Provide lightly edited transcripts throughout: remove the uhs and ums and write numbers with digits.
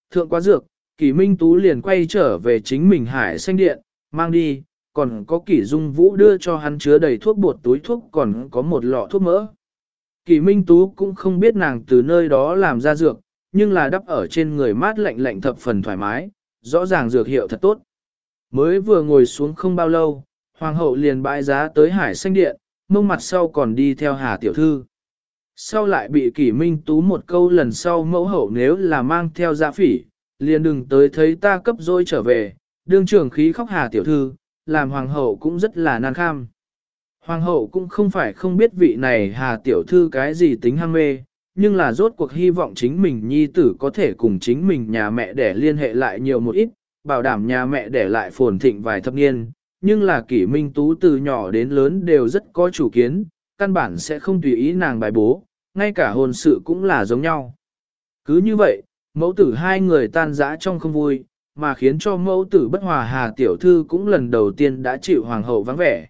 Thượng quá dược, Kỷ Minh Tú liền quay trở về chính mình Hải Xanh Điện, mang đi, còn có Kỷ Dung Vũ đưa cho hắn chứa đầy thuốc bột túi thuốc còn có một lọ thuốc mỡ. Kỷ Minh Tú cũng không biết nàng từ nơi đó làm ra dược, nhưng là đắp ở trên người mát lạnh lạnh thập phần thoải mái, rõ ràng dược hiệu thật tốt. Mới vừa ngồi xuống không bao lâu, Hoàng hậu liền bãi giá tới Hải Xanh Điện, mông mặt sau còn đi theo Hà Tiểu Thư. Sau lại bị Kỷ Minh Tú một câu lần sau mẫu hậu nếu là mang theo dạ phỉ, liền đừng tới thấy ta cấp dôi trở về, đương trưởng khí khóc Hà Tiểu Thư, làm Hoàng hậu cũng rất là nan kham. Hoàng hậu cũng không phải không biết vị này Hà Tiểu Thư cái gì tính ham mê, nhưng là rốt cuộc hy vọng chính mình nhi tử có thể cùng chính mình nhà mẹ để liên hệ lại nhiều một ít, bảo đảm nhà mẹ để lại phồn thịnh vài thập niên. Nhưng là Kỷ Minh Tú từ nhỏ đến lớn đều rất có chủ kiến, căn bản sẽ không tùy ý nàng bài bố, ngay cả hôn sự cũng là giống nhau. Cứ như vậy, mẫu tử hai người tan rã trong không vui, mà khiến cho mẫu tử bất hòa Hà Tiểu Thư cũng lần đầu tiên đã chịu hoàng hậu vắng vẻ.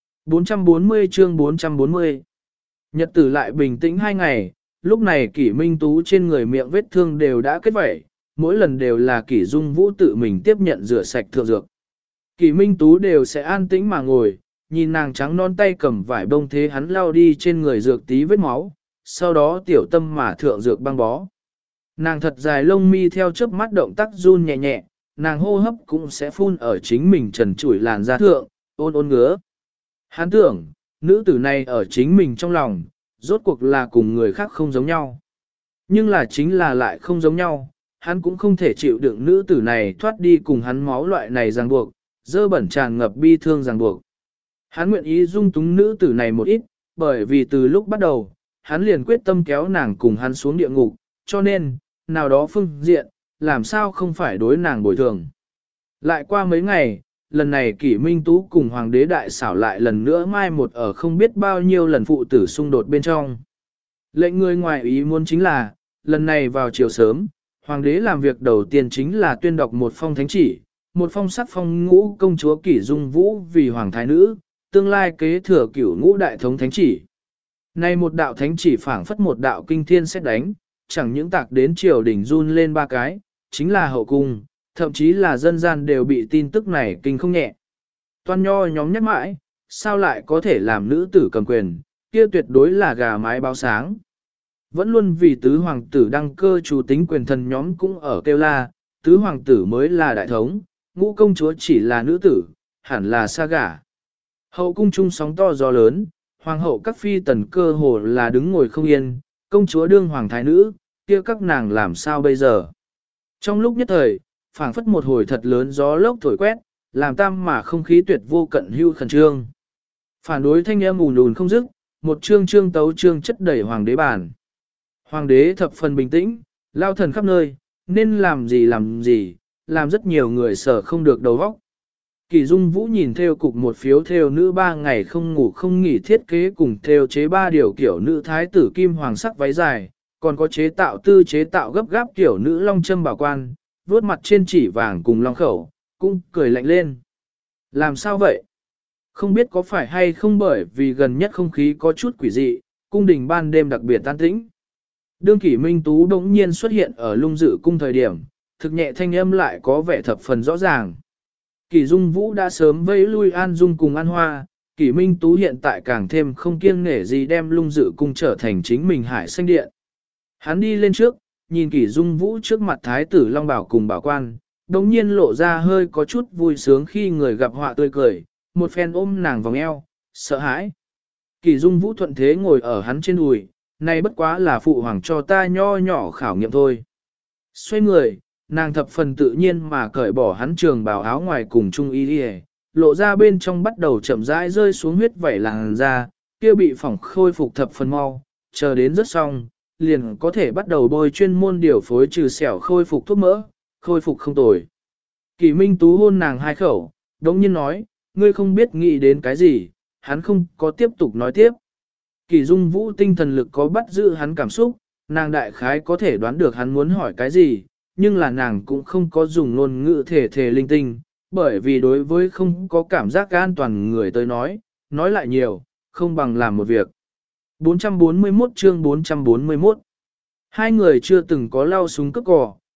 440 chương 440 Nhật tử lại bình tĩnh 2 ngày, lúc này Kỷ Minh Tú trên người miệng vết thương đều đã kết vẩy, mỗi lần đều là Kỷ Dung Vũ tự mình tiếp nhận rửa sạch thượng dược. Kỷ Minh Tú đều sẽ an tĩnh mà ngồi, nhìn nàng trắng non tay cầm vải bông thế hắn lao đi trên người dược tí vết máu, sau đó tiểu tâm mà thượng dược băng bó. Nàng thật dài lông mi theo chớp mắt động tác run nhẹ nhẹ, nàng hô hấp cũng sẽ phun ở chính mình trần trụi làn da thượng, ôn ôn ngứa. Hắn tưởng, nữ tử này ở chính mình trong lòng, rốt cuộc là cùng người khác không giống nhau. Nhưng là chính là lại không giống nhau, hắn cũng không thể chịu đựng nữ tử này thoát đi cùng hắn máu loại này ràng buộc, dơ bẩn tràn ngập bi thương ràng buộc. Hắn nguyện ý dung túng nữ tử này một ít, bởi vì từ lúc bắt đầu, hắn liền quyết tâm kéo nàng cùng hắn xuống địa ngục, cho nên, nào đó phương diện, làm sao không phải đối nàng bồi thường. Lại qua mấy ngày, lần này Kỷ Minh Tú cùng Hoàng đế đại xảo lại lần nữa mai một ở không biết bao nhiêu lần phụ tử xung đột bên trong. Lệnh người ngoài ý muốn chính là, lần này vào chiều sớm, Hoàng đế làm việc đầu tiên chính là tuyên đọc một phong thánh chỉ, một phong sắc phong ngũ công chúa Kỷ Dung Vũ vì Hoàng thái nữ, tương lai kế thừa cửu ngũ đại thống thánh chỉ. Này một đạo thánh chỉ phảng phất một đạo kinh thiên xét đánh, chẳng những tạc đến triều đỉnh run lên 3 cái, chính là hậu cung, thậm chí là dân gian đều bị tin tức này kinh không nhẹ. Toan nho nhóm nhắc mãi, sao lại có thể làm nữ tử cầm quyền, kia tuyệt đối là gà mái báo sáng. Vẫn luôn vì tứ hoàng tử đăng cơ chủ tính quyền thần nhóm cũng ở kêu la, tứ hoàng tử mới là đại thống, ngũ công chúa chỉ là nữ tử, hẳn là xa gả. Hậu cung chung sóng to gió lớn, hoàng hậu các phi tần cơ hồ là đứng ngồi không yên, công chúa đương hoàng thái nữ, kia các nàng làm sao bây giờ. Trong lúc nhất thời, phảng phất một hồi thật lớn gió lốc thổi quét, làm tam mà không khí tuyệt vô cận hưu khẩn trương. Phản đối thanh âm ùn ùn không dứt, một chương tấu chương chất đầy hoàng đế bàn. Hoàng đế thập phần bình tĩnh, lao thần khắp nơi, nên làm gì, làm rất nhiều người sở không được đầu óc. Kỷ Dung Vũ nhìn theo cục một phiếu theo nữ 3 ngày không ngủ không nghỉ thiết kế cùng theo chế 3 điều kiểu nữ thái tử kim hoàng sắc váy dài, còn có chế tạo gấp gáp kiểu nữ long châm bảo quan, vuốt mặt trên chỉ vàng cùng long khẩu, cũng cười lạnh lên. Làm sao vậy? Không biết có phải hay không bởi vì gần nhất không khí có chút quỷ dị, cung đình ban đêm đặc biệt tan tĩnh. Đương Kỷ Minh Tú đống nhiên xuất hiện ở lung dự cung thời điểm, thực nhẹ thanh âm lại có vẻ thập phần rõ ràng. Kỷ Dung Vũ đã sớm vẫy lui An Dung cùng An Hoa, Kỷ Minh Tú hiện tại càng thêm không kiêng nể gì đem lung dự cung trở thành chính mình Hải Xanh Điện. Hắn đi lên trước, nhìn Kỷ Dung Vũ trước mặt thái tử Long Bảo cùng bảo quan, đồng nhiên lộ ra hơi có chút vui sướng khi người gặp họa tươi cười, một phen ôm nàng vòng eo, sợ hãi. Kỷ Dung Vũ thuận thế ngồi ở hắn trên đùi, này bất quá là phụ hoàng cho ta nho nhỏ khảo nghiệm thôi. Xoay người, nàng thập phần tự nhiên mà cởi bỏ hắn trường bào áo ngoài cùng trung y đi, lộ ra bên trong bắt đầu chậm rãi rơi xuống huyết vảy làn da, kia bị phỏng khôi phục thập phần mau, chờ đến rất xong, liền có thể bắt đầu bôi chuyên môn điều phối trừ sẹo khôi phục thuốc mỡ, khôi phục không tồi. Kỷ Minh Tú hôn nàng 2 khẩu, đống nhiên nói, ngươi không biết nghĩ đến cái gì, hắn không có tiếp tục nói tiếp. Kỷ Dung Vũ tinh thần lực có bắt giữ hắn cảm xúc, nàng đại khái có thể đoán được hắn muốn hỏi cái gì, nhưng là nàng cũng không có dùng ngôn ngữ thể linh tinh, bởi vì đối với không có cảm giác an toàn người tới nói lại nhiều, không bằng làm một việc. 441 chương 441 Hai người chưa từng có lao súng cướp cò,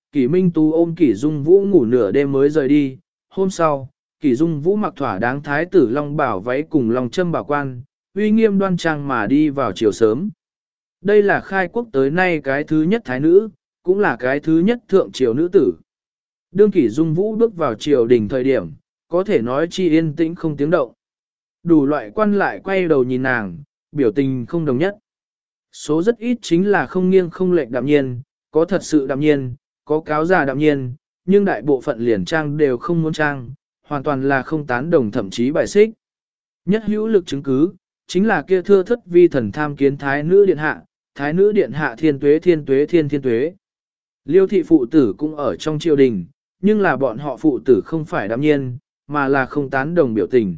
Kỷ Minh Tú ôm Kỷ Dung Vũ ngủ nửa đêm mới rời đi. Hôm sau, Kỷ Dung Vũ mặc thỏa đáng thái tử long bảo váy cùng long châm bảo quan, uy nghiêm đoan trang mà đi vào chiều sớm. Đây là khai quốc tới nay cái thứ nhất thái nữ, cũng là cái thứ nhất thượng triều nữ tử. Đương Kỷ Dung Vũ bước vào triều đình thời điểm, có thể nói chi yên tĩnh không tiếng động. Đủ loại quan lại quay đầu nhìn nàng, biểu tình không đồng nhất. Số rất ít chính là không nghiêng không lệch đạm nhiên, có thật sự đạm nhiên, có cáo già đạm nhiên, nhưng đại bộ phận liền trang đều không muốn trang, hoàn toàn là không tán đồng thậm chí bài xích. Nhất hữu lực chứng cứ, chính là kia thưa thất vi thần tham kiến thái nữ điện hạ, thái nữ điện hạ thiên tuế thiên tuế thiên thiên tuế. Liêu thị phụ tử cũng ở trong triều đình, nhưng là bọn họ phụ tử không phải đạm nhiên, mà là không tán đồng biểu tình.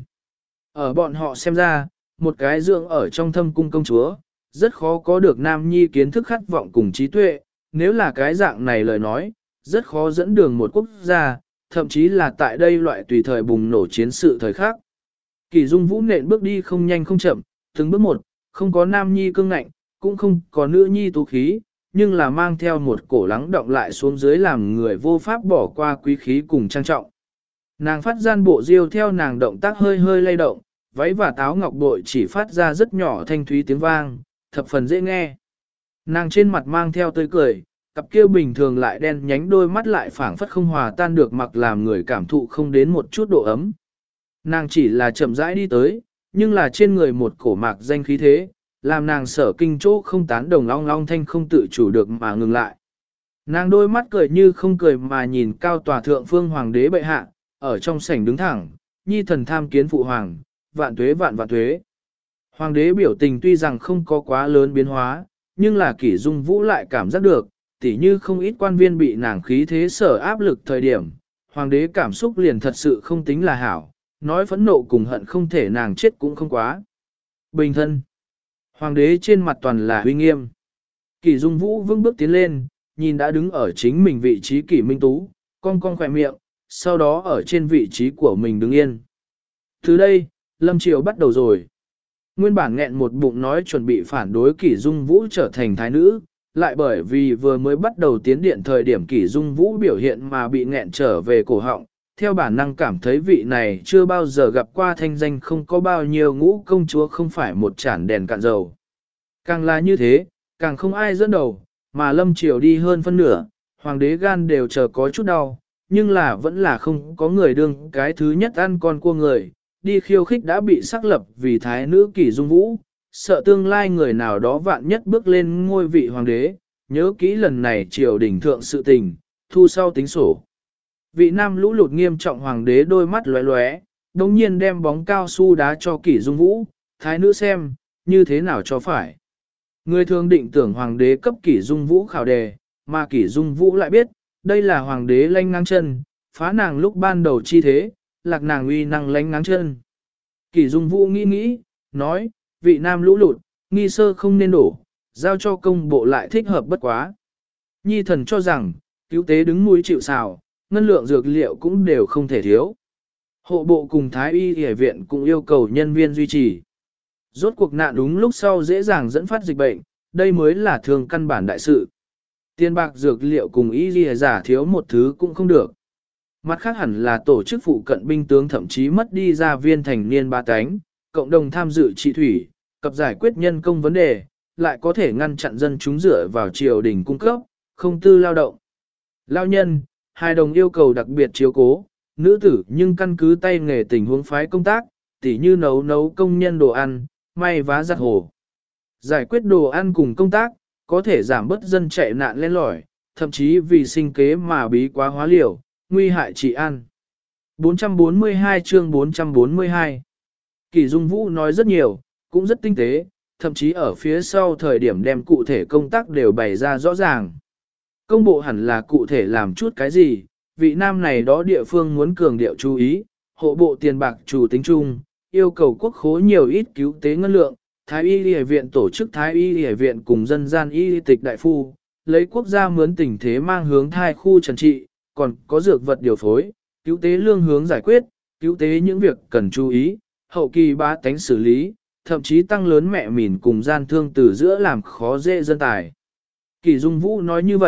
Ở bọn họ xem ra, một cái dưỡng ở trong thâm cung công chúa, rất khó có được nam nhi kiến thức khát vọng cùng trí tuệ, nếu là cái dạng này lời nói, rất khó dẫn đường một quốc gia, thậm chí là tại đây loại tùy thời bùng nổ chiến sự thời khắc. Kỷ Dung Vũ nện bước đi không nhanh không chậm, từng bước một, không có nam nhi cương ngạnh, cũng không có nữ nhi tú khí, nhưng là mang theo một cổ lắng động lại xuống dưới làm người vô pháp bỏ qua quý khí cùng trang trọng. Nàng phát gian bộ diêu theo nàng động tác hơi hơi lay động, váy và táo ngọc bội chỉ phát ra rất nhỏ thanh thúy tiếng vang, thập phần dễ nghe. Nàng trên mặt mang theo tươi cười, cặp kia bình thường lại đen nhánh đôi mắt lại phảng phất không hòa tan được mặc làm người cảm thụ không đến một chút độ ấm. Nàng chỉ là chậm rãi đi tới, nhưng là trên người một cổ mạc danh khí thế, làm nàng sở kinh chỗ không tán đồng long long thanh không tự chủ được mà ngừng lại. Nàng đôi mắt cười như không cười mà nhìn cao tòa thượng phương hoàng đế bệ hạ, ở trong sảnh đứng thẳng, nhi thần tham kiến phụ hoàng, vạn tuế vạn vạn tuế. Hoàng đế biểu tình tuy rằng không có quá lớn biến hóa, nhưng là Kỷ Dung Vũ lại cảm giác được, tỉ như không ít quan viên bị nàng khí thế sở áp lực thời điểm, hoàng đế cảm xúc liền thật sự không tính là hảo, nói phẫn nộ cùng hận không thể nàng chết cũng không quá. Bình thân. Hoàng đế trên mặt toàn là uy nghiêm. Kỷ Dung Vũ vững bước tiến lên, nhìn đã đứng ở chính mình vị trí Kỷ Minh Tú, cong cong khỏe miệng, sau đó ở trên vị trí của mình đứng yên. Từ đây, Lâm Triều bắt đầu rồi. Nguyên bản nghẹn một bụng nói chuẩn bị phản đối Kỷ Dung Vũ trở thành thái nữ, lại bởi vì vừa mới bắt đầu tiến điện thời điểm Kỷ Dung Vũ biểu hiện mà bị nghẹn trở về cổ họng, theo bản năng cảm thấy vị này chưa bao giờ gặp qua thanh danh không có bao nhiêu ngũ công chúa không phải một chản đèn cạn dầu. Càng là như thế, càng không ai dẫn đầu, mà Lâm Triều đi hơn phân nửa, hoàng đế gan đều chờ có chút đau, nhưng là vẫn là không có người đương cái thứ nhất ăn con cua người, đi khiêu khích đã bị xác lập vì thái nữ Kỷ Dung Vũ, sợ tương lai người nào đó vạn nhất bước lên ngôi vị hoàng đế, nhớ kỹ lần này triều đình thượng sự tình, thu sau tính sổ. Vị nam lũ lụt nghiêm trọng hoàng đế đôi mắt lóe lóe, đồng nhiên đem bóng cao su đá cho Kỷ Dung Vũ, thái nữ xem, như thế nào cho phải. Người thường định tưởng hoàng đế cấp Kỷ Dung Vũ khảo đề, mà Kỷ Dung Vũ lại biết, đây là hoàng đế lanh ngang chân, phá nàng lúc ban đầu chi thế, lạc nàng uy năng lanh ngang chân. Kỷ Dung Vũ nghĩ nghĩ, nói, vị nam lũ lụt, nghi sơ không nên đổ, giao cho công bộ lại thích hợp bất quá. Nhi thần cho rằng, cứu tế đứng mũi chịu sào, ngân lượng dược liệu cũng đều không thể thiếu. Hộ bộ cùng Thái y y viện cũng yêu cầu nhân viên duy trì. Rốt cuộc nạn đúng lúc sau dễ dàng dẫn phát dịch bệnh, đây mới là thường căn bản đại sự. Tiền bạc dược liệu cùng y y giả thiếu một thứ cũng không được. Mặt khác hẳn là tổ chức phụ cận binh tướng thậm chí mất đi gia viên thành niên ba cánh, cộng đồng tham dự trị thủy, cập giải quyết nhân công vấn đề, lại có thể ngăn chặn dân chúng dựa vào triều đình cung cấp, không tư lao động. Lao nhân, hai đồng yêu cầu đặc biệt chiếu cố, nữ tử nhưng căn cứ tay nghề tình huống phái công tác, tỉ như nấu công nhân đồ ăn, may vá giặt hồ. Giải quyết đồ ăn cùng công tác, có thể giảm bớt dân chạy nạn lên lỏi, thậm chí vì sinh kế mà bí quá hóa liều, nguy hại trị an. 442 chương 442 Kỷ Dung Vũ nói rất nhiều, cũng rất tinh tế, thậm chí ở phía sau thời điểm đem cụ thể công tác đều bày ra rõ ràng. Công bộ hẳn là cụ thể làm chút cái gì, vị nam này đó địa phương muốn cường điệu chú ý, hộ bộ tiền bạc chủ tính chung, yêu cầu quốc khố nhiều ít cứu tế ngân lượng, Thái y y viện tổ chức Thái y y viện cùng dân gian y tịch đại phu, lấy quốc gia mướn tình thế mang hướng thai khu trần trị, còn có dược vật điều phối, cứu tế lương hướng giải quyết, cứu tế những việc cần chú ý, hậu kỳ bá tánh xử lý, thậm chí tăng lớn mẹ mìn cùng gian thương từ giữa làm khó dễ dân tài. Kỷ Dung Vũ nói như vậy,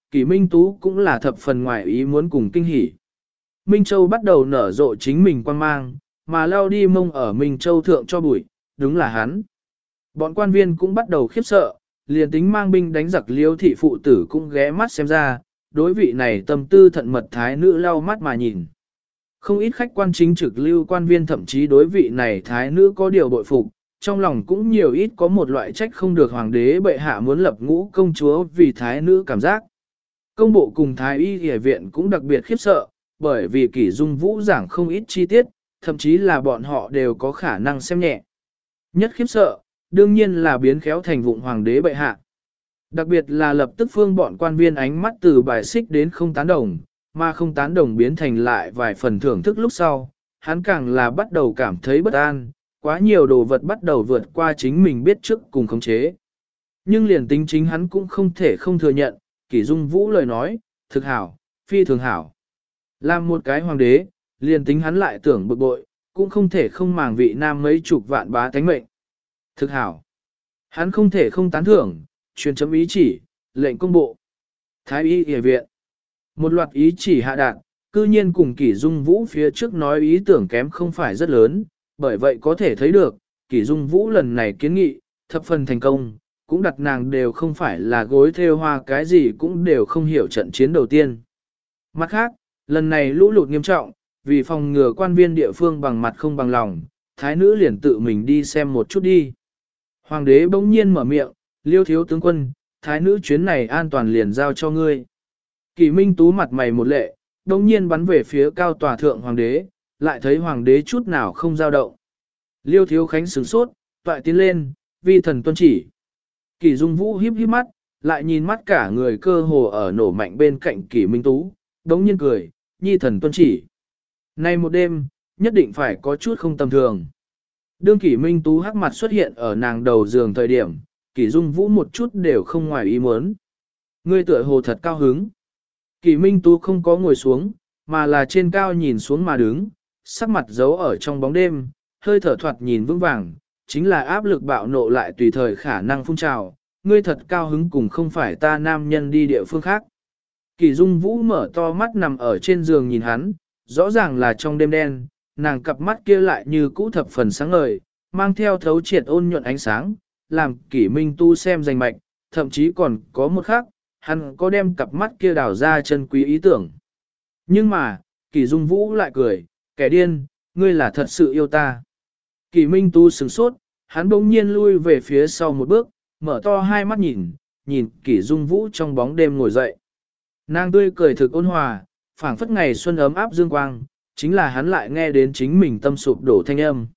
Kỷ Minh Tú cũng là thập phần ngoài ý muốn cùng kinh hỉ. Minh Châu bắt đầu nở rộ chính mình quan mang, mà lao đi mông ở Minh Châu thượng cho bụi, đúng là hắn. Bọn quan viên cũng bắt đầu khiếp sợ, liền tính mang binh đánh giặc Liêu thị phụ tử cũng ghé mắt xem ra, đối vị này tâm tư thận mật thái nữ lau mắt mà nhìn. Không ít khách quan chính trực lưu quan viên thậm chí đối vị này thái nữ có điều bội phục, trong lòng cũng nhiều ít có một loại trách không được hoàng đế bệ hạ muốn lập ngũ công chúa vì thái nữ cảm giác. Công bộ cùng thái y y viện cũng đặc biệt khiếp sợ, bởi vì Kỷ Dung Vũ giảng không ít chi tiết, thậm chí là bọn họ đều có khả năng xem nhẹ. Nhất khiếp sợ, đương nhiên là biến khéo thành vụng hoàng đế bệ hạ. Đặc biệt là lập tức phương bọn quan viên ánh mắt từ bài xích đến không tán đồng, mà không tán đồng biến thành lại vài phần thưởng thức lúc sau, hắn càng là bắt đầu cảm thấy bất an, quá nhiều đồ vật bắt đầu vượt qua chính mình biết trước cùng khống chế. Nhưng liền tính chính hắn cũng không thể không thừa nhận, Kỷ Dung Vũ lời nói, thực hảo, phi thường hảo. Làm một cái hoàng đế, liền tính hắn lại tưởng bực bội, cũng không thể không màng vị nam mấy chục vạn bá tánh mệnh. Thực hảo. Hắn không thể không tán thưởng, truyền chấm ý chỉ, lệnh công bộ. Thái y y viện. Một loạt ý chỉ hạ đạt, cư nhiên cùng Kỷ Dung Vũ phía trước nói ý tưởng kém không phải rất lớn, bởi vậy có thể thấy được, Kỷ Dung Vũ lần này kiến nghị, thập phần thành công, cũng đặt nàng đều không phải là gối theo hoa cái gì cũng đều không hiểu trận chiến đầu tiên. Mặt khác, lần này lũ lụt nghiêm trọng, vì phòng ngừa quan viên địa phương bằng mặt không bằng lòng, thái nữ liền tự mình đi xem một chút đi. Hoàng đế bỗng nhiên mở miệng, Liêu thiếu tướng quân, thái nữ chuyến này an toàn liền giao cho ngươi. Kỷ Minh Tú mặt mày một lệ, bỗng nhiên bắn về phía cao tòa thượng hoàng đế, lại thấy hoàng đế chút nào không dao động. Liêu thiếu khánh sửng sốt, toại tiến lên, vi thần tuân chỉ. Kỷ Dung Vũ híp híp mắt, lại nhìn mắt cả người cơ hồ ở nổ mạnh bên cạnh Kỷ Minh Tú, bỗng nhiên cười, nhi thần tuân chỉ. Nay một đêm, nhất định phải có chút không tầm thường. Đương Kỷ Minh Tú hắc mặt xuất hiện ở nàng đầu giường thời điểm, Kỷ Dung Vũ một chút đều không ngoài ý muốn. Ngươi tựa hồ thật cao hứng. Kỷ Minh Tú không có ngồi xuống, mà là trên cao nhìn xuống mà đứng, sắc mặt giấu ở trong bóng đêm, hơi thở thoạt nhìn vững vàng, chính là áp lực bạo nộ lại tùy thời khả năng phun trào. Ngươi thật cao hứng cùng không phải ta nam nhân đi địa phương khác. Kỷ Dung Vũ mở to mắt nằm ở trên giường nhìn hắn, rõ ràng là trong đêm đen, nàng cặp mắt kia lại như cũ thập phần sáng ngời, mang theo thấu triệt ôn nhuận ánh sáng, làm Kỷ Minh Tu xem danh mạch, thậm chí còn có một khác, hắn có đem cặp mắt kia đào ra chân quý ý tưởng. Nhưng mà, Kỷ Dung Vũ lại cười, kẻ điên, ngươi là thật sự yêu ta. Kỷ Minh Tu sửng sốt, hắn bỗng nhiên lui về phía sau một bước, mở to hai mắt nhìn Kỷ Dung Vũ trong bóng đêm ngồi dậy. Nàng tươi cười thực ôn hòa, phảng phất ngày xuân ấm áp dương quang, chính là hắn lại nghe đến chính mình tâm sụp đổ thanh âm.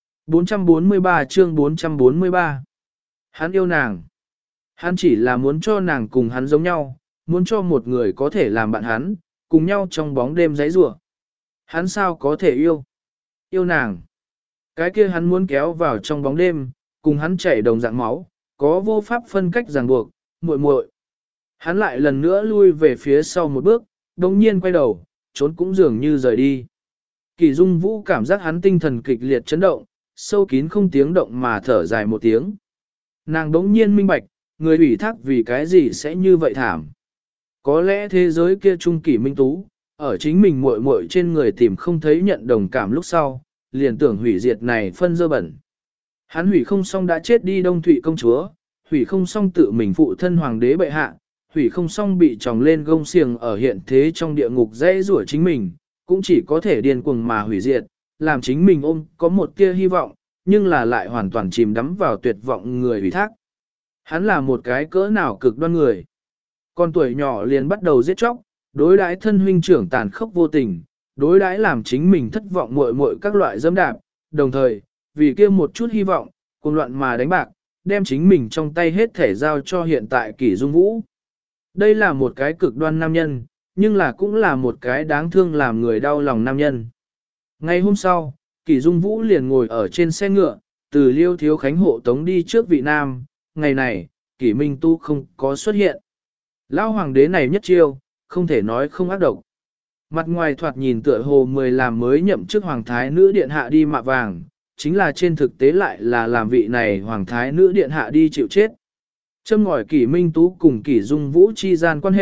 443 chương 443. Hắn yêu nàng. Hắn chỉ là muốn cho nàng cùng hắn giống nhau, muốn cho một người có thể làm bạn hắn, cùng nhau trong bóng đêm giấy rủa. Hắn sao có thể yêu? Yêu nàng. Cái kia hắn muốn kéo vào trong bóng đêm, cùng hắn chảy đồng dạng máu, có vô pháp phân cách ràng buộc, muội muội. Hắn lại lần nữa lui về phía sau một bước, đồng nhiên quay đầu, trốn cũng dường như rời đi. Kỷ Dung Vũ cảm giác hắn tinh thần kịch liệt chấn động, sâu kín không tiếng động mà thở dài một tiếng. Nàng đống nhiên minh bạch, người ủy thác vì cái gì sẽ như vậy thảm. Có lẽ thế giới kia trung Kỷ Minh Tú, ở chính mình muội muội trên người tìm không thấy nhận đồng cảm lúc sau, liền tưởng hủy diệt này phân dơ bẩn. Hắn hủy không xong đã chết đi Đông Thụy công chúa, hủy không xong tự mình phụ thân hoàng đế bệ hạ, hủy không xong bị tròng lên gông xiềng ở hiện thế trong địa ngục dễ rủa chính mình, cũng chỉ có thể điên cuồng mà hủy diệt, làm chính mình ôm có một tia hy vọng, nhưng là lại hoàn toàn chìm đắm vào tuyệt vọng người ủy thác. Hắn là một cái cỡ nào cực đoan người. Con tuổi nhỏ liền bắt đầu giết chóc, đối đãi thân huynh trưởng tàn khốc vô tình, đối đãi làm chính mình thất vọng muội muội các loại dâm đạp, đồng thời, vì kia một chút hy vọng, cuồng loạn mà đánh bạc, đem chính mình trong tay hết thể giao cho hiện tại Kỷ Dung Vũ. Đây là một cái cực đoan nam nhân, nhưng là cũng là một cái đáng thương làm người đau lòng nam nhân. Ngày hôm sau, Kỷ Dung Vũ liền ngồi ở trên xe ngựa, từ Liêu Thiếu Khánh hộ tống đi trước vị nam, ngày này, Kỷ Minh Tu không có xuất hiện. Lão hoàng đế này nhất chiêu, không thể nói không ác độc. Mặt ngoài thoạt nhìn tựa hồ 10 làm mới nhậm chức hoàng thái nữ điện hạ đi mạ vàng, chính là trên thực tế lại là làm vị này hoàng thái nữ điện hạ đi chịu chết. Châm ngòi Kỷ Minh Tú cùng Kỷ Dung Vũ chi gian quan hệ,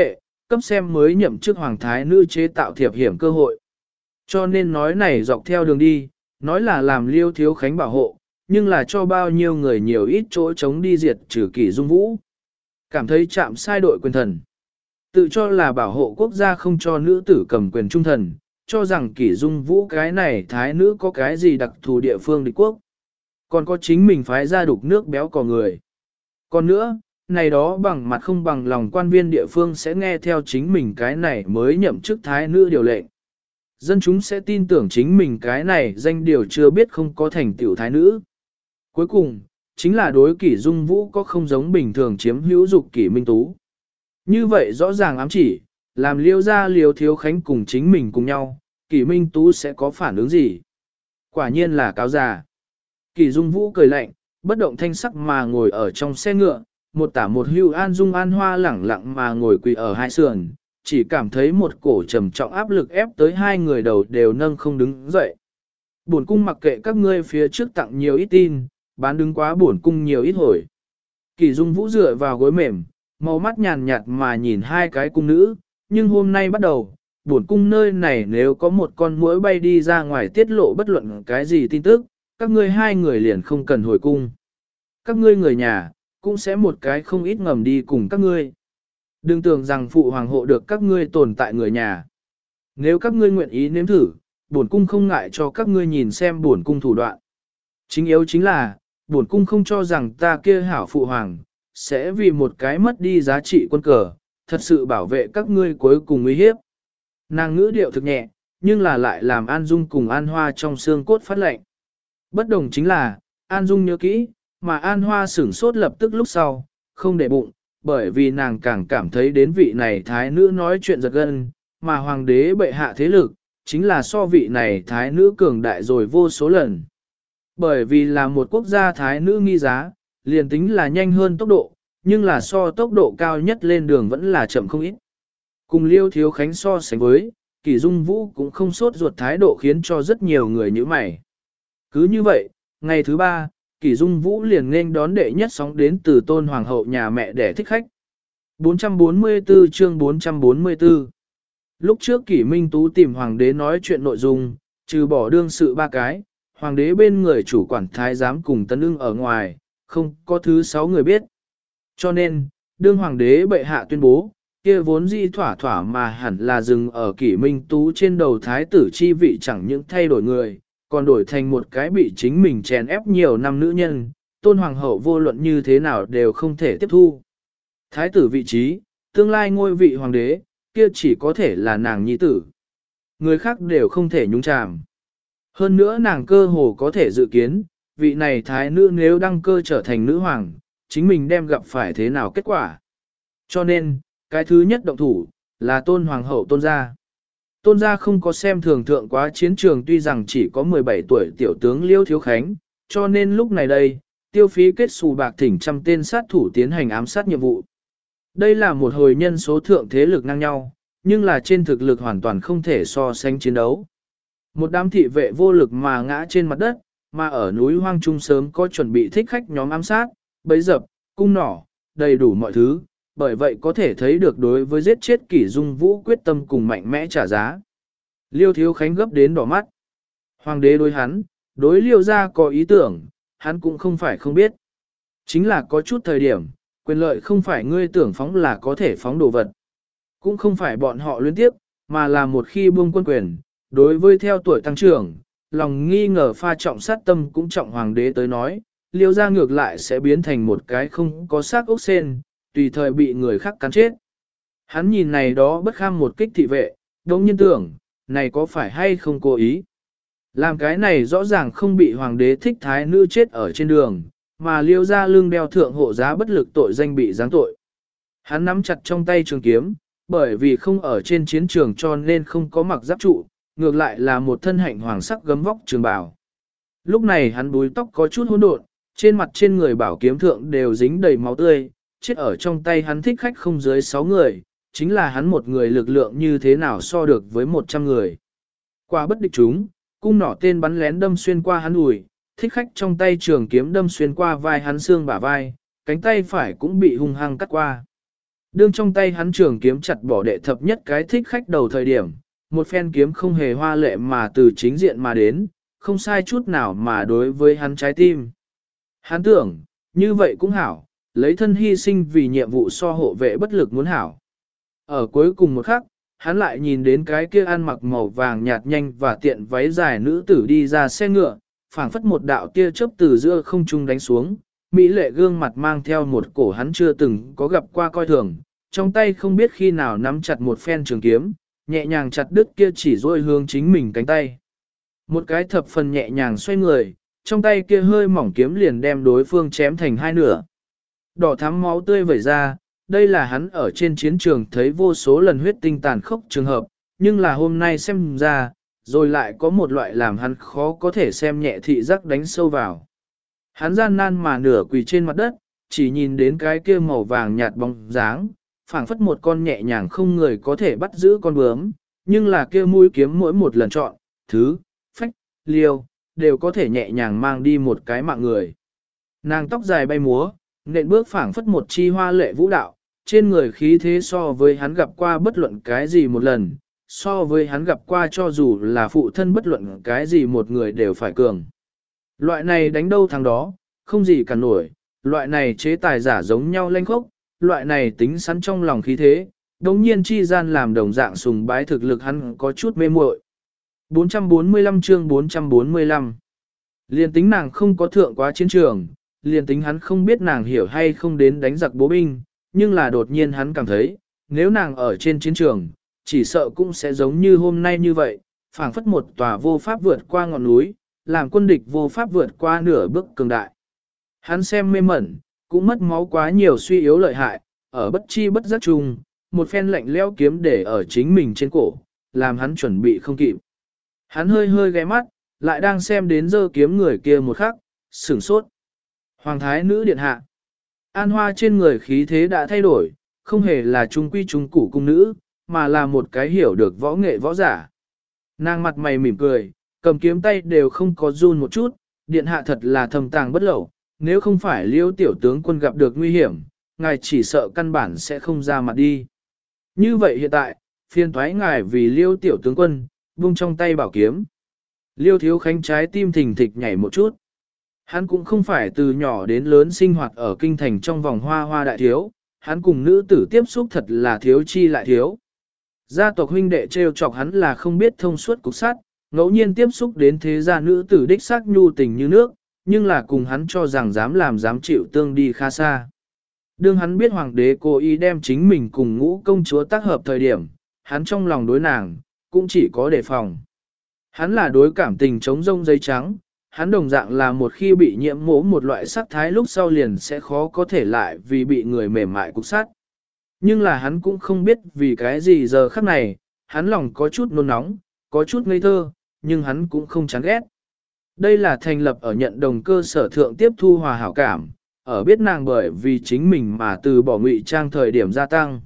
cấp xem mới nhậm chức hoàng thái nữ chế tạo thiệp hiểm cơ hội. Cho nên nói này dọc theo đường đi, nói là làm Liêu Thiếu Khánh bảo hộ, nhưng là cho bao nhiêu người nhiều ít chỗ chống đi diệt trừ Kỷ Dung Vũ. Cảm thấy chạm sai đội quyền thần. Tự cho là bảo hộ quốc gia không cho nữ tử cầm quyền trung thần, cho rằng Kỷ Dung Vũ cái này thái nữ có cái gì đặc thù địa phương địch quốc. Còn có chính mình phái ra đục nước béo cò người. Còn nữa, này đó bằng mặt không bằng lòng quan viên địa phương sẽ nghe theo chính mình cái này mới nhậm chức thái nữ điều lệnh. Dân chúng sẽ tin tưởng chính mình cái này danh điều chưa biết không có thành tiểu thái nữ. Cuối cùng, chính là đối Kỷ Dung Vũ có không giống bình thường chiếm hữu dục Kỷ Minh Tú. Như vậy rõ ràng ám chỉ, làm Liêu gia Liêu Thiếu Khánh cùng chính mình cùng nhau, Kỷ Minh Tú sẽ có phản ứng gì? Quả nhiên là cáo già. Kỷ Dung Vũ cười lạnh, bất động thanh sắc mà ngồi ở trong xe ngựa, một tả một hưu An Dung An Hoa lẳng lặng mà ngồi quỳ ở hai sườn, chỉ cảm thấy một cổ trầm trọng áp lực ép tới hai người đầu đều nâng không đứng dậy. Bổn cung mặc kệ các ngươi phía trước tặng nhiều ít tin, bán đứng quá bổn cung nhiều ít hồi. Kỷ Dung Vũ dựa vào gối mềm, màu mắt nhàn nhạt mà nhìn hai cái cung nữ, nhưng hôm nay bắt đầu, bổn cung nơi này nếu có một con muỗi bay đi ra ngoài tiết lộ bất luận cái gì tin tức, các ngươi hai người liền không cần hồi cung. Các ngươi người nhà, cũng sẽ một cái không ít ngầm đi cùng các ngươi. Đừng tưởng rằng phụ hoàng hộ được các ngươi tồn tại người nhà. Nếu các ngươi nguyện ý nếm thử, bổn cung không ngại cho các ngươi nhìn xem bổn cung thủ đoạn. Chính yếu chính là, bổn cung không cho rằng ta kia hảo phụ hoàng, sẽ vì một cái mất đi giá trị quân cờ, thật sự bảo vệ các ngươi cuối cùng uy hiếp. Nàng ngữ điệu thực nhẹ, nhưng là lại làm An Dung cùng An Hoa trong xương cốt phát lệnh. Bất đồng chính là, An Dung nhớ kỹ, mà An Hoa sửng sốt lập tức lúc sau, không để bụng, bởi vì nàng càng cảm thấy đến vị này thái nữ nói chuyện giật gân, mà hoàng đế bệ hạ thế lực, chính là so vị này thái nữ cường đại rồi vô số lần. Bởi vì là một quốc gia thái nữ nghi giá, liền tính là nhanh hơn tốc độ, nhưng là so tốc độ cao nhất lên đường vẫn là chậm không ít. Cùng Liêu Thiếu Khánh so sánh với, Kỷ Dung Vũ cũng không sốt ruột thái độ khiến cho rất nhiều người nhíu mày. Cứ như vậy, ngày thứ ba, Kỷ Dung Vũ liền nên đón đệ nhất sóng đến từ Tôn Hoàng hậu nhà mẹ để thích khách. 444 chương 444 Lúc trước Kỷ Minh Tú tìm Hoàng đế nói chuyện nội dung, trừ bỏ đương sự ba cái, Hoàng đế bên người chủ quản thái giám cùng Tấn Ưng ở ngoài, không có thứ sáu người biết. Cho nên, đương Hoàng đế bệ hạ tuyên bố, kia vốn dĩ thỏa thỏa mà hẳn là dừng ở Kỷ Minh Tú trên đầu thái tử chi vị chẳng những thay đổi người, còn đổi thành một cái bị chính mình chèn ép nhiều năm nữ nhân, Tôn Hoàng hậu vô luận như thế nào đều không thể tiếp thu. Thái tử vị trí, tương lai ngôi vị hoàng đế, kia chỉ có thể là nàng nhi tử. Người khác đều không thể nhúng chàm. Hơn nữa nàng cơ hồ có thể dự kiến, vị này thái nữ nếu đăng cơ trở thành nữ hoàng, chính mình đem gặp phải thế nào kết quả. Cho nên, cái thứ nhất động thủ, là Tôn Hoàng hậu Tôn gia. Tôn gia không có xem thường thượng quá chiến trường tuy rằng chỉ có 17 tuổi tiểu tướng Liêu Thiếu Khánh, cho nên lúc này đây, tiêu phí kết xù bạc thỉnh trăm tên sát thủ tiến hành ám sát nhiệm vụ. Đây là một hồi nhân số thượng thế lực ngang nhau, nhưng là trên thực lực hoàn toàn không thể so sánh chiến đấu. Một đám thị vệ vô lực mà ngã trên mặt đất, mà ở núi hoang trung sớm có chuẩn bị thích khách nhóm ám sát, bẫy dập, cung nỏ, đầy đủ mọi thứ, bởi vậy có thể thấy được đối với giết chết Kỷ Dung Vũ quyết tâm cùng mạnh mẽ trả giá. Liêu Thiếu Khánh gấp đến đỏ mắt. Hoàng đế đối hắn, đối Liêu gia có ý tưởng, hắn cũng không phải không biết. Chính là có chút thời điểm, quyền lợi không phải ngươi tưởng phóng là có thể phóng đồ vật. Cũng không phải bọn họ liên tiếp, mà là một khi buông quân quyền, đối với theo tuổi tăng trưởng, lòng nghi ngờ pha trọng sát tâm cũng trọng hoàng đế tới nói, Liêu gia ngược lại sẽ biến thành một cái không có xác ốc sen, tùy thời bị người khác cắn chết. Hắn nhìn này đó bất kham một kích thị vệ, đống nhiên tưởng, này có phải hay không cố ý. Làm cái này rõ ràng không bị hoàng đế thích thái nữ chết ở trên đường, mà Liêu gia lưng đeo thượng hộ giá bất lực tội danh bị giáng tội. Hắn nắm chặt trong tay trường kiếm, bởi vì không ở trên chiến trường cho nên không có mặc giáp trụ, ngược lại là một thân hạnh hoàng sắc gấm vóc trường bào. Lúc này hắn búi tóc có chút hỗn độn, trên mặt trên người bảo kiếm thượng đều dính đầy máu tươi, chết ở trong tay hắn thích khách không dưới 6 người, chính là hắn một người lực lượng như thế nào so được với 100 người. Qua bất địch chúng, cung nỏ tên bắn lén đâm xuyên qua hắn ủi, thích khách trong tay trường kiếm đâm xuyên qua vai hắn xương bả vai, cánh tay phải cũng bị hung hăng cắt qua. Đương trong tay hắn trường kiếm chặt bỏ đệ thập nhất cái thích khách đầu thời điểm, một phen kiếm không hề hoa lệ mà từ chính diện mà đến, không sai chút nào mà đối với hắn trái tim. Hắn tưởng, như vậy cũng hảo, lấy thân hy sinh vì nhiệm vụ so hộ vệ bất lực muốn hảo. Ở cuối cùng một khắc, hắn lại nhìn đến cái kia ăn mặc màu vàng nhạt nhanh và tiện váy dài nữ tử đi ra xe ngựa, phảng phất một đạo tia chớp từ giữa không trung đánh xuống, mỹ lệ gương mặt mang theo một cổ hắn chưa từng có gặp qua coi thường, trong tay không biết khi nào nắm chặt một phen trường kiếm, nhẹ nhàng chặt đứt kia chỉ dôi hướng chính mình cánh tay. Một cái thập phần nhẹ nhàng xoay người, trong tay kia hơi mỏng kiếm liền đem đối phương chém thành hai nửa. Đỏ thắm máu tươi vẩy ra, đây là hắn ở trên chiến trường thấy vô số lần huyết tinh tàn khốc trường hợp, nhưng là hôm nay xem ra, rồi lại có một loại làm hắn khó có thể xem nhẹ thị giác đánh sâu vào. Hắn gian nan mà nửa quỳ trên mặt đất, chỉ nhìn đến cái kia màu vàng nhạt bóng dáng, phảng phất một con nhẹ nhàng không người có thể bắt giữ con bướm, nhưng là kia mũi kiếm mỗi một lần chọn, thứ, phách, liêu, đều có thể nhẹ nhàng mang đi một cái mạng người. Nàng tóc dài bay múa, nện bước phảng phất một chi hoa lệ vũ đạo, trên người khí thế so với hắn gặp qua bất luận cái gì một lần, so với hắn gặp qua cho dù là phụ thân bất luận cái gì một người đều phải cường. Loại này đánh đâu thằng đó, không gì cả nổi, loại này chế tài giả giống nhau lanh khốc, loại này tính sẵn trong lòng khí thế, đống nhiên chi gian làm đồng dạng sùng bái thực lực hắn có chút mê muội. 445 chương 445 Liên tính nàng không có thượng quá chiến trường, liên tính hắn không biết nàng hiểu hay không đến đánh giặc bố binh, nhưng là đột nhiên hắn cảm thấy, nếu nàng ở trên chiến trường, chỉ sợ cũng sẽ giống như hôm nay như vậy, phảng phất một tòa vô pháp vượt qua ngọn núi, làm quân địch vô pháp vượt qua nửa bước cường đại. Hắn xem mê mẩn, cũng mất máu quá nhiều suy yếu lợi hại, ở bất chi bất giác chung, một phen lạnh lẽo kiếm để ở chính mình trên cổ, làm hắn chuẩn bị không kịp. Hắn hơi hơi ghé mắt, lại đang xem đến giơ kiếm người kia một khắc, sửng sốt. Hoàng thái nữ điện hạ. An Hoa trên người khí thế đã thay đổi, không hề là trung quy trung củ cung nữ, mà là một cái hiểu được võ nghệ võ giả. Nàng mặt mày mỉm cười, cầm kiếm tay đều không có run một chút, điện hạ thật là thầm tàng bất lậu, nếu không phải Liêu tiểu tướng quân gặp được nguy hiểm, ngài chỉ sợ căn bản sẽ không ra mặt đi. Như vậy hiện tại, phiền thoái ngài vì Liêu tiểu tướng quân, vung trong tay bảo kiếm. Liêu Thiếu Khánh trái tim thình thịch nhảy một chút. Hắn cũng không phải từ nhỏ đến lớn sinh hoạt ở kinh thành trong vòng hoa hoa đại thiếu, hắn cùng nữ tử tiếp xúc thật là thiếu chi lại thiếu. Gia tộc huynh đệ trêu chọc hắn là không biết thông suốt cục sát, ngẫu nhiên tiếp xúc đến thế gia nữ tử đích xác nhu tình như nước, nhưng là cùng hắn cho rằng dám làm dám chịu tương đi khá xa. Đương hắn biết hoàng đế cố ý đem chính mình cùng ngũ công chúa tác hợp thời điểm, hắn trong lòng đối nàng, cũng chỉ có đề phòng. Hắn là đối cảm tình chống rông giấy trắng, hắn đồng dạng là một khi bị nhiễm mố một loại sắc thái lúc sau liền sẽ khó có thể lại vì bị người mềm mại cục sát. Nhưng là hắn cũng không biết vì cái gì giờ khắc này, hắn lòng có chút nôn nóng, có chút ngây thơ, nhưng hắn cũng không chán ghét. Đây là thành lập ở nhận đồng cơ sở thượng tiếp thu hòa hảo cảm, ở biết nàng bởi vì chính mình mà từ bỏ ngụy trang thời điểm gia tăng.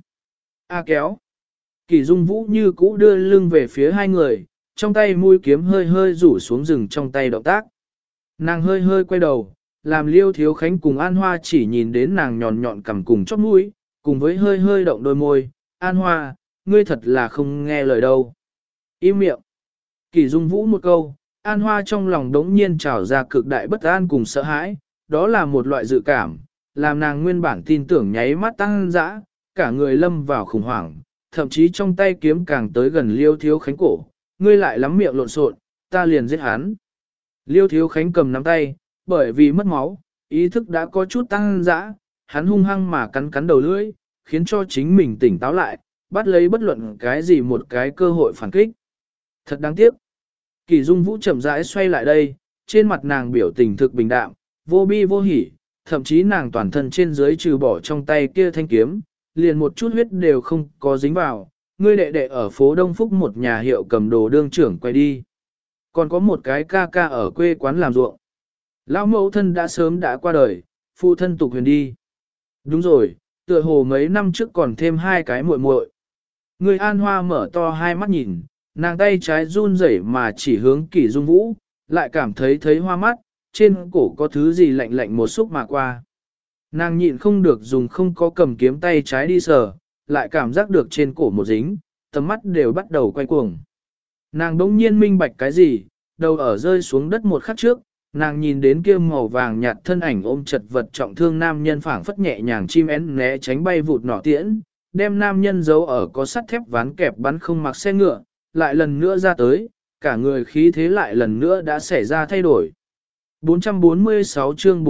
A kéo. Kỳ Dung Vũ như cũ đưa lưng về phía hai người, trong tay mũi kiếm hơi hơi rủ xuống rừng trong tay động tác. Nàng hơi hơi quay đầu, làm Liêu Thiếu Khánh cùng An Hoa chỉ nhìn đến nàng nhọn nhọn cằm cùng chóp mũi, cùng với hơi hơi động đôi môi. An Hoa, ngươi thật là không nghe lời đâu. Im miệng. Kỳ Dung Vũ một câu, An Hoa trong lòng đống nhiên trào ra cực đại bất an cùng sợ hãi, đó là một loại dự cảm, làm nàng nguyên bản tin tưởng nháy mắt tăng dã, cả người lâm vào khủng hoảng, thậm chí trong tay kiếm càng tới gần Liêu Thiếu Khánh cổ, ngươi lại lắm miệng lộn xộn, ta liền giết hắn. Liêu Thiếu Khánh cầm nắm tay, bởi vì mất máu, ý thức đã có chút tăng dã, hắn hung hăng mà cắn cắn đầu lưỡi, khiến cho chính mình tỉnh táo lại, bắt lấy bất luận cái gì một cái cơ hội phản kích. Thật đáng tiếc. Kỳ Dung Vũ chậm rãi xoay lại đây, trên mặt nàng biểu tình thực bình đạm, vô bi vô hỉ, thậm chí nàng toàn thân trên dưới trừ bỏ trong tay kia thanh kiếm, liền một chút huyết đều không có dính vào, ngươi đệ đệ ở phố Đông Phúc một nhà hiệu cầm đồ đương trưởng quay đi. Còn có một cái ca ca ở quê quán làm ruộng. Lão mẫu thân đã sớm đã qua đời, phụ thân tục huyền đi. Đúng rồi, tựa hồ mấy năm trước còn thêm hai cái muội muội. Người An Hoa mở to hai mắt nhìn, nàng tay trái run rẩy mà chỉ hướng Kỷ Dung Vũ, lại cảm thấy hoa mắt, trên cổ có thứ gì lạnh lạnh một xúc mà qua. Nàng nhịn không được dùng không có cầm kiếm tay trái đi sờ, lại cảm giác được trên cổ một dính, tầm mắt đều bắt đầu quay cuồng. Nàng đống nhiên minh bạch cái gì, đầu ở rơi xuống đất một khắc trước, nàng nhìn đến kia màu vàng nhạt thân ảnh ôm chật vật trọng thương nam nhân phảng phất nhẹ nhàng chim én né tránh bay vụt nỏ tiễn, đem nam nhân giấu ở có sắt thép ván kẹp bắn không mặc xe ngựa, lại lần nữa ra tới, cả người khí thế lại lần nữa đã xảy ra thay đổi. 446 chương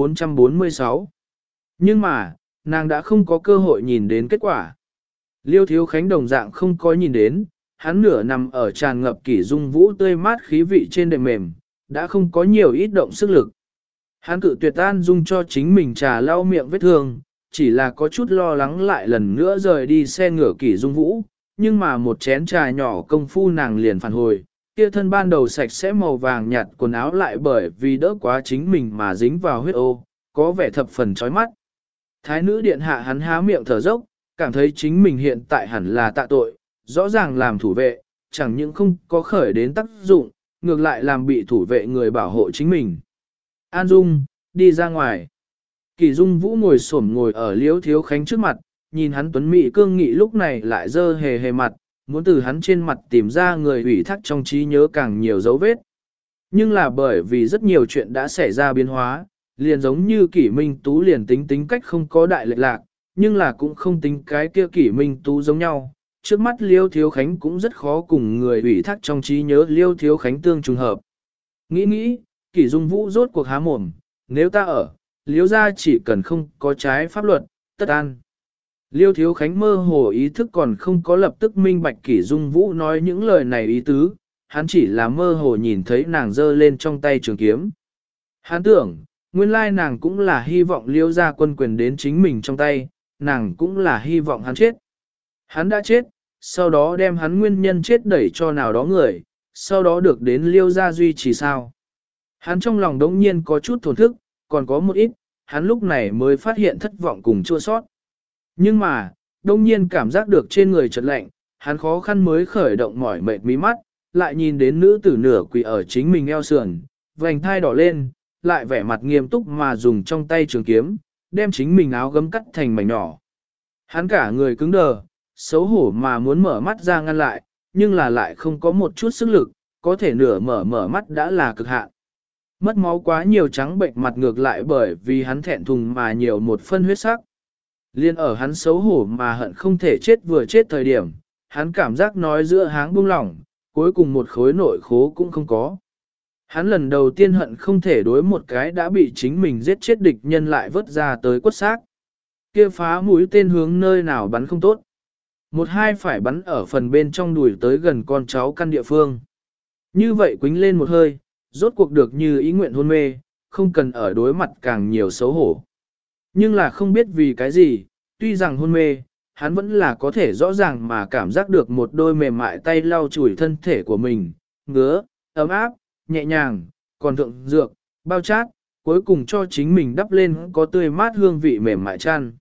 446 Nhưng mà, nàng đã không có cơ hội nhìn đến kết quả. Liêu Thiếu Khánh đồng dạng không có nhìn đến, hắn nửa nằm ở tràn ngập kỷ dung vũ tươi mát khí vị trên đệm mềm, đã không có nhiều ít động sức lực. Hắn cự tuyệt an dung cho chính mình trà lau miệng vết thương, chỉ là có chút lo lắng lại lần nữa rời đi xe ngựa kỷ dung vũ, nhưng mà một chén trà nhỏ công phu nàng liền phản hồi, kia thân ban đầu sạch sẽ màu vàng nhạt quần áo lại bởi vì đỡ quá chính mình mà dính vào huyết ô, có vẻ thập phần chói mắt. Thái nữ điện hạ hắn há miệng thở dốc, cảm thấy chính mình hiện tại hẳn là tạ tội, rõ ràng làm thủ vệ, chẳng những không có khởi đến tác dụng, ngược lại làm bị thủ vệ người bảo hộ chính mình. An Dung, đi ra ngoài. Kỳ Dung Vũ ngồi xổm ngồi ở Liễu Thiếu Khánh trước mặt, nhìn hắn tuấn mỹ cương nghị lúc này lại dơ hề hề mặt, muốn từ hắn trên mặt tìm ra người ủy thác trong trí nhớ càng nhiều dấu vết. Nhưng là bởi vì rất nhiều chuyện đã xảy ra biến hóa, liền giống như Kỷ Minh Tú liền tính cách không có đại lệch lạc, nhưng là cũng không tính cái kia Kỷ Minh Tú giống nhau. Trước mắt Liêu Thiếu Khánh cũng rất khó cùng người ủy thác trong trí nhớ Liêu Thiếu Khánh tương trùng hợp. Nghĩ, Kỷ Dung Vũ rốt cuộc há mồm, nếu ta ở, Liêu gia chỉ cần không có trái pháp luật, tất an. Liêu Thiếu Khánh mơ hồ ý thức còn không có lập tức minh bạch Kỷ Dung Vũ nói những lời này ý tứ, hắn chỉ là mơ hồ nhìn thấy nàng giơ lên trong tay trường kiếm. Hắn tưởng, nguyên lai nàng cũng là hy vọng Liêu gia quân quyền đến chính mình trong tay, nàng cũng là hy vọng hắn chết. Hắn đã chết, sau đó đem hắn nguyên nhân chết đẩy cho nào đó người, sau đó được đến Liêu gia duy trì sao. Hắn trong lòng đống nhiên có chút thổn thức, còn có một ít, hắn lúc này mới phát hiện thất vọng cùng chua sót. Nhưng mà, đông nhiên cảm giác được trên người chợt lạnh, hắn khó khăn mới khởi động mỏi mệt mí mắt, lại nhìn đến nữ tử nửa quỳ ở chính mình eo sườn, vành thai đỏ lên, lại vẻ mặt nghiêm túc mà dùng trong tay trường kiếm, đem chính mình áo gấm cắt thành mảnh nhỏ. Hắn cả người cứng đờ, xấu hổ mà muốn mở mắt ra ngăn lại, nhưng là lại không có một chút sức lực, có thể nửa mở mắt đã là cực hạn. Mất máu quá nhiều trắng bệnh mặt ngược lại bởi vì hắn thẹn thùng mà nhiều một phân huyết sắc. Liên ở hắn xấu hổ mà hận không thể chết vừa chết thời điểm, hắn cảm giác nói giữa háng buông lỏng, cuối cùng một khối nội khố cũng không có. Hắn lần đầu tiên hận không thể đối một cái đã bị chính mình giết chết địch nhân lại vớt ra tới quất xác. Kia phá mũi tên hướng nơi nào bắn không tốt. Một hai phải bắn ở phần bên trong đùi tới gần con cháu căn địa phương. Như vậy quính lên một hơi, rốt cuộc được như ý nguyện hôn mê, không cần ở đối mặt càng nhiều xấu hổ. Nhưng là không biết vì cái gì, tuy rằng hôn mê, hắn vẫn là có thể rõ ràng mà cảm giác được một đôi mềm mại tay lau chùi thân thể của mình, ngứa, ấm áp, nhẹ nhàng, còn thượng dược, bao chát, cuối cùng cho chính mình đắp lên có tươi mát hương vị mềm mại chăn.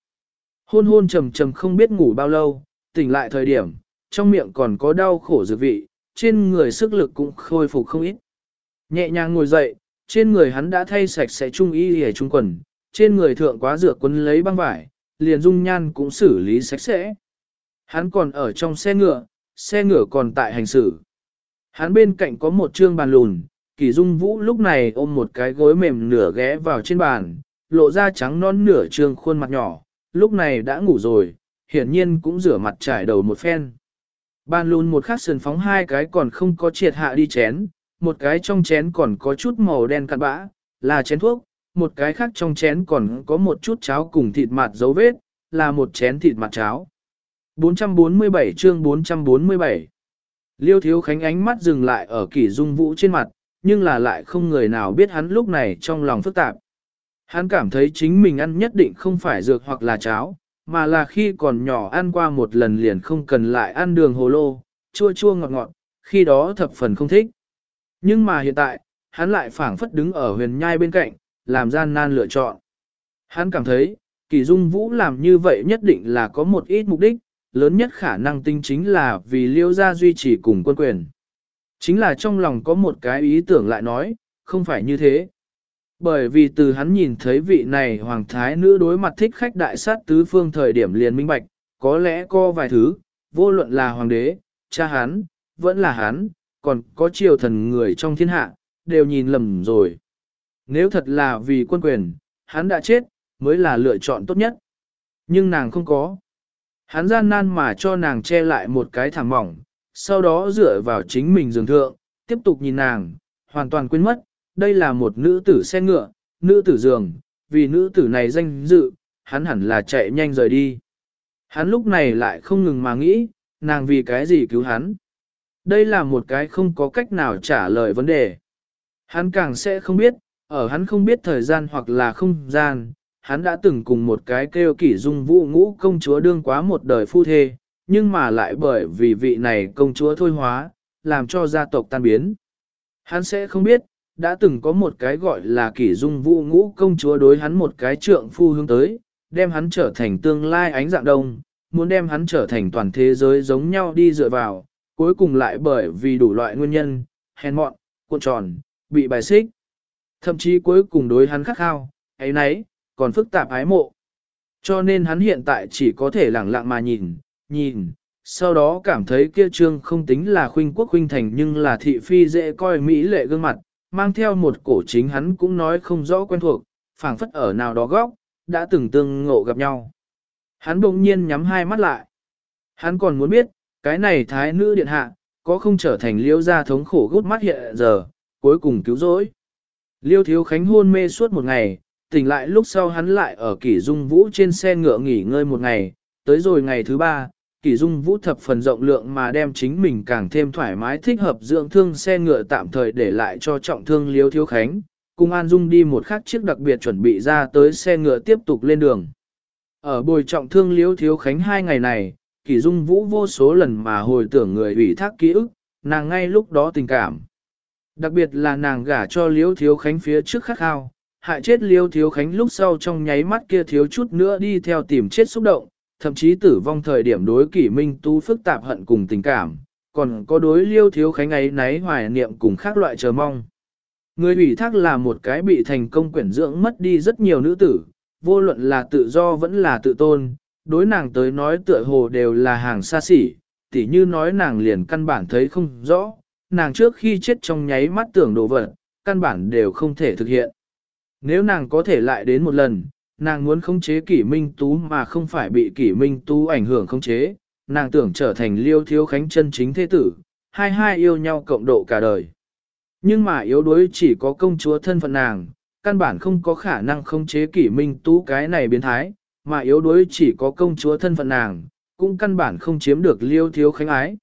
Hôn trầm trầm không biết ngủ bao lâu, tỉnh lại thời điểm, trong miệng còn có đau khổ dược vị, trên người sức lực cũng khôi phục không ít. Nhẹ nhàng ngồi dậy, trên người hắn đã thay sạch sẽ trung y hề trung quần, trên người thượng quá dược quấn lấy băng vải, liền dung nhan cũng xử lý sạch sẽ. Hắn còn ở trong xe ngựa còn tại hành xử. Hắn bên cạnh có một trương bàn lùn, Kỳ Dung Vũ lúc này ôm một cái gối mềm nửa ghé vào trên bàn, lộ ra trắng non nửa trương khuôn mặt nhỏ, lúc này đã ngủ rồi, hiển nhiên cũng rửa mặt trải đầu một phen. Bàn lùn một khắc sườn phóng hai cái còn không có triệt hạ đi chén, một cái trong chén còn có chút màu đen cặn bã, là chén thuốc, một cái khác trong chén còn có một chút cháo cùng thịt mặt dấu vết, là một chén thịt mặt cháo. 447 chương 447 Liêu Thiếu Khánh ánh mắt dừng lại ở Kỷ Dung Vũ trên mặt, nhưng là lại không người nào biết hắn lúc này trong lòng phức tạp. Hắn cảm thấy chính mình ăn nhất định không phải dược hoặc là cháo, mà là khi còn nhỏ ăn qua một lần liền không cần lại ăn đường hồ lô, chua chua ngọt ngọt, khi đó thập phần không thích. Nhưng mà hiện tại, hắn lại phảng phất đứng ở huyền nhai bên cạnh, làm gian nan lựa chọn. Hắn cảm thấy, Kỳ Dung Vũ làm như vậy nhất định là có một ít mục đích, lớn nhất khả năng tinh chính là vì Liêu gia duy trì cùng quân quyền. Chính là trong lòng có một cái ý tưởng lại nói, không phải như thế. Bởi vì từ hắn nhìn thấy vị này hoàng thái nữ đối mặt thích khách đại sát tứ phương thời điểm liền minh bạch, có lẽ có vài thứ, vô luận là hoàng đế, cha hắn, vẫn là hắn, còn có triều thần người trong thiên hạ, đều nhìn lầm rồi. Nếu thật là vì quân quyền, hắn đã chết, mới là lựa chọn tốt nhất. Nhưng nàng không có. Hắn gian nan mà cho nàng che lại một cái thảm mỏng, sau đó dựa vào chính mình giường thượng, tiếp tục nhìn nàng, hoàn toàn quên mất, đây là một nữ tử xe ngựa, nữ tử giường, vì nữ tử này danh dự, hắn hẳn là chạy nhanh rời đi. Hắn lúc này lại không ngừng mà nghĩ, nàng vì cái gì cứu hắn. Đây là một cái không có cách nào trả lời vấn đề. Hắn càng sẽ không biết, ở hắn không biết thời gian hoặc là không gian, hắn đã từng cùng một cái kêu kỷ dung vũ ngũ công chúa đương quá một đời phu thê, nhưng mà lại bởi vì vị này công chúa thôi hóa, làm cho gia tộc tan biến. Hắn sẽ không biết, đã từng có một cái gọi là kỷ dung vũ ngũ công chúa đối hắn một cái trượng phu hướng tới, đem hắn trở thành tương lai ánh dạng đông, muốn đem hắn trở thành toàn thế giới giống nhau đi dựa vào, cuối cùng lại bởi vì đủ loại nguyên nhân, hèn mọn, cuộn tròn, bị bài xích. Thậm chí cuối cùng đối hắn khắc khao, ấy nấy, còn phức tạp ái mộ. Cho nên hắn hiện tại chỉ có thể lẳng lặng mà nhìn, sau đó cảm thấy kia trương không tính là khuynh quốc khuynh thành nhưng là thị phi dễ coi mỹ lệ gương mặt, mang theo một cổ chính hắn cũng nói không rõ quen thuộc, phảng phất ở nào đó góc, đã từng tương ngộ gặp nhau. Hắn bỗng nhiên nhắm hai mắt lại. Hắn còn muốn biết, cái này thái nữ điện hạ, có không trở thành liêu gia thống khổ gút mắt hiện giờ, cuối cùng cứu rỗi. Liêu Thiếu Khánh hôn mê suốt một ngày, tỉnh lại lúc sau hắn lại ở Kỷ Dung Vũ trên xe ngựa nghỉ ngơi một ngày, tới rồi ngày thứ ba, Kỷ Dung Vũ thập phần rộng lượng mà đem chính mình càng thêm thoải mái thích hợp dưỡng thương xe ngựa tạm thời để lại cho trọng thương Liêu Thiếu Khánh, cùng An Dung đi một khắc chiếc đặc biệt chuẩn bị ra tới xe ngựa tiếp tục lên đường. Ở bồi trọng thương Liêu Thiếu Khánh 2 ngày này, Kỷ Dung Vũ vô số lần mà hồi tưởng người ủy thác ký ức, nàng ngay lúc đó tình cảm. Đặc biệt là nàng gả cho Liêu Thiếu Khánh phía trước khắc khao, hại chết Liêu Thiếu Khánh lúc sau trong nháy mắt kia thiếu chút nữa đi theo tìm chết xúc động, thậm chí tử vong thời điểm đối Kỷ Minh Tú phức tạp hận cùng tình cảm, còn có đối Liêu Thiếu Khánh ấy náy hoài niệm cùng khác loại chờ mong. Người ủy thác là một cái bị thành công quyển dưỡng mất đi rất nhiều nữ tử, vô luận là tự do vẫn là tự tôn, đối nàng tới nói tựa hồ đều là hàng xa xỉ, tỉ như nói nàng liền căn bản thấy không rõ, nàng trước khi chết trong nháy mắt tưởng đồ vật, căn bản đều không thể thực hiện. Nếu nàng có thể lại đến một lần, nàng muốn khống chế Kỷ Minh Tú mà không phải bị Kỷ Minh Tú ảnh hưởng khống chế, nàng tưởng trở thành Liêu Thiếu Khánh chân chính thế tử, hai yêu nhau cộng độ cả đời. Nhưng mà yếu đuối chỉ có công chúa thân phận nàng, căn bản không có khả năng khống chế Kỷ Minh Tú cái này biến thái, mà yếu đuối chỉ có công chúa thân phận nàng, cũng căn bản không chiếm được Liêu Thiếu Khánh ái.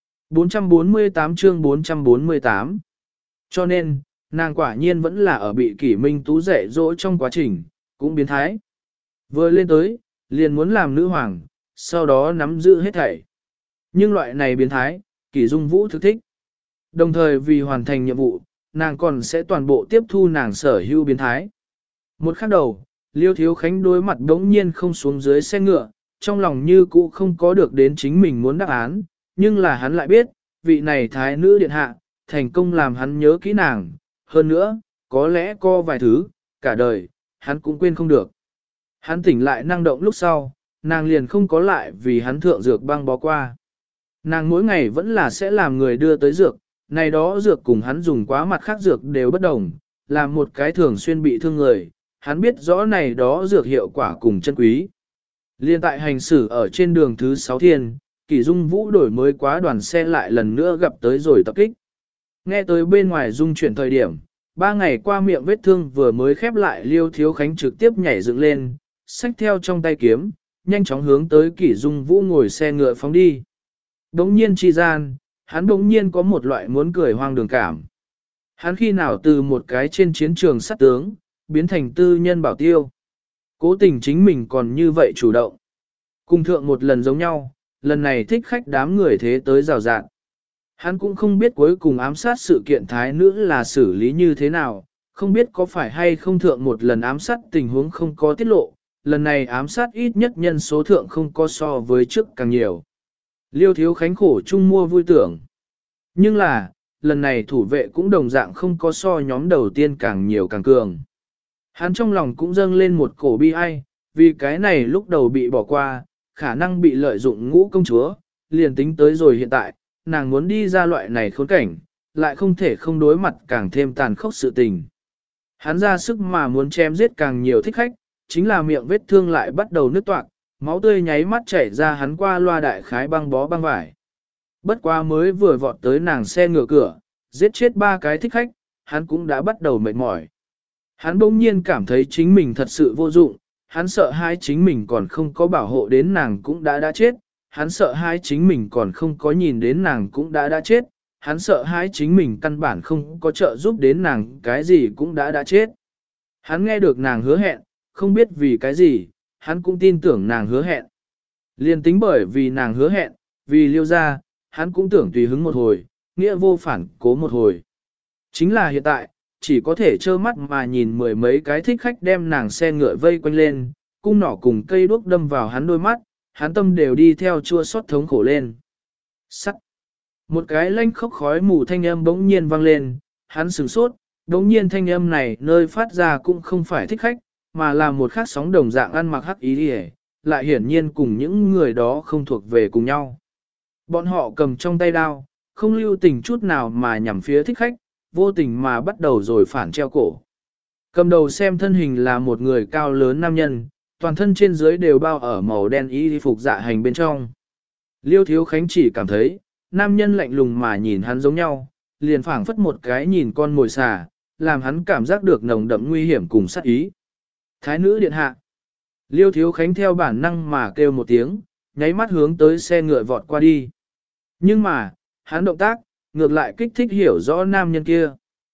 448 chương 448 Cho nên, nàng quả nhiên vẫn là ở bị Kỷ Minh Tú dạy dỗ trong quá trình, cũng biến thái. Vừa lên tới, liền muốn làm nữ hoàng, sau đó nắm giữ hết thảy. Nhưng loại này biến thái, Kỷ Dung Vũ thực thích. Đồng thời vì hoàn thành nhiệm vụ, nàng còn sẽ toàn bộ tiếp thu nàng sở hữu biến thái. Một khắc đầu, Liêu Thiếu Khánh đối mặt đống nhiên không xuống dưới xe ngựa, trong lòng như cũ không có được đến chính mình muốn đáp án, nhưng là hắn lại biết, vị này thái nữ điện hạ, thành công làm hắn nhớ kỹ nàng, hơn nữa, có lẽ có vài thứ, cả đời, hắn cũng quên không được. Hắn tỉnh lại năng động lúc sau, nàng liền không có lại vì hắn thượng dược băng bó qua. Nàng mỗi ngày vẫn là sẽ làm người đưa tới dược, này đó dược cùng hắn dùng quá mặt khác dược đều bất đồng, làm một cái thường xuyên bị thương người, hắn biết rõ này đó dược hiệu quả cùng chân quý. Liên tại hành xử ở trên đường thứ 6 thiên, Kỷ Dung Vũ đổi mới quá đoàn xe lại lần nữa gặp tới rồi tập kích. Nghe tới bên ngoài dung chuyển thời điểm, 3 ngày qua miệng vết thương vừa mới khép lại Liêu Thiếu Khánh trực tiếp nhảy dựng lên, xách theo trong tay kiếm, nhanh chóng hướng tới Kỷ Dung Vũ ngồi xe ngựa phóng đi. Đống nhiên chi gian, hắn đống nhiên có một loại muốn cười hoang đường cảm. Hắn khi nào từ một cái trên chiến trường sát tướng, biến thành tư nhân bảo tiêu. Cố tình chính mình còn như vậy chủ động. Cùng thượng một lần giống nhau, lần này thích khách đám người thế tới rào rạng. Hắn cũng không biết cuối cùng ám sát sự kiện thái nữ là xử lý như thế nào, không biết có phải hay không thượng một lần ám sát tình huống không có tiết lộ, lần này ám sát ít nhất nhân số thượng không có so với trước càng nhiều. Liêu Thiếu Khánh khổ chung mua vui tưởng. Nhưng là, lần này thủ vệ cũng đồng dạng không có so nhóm đầu tiên càng nhiều càng cường. Hắn trong lòng cũng dâng lên một cổ bi ai, vì cái này lúc đầu bị bỏ qua, khả năng bị lợi dụng ngũ công chúa, liền tính tới rồi hiện tại, nàng muốn đi ra loại này khốn cảnh, lại không thể không đối mặt càng thêm tàn khốc sự tình. Hắn ra sức mà muốn chém giết càng nhiều thích khách, chính là miệng vết thương lại bắt đầu nứt toạc, máu tươi nháy mắt chảy ra hắn qua loa đại khái băng bó băng vải. Bất quá mới vừa vọt tới nàng xe ngựa cửa, giết chết 3 cái thích khách, hắn cũng đã bắt đầu mệt mỏi. Hắn bỗng nhiên cảm thấy chính mình thật sự vô dụng, hắn sợ hai chính mình còn không có bảo hộ đến nàng cũng đã chết, hắn sợ hai chính mình còn không có nhìn đến nàng cũng đã chết, hắn sợ hai chính mình căn bản không có trợ giúp đến nàng cái gì cũng đã chết. Hắn nghe được nàng hứa hẹn, không biết vì cái gì, hắn cũng tin tưởng nàng hứa hẹn. Liên tính bởi vì nàng hứa hẹn, vì Liêu gia, hắn cũng tưởng tùy hứng một hồi, nghĩa vô phản cố một hồi. Chính là hiện tại, chỉ có thể trơ mắt mà nhìn 10 mấy cái thích khách đem nàng xe ngựa vây quanh lên, cung nỏ cùng cây đuốc đâm vào hắn đôi mắt, hắn tâm đều đi theo chua xót thống khổ lên. Sắt. Một cái lanh khốc khói mù thanh âm bỗng nhiên vang lên, hắn sửng sốt, bỗng nhiên thanh âm này nơi phát ra cũng không phải thích khách, mà là một khác sóng đồng dạng ăn mặc hắc ý đi, lại hiển nhiên cùng những người đó không thuộc về cùng nhau. Bọn họ cầm trong tay đao, không lưu tình chút nào mà nhằm phía thích khách, vô tình mà bắt đầu rồi phản treo cổ. Cầm đầu xem thân hình là một người cao lớn nam nhân, toàn thân trên dưới đều bao ở màu đen y phục dạ hành bên trong. Liêu Thiếu Khánh chỉ cảm thấy, nam nhân lạnh lùng mà nhìn hắn giống nhau, liền phảng phất một cái nhìn con mồi xà, làm hắn cảm giác được nồng đậm nguy hiểm cùng sát ý. Thái nữ điện hạ. Liêu Thiếu Khánh theo bản năng mà kêu một tiếng, nháy mắt hướng tới xe ngựa vọt qua đi. Nhưng mà, hắn động tác, ngược lại kích thích hiểu rõ nam nhân kia.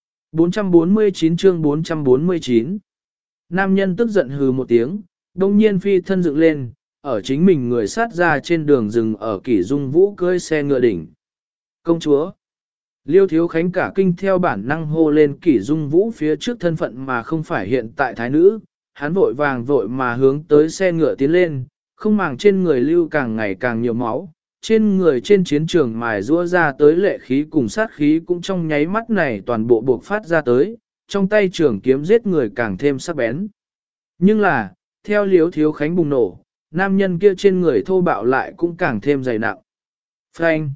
449 chương 449. Nam nhân tức giận hừ một tiếng, đông nhiên phi thân dựng lên, ở chính mình người sát ra trên đường rừng ở Kỷ Dung Vũ cưỡi xe ngựa đỉnh. Công chúa. Liêu Thiếu Khánh cả kinh theo bản năng hô lên Kỷ Dung Vũ phía trước thân phận mà không phải hiện tại thái nữ, hắn vội vàng vội mà hướng tới xe ngựa tiến lên, không màng trên người lưu càng ngày càng nhiều máu, trên người trên chiến trường mài rũa ra tới lệ khí cùng sát khí cũng trong nháy mắt này toàn bộ buộc phát ra tới, trong tay trường kiếm giết người càng thêm sắc bén. Nhưng là, theo Liêu Thiếu Khánh bùng nổ, nam nhân kia trên người thô bạo lại cũng càng thêm dày nặng. Phanh!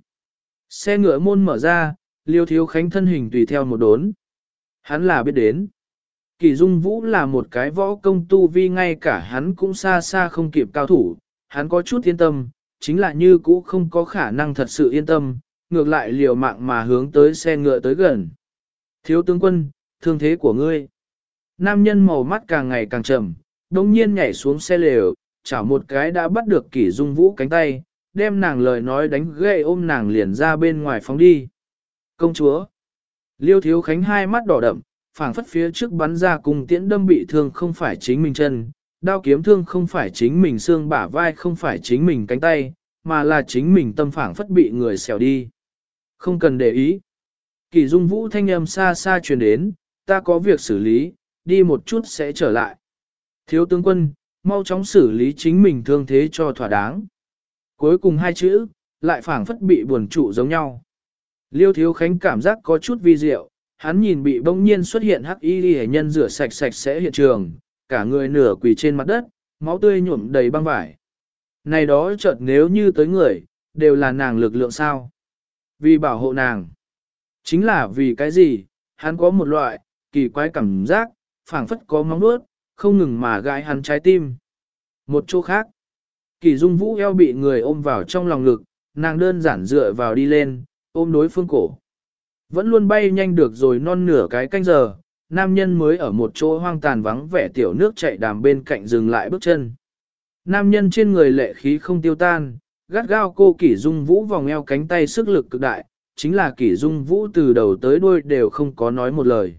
Xe ngựa môn mở ra, Liêu Thiếu Khánh thân hình tùy theo một đốn. Hắn là biết đến. Kỷ Dung Vũ là một cái võ công tu vi ngay cả hắn cũng xa xa không kịp cao thủ, hắn có chút yên tâm, chính là như cũ không có khả năng thật sự yên tâm, ngược lại liều mạng mà hướng tới xe ngựa tới gần. Thiếu tướng quân, thương thế của ngươi. Nam nhân màu mắt càng ngày càng trầm, đồng nhiên nhảy xuống xe lều, chảo một cái đã bắt được Kỷ Dung Vũ cánh tay, đem nàng lời nói đánh gậy ôm nàng liền ra bên ngoài phóng đi. Công chúa. Liêu Thiếu Khánh hai mắt đỏ đậm, phảng phất phía trước bắn ra cùng tiễn đâm bị thương không phải chính mình chân, đao kiếm thương không phải chính mình xương bả vai không phải chính mình cánh tay, mà là chính mình tâm phảng phất bị người xẻo đi. Không cần để ý. Kỷ Dung Vũ thanh âm xa xa truyền đến, ta có việc xử lý, đi một chút sẽ trở lại. Thiếu tướng quân, mau chóng xử lý chính mình thương thế cho thỏa đáng. Cuối cùng hai chữ, lại phảng phất bị buồn trụ giống nhau. Liêu Thiếu Khánh cảm giác có chút vi diệu, hắn nhìn bị bỗng nhiên xuất hiện hắc y hệ nhân rửa sạch sạch sẽ hiện trường, cả người nửa quỳ trên mặt đất, máu tươi nhuộm đầy băng vải. Này đó chợt nếu như tới người, đều là nàng lực lượng sao? Vì bảo hộ nàng. Chính là vì cái gì, hắn có một loại, kỳ quái cảm giác, phảng phất có móng vuốt, không ngừng mà gãi hắn trái tim. Một chỗ khác, Kỷ Dung Vũ eo bị người ôm vào trong lòng ngực, nàng đơn giản dựa vào đi lên, ôm đối phương cổ. Vẫn luôn bay nhanh được rồi non nửa cái canh giờ, nam nhân mới ở một chỗ hoang tàn vắng vẻ tiểu nước chạy đàm bên cạnh dừng lại bước chân. Nam nhân trên người lệ khí không tiêu tan, gắt gao cô Kỷ Dung Vũ vòng eo cánh tay sức lực cực đại, chính là Kỷ Dung Vũ từ đầu tới đuôi đều không có nói một lời.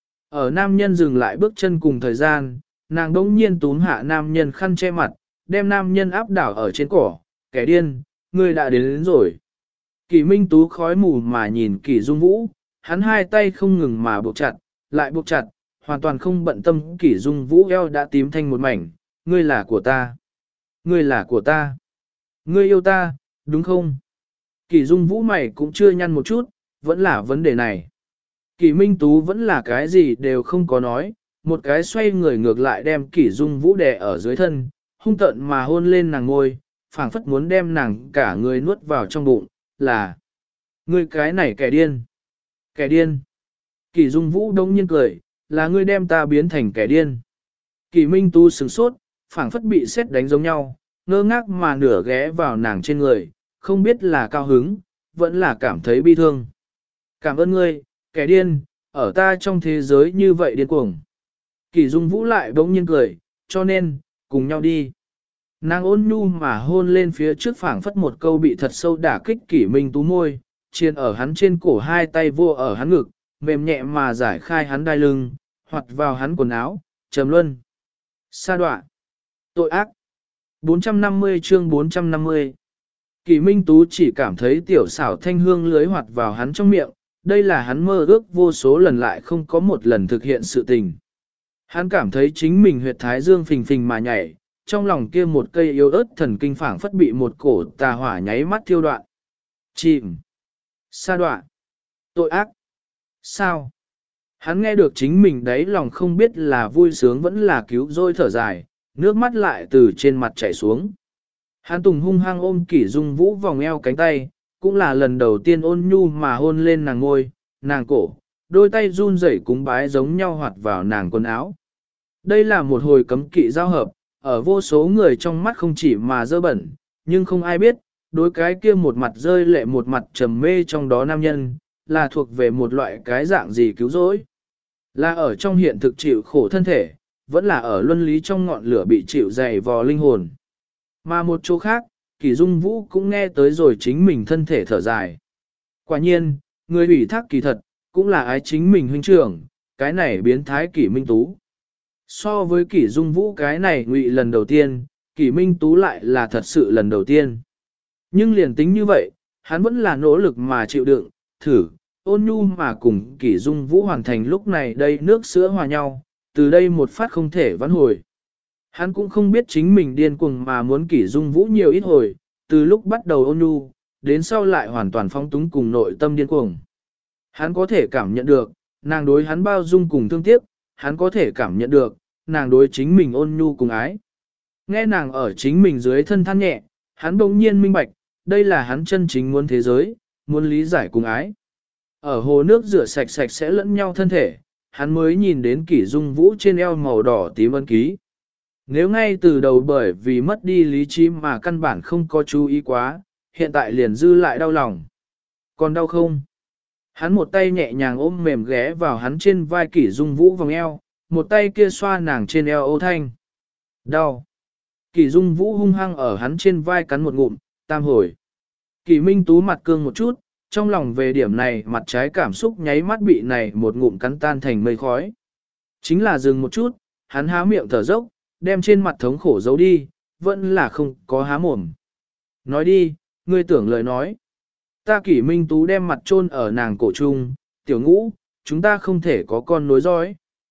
Ở nam nhân dừng lại bước chân cùng thời gian, nàng đỗng nhiên túm hạ nam nhân khăn che mặt, đem nam nhân áp đảo ở trên cỏ, kẻ điên, ngươi đã đến rồi. Kỷ Minh Tú khói mù mà nhìn Kỷ Dung Vũ, hắn hai tay không ngừng mà buộc chặt, lại buộc chặt, hoàn toàn không bận tâm Kỷ Dung Vũ eo đã tím thanh một mảnh, ngươi là của ta. Ngươi là của ta. Ngươi yêu ta, đúng không? Kỷ Dung Vũ mày cũng chưa nhăn một chút, vẫn là vấn đề này. Kỷ Minh Tú vẫn là cái gì đều không có nói, một cái xoay người ngược lại đem Kỷ Dung Vũ đè ở dưới thân, hung tợn mà hôn lên nàng ngôi, phảng phất muốn đem nàng cả người nuốt vào trong bụng, là ngươi cái này kẻ điên. Kẻ điên. Kỷ Dung Vũ đông nhiên cười, là ngươi đem ta biến thành kẻ điên. Kỷ Minh Tú sửng sốt, phảng phất bị sét đánh giống nhau, ngơ ngác mà nửa ghé vào nàng trên người, không biết là cao hứng, vẫn là cảm thấy bi thương. Cảm ơn ngươi, kẻ điên, ở ta trong thế giới như vậy điên cuồng. Kỷ Dung Vũ lại bỗng nhiên cười, cho nên, cùng nhau đi. Nàng ôn nhu mà hôn lên phía trước phảng phất một câu bị thật sâu đả kích Kỷ Minh Tú môi, chiên ở hắn trên cổ hai tay vô ở hắn ngực, mềm nhẹ mà giải khai hắn đai lưng, hoặc vào hắn quần áo, trầm luân. Sa đọa. Tội ác. 450 chương 450. Kỷ Minh Tú chỉ cảm thấy tiểu xảo thanh hương lưới hoạt vào hắn trong miệng, đây là hắn mơ ước vô số lần lại không có một lần thực hiện sự tình. Hắn cảm thấy chính mình huyệt thái dương phình phình mà nhảy, trong lòng kia một cây yếu ớt thần kinh phảng phất bị một cổ tà hỏa nháy mắt thiêu đoạn. Chìm. Sa đọa. Tội ác. Sao? Hắn nghe được chính mình đấy lòng không biết là vui sướng vẫn là cứu rỗi thở dài, nước mắt lại từ trên mặt chảy xuống. Hắn Tùng hung hăng ôm Kỷ Dung Vũ vòng eo cánh tay, cũng là lần đầu tiên ôn nhu mà hôn lên nàng ngôi, nàng cổ, đôi tay run rẩy cúng bái giống nhau hoạt vào nàng quần áo. Đây là một hồi cấm kỵ giao hợp, ở vô số người trong mắt không chỉ mà dơ bẩn, nhưng không ai biết, đối cái kia một mặt rơi lệ một mặt trầm mê trong đó nam nhân, là thuộc về một loại cái dạng gì cứu rỗi. Là ở trong hiện thực chịu khổ thân thể, vẫn là ở luân lý trong ngọn lửa bị chịu dày vò linh hồn. Mà một chỗ khác, Kỷ Dung Vũ cũng nghe tới rồi chính mình thân thể thở dài. Quả nhiên, người ủy thác kỳ thật, cũng là ái chính mình huynh trưởng, cái này biến thái Kỷ Minh Tú. So với Kỷ Dung Vũ cái này ngụy lần đầu tiên, Kỷ Minh Tú lại là thật sự lần đầu tiên. Nhưng liền tính như vậy, hắn vẫn là nỗ lực mà chịu đựng, thử, ôn nhu mà cùng Kỷ Dung Vũ hoàn thành lúc này đây nước sữa hòa nhau, từ đây một phát không thể vãn hồi. Hắn cũng không biết chính mình điên cuồng mà muốn Kỷ Dung Vũ nhiều ít hồi, từ lúc bắt đầu ôn nhu, đến sau lại hoàn toàn phóng túng cùng nội tâm điên cuồng. Hắn có thể cảm nhận được, nàng đối hắn bao dung cùng thương tiếc, hắn có thể cảm nhận được, nàng đối chính mình ôn nhu cùng ái. Nghe nàng ở chính mình dưới thân than nhẹ, hắn bỗng nhiên minh bạch, đây là hắn chân chính muốn thế giới, muốn lý giải cùng ái. Ở hồ nước rửa sạch sạch sẽ lẫn nhau thân thể, hắn mới nhìn đến Kỷ Dung Vũ trên eo màu đỏ tím ân ký. Nếu ngay từ đầu bởi vì mất đi lý trí mà căn bản không có chú ý quá, hiện tại liền dư lại đau lòng. Còn đau không? Hắn một tay nhẹ nhàng ôm mềm ghé vào hắn trên vai Kỷ Dung Vũ vòng eo, một tay kia xoa nàng trên eo ô thanh. Đau. Kỷ Dung Vũ hung hăng ở hắn trên vai cắn một ngụm, tam hồi. Kỷ Minh Tú mặt cương một chút, trong lòng về điểm này mặt trái cảm xúc nháy mắt bị này một ngụm cắn tan thành mây khói. Chính là dừng một chút, hắn há miệng thở dốc, đem trên mặt thống khổ giấu đi, vẫn là không có há mồm. Nói đi, ngươi tưởng lời nói. Ta Kỷ Minh Tú đem mặt chôn ở nàng cổ trung, tiểu ngũ, chúng ta không thể có con nối dõi.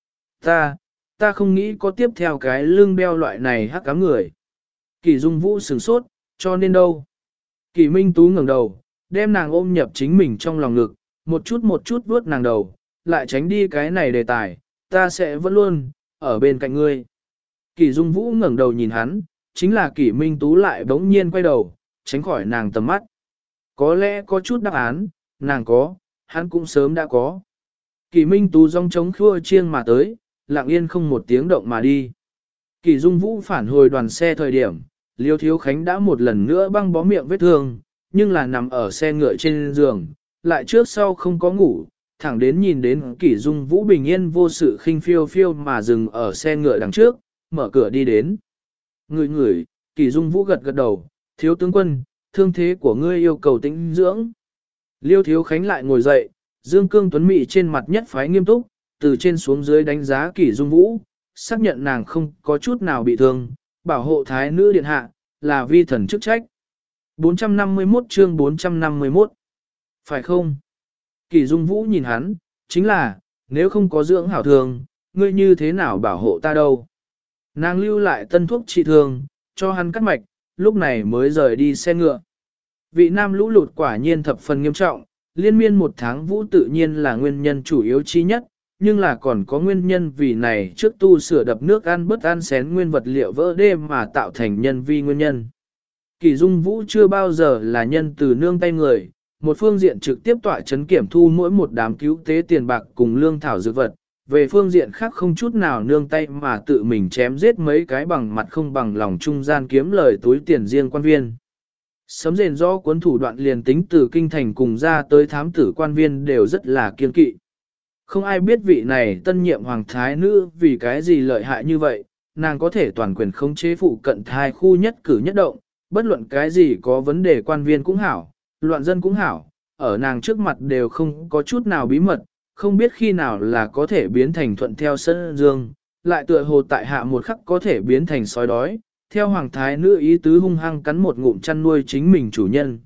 Ta không nghĩ có tiếp theo cái lưng beo loại này hắc ám người. Kỷ Dung Vũ sửng sốt, cho nên đâu. Kỷ Minh Tú ngẩng đầu, đem nàng ôm nhập chính mình trong lòng ngực, một chút vuốt nàng đầu, lại tránh đi cái này đề tài, ta sẽ vẫn luôn, ở bên cạnh ngươi. Kỷ Dung Vũ ngẩng đầu nhìn hắn, chính là Kỷ Minh Tú lại bỗng nhiên quay đầu, tránh khỏi nàng tầm mắt. Có lẽ có chút đáp án, nàng có, hắn cũng sớm đã có. Kỷ Minh Tú rong trống khua chiêng mà tới, lặng yên không một tiếng động mà đi. Kỷ Dung Vũ phản hồi đoàn xe thời điểm, Liêu Thiếu Khánh đã một lần nữa băng bó miệng vết thương, nhưng là nằm ở xe ngựa trên giường, lại trước sau không có ngủ, thẳng đến nhìn đến Kỷ Dung Vũ bình yên vô sự khinh phiêu phiêu mà dừng ở xe ngựa đằng trước, mở cửa đi đến. Ngửi, Kỷ Dung Vũ gật gật đầu, thiếu tướng quân, thương thế của ngươi yêu cầu tĩnh dưỡng. Liêu Thiếu Khánh lại ngồi dậy, Dương Cương Tuấn Mỹ trên mặt nhất phái nghiêm túc, từ trên xuống dưới đánh giá Kỷ Dung Vũ, xác nhận nàng không có chút nào bị thương, bảo hộ thái nữ điện hạ, là vi thần chức trách. 451 chương 451. Phải không? Kỷ Dung Vũ nhìn hắn, chính là, nếu không có dưỡng hảo thường, ngươi như thế nào bảo hộ ta đâu? Nàng lưu lại tân thuốc trị thương, cho hắn cắt mạch, lúc này mới rời đi xe ngựa. Vị nam lũ lụt quả nhiên thập phần nghiêm trọng, liên miên một tháng vũ tự nhiên là nguyên nhân chủ yếu chi nhất, nhưng là còn có nguyên nhân vì này trước tu sửa đập nước ăn bớt ăn xén nguyên vật liệu vỡ đêm mà tạo thành nhân vi nguyên nhân. Kỷ Dung Vũ chưa bao giờ là nhân từ nương tay người, một phương diện trực tiếp tọa chấn kiểm thu mỗi một đám cứu tế tiền bạc cùng lương thảo dược vật, về phương diện khác không chút nào nương tay mà tự mình chém giết mấy cái bằng mặt không bằng lòng trung gian kiếm lời túi tiền riêng quan viên. Sấm rền do cuốn thủ đoạn liền tính từ kinh thành cùng ra tới thám tử quan viên đều rất là kiên kỵ. Không ai biết vị này tân nhiệm hoàng thái nữ vì cái gì lợi hại như vậy, nàng có thể toàn quyền khống chế phụ cận thai khu nhất cử nhất động, bất luận cái gì có vấn đề quan viên cũng hảo, loạn dân cũng hảo, ở nàng trước mặt đều không có chút nào bí mật, không biết khi nào là có thể biến thành thuận theo sân dương, lại tựa hồ tại hạ một khắc có thể biến thành sói đói, theo hoàng thái nữ ý tứ hung hăng cắn một ngụm chăn nuôi chính mình chủ nhân.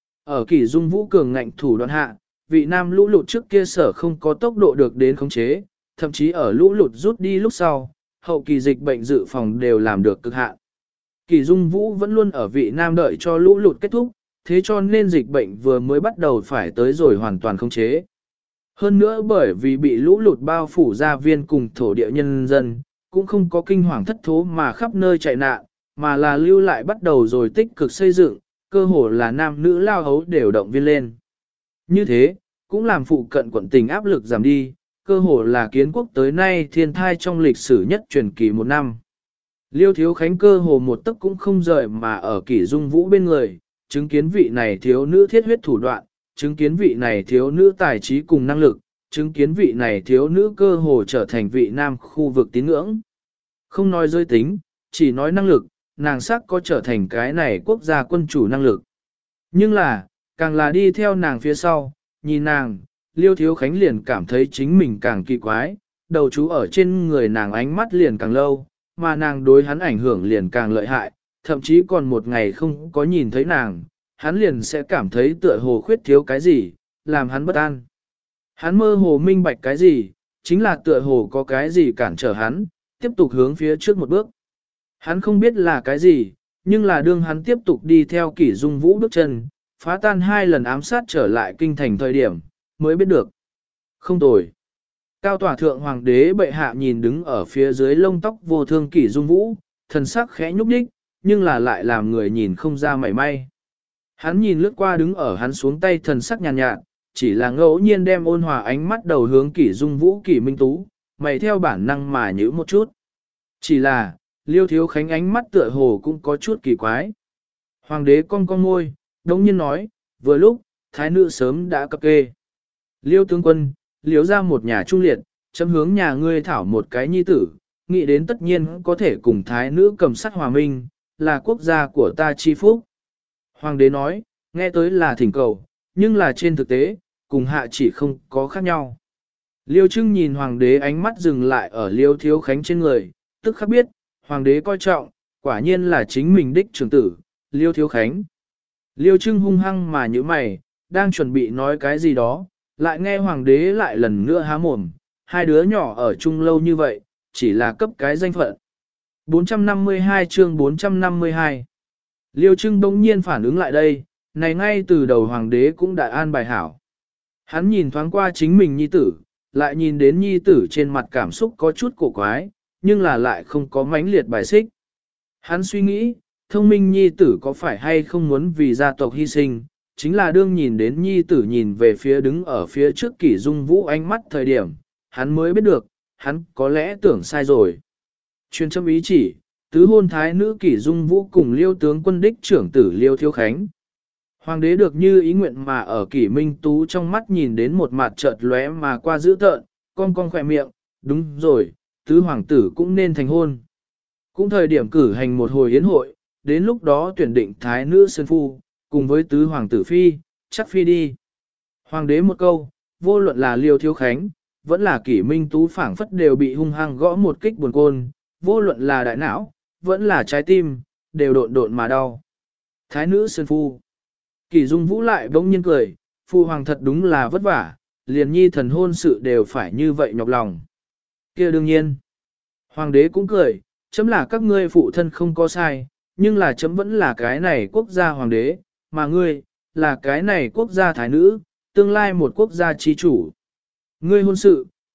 Ở Kỷ Dung Vũ cường ngạnh thủ đoạn hạ, vị nam lũ lụt trước kia sở không có tốc độ được đến khống chế, thậm chí ở lũ lụt rút đi lúc sau, hậu kỳ dịch bệnh dự phòng đều làm được cực hạn. Kỷ Dung Vũ vẫn luôn ở vị nam đợi cho lũ lụt kết thúc, thế cho nên dịch bệnh vừa mới bắt đầu phải tới rồi hoàn toàn khống chế. Hơn nữa bởi vì bị lũ lụt bao phủ gia viên cùng thổ địa nhân dân, cũng không có kinh hoàng thất thố mà khắp nơi chạy nạn, mà là lưu lại bắt đầu rồi tích cực xây dựng, cơ hồ là nam nữ lao hấu đều động viên lên. Như thế, cũng làm phụ cận quận tình áp lực giảm đi, cơ hồ là kiến quốc tới nay thiên thai trong lịch sử nhất truyền kỳ một năm. Liêu Thiếu Khánh cơ hồ một tấc cũng không rời mà ở Kỷ Dung Vũ bên người, chứng kiến vị này thiếu nữ thiết huyết thủ đoạn, chứng kiến vị này thiếu nữ tài trí cùng năng lực, chứng kiến vị này thiếu nữ cơ hồ trở thành vị nam khu vực tín ngưỡng. Không nói giới tính, chỉ nói năng lực, nàng sắc có trở thành cái này quốc gia quân chủ năng lực. Nhưng là, càng là đi theo nàng phía sau, nhìn nàng, Liêu Thiếu Khánh liền cảm thấy chính mình càng kỳ quái, đầu chú ở trên người nàng ánh mắt liền càng lâu, mà nàng đối hắn ảnh hưởng liền càng lợi hại, thậm chí còn một ngày không có nhìn thấy nàng, hắn liền sẽ cảm thấy tựa hồ khuyết thiếu cái gì, làm hắn bất an. Hắn mơ hồ minh bạch cái gì, chính là tựa hồ có cái gì cản trở hắn, tiếp tục hướng phía trước một bước. Hắn không biết là cái gì, nhưng là đương hắn tiếp tục đi theo Kỷ Dung Vũ bước chân, phá tan 2 lần ám sát trở lại kinh thành thời điểm, mới biết được. Không tồi. Cao tòa thượng hoàng đế bệ hạ nhìn đứng ở phía dưới lông tóc vô thương Kỷ Dung Vũ, thần sắc khẽ nhúc nhích, nhưng là lại làm người nhìn không ra mảy may. Hắn nhìn lướt qua đứng ở hắn xuống tay thần sắc nhàn nhạt, chỉ là ngẫu nhiên đem ôn hòa ánh mắt đầu hướng Kỷ Dung Vũ Kỷ Minh Tú, mày theo bản năng mà nhíu một chút. Chỉ là, Liêu Thiếu Khánh ánh mắt tựa hồ cũng có chút kỳ quái. Hoàng đế cong cong môi, đống nhiên nói, vừa lúc, thái nữ sớm đã cập kê. Liêu tướng quân, liếu ra một nhà trung liệt, chấm hướng nhà ngươi thảo một cái nhi tử, nghĩ đến tất nhiên có thể cùng thái nữ cầm sắt hòa minh, là quốc gia của ta chi phúc. Hoàng đế nói, nghe tới là thỉnh cầu, nhưng là trên thực tế, cùng hạ chỉ không có khác nhau. Liêu Trưng nhìn hoàng đế ánh mắt dừng lại ở Liêu Thiếu Khánh trên người, tức khắc biết, hoàng đế coi trọng, quả nhiên là chính mình đích trưởng tử, Liêu Thiếu Khánh. Liêu Trưng hung hăng mà như mày, đang chuẩn bị nói cái gì đó, lại nghe hoàng đế lại lần nữa há mồm, hai đứa nhỏ ở chung lâu như vậy, chỉ là cấp cái danh phận. 452 chương 452 Liêu Trưng bỗng nhiên phản ứng lại đây, này ngay từ đầu hoàng đế cũng đã an bài hảo. Hắn nhìn thoáng qua chính mình nhi tử, lại nhìn đến nhi tử trên mặt cảm xúc có chút cổ quái, nhưng là lại không có mãnh liệt bài xích. Hắn suy nghĩ, thông minh nhi tử có phải hay không muốn vì gia tộc hy sinh, chính là đương nhìn đến nhi tử nhìn về phía đứng ở phía trước Kỷ Dung Vũ ánh mắt thời điểm, hắn mới biết được, hắn có lẽ tưởng sai rồi. Truyền châm ý chỉ, tứ hôn thái nữ Kỷ Dung Vũ cùng Liêu tướng quân đích trưởng tử Liêu Thiếu Khánh. Hoàng đế được như ý nguyện mà ở Kỷ Minh Tú trong mắt nhìn đến một mặt chợt lóe mà qua dữ tợn, con khỏe miệng, đúng rồi, tứ hoàng tử cũng nên thành hôn. Cũng thời điểm cử hành một hồi yến hội, đến lúc đó tuyển định thái nữ sơn phu, cùng với tứ hoàng tử phi, chắc phi đi. Hoàng đế một câu, vô luận là Liêu Thiếu Khánh, vẫn là Kỷ Minh Tú phảng phất đều bị hung hăng gõ một kích buồn côn, vô luận là đại não, vẫn là trái tim, đều độn độn mà đau. Thái nữ sơn phu. Kỷ Dung Vũ lại bỗng nhiên cười, phu hoàng thật đúng là vất vả, liền nhi thần hôn sự đều phải như vậy nhọc lòng. Kia đương nhiên. Hoàng đế cũng cười, chấm là các ngươi phụ thân không có sai, nhưng là chấm vẫn là cái này quốc gia hoàng đế, mà ngươi, là cái này quốc gia thái nữ, tương lai một quốc gia chi chủ. Ngươi hôn sự,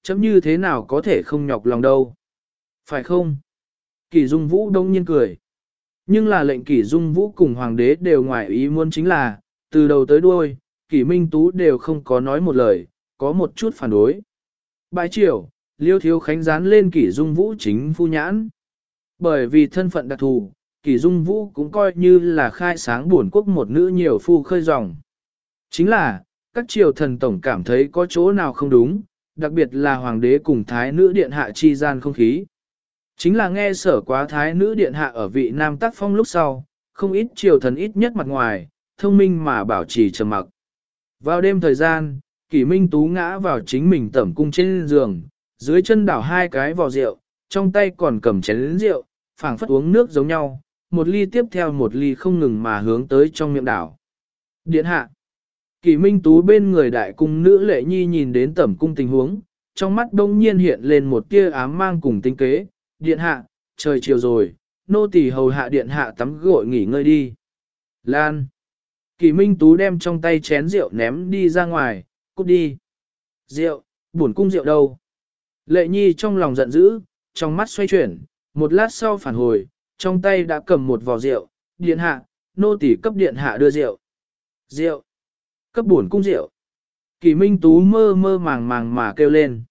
chấm như thế nào có thể không nhọc lòng đâu. Phải không? Kỷ Dung Vũ đông nhiên cười. Nhưng là lệnh Kỷ Dung Vũ cùng hoàng đế đều ngoài ý muốn chính là, từ đầu tới đuôi, Kỷ Minh Tú đều không có nói một lời, có một chút phản đối. Bãi triều, Liêu Thiếu Khánh dán lên Kỷ Dung Vũ chính phu nhãn. Bởi vì thân phận đặc thù, Kỷ Dung Vũ cũng coi như là khai sáng buồn quốc một nữ nhiều phu khơi dòng. Chính là, các triều thần tổng cảm thấy có chỗ nào không đúng, đặc biệt là hoàng đế cùng thái nữ điện hạ chi gian không khí. Chính là nghe sở quá thái nữ điện hạ ở vị nam tác phong lúc sau, không ít triều thần ít nhất mặt ngoài, thông minh mà bảo trì trầm mặc. Vào đêm thời gian, Kỷ Minh Tú ngã vào chính mình tẩm cung trên giường, dưới chân đảo hai cái vò rượu, trong tay còn cầm chén rượu, phảng phất uống nước giống nhau, một ly tiếp theo một ly không ngừng mà hướng tới trong miệng đảo. Điện hạ. Kỷ Minh Tú bên người đại cung nữ Lệ Nhi nhìn đến tẩm cung tình huống, trong mắt đông nhiên hiện lên một tia ám mang cùng tinh kế. Điện hạ, trời chiều rồi, nô tỳ hầu hạ điện hạ tắm gội nghỉ ngơi đi. Lan. Kỷ Minh Tú đem trong tay chén rượu ném đi ra ngoài, cút đi. Rượu, buồn cung rượu đâu? Lệ Nhi trong lòng giận dữ, trong mắt xoay chuyển, một lát sau phản hồi, trong tay đã cầm một vò rượu, điện hạ, nô tỳ cấp điện hạ đưa rượu. Rượu, cấp buồn cung rượu. Kỷ Minh Tú mơ mơ màng màng mà kêu lên.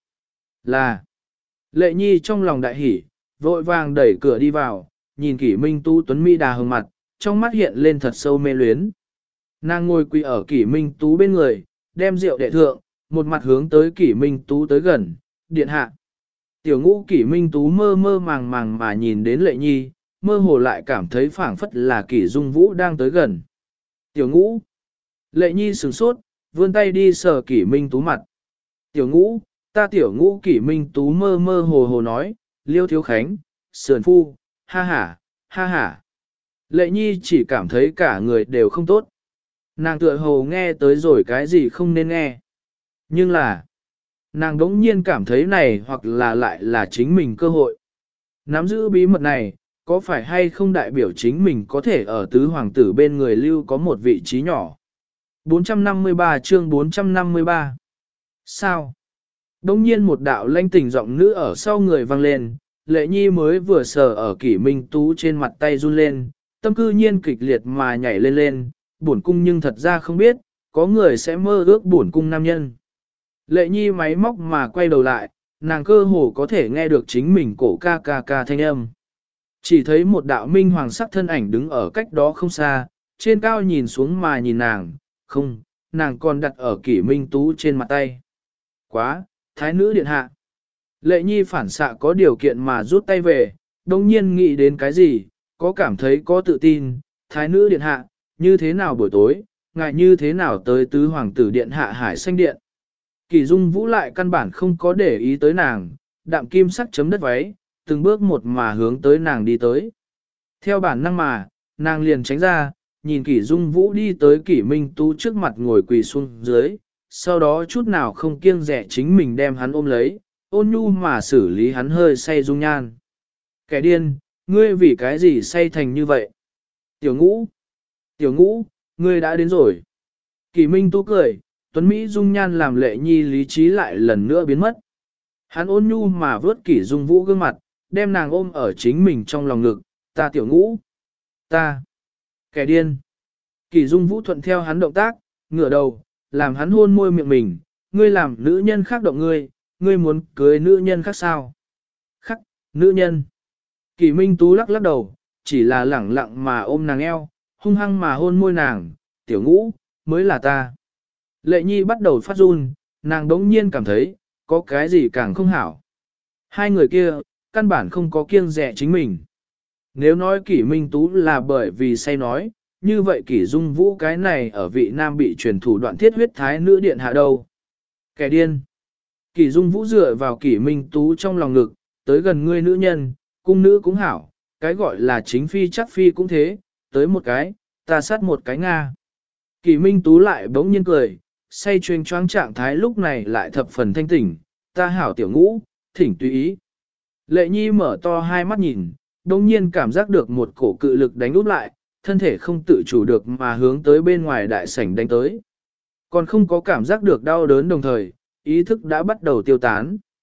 Là, Lệ Nhi trong lòng đại hỉ, vội vàng đẩy cửa đi vào, nhìn Kỷ Minh Tú tuấn mỹ đà hồng mặt, trong mắt hiện lên thật sâu mê luyến. Nàng ngồi quỳ ở Kỷ Minh Tú bên người, đem rượu đệ thượng, một mặt hướng tới Kỷ Minh Tú tới gần, điện hạ. Tiểu ngũ Kỷ Minh Tú mơ mơ màng màng mà nhìn đến Lệ Nhi, mơ hồ lại cảm thấy phảng phất là Kỷ Dung Vũ đang tới gần. Tiểu ngũ. Lệ Nhi sửng sốt, vươn tay đi sờ Kỷ Minh Tú mặt. Tiểu ngũ, ta tiểu ngũ Kỷ Minh Tú mơ mơ hồ hồ nói, Liêu Thiếu Khánh, sườn phu, ha ha, ha ha. Lệ Nhi chỉ cảm thấy cả người đều không tốt. Nàng tựa hồ nghe tới rồi cái gì không nên nghe. Nhưng là, nàng đống nhiên cảm thấy này hoặc là lại là chính mình cơ hội. Nắm giữ bí mật này, có phải hay không đại biểu chính mình có thể ở tứ hoàng tử bên người lưu có một vị trí nhỏ. 453 chương 453 Sao? Đống nhiên một đạo lanh tình giọng nữ ở sau người vang lên, Lệ Nhi mới vừa sờ ở Kỷ Minh Tú trên mặt tay run lên, tâm cư nhiên kịch liệt mà nhảy lên lên, bổn cung nhưng thật ra không biết, có người sẽ mơ ước bổn cung nam nhân. Lệ Nhi máy móc mà quay đầu lại, nàng cơ hồ có thể nghe được chính mình cổ ca ca ca thanh âm. Chỉ thấy một đạo minh hoàng sắc thân ảnh đứng ở cách đó không xa, trên cao nhìn xuống mà nhìn nàng, không, nàng còn đặt ở Kỷ Minh Tú trên mặt tay. Quá, thái nữ điện hạ. Lệ Nhi phản xạ có điều kiện mà rút tay về, đồng nhiên nghĩ đến cái gì, có cảm thấy có tự tin, thái nữ điện hạ, như thế nào buổi tối, ngại như thế nào tới tứ hoàng tử điện hạ hải xanh điện. Kỷ Dung Vũ lại căn bản không có để ý tới nàng, đạm kim sắc chấm đất váy, từng bước một mà hướng tới nàng đi tới. Theo bản năng mà, nàng liền tránh ra, nhìn Kỷ Dung Vũ đi tới Kỷ Minh Tú trước mặt ngồi quỳ xuống dưới, sau đó chút nào không kiêng dè chính mình đem hắn ôm lấy, ôn nhu mà xử lý hắn hơi say dung nhan. Kẻ điên, ngươi vì cái gì say thành như vậy? Tiểu ngũ, ngươi đã đến rồi. Kỷ Minh Tú cười, tuấn Mỹ dung nhan làm Lệ Nhi lý trí lại lần nữa biến mất. Hắn ôn nhu mà vớt Kỷ Dung Vũ gương mặt, đem nàng ôm ở chính mình trong lòng ngực, ta tiểu ngũ. Ta. Kẻ điên. Kỷ Dung Vũ thuận theo hắn động tác, ngửa đầu, làm hắn hôn môi miệng mình, ngươi làm nữ nhân khác động ngươi, ngươi muốn cưới nữ nhân khác sao? Khắc, nữ nhân. Kỷ Minh Tú lắc lắc đầu, chỉ là lẳng lặng mà ôm nàng eo, hung hăng mà hôn môi nàng, tiểu ngũ, mới là ta. Lệ Nhi bắt đầu phát run, nàng đống nhiên cảm thấy, có cái gì càng không hảo. Hai người kia, căn bản không có kiêng dè chính mình. Nếu nói Kỷ Minh Tú là bởi vì say nói, như vậy Kỷ Dung Vũ cái này ở vị nam bị truyền thủ đoạn thiết huyết thái nữ điện hạ đâu. Kẻ điên. Kỷ Dung Vũ dựa vào Kỷ Minh Tú trong lòng ngực, tới gần ngươi nữ nhân, cung nữ cũng hảo, cái gọi là chính phi chắc phi cũng thế, tới một cái, ta sát một cái Nga. Kỷ Minh Tú lại bỗng nhiên cười, say chuyên choáng trạng thái lúc này lại thập phần thanh tỉnh, ta hảo tiểu ngũ, thỉnh tùy ý. Lệ Nhi mở to hai mắt nhìn, đồng nhiên cảm giác được một cổ cự lực đánh úp lại, thân thể không tự chủ được mà hướng tới bên ngoài đại sảnh đánh tới. Còn không có cảm giác được đau đớn đồng thời, ý thức đã bắt đầu tiêu tán.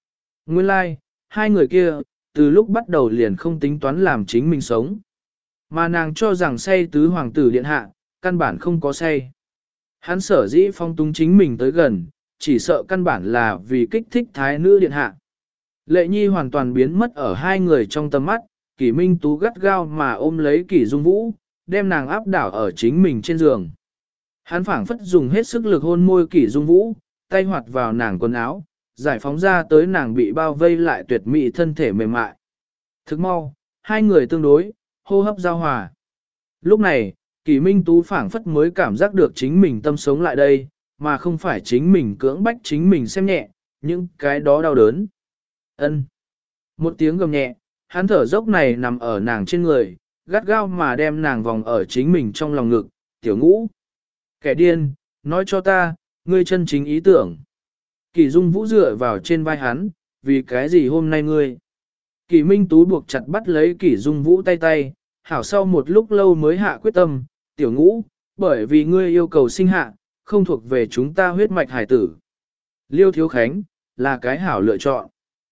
Nguyên lai, like, hai người kia, từ lúc bắt đầu liền không tính toán làm chính mình sống. Mà nàng cho rằng say tứ hoàng tử điện hạ, căn bản không có say. Hắn sở dĩ phong túng chính mình tới gần, chỉ sợ căn bản là vì kích thích thái nữ điện hạ. Lệ nhi hoàn toàn biến mất ở hai người trong tầm mắt, Kỷ Minh Tú gắt gao mà ôm lấy Kỷ Dung Vũ, đem nàng áp đảo ở chính mình trên giường. Hắn phảng phất dùng hết sức lực hôn môi Kỷ Dung Vũ, tay hoạt vào nàng quần áo, giải phóng ra tới nàng bị bao vây lại tuyệt mỹ thân thể mềm mại. Thức mau, hai người tương đối, hô hấp giao hòa. Lúc này, Kỷ Minh Tú phảng phất mới cảm giác được chính mình tâm sống lại đây, mà không phải chính mình cưỡng bách chính mình xem nhẹ, những cái đó đau đớn. Ân. Một tiếng gầm nhẹ, hắn thở dốc này nằm ở nàng trên người, gắt gao mà đem nàng vòng ở chính mình trong lòng ngực, tiểu ngũ. Kẻ điên, nói cho ta, ngươi chân chính ý tưởng. Kỷ Dung Vũ dựa vào trên vai hắn, vì cái gì hôm nay ngươi? Kỷ Minh Tú buộc chặt bắt lấy Kỷ Dung Vũ tay tay, hảo sau một lúc lâu mới hạ quyết tâm, tiểu ngũ, bởi vì ngươi yêu cầu sinh hạ, không thuộc về chúng ta huyết mạch hải tử. Liêu Thiếu Khánh, là cái hảo lựa chọn.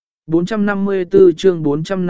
454 chương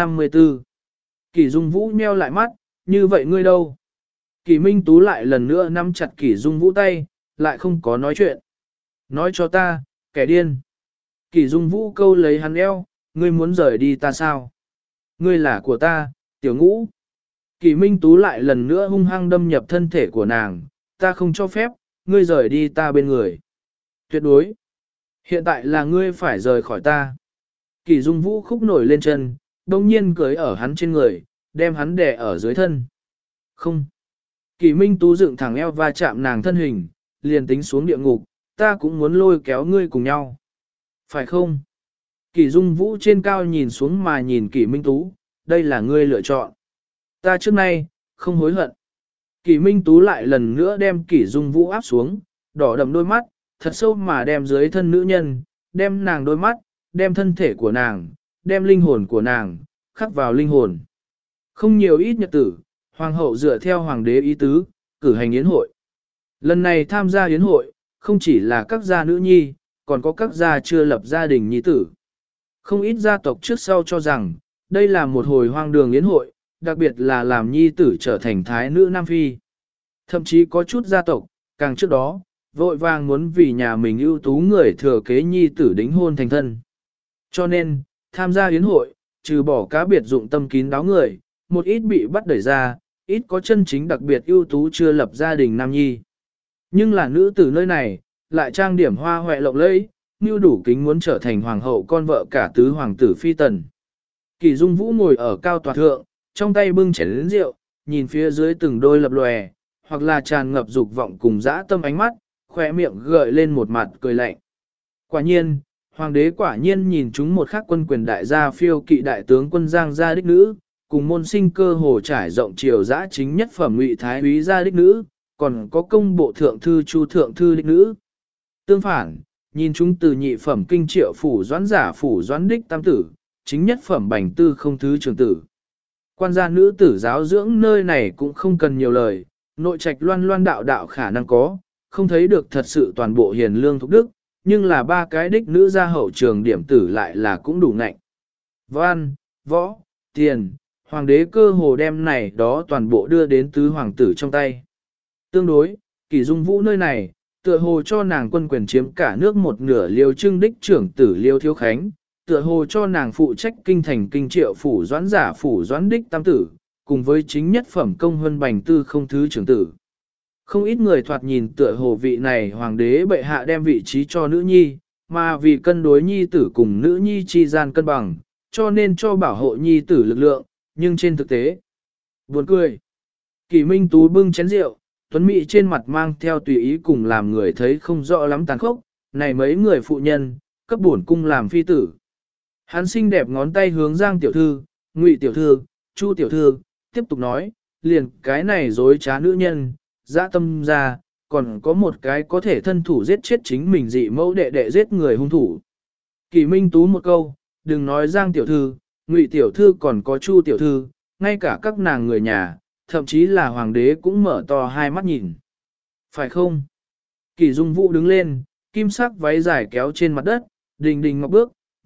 454 Kỷ Dung Vũ nheo lại mắt, như vậy ngươi đâu? Kỷ Minh Tú lại lần nữa nắm chặt Kỷ Dung Vũ tay, lại không có nói chuyện. Nói cho ta, kẻ điên. Kỷ Dung Vũ câu lấy hắn eo, ngươi muốn rời đi ta sao? Ngươi là của ta, tiểu ngũ. Kỷ Minh Tú lại lần nữa hung hăng đâm nhập thân thể của nàng, ta không cho phép, ngươi rời đi ta bên người. Tuyệt đối. Hiện tại là ngươi phải rời khỏi ta. Kỷ Dung Vũ khúc nổi lên chân, đồng nhiên cưới ở hắn trên người, đem hắn đè ở dưới thân. Không. Kỷ Minh Tú dựng thẳng eo và chạm nàng thân hình, liền tính xuống địa ngục, ta cũng muốn lôi kéo ngươi cùng nhau. Phải không? Kỷ Dung Vũ trên cao nhìn xuống mà nhìn Kỷ Minh Tú, đây là ngươi lựa chọn. Ta trước nay, không hối hận. Kỷ Minh Tú lại lần nữa đem Kỷ Dung Vũ áp xuống, đỏ đậm đôi mắt, thật sâu mà đem dưới thân nữ nhân, đem nàng đôi mắt, đem thân thể của nàng, đem linh hồn của nàng, khắc vào linh hồn. Không nhiều ít nhật tử, hoàng hậu dựa theo hoàng đế ý tứ, cử hành yến hội. Lần này tham gia yến hội, không chỉ là các gia nữ nhi, còn có các gia chưa lập gia đình nhi tử. Không ít gia tộc trước sau cho rằng, đây là một hồi hoang đường yến hội, đặc biệt là làm nhi tử trở thành thái nữ Nam Phi. Thậm chí có chút gia tộc, càng trước đó, vội vàng muốn vì nhà mình ưu tú người thừa kế nhi tử đính hôn thành thân. Cho nên, tham gia yến hội, trừ bỏ cá biệt dụng tâm kín đáo người, một ít bị bắt đẩy ra, ít có chân chính đặc biệt ưu tú chưa lập gia đình nam nhi. Nhưng là nữ tử nơi này, lại trang điểm hoa hoẹ lộng lẫy, như đủ kính muốn trở thành hoàng hậu con vợ cả tứ hoàng tử phi tần. Kỷ Dung Vũ ngồi ở cao tòa thượng, trong tay bưng chén rượu, nhìn phía dưới từng đôi lập lòe, hoặc là tràn ngập dục vọng cùng dã tâm ánh mắt, khỏe miệng gợi lên một mặt cười lạnh. Quả nhiên, hoàng đế quả nhiên nhìn chúng một khắc quân quyền đại gia phiêu kỵ đại tướng quân Giang gia đích nữ, cùng môn sinh cơ hồ trải rộng triều dã chính nhất phẩm ngụy thái úy gia đích nữ, còn có công bộ thượng thư chu thượng thư đích nữ. Tương phản, nhìn chúng từ nhị phẩm kinh triệu phủ doãn giả phủ doãn đích tam tử, chính nhất phẩm bành tư không thứ trường tử. Quan gia nữ tử giáo dưỡng nơi này cũng không cần nhiều lời, nội trạch loan loan đạo đạo khả năng có, không thấy được thật sự toàn bộ hiền lương thục đức, nhưng là ba cái đích nữ gia hậu trường điểm tử lại là cũng đủ ngạnh. Văn, võ, tiền, hoàng đế cơ hồ đem này đó toàn bộ đưa đến tứ hoàng tử trong tay. Tương đối, Kỷ Dung Vũ nơi này, tựa hồ cho nàng quân quyền chiếm cả nước một nửa Liêu Trưng đích trưởng tử Liêu Thiếu Khánh, tựa hồ cho nàng phụ trách kinh thành kinh triệu phủ doãn giả phủ doãn đích tam tử, cùng với chính nhất phẩm công huân bành tư không thứ trưởng tử. Không ít người thoạt nhìn tựa hồ vị này hoàng đế bệ hạ đem vị trí cho nữ nhi, mà vì cân đối nhi tử cùng nữ nhi chi gian cân bằng, cho nên cho bảo hộ nhi tử lực lượng, nhưng trên thực tế, buồn cười. Kỷ Minh Tú bưng chén rượu, tuấn mỹ trên mặt mang theo tùy ý cùng làm người thấy không rõ lắm tàn khốc, này mấy người phụ nhân, cấp bổn cung làm phi tử. Hắn xinh đẹp ngón tay hướng Giang tiểu thư, Ngụy tiểu thư, Chu tiểu thư, tiếp tục nói, liền cái này dối trá nữ nhân, dã tâm ra, còn có một cái có thể thân thủ giết chết chính mình dị mẫu đệ đệ giết người hung thủ. Kỷ Minh Tú một câu, đừng nói Giang tiểu thư, Ngụy tiểu thư còn có Chu tiểu thư, ngay cả các nàng người nhà, thậm chí là hoàng đế cũng mở to hai mắt nhìn. Phải không? Kỷ Dung Vũ đứng lên, kim sắc váy dài kéo trên mặt đất, đình đình ngọc bước,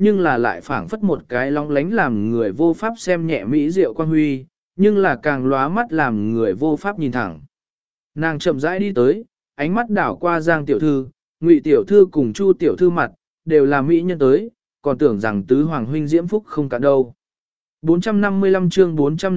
nhưng là lại phảng phất một cái long lánh làm người vô pháp xem nhẹ mỹ diệu quan huy, nhưng là càng lóa mắt làm người vô pháp nhìn thẳng. Nàng chậm rãi đi tới, ánh mắt đảo qua Giang tiểu thư, Ngụy tiểu thư cùng Chu tiểu thư mặt, đều là mỹ nhân tới, còn tưởng rằng tứ hoàng huynh diễm phúc không cả đâu. 455 chương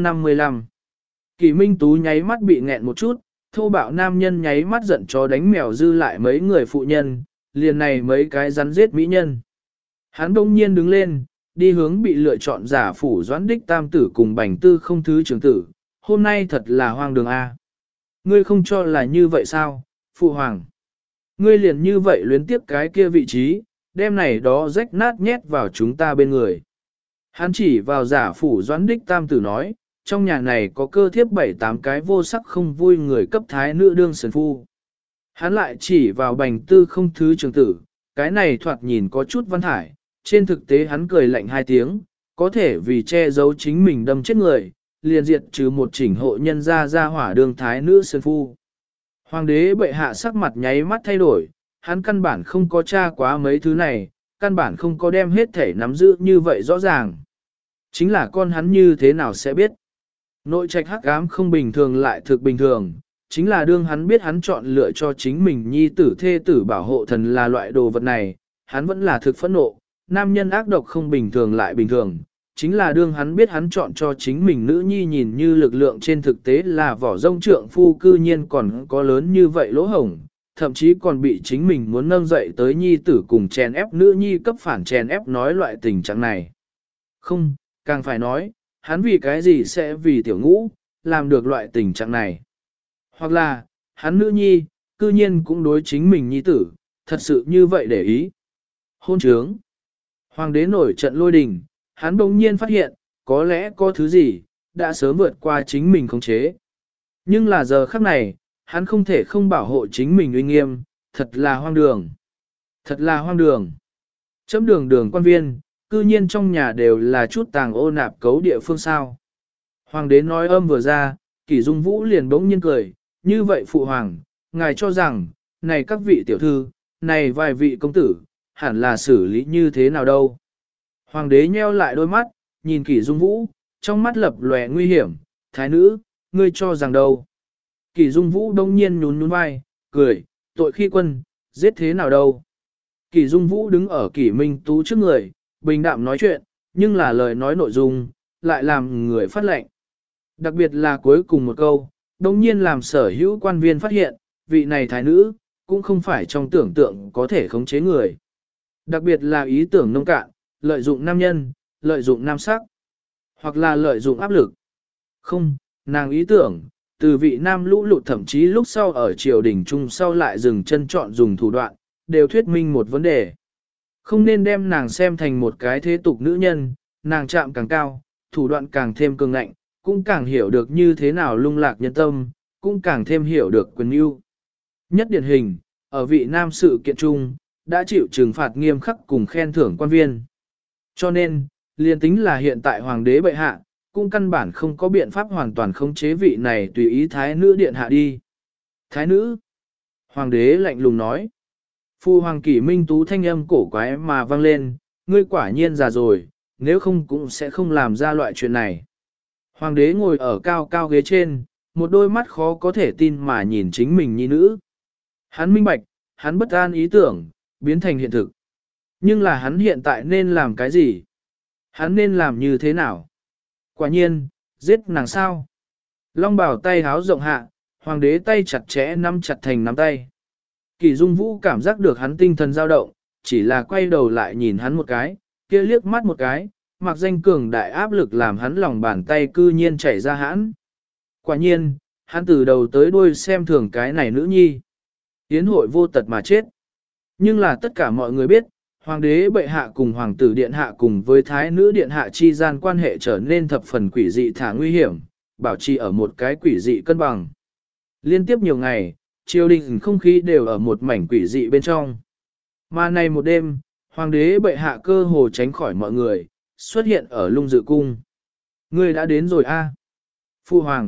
455 Kỳ Minh Tú nháy mắt bị nghẹn một chút, thô bạo nam nhân nháy mắt giận chó đánh mèo dư lại mấy người phụ nhân, liền này mấy cái rắn giết mỹ nhân. Hắn đông nhiên đứng lên, đi hướng bị lựa chọn giả phủ doãn đích tam tử cùng bành tư không thứ trưởng tử, hôm nay thật là hoang đường A. Ngươi không cho là như vậy sao, phụ hoàng? Ngươi liền như vậy luyến tiếp cái kia vị trí, đem này đó rách nát nhét vào chúng ta bên người. Hắn chỉ vào giả phủ doãn đích tam tử nói, trong nhà này có cơ thiếp 7-8 cái vô sắc không vui người cấp thái nữ đương sần phu. Hắn lại chỉ vào bành tư không thứ trưởng tử, cái này thoạt nhìn có chút văn thải, trên thực tế hắn cười lạnh 2 tiếng, có thể vì che giấu chính mình đâm chết người, liền diệt trừ một chỉnh hộ nhân ra hỏa đương thái nữ sần phu. Hoàng đế bệ hạ sắc mặt nháy mắt thay đổi, hắn căn bản không có tra quá mấy thứ này, căn bản không có đem hết thể nắm giữ như vậy rõ ràng. Chính là con hắn như thế nào sẽ biết. Nội trạch hắc ám không bình thường lại thực bình thường, chính là đương hắn biết hắn chọn lựa cho chính mình nhi tử thê tử bảo hộ thần là loại đồ vật này, hắn vẫn là thực phẫn nộ, nam nhân ác độc không bình thường lại bình thường, chính là đương hắn biết hắn chọn cho chính mình nữ nhi nhìn như lực lượng trên thực tế là vỏ rông trượng phu cư nhiên còn có lớn như vậy lỗ hổng, thậm chí còn bị chính mình muốn nâng dậy tới nhi tử cùng chèn ép nữ nhi cấp phản chèn ép nói loại tình trạng này. Không, càng phải nói, hắn vì cái gì sẽ vì tiểu ngũ, làm được loại tình trạng này. Hoặc là, hắn nữ nhi, cư nhiên cũng đối chính mình nhi tử, thật sự như vậy để ý. Hôn trướng. Hoàng đế nổi trận lôi đình, hắn bỗng nhiên phát hiện, có lẽ có thứ gì, đã sớm vượt qua chính mình khống chế. Nhưng là giờ khắc này, hắn không thể không bảo hộ chính mình uy nghiêm, thật là hoang đường. Thật là hoang đường. Chấm đường đường quan viên, cư nhiên trong nhà đều là chút tàng ô nạp cấu địa phương sao. Hoàng đế nói âm vừa ra, Kỷ Dung Vũ liền bỗng nhiên cười, như vậy phụ hoàng, ngài cho rằng, này các vị tiểu thư, này vài vị công tử, hẳn là xử lý như thế nào đâu. Hoàng đế nheo lại đôi mắt, nhìn Kỷ Dung Vũ, trong mắt lập lòe nguy hiểm, thái nữ, ngươi cho rằng đâu. Kỷ Dung Vũ đông nhiên nhún nhún vai, cười, tội khi quân, giết thế nào đâu. Kỷ Dung Vũ đứng ở Kỷ Minh Tú trước người, bình đạm nói chuyện, nhưng là lời nói nội dung, lại làm người phát lệnh. Đặc biệt là cuối cùng một câu, đồng nhiên làm sở hữu quan viên phát hiện, vị này thái nữ, cũng không phải trong tưởng tượng có thể khống chế người. Đặc biệt là ý tưởng nông cạn, lợi dụng nam nhân, lợi dụng nam sắc, hoặc là lợi dụng áp lực. Không, nàng ý tưởng, từ vị nam lũ lụt thậm chí lúc sau ở triều đình chung sau lại dừng chân chọn dùng thủ đoạn, đều thuyết minh một vấn đề. Không nên đem nàng xem thành một cái thế tục nữ nhân, nàng chạm càng cao, thủ đoạn càng thêm cường ngạnh, cũng càng hiểu được như thế nào lung lạc nhân tâm, cũng càng thêm hiểu được quyền ưu. Nhất điển hình, ở vị nam sự kiện chung, đã chịu trừng phạt nghiêm khắc cùng khen thưởng quan viên. Cho nên, liền tính là hiện tại hoàng đế bệ hạ, cũng căn bản không có biện pháp hoàn toàn khống chế vị này tùy ý thái nữ điện hạ đi. Thái nữ, hoàng đế lạnh lùng nói. Phu hoàng Kỷ Minh Tú thanh âm cổ quái mà vang lên, ngươi quả nhiên già rồi, nếu không cũng sẽ không làm ra loại chuyện này. Hoàng đế ngồi ở cao cao ghế trên, một đôi mắt khó có thể tin mà nhìn chính mình nhi nữ. Hắn minh bạch, hắn bất an ý tưởng, biến thành hiện thực. Nhưng là hắn hiện tại nên làm cái gì? Hắn nên làm như thế nào? Quả nhiên, giết nàng sao? Long bảo tay háo rộng hạ, hoàng đế tay chặt chẽ nắm chặt thành nắm tay. Kỳ Dung Vũ cảm giác được hắn tinh thần dao động, chỉ là quay đầu lại nhìn hắn một cái, kia liếc mắt một cái, mặc danh cường đại áp lực làm hắn lòng bàn tay cư nhiên chảy ra hãn. Quả nhiên, hắn từ đầu tới đuôi xem thường cái này nữ nhi. Yến hội vô tật mà chết. Nhưng là tất cả mọi người biết, hoàng đế bệ hạ cùng hoàng tử điện hạ cùng với thái nữ điện hạ chi gian quan hệ trở nên thập phần quỷ dị thả nguy hiểm, bảo trì ở một cái quỷ dị cân bằng. Liên tiếp nhiều ngày, triều đình không khí đều ở một mảnh quỷ dị bên trong. Mà này một đêm, hoàng đế bệ hạ cơ hồ tránh khỏi mọi người, xuất hiện ở lung dự cung. Ngươi đã đến rồi a, Phu hoàng.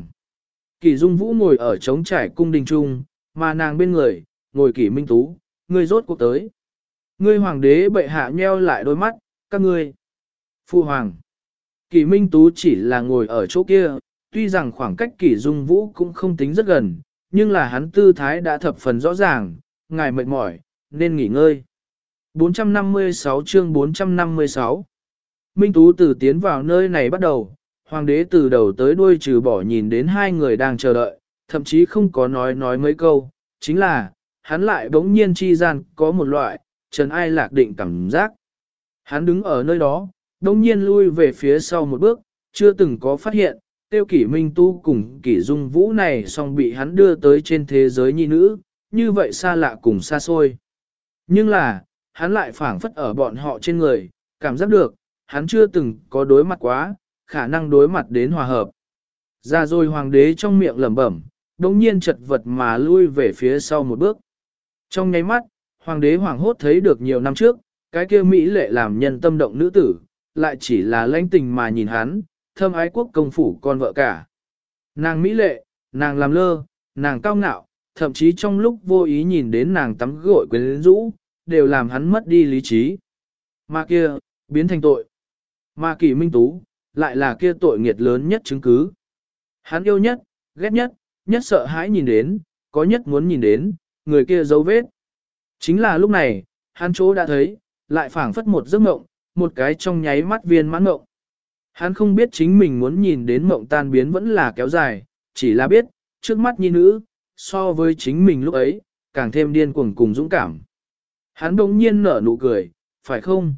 Kỷ Dung Vũ ngồi ở trống trải cung đình trung, mà nàng bên người, ngồi Kỷ Minh Tú, ngươi rốt cuộc tới. Ngươi hoàng đế bệ hạ nheo lại đôi mắt, các ngươi. Phu hoàng. Kỷ Minh Tú chỉ là ngồi ở chỗ kia, tuy rằng khoảng cách Kỷ Dung Vũ cũng không tính rất gần, nhưng là hắn tư thái đã thập phần rõ ràng, ngài mệt mỏi, nên nghỉ ngơi. 456 chương 456 Minh Tú từ tiến vào nơi này bắt đầu, hoàng đế từ đầu tới đuôi trừ bỏ nhìn đến hai người đang chờ đợi, thậm chí không có nói mấy câu, chính là, hắn lại bỗng nhiên chi gian có một loại, trần ai lạc định cảm giác. Hắn đứng ở nơi đó, bỗng nhiên lui về phía sau một bước, chưa từng có phát hiện, tiêu Kỷ Minh Tú cùng Kỷ Dung Vũ này song bị hắn đưa tới trên thế giới nhi nữ, như vậy xa lạ cùng xa xôi. Nhưng là, hắn lại phảng phất ở bọn họ trên người, cảm giác được, hắn chưa từng có đối mặt quá, khả năng đối mặt đến hòa hợp. Ra rồi hoàng đế trong miệng lẩm bẩm, đống nhiên chật vật mà lui về phía sau một bước. Trong nháy mắt, hoàng đế hoảng hốt thấy được nhiều năm trước, cái kia Mỹ lệ làm nhân tâm động nữ tử, lại chỉ là lãnh tình mà nhìn hắn, thâm ái quốc công phủ con vợ cả. Nàng Mỹ lệ, nàng làm lơ, nàng cao ngạo, thậm chí trong lúc vô ý nhìn đến nàng tắm gội quyến rũ, đều làm hắn mất đi lý trí. Mà kia, biến thành tội. Mà Kỷ Minh Tú, lại là kia tội nghiệt lớn nhất chứng cứ. Hắn yêu nhất, ghét nhất, nhất sợ hãi nhìn đến, có nhất muốn nhìn đến, người kia dấu vết. Chính là lúc này, hắn chỗ đã thấy, lại phảng phất một giấc mộng, một cái trong nháy mắt viên mãn mộng. Hắn không biết chính mình muốn nhìn đến mộng tan biến vẫn là kéo dài, chỉ là biết, trước mắt nhi nữ, so với chính mình lúc ấy, càng thêm điên cuồng cùng dũng cảm. Hắn bỗng nhiên nở nụ cười, phải không?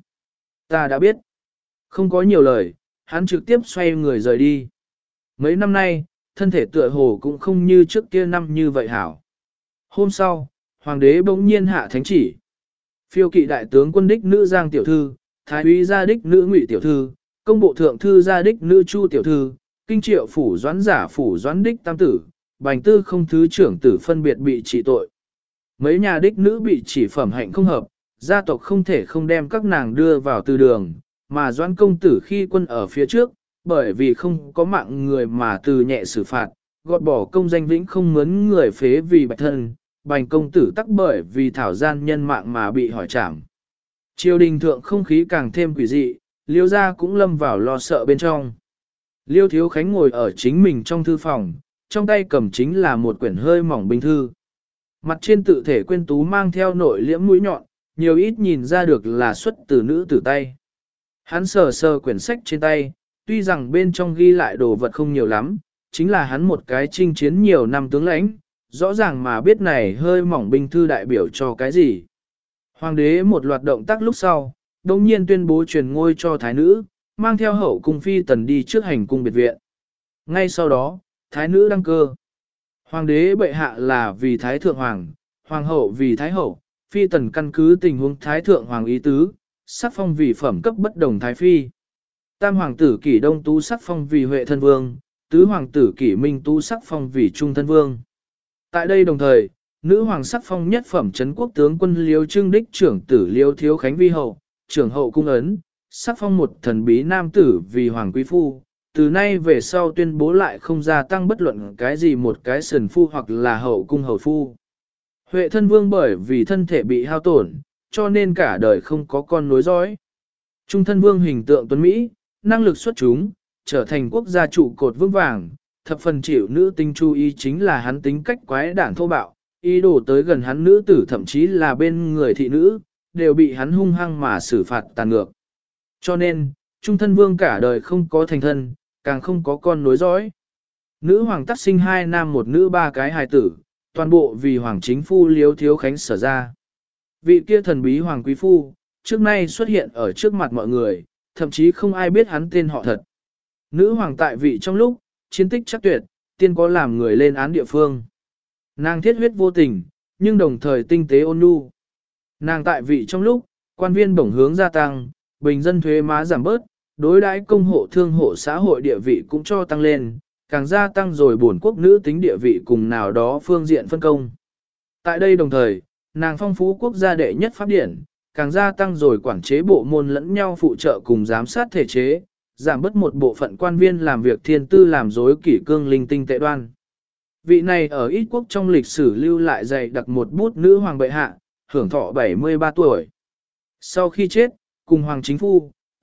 Ta đã biết. Không có nhiều lời, hắn trực tiếp xoay người rời đi. Mấy năm nay, thân thể tựa hồ cũng không như trước kia năm như vậy hảo. Hôm sau, hoàng đế bỗng nhiên hạ thánh chỉ. Phiêu kỵ đại tướng quân đích nữ Giang tiểu thư, thái úy gia đích nữ Ngụy tiểu thư, công bộ thượng thư gia đích nữ Chu tiểu thư, kinh triệu phủ doãn giả phủ doãn đích tam tử, bành tư không thứ trưởng tử phân biệt bị trị tội. Mấy nhà đích nữ bị chỉ phẩm hạnh không hợp, gia tộc không thể không đem các nàng đưa vào từ đường, mà doãn công tử khi quân ở phía trước, bởi vì không có mạng người mà từ nhẹ xử phạt, gọt bỏ công danh vĩnh không mướn người phế vì bạch thân, bành công tử tắc bởi vì thảo gian nhân mạng mà bị hỏi trảm. Triều đình thượng không khí càng thêm quỷ dị, Liêu gia cũng lâm vào lo sợ bên trong. Liêu Thiếu Khánh ngồi ở chính mình trong thư phòng, trong tay cầm chính là một quyển hơi mỏng binh thư. Mặt trên tự thể quyên tú mang theo nội liễm mũi nhọn, nhiều ít nhìn ra được là xuất từ nữ tử tay. Hắn sờ sờ quyển sách trên tay, tuy rằng bên trong ghi lại đồ vật không nhiều lắm, chính là hắn một cái chinh chiến nhiều năm tướng lãnh, rõ ràng mà biết này hơi mỏng binh thư đại biểu cho cái gì. Hoàng đế một loạt động tác lúc sau, đồng nhiên tuyên bố truyền ngôi cho thái nữ, mang theo hậu cung phi tần đi trước hành cung biệt viện. Ngay sau đó, thái nữ đăng cơ. Hoàng đế bệ hạ là vì thái thượng hoàng, hoàng hậu vì thái hậu, phi tần căn cứ tình huống thái thượng hoàng ý tứ, sắc phong vì phẩm cấp bất đồng thái phi. Tam hoàng tử Kỷ Đông Tú sắc phong vì Huệ thân vương, tứ hoàng tử Kỷ Minh Tú sắc phong vì Trung thân vương. Tại đây đồng thời, nữ hoàng sắc phong nhất phẩm trấn quốc tướng quân Liêu Trưng đích trưởng tử Liêu Thiếu Khánh vi hậu, trưởng hậu cung ấn, sắc phong một thần bí nam tử vì hoàng quý phu, từ nay về sau tuyên bố lại không gia tăng bất luận cái gì một cái sần phu hoặc là hậu cung hầu phu. Huệ thân vương bởi vì thân thể bị hao tổn, cho nên cả đời không có con nối dõi. Trung thân vương hình tượng tuấn Mỹ, năng lực xuất chúng, trở thành quốc gia trụ cột vững vàng, thập phần chịu nữ tinh chú ý chính là hắn tính cách quái đản thô bạo, ý đồ tới gần hắn nữ tử thậm chí là bên người thị nữ, đều bị hắn hung hăng mà xử phạt tàn ngược. Cho nên, Trung thân vương cả đời không có thành thân, càng không có con nối dõi. Nữ hoàng tắc sinh 2 nam 1 nữ 3 cái hài tử, toàn bộ vì hoàng chính phu Liêu Thiếu Khánh sở ra. Vị kia thần bí hoàng quý phu, trước nay xuất hiện ở trước mặt mọi người, thậm chí không ai biết hắn tên họ thật. Nữ hoàng tại vị trong lúc, chiến tích chắc tuyệt, tiên có làm người lên án địa phương. Nàng thiết huyết vô tình, nhưng đồng thời tinh tế ôn nhu. Nàng tại vị trong lúc, quan viên bổng hướng gia tăng, bình dân thuế má giảm bớt, đối đãi công hộ thương hộ xã hội địa vị cũng cho tăng lên, càng gia tăng rồi bổn quốc nữ tính địa vị cùng nào đó phương diện phân công. Tại đây đồng thời, nàng phong phú quốc gia đệ nhất pháp điển, càng gia tăng rồi quản chế bộ môn lẫn nhau phụ trợ cùng giám sát thể chế, giảm bớt một bộ phận quan viên làm việc thiên tư làm dối kỷ cương linh tinh tệ đoan. Vị này ở ít quốc trong lịch sử lưu lại dày đặc một bút nữ hoàng bệ hạ, hưởng thọ 73 tuổi. Sau khi chết, cùng hoàng chính phu,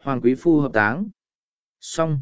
Hoàng quý phu hợp táng. Xong.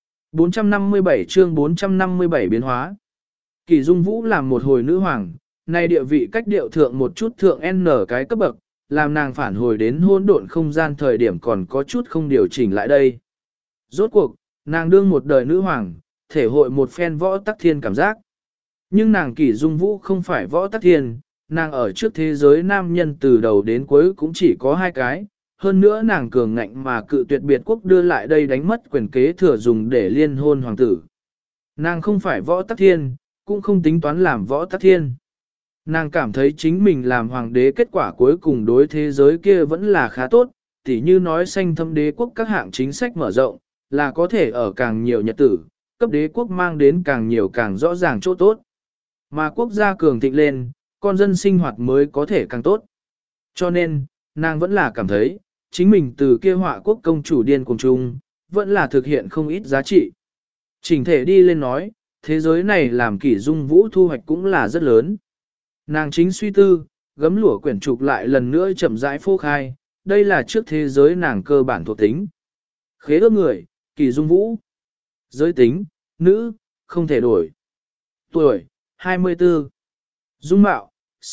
457 chương 457 biến hóa. Kỷ Dung Vũ làm một hồi nữ hoàng, nay địa vị cách điệu thượng một chút thượng N cái cấp bậc, làm nàng phản hồi đến hỗn độn không gian thời điểm còn có chút không điều chỉnh lại đây. Rốt cuộc, nàng đương một đời nữ hoàng, thể hội một phen võ tắc thiên cảm giác. Nhưng nàng Kỷ Dung Vũ không phải võ tắc thiên, nàng ở trước thế giới nam nhân từ đầu đến cuối cũng chỉ có hai cái, hơn nữa nàng cường ngạnh mà cự tuyệt biệt quốc đưa lại đây đánh mất quyền kế thừa dùng để liên hôn hoàng tử. Nàng không phải võ tắc thiên, cũng không tính toán làm võ tắc thiên. Nàng cảm thấy chính mình làm hoàng đế kết quả cuối cùng đối thế giới kia vẫn là khá tốt, tỉ như nói sanh thâm đế quốc các hạng chính sách mở rộng, là có thể ở càng nhiều nhật tử, cấp đế quốc mang đến càng nhiều càng rõ ràng chỗ tốt. Mà quốc gia cường thịnh lên, con dân sinh hoạt mới có thể càng tốt. Cho nên, nàng vẫn là cảm thấy, chính mình từ kia họa quốc công chủ điên cùng chung, vẫn là thực hiện không ít giá trị. Chỉnh thể đi lên nói, thế giới này làm Kỷ Dung Vũ thu hoạch cũng là rất lớn. Nàng chính suy tư, gấm lụa quyển trục lại lần nữa chậm rãi phô khai, đây là trước thế giới nàng cơ bản thuộc tính. Khế ước người, Kỷ Dung Vũ. Giới tính, nữ, không thể đổi. Tuổi, 24. Dung mạo,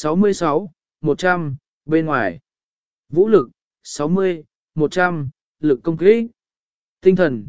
66, 100, bên ngoài. Vũ lực, 60, 100, lực công kích. Tinh thần,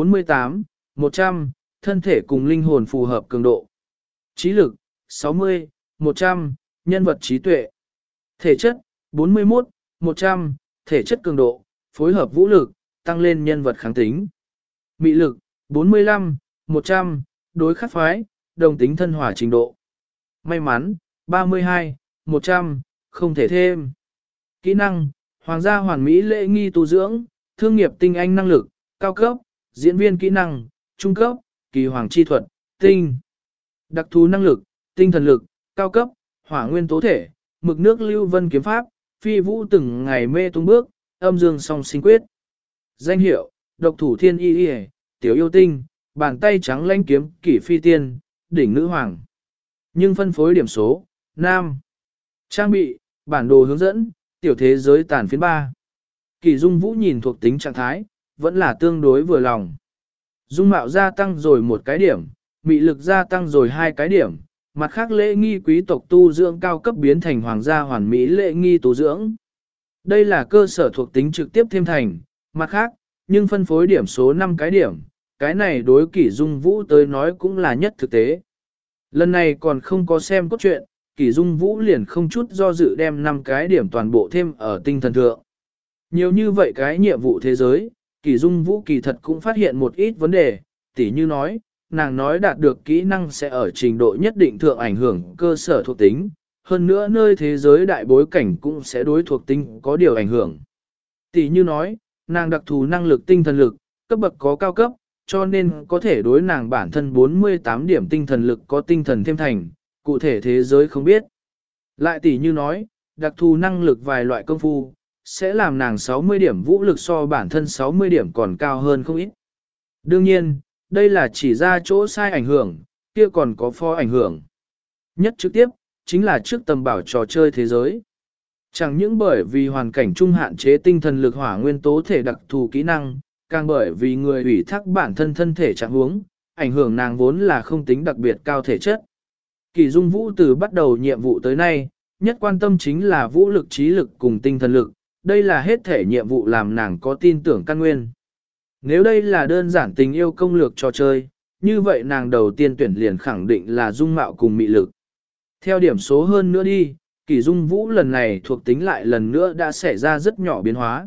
48, 100, thân thể cùng linh hồn phù hợp cường độ. Trí lực, 60, 100, nhân vật trí tuệ. Thể chất, 41, 100, thể chất cường độ, phối hợp vũ lực, tăng lên nhân vật kháng tính. Mị lực, 45, 100, đối khắc phái, đồng tính thân hỏa trình độ. May mắn, 32, 100, không thể thêm. Kỹ năng, hoàng gia hoàn mỹ lễ nghi tu dưỡng, thương nghiệp tinh anh năng lực, cao cấp, diễn viên kỹ năng, trung cấp, kỳ hoàng chi thuật, tinh. Đặc thú năng lực, tinh thần lực, cao cấp, hỏa nguyên tố thể, mực nước lưu vân kiếm pháp, phi vũ từng ngày mê tung bước, âm dương song sinh quyết. Danh hiệu, độc thủ thiên y y, tiểu yêu tinh, bàn tay trắng lãnh kiếm, kỷ phi tiên, đỉnh nữ hoàng. Nhưng phân phối điểm số, nam. Trang bị, bản đồ hướng dẫn, tiểu thế giới tàn phiến 3. Kỷ Dung Vũ nhìn thuộc tính trạng thái, vẫn là tương đối vừa lòng. Dung mạo gia tăng rồi 1 cái điểm, mị lực gia tăng rồi 2 cái điểm, mặt khác lễ nghi quý tộc tu dưỡng cao cấp biến thành hoàng gia hoàn mỹ lễ nghi tu dưỡng. Đây là cơ sở thuộc tính trực tiếp thêm thành, mặt khác, nhưng phân phối điểm số 5 cái điểm, cái này đối Kỷ Dung Vũ tới nói cũng là nhất thực tế. Lần này còn không có xem cốt truyện, Kỷ Dung Vũ liền không chút do dự đem 5 cái điểm toàn bộ thêm ở tinh thần thượng. Nhiều như vậy cái nhiệm vụ thế giới, Kỷ Dung Vũ kỳ thật cũng phát hiện một ít vấn đề, tỉ như nói, nàng nói đạt được kỹ năng sẽ ở trình độ nhất định thượng ảnh hưởng cơ sở thuộc tính, hơn nữa nơi thế giới đại bối cảnh cũng sẽ đối thuộc tính có điều ảnh hưởng. Tỉ như nói, nàng đặc thù năng lực tinh thần lực, cấp bậc có cao cấp, cho nên có thể đối nàng bản thân 48 điểm tinh thần lực có tinh thần thêm thành, cụ thể thế giới không biết. Lại tỉ như nói, đặc thù năng lực vài loại công phu, sẽ làm nàng 60 điểm vũ lực so bản thân 60 điểm còn cao hơn không ít. Đương nhiên, đây là chỉ ra chỗ sai ảnh hưởng, kia còn có pho ảnh hưởng. Nhất trực tiếp, chính là trước tầm bảo trò chơi thế giới. Chẳng những bởi vì hoàn cảnh trung hạn chế tinh thần lực hỏa nguyên tố thể đặc thù kỹ năng, càng bởi vì người ủy thác bản thân thân thể trạng huống, ảnh hưởng nàng vốn là không tính đặc biệt cao thể chất. Kỷ Dung Vũ từ bắt đầu nhiệm vụ tới nay, nhất quan tâm chính là vũ lực trí lực cùng tinh thần lực, đây là hết thể nhiệm vụ làm nàng có tin tưởng căn nguyên. Nếu đây là đơn giản tình yêu công lược trò chơi, như vậy nàng đầu tiên tuyển liền khẳng định là dung mạo cùng mị lực. Theo điểm số hơn nữa đi, Kỷ Dung Vũ lần này thuộc tính lại lần nữa đã xảy ra rất nhỏ biến hóa.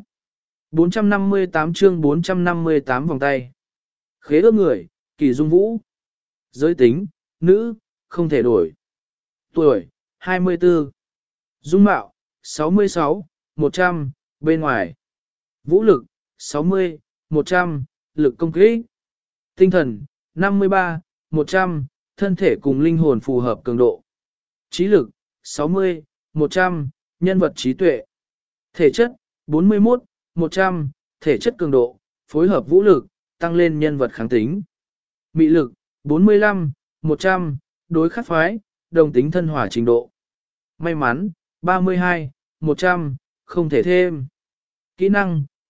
458 chương 458 vòng tay. Khế ước người, Kỷ Dung Vũ. Giới tính, nữ, không thể đổi. Tuổi, 24. Dung mạo, 66, 100, bên ngoài. Vũ lực, 60, 100, lực công kích. Tinh thần, 53, 100, thân thể cùng linh hồn phù hợp cường độ. Trí lực, 60, 100, nhân vật trí tuệ. Thể chất, 41, 100, thể chất cường độ, phối hợp vũ lực, tăng lên nhân vật kháng tính. Mị lực, 45, 100, đối khắc phái, đồng tính thân hỏa trình độ. May mắn, 32, 100, không thể thêm. Kỹ năng,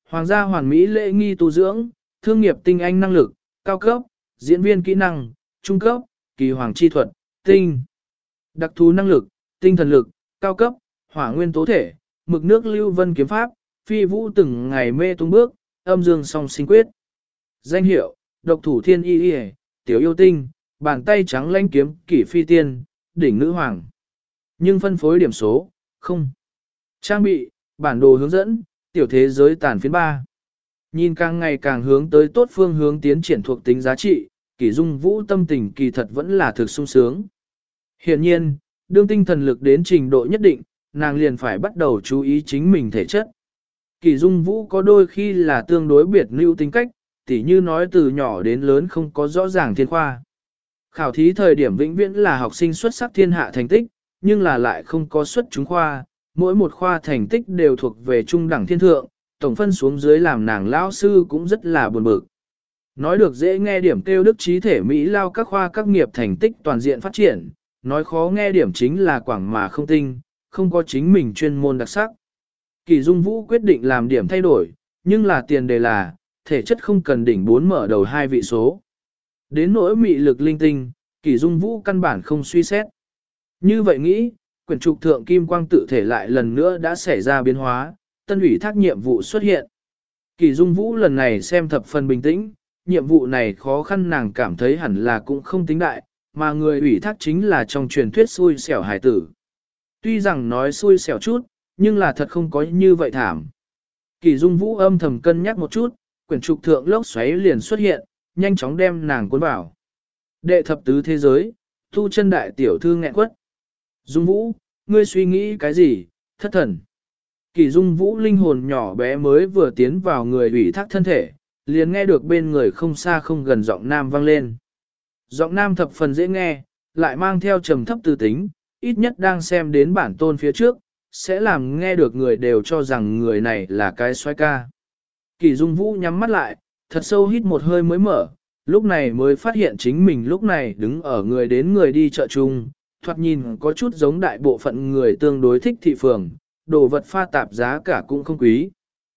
Hoàng gia hoàn mỹ lễ nghi tu dưỡng, thương nghiệp tinh anh năng lực, cao cấp, diễn viên kỹ năng, trung cấp, kỳ hoàng chi thuật, tinh. Đặc thú năng lực, tinh thần lực, cao cấp, hỏa nguyên tố thể, mực nước lưu vân kiếm pháp, phi vũ từng ngày mê tung bước, âm dương song sinh quyết. Danh hiệu, độc thủ thiên y y, tiểu yêu tinh, bàn tay trắng lãnh kiếm kỷ phi tiên, đỉnh nữ hoàng. Nhưng phân phối điểm số, không. Trang bị, bản đồ hướng dẫn, tiểu thế giới tàn phiến 3. Nhìn càng ngày càng hướng tới tốt phương hướng tiến triển thuộc tính giá trị, Kỷ Dung Vũ tâm tình kỳ thật vẫn là thực sung sướng. Hiện nhiên, đương tinh thần lực đến trình độ nhất định, nàng liền phải bắt đầu chú ý chính mình thể chất. Kỷ Dung Vũ có đôi khi là tương đối biệt lưu tính cách, tỉ như nói từ nhỏ đến lớn không có rõ ràng thiên khoa. Khảo thí thời điểm vĩnh viễn là học sinh xuất sắc thiên hạ thành tích, nhưng là lại không có xuất chúng khoa, mỗi một khoa thành tích đều thuộc về trung đẳng thiên thượng, tổng phân xuống dưới làm nàng lão sư cũng rất là buồn bực. Nói được dễ nghe điểm kêu đức trí thể Mỹ lao các khoa các nghiệp thành tích toàn diện phát triển, nói khó nghe điểm chính là quảng mà không tinh, không có chính mình chuyên môn đặc sắc. Kỷ Dung Vũ quyết định làm điểm thay đổi, nhưng là tiền đề là, thể chất không cần đỉnh 4 mở đầu 2 vị số. Đến nỗi mị lực linh tinh, Kỷ Dung Vũ căn bản không suy xét. Như vậy nghĩ, quyển trục thượng kim quang tự thể lại lần nữa đã xảy ra biến hóa, tân ủy thác nhiệm vụ xuất hiện. Kỷ Dung Vũ lần này xem thập phần bình tĩnh, nhiệm vụ này khó khăn nàng cảm thấy hẳn là cũng không tính đại, mà người ủy thác chính là trong truyền thuyết xui xẻo hải tử. Tuy rằng nói xui xẻo chút, nhưng là thật không có như vậy thảm. Kỷ Dung Vũ âm thầm cân nhắc một chút, quyển trục thượng lốc xoáy liền xuất hiện, nhanh chóng đem nàng cuốn vào. Đệ thập tứ thế giới, tu chân đại tiểu thư nghẹn quất. Dung Vũ, ngươi suy nghĩ cái gì, thất thần. Kỷ Dung Vũ linh hồn nhỏ bé mới vừa tiến vào người ủy thác thân thể, liền nghe được bên người không xa không gần giọng nam vang lên. Giọng nam thập phần dễ nghe, lại mang theo trầm thấp tư tính, ít nhất đang xem đến bản tôn phía trước, sẽ làm nghe được người đều cho rằng người này là cái xoái ca. Kỷ Dung Vũ nhắm mắt lại, thật sâu hít một hơi mới mở, lúc này mới phát hiện chính mình lúc này đứng ở người đến người đi chợ chung, thoạt nhìn có chút giống đại bộ phận người tương đối thích thị phường, đồ vật pha tạp giá cả cũng không quý.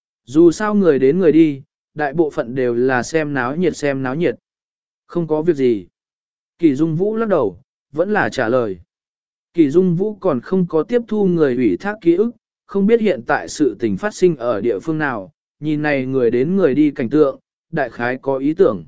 Dù sao người đến người đi, đại bộ phận đều là xem náo nhiệt. Không có việc gì. Kỷ Dung Vũ lắc đầu, vẫn là trả lời. Kỷ Dung Vũ còn không có tiếp thu người ủy thác ký ức, không biết hiện tại sự tình phát sinh ở địa phương nào, nhìn này người đến người đi cảnh tượng, đại khái có ý tưởng.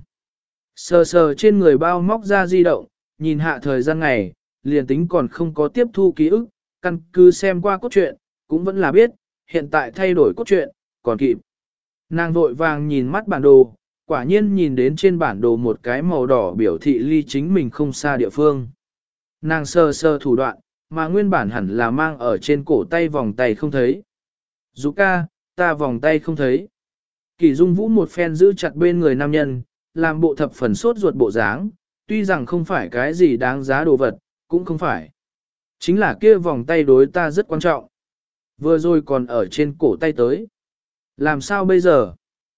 Sờ sờ trên người bao móc ra di động, nhìn hạ thời gian ngày, liền tính còn không có tiếp thu ký ức, căn cứ xem qua cốt truyện, cũng vẫn là biết, hiện tại thay đổi cốt truyện, còn kịp. Nàng vội vàng nhìn mắt bản đồ, quả nhiên nhìn đến trên bản đồ một cái màu đỏ biểu thị ly chính mình không xa địa phương. Nàng sờ sờ thủ đoạn, mà nguyên bản hẳn là mang ở trên cổ tay vòng tay không thấy. Dũ ca, ta vòng tay không thấy. Kỷ Dung Vũ một phen giữ chặt bên người nam nhân, làm bộ thập phần sốt ruột bộ dáng, tuy rằng không phải cái gì đáng giá đồ vật, cũng không phải. Chính là kia vòng tay đối ta rất quan trọng. Vừa rồi còn ở trên cổ tay tới. Làm sao bây giờ?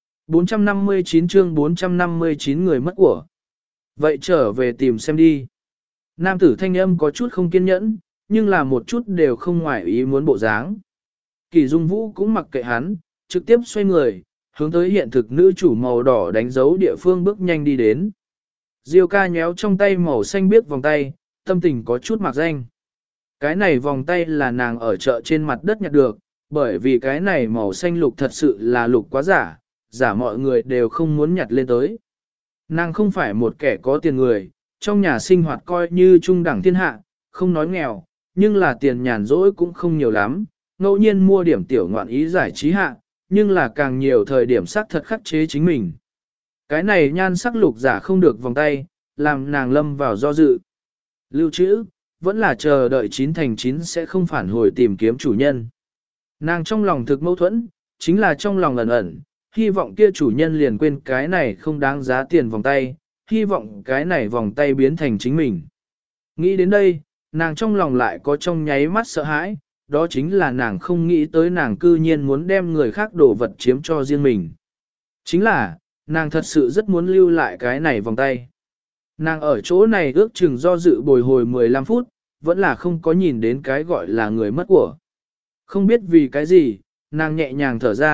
459 chương 459 người mất của. Vậy trở về tìm xem đi. Nam tử thanh âm có chút không kiên nhẫn, nhưng là một chút đều không ngoài ý muốn bộ dáng. Kỷ Dung Vũ cũng mặc kệ hắn, trực tiếp xoay người, hướng tới hiện thực nữ chủ màu đỏ đánh dấu địa phương bước nhanh đi đến. Diêu ca nhéo trong tay màu xanh biếc vòng tay, tâm tình có chút mạc danh. Cái này vòng tay là nàng ở chợ trên mặt đất nhặt được, bởi vì cái này màu xanh lục thật sự là lục quá giả, giả mọi người đều không muốn nhặt lên tới. Nàng không phải một kẻ có tiền người, trong nhà sinh hoạt coi như trung đẳng thiên hạ, không nói nghèo, nhưng là tiền nhàn rỗi cũng không nhiều lắm, ngẫu nhiên mua điểm tiểu ngoạn ý giải trí hạ, nhưng là càng nhiều thời điểm sắc thật khắc chế chính mình. Cái này nhan sắc lục giả không được vòng tay, làm nàng lâm vào do dự. Lưu trữ, vẫn là chờ đợi 9 thành 9 sẽ không phản hồi tìm kiếm chủ nhân. Nàng trong lòng thực mâu thuẫn, chính là trong lòng ẩn ẩn, hy vọng kia chủ nhân liền quên cái này không đáng giá tiền vòng tay, hy vọng cái này vòng tay biến thành chính mình. Nghĩ đến đây, nàng trong lòng lại có trong nháy mắt sợ hãi, đó chính là nàng không nghĩ tới nàng cư nhiên muốn đem người khác đổ vật chiếm cho riêng mình. Chính là, nàng thật sự rất muốn lưu lại cái này vòng tay. Nàng ở chỗ này ước chừng do dự bồi hồi 15 phút, vẫn là không có nhìn đến cái gọi là người mất của. Không biết vì cái gì, nàng nhẹ nhàng thở ra,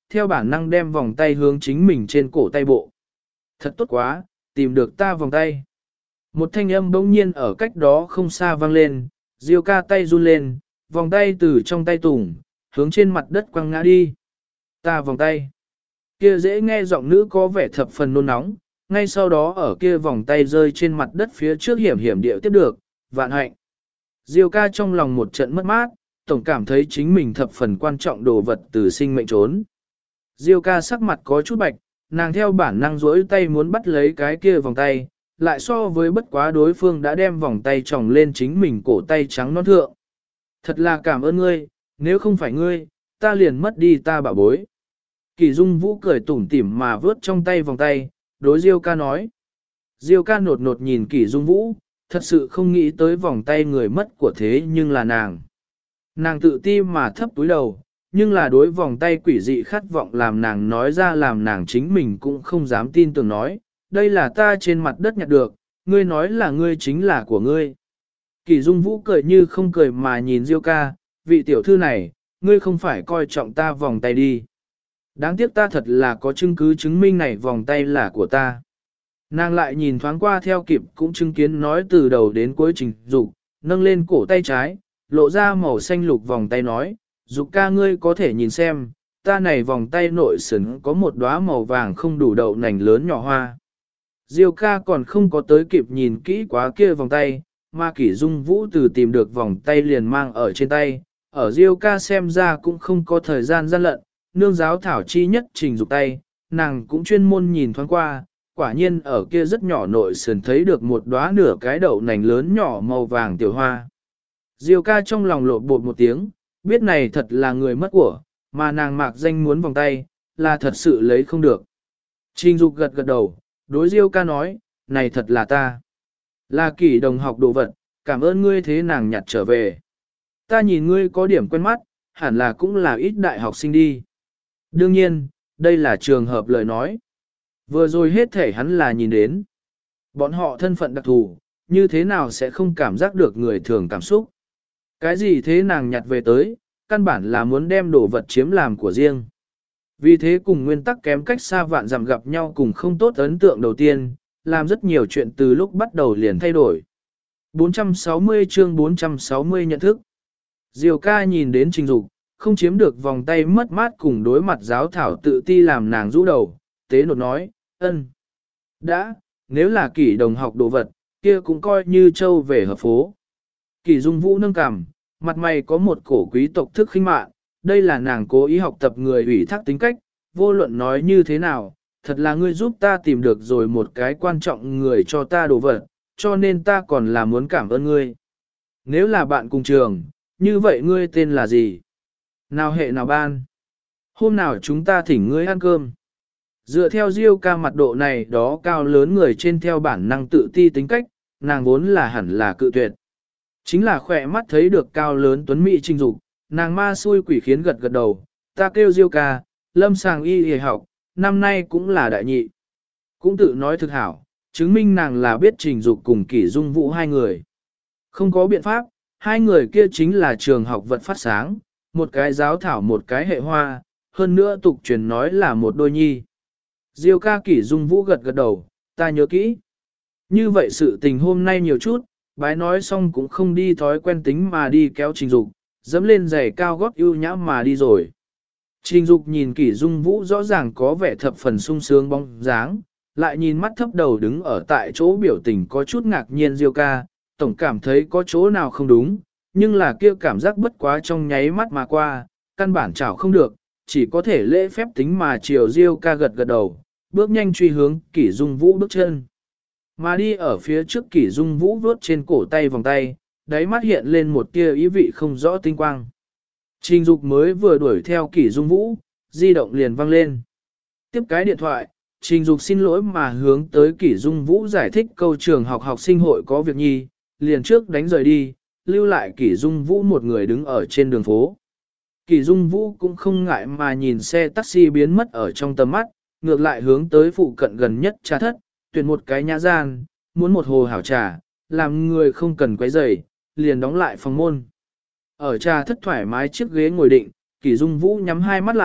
theo bản năng đem vòng tay hướng chính mình trên cổ tay bộ. Thật tốt quá, tìm được ta vòng tay. Một thanh âm bỗng nhiên ở cách đó không xa vang lên, Diêu ca tay run lên, vòng tay từ trong tay tùng, hướng trên mặt đất quăng ngã đi. Ta vòng tay. Kia dễ nghe giọng nữ có vẻ thập phần nôn nóng, ngay sau đó ở kia vòng tay rơi trên mặt đất phía trước hiểm hiểm điệu tiếp được, vạn hạnh. Diêu ca trong lòng một trận mất mát, tổng cảm thấy chính mình thập phần quan trọng đồ vật từ sinh mệnh trốn. Diêu ca sắc mặt có chút bạch, nàng theo bản năng duỗi tay muốn bắt lấy cái kia vòng tay, lại so với bất quá đối phương đã đem vòng tay tròng lên chính mình cổ tay trắng non thượng. Thật là cảm ơn ngươi, nếu không phải ngươi, ta liền mất đi ta bảo bối. Kỳ Dung Vũ cười tủm tỉm mà vớt trong tay vòng tay, đối Diêu ca nói. Diêu ca nột nột nhìn Kỳ Dung Vũ, thật sự không nghĩ tới vòng tay người mất của thế nhưng là nàng. Nàng tự ti mà thấp túi đầu, nhưng là đối vòng tay quỷ dị khát vọng làm nàng nói ra làm nàng chính mình cũng không dám tin tưởng nói, đây là ta trên mặt đất nhặt được, ngươi nói là ngươi chính là của ngươi. Kỳ Dung Vũ cười như không cười mà nhìn Diêu ca, vị tiểu thư này, ngươi không phải coi trọng ta vòng tay đi. Đáng tiếc ta thật là có chứng cứ chứng minh này vòng tay là của ta. Nàng lại nhìn thoáng qua theo kịp cũng chứng kiến nói từ đầu đến cuối Trình Dục, nâng lên cổ tay trái, lộ ra màu xanh lục vòng tay nói, Dục ca ngươi có thể nhìn xem, ta này vòng tay nội sừng có một đóa màu vàng không đủ đậu nành lớn nhỏ hoa. Diêu ca còn không có tới kịp nhìn kỹ quá kia vòng tay, mà Kỷ Dung Vũ từ tìm được vòng tay liền mang ở trên tay, ở Diêu ca xem ra cũng không có thời gian gian lận, nương giáo thảo chi nhất Trình Dục tay, nàng cũng chuyên môn nhìn thoáng qua, quả nhiên ở kia rất nhỏ nội sườn thấy được một đóa nửa cái đậu nành lớn nhỏ màu vàng tiểu hoa. Diêu ca trong lòng lộ bột một tiếng, biết này thật là người mất của, mà nàng mạc danh muốn vòng tay, là thật sự lấy không được. Trình Dục gật gật đầu, đối Diêu ca nói, này thật là ta. Là Kỷ đồng học đồ vật, cảm ơn ngươi thế nàng nhặt trở về. Ta nhìn ngươi có điểm quen mắt, hẳn là cũng là ít đại học sinh đi. Đương nhiên, đây là trường hợp lời nói. Vừa rồi hết thể hắn là nhìn đến. Bọn họ thân phận đặc thù, như thế nào sẽ không cảm giác được người thường cảm xúc. Cái gì thế nàng nhặt về tới, căn bản là muốn đem đồ vật chiếm làm của riêng. Vì thế cùng nguyên tắc kém cách xa vạn dặm gặp nhau cùng không tốt ấn tượng đầu tiên, làm rất nhiều chuyện từ lúc bắt đầu liền thay đổi. 460 chương 460 nhận thức. Diều ca nhìn đến Trình Dục, không chiếm được vòng tay mất mát cùng đối mặt giáo thảo tự ti làm nàng rũ đầu, tế nột nói, ân. Đã, nếu là Kỷ đồng học đồ vật, kia cũng coi như châu về hợp phố. Kỷ Dung Vũ nâng cằm, mặt mày có một cổ quý tộc thức khinh mạn, đây là nàng cố ý học tập người ủy thác tính cách, vô luận nói như thế nào, thật là ngươi giúp ta tìm được rồi một cái quan trọng người cho ta đồ vật, cho nên ta còn là muốn cảm ơn ngươi. Nếu là bạn cùng trường, như vậy ngươi tên là gì? Nào hệ nào ban? Hôm nào chúng ta thỉnh ngươi ăn cơm? Dựa theo Diêu ca mặt độ này đó cao lớn người trên theo bản năng tự ti tính cách, nàng vốn là hẳn là cự tuyệt. Chính là khỏe mắt thấy được cao lớn tuấn mỹ Trình Dục, nàng ma xui quỷ khiến gật gật đầu, ta kêu Diêu ca, lâm sàng y y học, năm nay cũng là đại nhị. Cũng tự nói thực hảo, chứng minh nàng là biết Trình Dục cùng Kỷ Dung Vũ hai người. Không có biện pháp, hai người kia chính là trường học vật phát sáng, một cái giáo thảo một cái hệ hoa, hơn nữa tục truyền nói là một đôi nhi. Diêu ca Kỷ Dung Vũ gật gật đầu, ta nhớ kỹ. Như vậy sự tình hôm nay nhiều chút, bái nói xong cũng không đi thói quen tính mà đi kéo Trình Dục, dẫm lên giày cao gót ưu nhã mà đi rồi. Trình Dục nhìn Kỷ Dung Vũ rõ ràng có vẻ thập phần sung sướng bóng dáng, lại nhìn mắt thấp đầu đứng ở tại chỗ biểu tình có chút ngạc nhiên Diêu ca, tổng cảm thấy có chỗ nào không đúng, nhưng là kia cảm giác bất quá trong nháy mắt mà qua, căn bản chảo không được, chỉ có thể lễ phép tính mà chiều Diêu ca gật gật đầu, bước nhanh truy hướng Kỷ Dung Vũ bước chân. Mà đi ở phía trước Kỷ Dung Vũ vuốt trên cổ tay vòng tay, đáy mắt hiện lên một tia ý vị không rõ tinh quang. Trình Dục mới vừa đuổi theo Kỷ Dung Vũ, di động liền vang lên. Tiếp cái điện thoại, Trình Dục xin lỗi mà hướng tới Kỷ Dung Vũ giải thích câu trường học học sinh hội có việc nhi, liền trước đánh rời đi, lưu lại Kỷ Dung Vũ một người đứng ở trên đường phố. Kỷ Dung Vũ cũng không ngại mà nhìn xe taxi biến mất ở trong tầm mắt, ngược lại hướng tới phụ cận gần nhất trà thất, tuyển một cái nhã gian, muốn một hồ hảo trà, làm người không cần quấy rầy, liền đóng lại phòng môn. Ở trà thất thoải mái chiếc ghế ngồi định, Kỷ Dung Vũ nhắm hai mắt lại,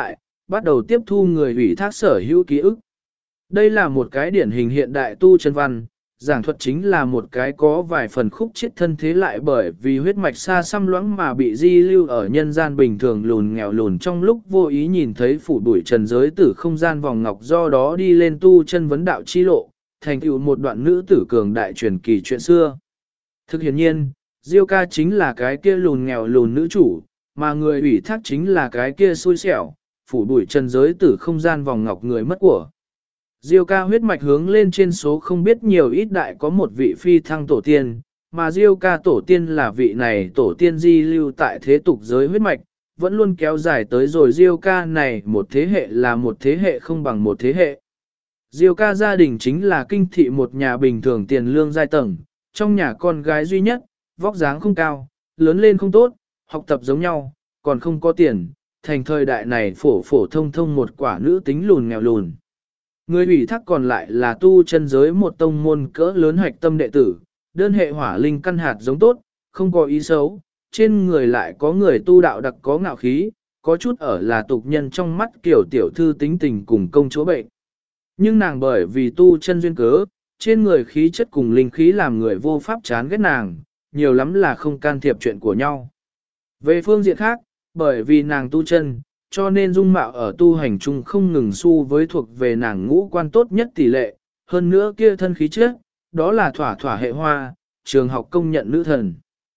bắt đầu tiếp thu người ủy thác sở hữu ký ức. Đây là một cái điển hình hiện đại tu chân văn, giảng thuật chính là một cái có vài phần khúc chiết thân thế lại bởi vì huyết mạch xa xăm loãng mà bị di lưu ở nhân gian bình thường lùn nghèo lùn trong lúc vô ý nhìn thấy phủ đuổi trần giới tử không gian vòng ngọc do đó đi lên tu chân vấn đạo chi lộ, thành tựu một đoạn nữ tử cường đại truyền kỳ chuyện xưa. Thực hiện nhiên, Diêu ca chính là cái kia lùn nghèo lùn nữ chủ, mà người ủy thác chính là cái kia xui xẻo, phủ đuổi trần giới tử không gian vòng ngọc người mất của. Diêu ca huyết mạch hướng lên trên số không biết nhiều ít đại có một vị phi thăng tổ tiên, mà Diêu ca tổ tiên là vị này tổ tiên di lưu tại thế tục giới huyết mạch, vẫn luôn kéo dài tới rồi Diêu ca này một thế hệ là một thế hệ không bằng một thế hệ. Diêu ca gia đình chính là kinh thị một nhà bình thường tiền lương giai tầng, trong nhà con gái duy nhất, vóc dáng không cao, lớn lên không tốt, học tập giống nhau, còn không có tiền, thành thời đại này phổ phổ thông thông một quả nữ tính lùn nghèo lùn. Người ủy thác còn lại là tu chân giới một tông môn cỡ lớn hoạch tâm đệ tử, đơn hệ hỏa linh căn hạt giống tốt, không có ý xấu, trên người lại có người tu đạo đặc có ngạo khí, có chút ở là tục nhân trong mắt kiểu tiểu thư tính tình cùng công chúa bệnh. Nhưng nàng bởi vì tu chân duyên cớ, trên người khí chất cùng linh khí làm người vô pháp chán ghét nàng, nhiều lắm là không can thiệp chuyện của nhau. Về phương diện khác, bởi vì nàng tu chân, cho nên dung mạo ở tu hành chung không ngừng xu với thuộc về nàng ngũ quan tốt nhất tỷ lệ, hơn nữa kia thân khí chất, đó là thỏa thỏa hệ hoa, trường học công nhận nữ thần.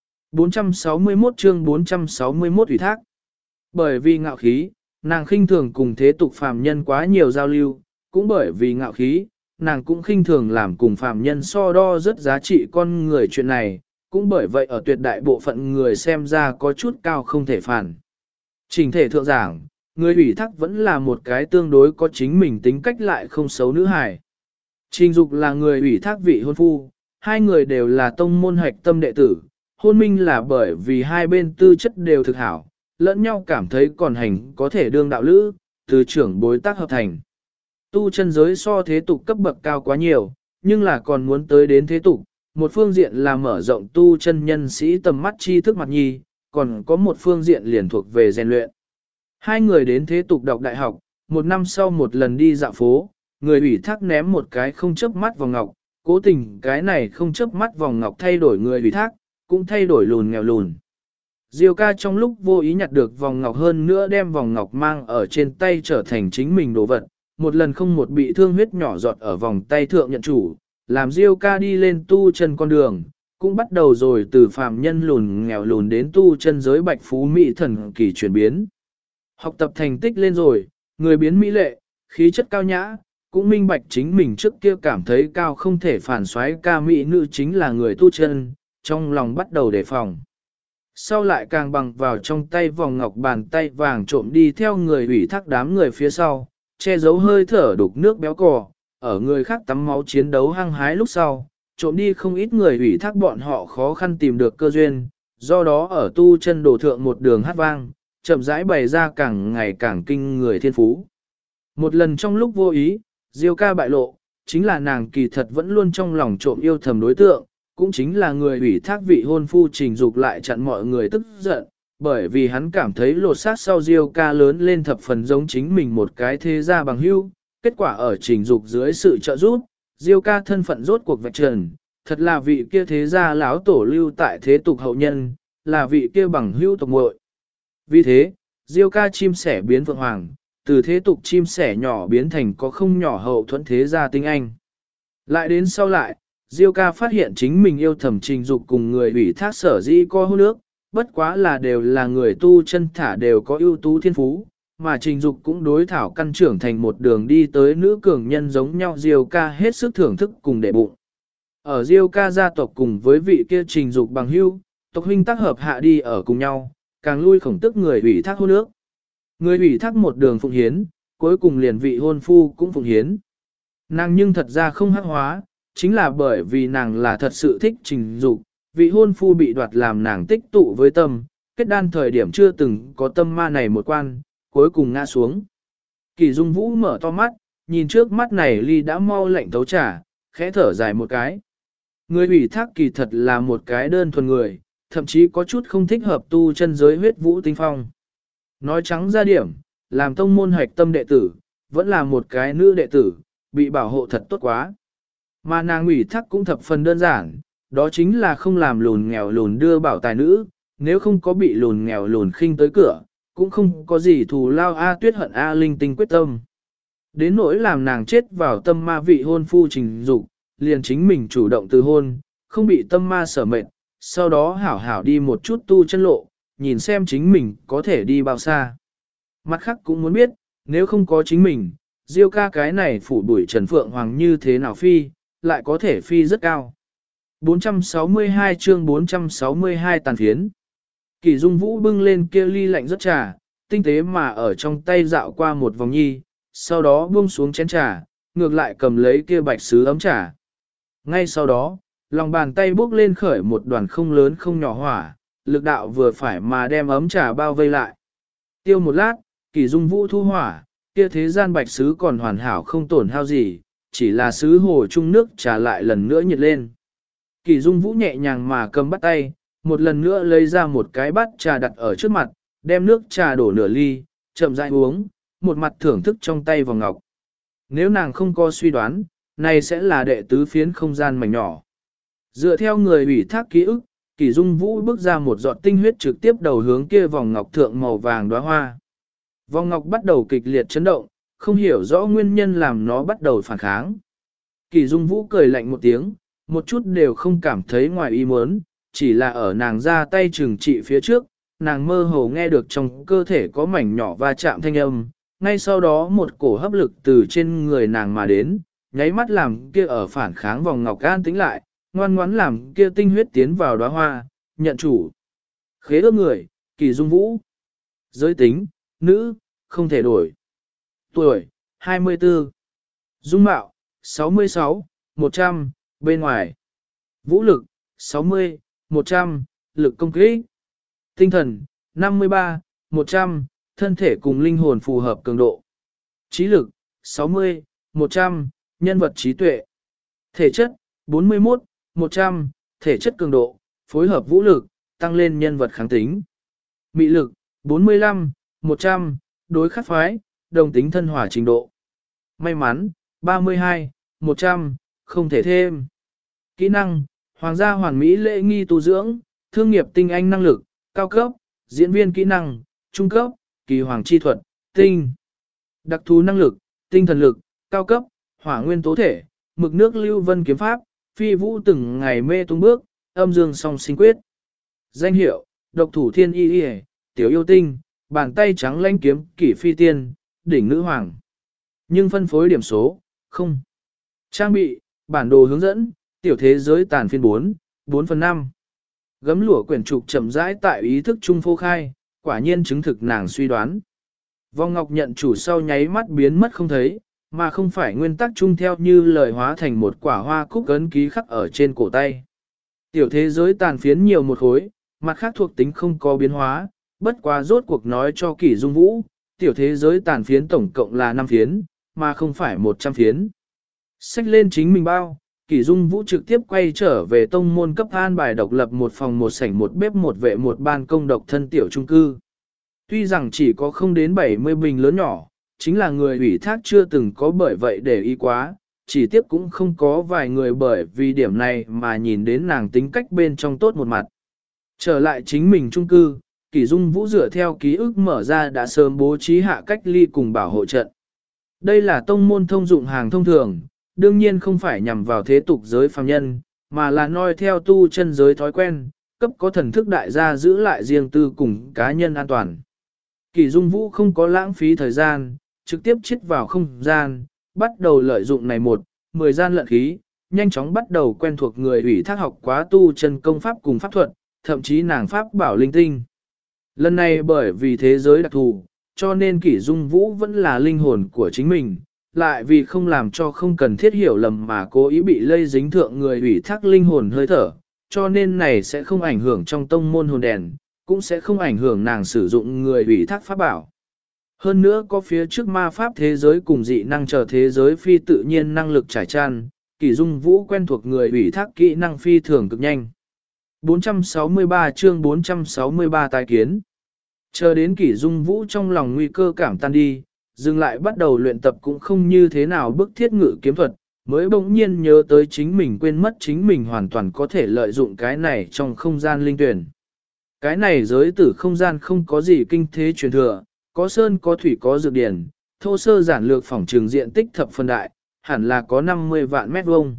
461 chương 461 ủy thác. Bởi vì ngạo khí, nàng khinh thường cùng thế tục phàm nhân quá nhiều giao lưu, cũng bởi vì ngạo khí, nàng cũng khinh thường làm cùng phàm nhân so đo rất giá trị con người chuyện này, cũng bởi vậy ở tuyệt đại bộ phận người xem ra có chút cao không thể phản. Trình thể thượng giảng, người ủy thác vẫn là một cái tương đối có chính mình tính cách lại không xấu nữ hài. Trình Dục là người ủy thác vị hôn phu, hai người đều là tông môn hạch tâm đệ tử, hôn minh là bởi vì hai bên tư chất đều thực hảo, lẫn nhau cảm thấy còn hành có thể đương đạo lữ, từ trưởng bối tác hợp thành. Tu chân giới so thế tục cấp bậc cao quá nhiều, nhưng là còn muốn tới đến thế tục, một phương diện là mở rộng tu chân nhân sĩ tầm mắt tri thức mặt nhi, còn có một phương diện liền thuộc về rèn luyện. Hai người đến thế tục đọc đại học, một năm sau một lần đi dạo phố, người ủy thác ném một cái không chớp mắt vòng ngọc, cố tình cái này không chớp mắt vòng ngọc thay đổi người ủy thác, cũng thay đổi lùn nghèo lùn. Diêu ca trong lúc vô ý nhặt được vòng ngọc hơn nữa đem vòng ngọc mang ở trên tay trở thành chính mình đồ vật, một lần không một bị thương huyết nhỏ giọt ở vòng tay thượng nhận chủ, làm Diêu ca đi lên tu chân con đường, cũng bắt đầu rồi từ phàm nhân lùn nghèo lùn đến tu chân giới bạch phú mỹ thần kỳ chuyển biến. Học tập thành tích lên rồi, người biến mỹ lệ, khí chất cao nhã, cũng minh bạch chính mình trước kia cảm thấy cao không thể phản xoáy ca mỹ nữ chính là người tu chân, trong lòng bắt đầu đề phòng. Sau lại càng bằng vào trong tay vòng ngọc bàn tay vàng trộm đi theo người ủy thác đám người phía sau, che giấu hơi thở đục nước béo cò, ở người khác tắm máu chiến đấu hăng hái lúc sau, trộm đi không ít người ủy thác bọn họ khó khăn tìm được cơ duyên, do đó ở tu chân đồ thượng một đường hát vang, chậm rãi bày ra càng ngày càng kinh người thiên phú. Một lần trong lúc vô ý, Diêu ca bại lộ, chính là nàng kỳ thật vẫn luôn trong lòng trộm yêu thầm đối tượng, cũng chính là người ủy thác vị hôn phu Trình Dục lại chặn mọi người tức giận, bởi vì hắn cảm thấy lột xác sau Diêu ca lớn lên thập phần giống chính mình một cái thế gia bằng hữu. Kết quả ở Trình Dục dưới sự trợ giúp, Diêu ca thân phận rốt cuộc vạch trần, thật là vị kia thế gia lão tổ lưu tại thế tục hậu nhân, là vị kia bằng hữu tộc muội. Vì thế, Diêu ca chim sẻ biến vượng hoàng, từ thế tục chim sẻ nhỏ biến thành có không nhỏ hậu thuẫn thế gia tinh anh. Lại đến sau lại, Diêu ca phát hiện chính mình yêu thầm Trình Dục cùng người ủy thác sở dĩ có hôn ước, bất quá là đều là người tu chân thả đều có ưu tú thiên phú, mà Trình Dục cũng đối thảo căn trưởng thành một đường đi tới nữ cường nhân giống nhau. Diêu ca hết sức thưởng thức cùng để bụng. Ở Diêu ca gia tộc cùng với vị kia Trình Dục bằng hữu, tộc huynh tác hợp hạ đi ở cùng nhau, càng lui khổng tức người ủy thác hôn ước. Người ủy thác một đường phụng hiến, cuối cùng liền vị hôn phu cũng phụng hiến. Nàng nhưng thật ra không hắc hóa, chính là bởi vì nàng là thật sự thích Trình Dục, vị hôn phu bị đoạt làm nàng tích tụ với tâm, kết đan thời điểm chưa từng có tâm ma này một quan, cuối cùng ngã xuống. Kỳ Dung Vũ mở to mắt, nhìn trước mắt này ly đã mau lạnh thấu trà, khẽ thở dài một cái. Người ủy thác kỳ thật là một cái đơn thuần người, thậm chí có chút không thích hợp tu chân giới huyết vũ tinh phong. Nói trắng ra điểm, làm tông môn hoạch tâm đệ tử, vẫn là một cái nữ đệ tử, bị bảo hộ thật tốt quá. Mà nàng ủy thác cũng thập phần đơn giản, đó chính là không làm lùn nghèo lùn đưa bảo tài nữ, nếu không có bị lùn nghèo lùn khinh tới cửa, cũng không có gì thù lao A Tuyết hận A Linh tinh quyết tâm. Đến nỗi làm nàng chết vào tâm ma vị hôn phu trình dục, liền chính mình chủ động từ hôn, không bị tâm ma sở mệt, sau đó hảo hảo đi một chút tu chân lộ, nhìn xem chính mình có thể đi bao xa. Mặt khác cũng muốn biết, nếu không có chính mình, Diêu ca cái này phủ đuổi Trần Phượng Hoàng như thế nào phi, lại có thể phi rất cao. 462 chương 462 tàn phiến. Kỳ Dung Vũ bưng lên kia ly lạnh rất trà, tinh tế mà ở trong tay dạo qua một vòng nhi, sau đó buông xuống chén trà, ngược lại cầm lấy kia bạch sứ ấm trà. Ngay sau đó, lòng bàn tay bốc lên khởi một đoàn không lớn không nhỏ hỏa, lực đạo vừa phải mà đem ấm trà bao vây lại. Tiêu một lát, Kỳ Dung Vũ thu hỏa, kia thế gian bạch sứ còn hoàn hảo không tổn hao gì, chỉ là sứ hồ chung nước trà lại lần nữa nhiệt lên. Kỳ Dung Vũ nhẹ nhàng mà cầm bắt tay, một lần nữa lấy ra một cái bát trà đặt ở trước mặt, đem nước trà đổ nửa ly, chậm rãi uống, một mặt thưởng thức trong tay vòng ngọc. Nếu nàng không có suy đoán, này sẽ là đệ tứ phiến không gian mảnh nhỏ. Dựa theo người ủy thác ký ức, Kỳ Dung Vũ bước ra một giọt tinh huyết trực tiếp đầu hướng kia vòng ngọc thượng màu vàng đóa hoa. Vòng ngọc bắt đầu kịch liệt chấn động, không hiểu rõ nguyên nhân làm nó bắt đầu phản kháng. Kỳ Dung Vũ cười lạnh một tiếng, một chút đều không cảm thấy ngoài ý muốn, chỉ là ở nàng ra tay trừng trị phía trước, nàng mơ hồ nghe được trong cơ thể có mảnh nhỏ va chạm thanh âm, ngay sau đó một cổ hấp lực từ trên người nàng mà đến, nháy mắt làm kia ở phản kháng vòng ngọc an tĩnh lại, ngoan ngoãn làm kia tinh huyết tiến vào đóa hoa, nhận chủ. Khế ước người, Kỳ Dung Vũ. Giới tính, nữ, không thể đổi. Tuổi, 24. Dung mạo, 66, 100, bên ngoài. Vũ lực, 60, 100, lực công kích. Tinh thần, 53, 100, thân thể cùng linh hồn phù hợp cường độ. Trí lực, 60, 100, nhân vật trí tuệ. Thể chất, 41, 100, thể chất cường độ, phối hợp vũ lực, tăng lên nhân vật kháng tính. Mị lực, 45, 100, đối khắc phái, đồng tính thân hỏa trình độ. May mắn, 32, 100, không thể thêm. Kỹ năng, hoàng gia hoàn mỹ lễ nghi tu dưỡng, thương nghiệp tinh anh năng lực, cao cấp, diễn viên kỹ năng, trung cấp, kỳ hoàng chi thuật, tinh. Đặc thú năng lực, tinh thần lực, cao cấp, hỏa nguyên tố thể, mực nước lưu vân kiếm pháp, phi vũ từng ngày mê tung bước, âm dương song sinh quyết. Danh hiệu, độc thủ thiên y y, tiểu yêu tinh, bàn tay trắng lãnh kiếm kỷ phi tiên, đỉnh nữ hoàng. Nhưng phân phối điểm số, không. Trang bị, bản đồ hướng dẫn, tiểu thế giới tàn phiên 4/5. Gấm lụa quyển trục chậm rãi tại ý thức trung phô khai, quả nhiên chứng thực nàng suy đoán. Vong ngọc nhận chủ sau nháy mắt biến mất không thấy, mà không phải nguyên tắc chung theo như lời hóa thành một quả hoa cúc ấn ký khắc ở trên cổ tay. Tiểu thế giới tàn phiến nhiều một khối, mặt khác thuộc tính không có biến hóa, bất quá rốt cuộc nói cho Kỷ Dung Vũ, tiểu thế giới tàn phiến tổng cộng là 5 phiến, mà không phải 100 phiến. Xách lên chính mình bao, Kỷ Dung Vũ trực tiếp quay trở về tông môn cấp an bài độc lập một phòng một sảnh một bếp một vệ một ban công độc thân tiểu trung cư. Tuy rằng chỉ có không đến 70 bình lớn nhỏ, chính là người ủy thác chưa từng có bởi vậy để ý quá, chỉ tiếp cũng không có vài người bởi vì điểm này mà nhìn đến nàng tính cách bên trong tốt một mặt. Trở lại chính mình trung cư, Kỷ Dung Vũ dựa theo ký ức mở ra đã sớm bố trí hạ cách ly cùng bảo hộ trận. Đây là tông môn thông dụng hàng thông thường, đương nhiên không phải nhằm vào thế tục giới phàm nhân, mà là noi theo tu chân giới thói quen, cấp có thần thức đại gia giữ lại riêng tư cùng cá nhân an toàn. Kỷ Dung Vũ không có lãng phí thời gian, trực tiếp chiết vào không gian, bắt đầu lợi dụng này 10 gian lận khí, nhanh chóng bắt đầu quen thuộc người ủy thác học quá tu chân công pháp cùng pháp thuật, thậm chí nàng pháp bảo linh tinh. Lần này bởi vì thế giới đặc thù, cho nên Kỷ Dung Vũ vẫn là linh hồn của chính mình, lại vì không làm cho không cần thiết hiểu lầm mà cố ý bị lây dính thượng người ủy thác linh hồn hơi thở, cho nên này sẽ không ảnh hưởng trong tông môn hồn đèn, cũng sẽ không ảnh hưởng nàng sử dụng người ủy thác pháp bảo. Hơn nữa có phía trước ma pháp thế giới cùng dị năng chờ thế giới phi tự nhiên năng lực trải tràn, Kỷ Dung Vũ quen thuộc người ủy thác kỹ năng phi thường cực nhanh. 463 chương 463 tái kiến. Chờ đến Kỷ Dung Vũ trong lòng nguy cơ cảm tan đi, dừng lại bắt đầu luyện tập cũng không như thế nào bức thiết ngự kiếm thuật, mới bỗng nhiên nhớ tới chính mình quên mất chính mình hoàn toàn có thể lợi dụng cái này trong không gian linh tuyển. Cái này giới tử không gian không có gì kinh thế truyền thừa, có sơn có thủy có dược điển, thô sơ giản lược phỏng trường diện tích thập phân đại, hẳn là có 50 vạn mét vuông.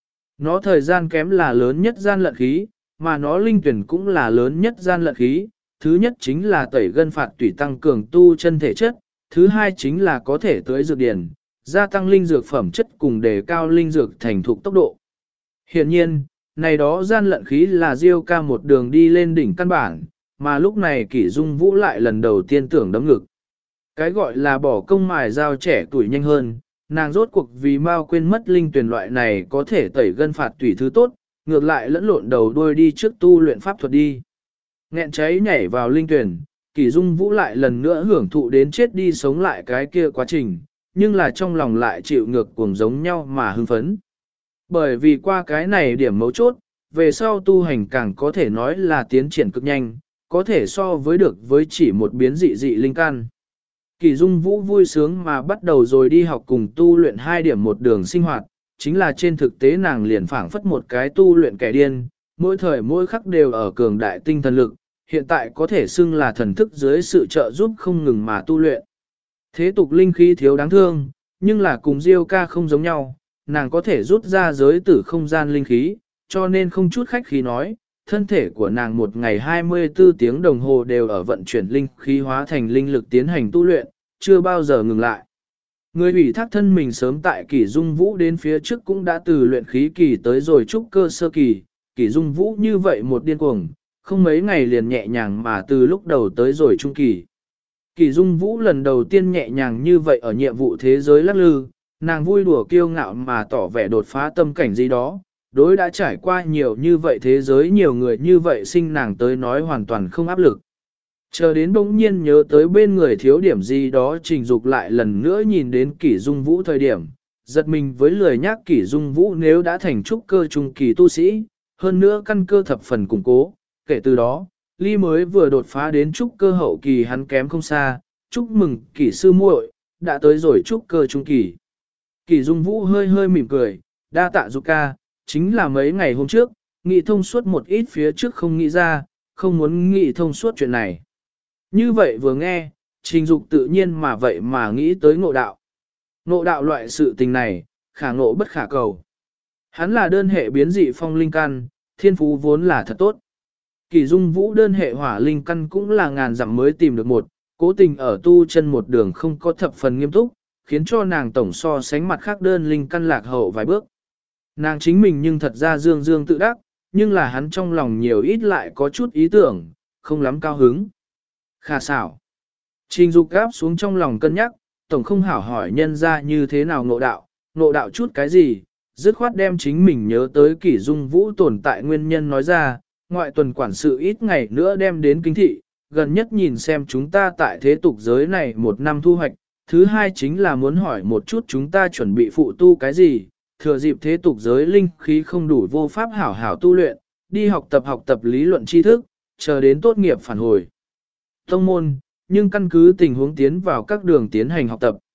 Nó thời gian kém là lớn nhất gian lận khí, mà nó linh tuyển cũng là lớn nhất gian lận khí. Thứ nhất chính là tẩy gân phạt tủy tăng cường tu chân thể chất, thứ hai chính là có thể tưới dược điển, gia tăng linh dược phẩm chất cùng đề cao linh dược thành thục tốc độ. Hiện nhiên, này đó gian lận khí là Diêu ca một đường đi lên đỉnh căn bản, mà lúc này Kỷ Dung Vũ lại lần đầu tiên tưởng đấm ngực. Cái gọi là bỏ công mài dao trẻ tuổi nhanh hơn, nàng rốt cuộc vì mau quên mất linh tuyển loại này có thể tẩy gân phạt tủy thứ tốt, ngược lại lẫn lộn đầu đuôi đi trước tu luyện pháp thuật đi. Nghẹn cháy nhảy vào linh tuyển, Kỷ Dung Vũ lại lần nữa hưởng thụ đến chết đi sống lại cái kia quá trình, nhưng là trong lòng lại chịu ngược cuồng giống nhau mà hưng phấn. Bởi vì qua cái này điểm mấu chốt, về sau tu hành càng có thể nói là tiến triển cực nhanh, có thể so với được với chỉ một biến dị dị linh căn. Kỷ Dung Vũ vui sướng mà bắt đầu rồi đi học cùng tu luyện 2 điểm một đường sinh hoạt, chính là trên thực tế nàng liền phảng phất một cái tu luyện kẻ điên, mỗi thời mỗi khắc đều ở cường đại tinh thần lực, hiện tại có thể xưng là thần thức dưới sự trợ giúp không ngừng mà tu luyện. Thế tục linh khí thiếu đáng thương, nhưng là cùng Diêu ca không giống nhau, nàng có thể rút ra giới tử không gian linh khí, cho nên không chút khách khí nói, thân thể của nàng một ngày 24 tiếng đồng hồ đều ở vận chuyển linh khí hóa thành linh lực tiến hành tu luyện, chưa bao giờ ngừng lại. Người ủy thác thân mình sớm tại Kỷ Dung Vũ đến phía trước cũng đã từ luyện khí kỳ tới rồi trúc cơ sơ kỳ, Kỷ Dung Vũ như vậy một điên cuồng, không mấy ngày liền nhẹ nhàng mà từ lúc đầu tới rồi trung kỳ. Kỷ Dung Vũ lần đầu tiên nhẹ nhàng như vậy ở nhiệm vụ thế giới lắc lư, nàng vui đùa kiêu ngạo mà tỏ vẻ đột phá tâm cảnh gì đó, đối đã trải qua nhiều như vậy thế giới nhiều người như vậy sinh nàng tới nói hoàn toàn không áp lực. Chờ đến bỗng nhiên nhớ tới bên người thiếu điểm gì đó Trình Dục lại lần nữa nhìn đến Kỷ Dung Vũ thời điểm, giật mình với lười nhác Kỷ Dung Vũ nếu đã thành trúc cơ trung kỳ tu sĩ, hơn nữa căn cơ thập phần củng cố, kể từ đó, ly mới vừa đột phá đến trúc cơ hậu kỳ hắn kém không xa, chúc mừng Kỷ sư muội đã tới rồi trúc cơ trung kỳ. Kỷ Dung Vũ hơi hơi mỉm cười, đa tạ Dục ca, chính là mấy ngày hôm trước, nghĩ thông suốt một ít phía trước không nghĩ ra, không muốn nghĩ thông suốt chuyện này. Như vậy vừa nghe, Trình Dục tự nhiên mà vậy mà nghĩ tới ngộ đạo. Ngộ đạo loại sự tình này, khả ngộ bất khả cầu. Hắn là đơn hệ biến dị phong linh căn, thiên phú vốn là thật tốt. Kỷ Dung Vũ đơn hệ hỏa linh căn cũng là ngàn dặm mới tìm được một, cố tình ở tu chân một đường không có thập phần nghiêm túc, khiến cho nàng tổng so sánh mặt khác đơn linh căn lạc hậu vài bước. Nàng chính mình nhưng thật ra dương dương tự đắc, nhưng là hắn trong lòng nhiều ít lại có chút ý tưởng, không lắm cao hứng. Khả xảo. Trình Dục gáp xuống trong lòng cân nhắc, tổng không hảo hỏi nhân ra như thế nào ngộ đạo chút cái gì, dứt khoát đem chính mình nhớ tới Kỷ Dung Vũ tồn tại nguyên nhân nói ra, ngoại tuần quản sự ít ngày nữa đem đến kinh thị, gần nhất nhìn xem chúng ta tại thế tục giới này một năm thu hoạch, thứ hai chính là muốn hỏi một chút chúng ta chuẩn bị phụ tu cái gì, thừa dịp thế tục giới linh khí không đủ vô pháp hảo hảo tu luyện, đi học tập lý luận tri thức, chờ đến tốt nghiệp phản hồi. Tông môn, nhưng căn cứ tình huống tiến vào các đường tiến hành học tập.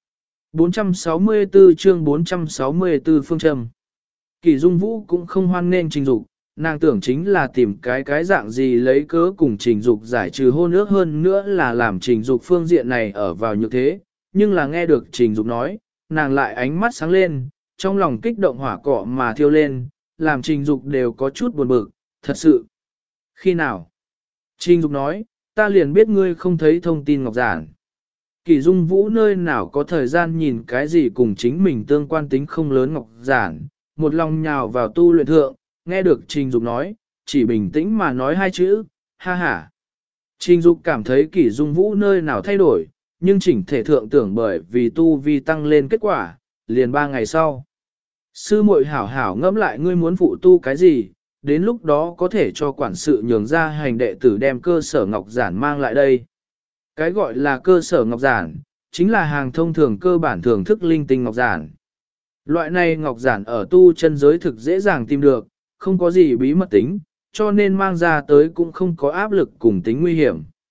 464 chương 464 phương châm. Kỷ Dung Vũ cũng không hoan nên Trình Dục, nàng tưởng chính là tìm cái dạng gì lấy cớ cùng Trình Dục giải trừ hôn ước hơn nữa là làm Trình Dục phương diện này ở vào như thế, nhưng là nghe được Trình Dục nói, nàng lại ánh mắt sáng lên, trong lòng kích động hỏa cọ mà thiêu lên, làm Trình Dục đều có chút buồn bực, thật sự. Khi nào? Trình Dục nói, ta liền biết ngươi không thấy thông tin ngọc giản. Kỷ Dung Vũ nơi nào có thời gian nhìn cái gì cùng chính mình tương quan tính không lớn ngọc giản, một lòng nhào vào tu luyện thượng, nghe được Trình Dục nói, chỉ bình tĩnh mà nói 2 chữ, ha ha. Trình Dục cảm thấy Kỷ Dung Vũ nơi nào thay đổi, nhưng chỉnh thể thượng tưởng bởi vì tu vi tăng lên kết quả, liền 3 ngày sau. Sư muội hảo hảo ngẫm lại ngươi muốn phụ tu cái gì, đến lúc đó có thể cho quản sự nhường ra hành đệ tử đem cơ sở ngọc giản mang lại đây. Cái gọi là cơ sở ngọc giản, chính là hàng thông thường cơ bản thưởng thức linh tinh ngọc giản. Loại này ngọc giản ở tu chân giới thực dễ dàng tìm được, không có gì bí mật tính, cho nên mang ra tới cũng không có áp lực cùng tính nguy hiểm.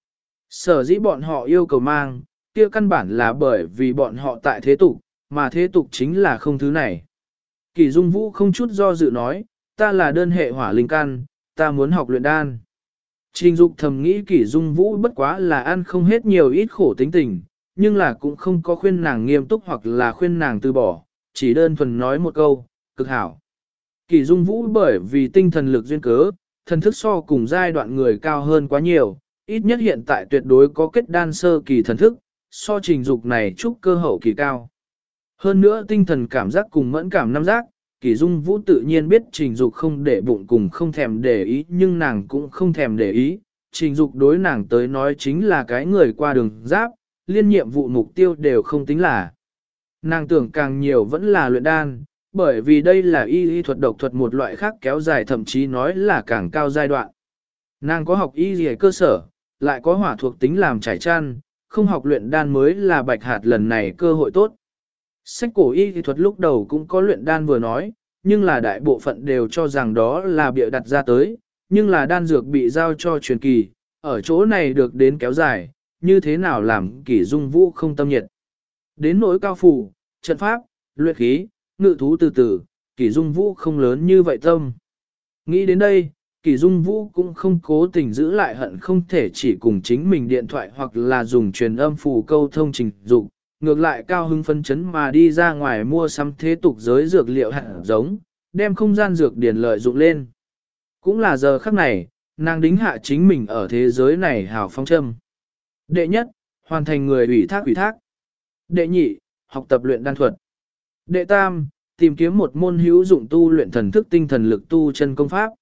Sở dĩ bọn họ yêu cầu mang, kia căn bản là bởi vì bọn họ tại thế tục, mà thế tục chính là không thứ này. Kỷ Dung Vũ không chút do dự nói, ta là đơn hệ hỏa linh căn, ta muốn học luyện đan. Trình Dục thầm nghĩ Kỷ Dung Vũ bất quá là ăn không hết nhiều ít khổ tính tình, nhưng là cũng không có khuyên nàng nghiêm túc hoặc là khuyên nàng từ bỏ, chỉ đơn thuần nói một câu, cực hảo. Kỷ Dung Vũ bởi vì tinh thần lực duyên cớ, thần thức so cùng giai đoạn người cao hơn quá nhiều, ít nhất hiện tại tuyệt đối có kết đan sơ kỳ thần thức, so Trình Dục này trúc cơ hậu kỳ cao. Hơn nữa tinh thần cảm giác cùng mẫn cảm năm giác, Kỷ Dung Vũ tự nhiên biết Trình Dục không để bụng cùng không thèm để ý, nhưng nàng cũng không thèm để ý. Trình Dục đối nàng tới nói chính là cái người qua đường giáp, liên nhiệm vụ mục tiêu đều không tính là. Nàng tưởng càng nhiều vẫn là luyện đan, bởi vì đây là y thuật độc thuật một loại khác kéo dài thậm chí nói là càng cao giai đoạn. Nàng có học y gì cơ sở, lại có hỏa thuộc tính làm trải chăn, không học luyện đan mới là bạch hạt lần này cơ hội tốt. Sách cổ y thuật lúc đầu cũng có luyện đan vừa nói, nhưng là đại bộ phận đều cho rằng đó là bịa đặt ra tới, nhưng là đan dược bị giao cho truyền kỳ, ở chỗ này được đến kéo dài, như thế nào làm Kỷ Dung Vũ không tâm nhiệt. Đến nỗi cao phủ, trận pháp, luyện khí, ngự thú từ từ, Kỷ Dung Vũ không lớn như vậy tâm. Nghĩ đến đây, Kỷ Dung Vũ cũng không cố tình giữ lại hận không thể chỉ cùng chính mình điện thoại hoặc là dùng truyền âm phù câu thông trình dục, ngược lại cao hứng phấn chấn mà đi ra ngoài mua sắm thế tục giới dược liệu hạt giống, đem không gian dược điển lợi dụng lên. Cũng là giờ khắc này, nàng đính hạ chính mình ở thế giới này hào phong châm. Đệ nhất, hoàn thành người ủy thác. Đệ nhị, học tập luyện đan thuật. Đệ tam, tìm kiếm một môn hữu dụng tu luyện thần thức tinh thần lực tu chân công pháp.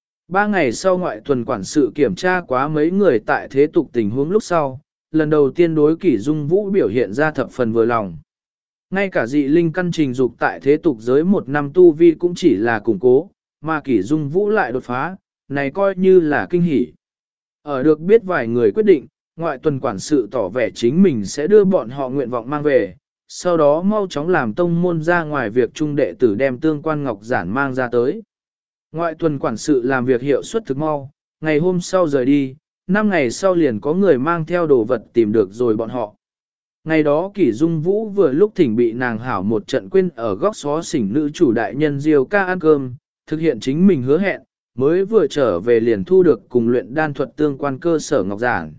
3 ngày sau ngoại tuần quản sự kiểm tra quá mấy người tại thế tục tình huống lúc sau, lần đầu tiên đối Kỷ Dung Vũ biểu hiện ra thập phần vừa lòng. Ngay cả dị linh căn trình dục tại thế tục giới 1 năm tu vi cũng chỉ là củng cố, mà Kỷ Dung Vũ lại đột phá, này coi như là kinh hỉ. Ở được biết vài người quyết định, ngoại tuần quản sự tỏ vẻ chính mình sẽ đưa bọn họ nguyện vọng mang về, sau đó mau chóng làm tông môn ra ngoài việc trung đệ tử đem tương quan ngọc giản mang ra tới. Ngoại tuần quản sự làm việc hiệu suất thực mau, ngày hôm sau rời đi, 5 ngày sau liền có người mang theo đồ vật tìm được rồi bọn họ. Ngày đó Kỷ Dung Vũ vừa lúc thỉnh bị nàng hảo một trận quên ở góc xó xỉnh nữ chủ đại nhân Diêu ca ăn cơm, thực hiện chính mình hứa hẹn, mới vừa trở về liền thu được cùng luyện đan thuật tương quan cơ sở ngọc giản.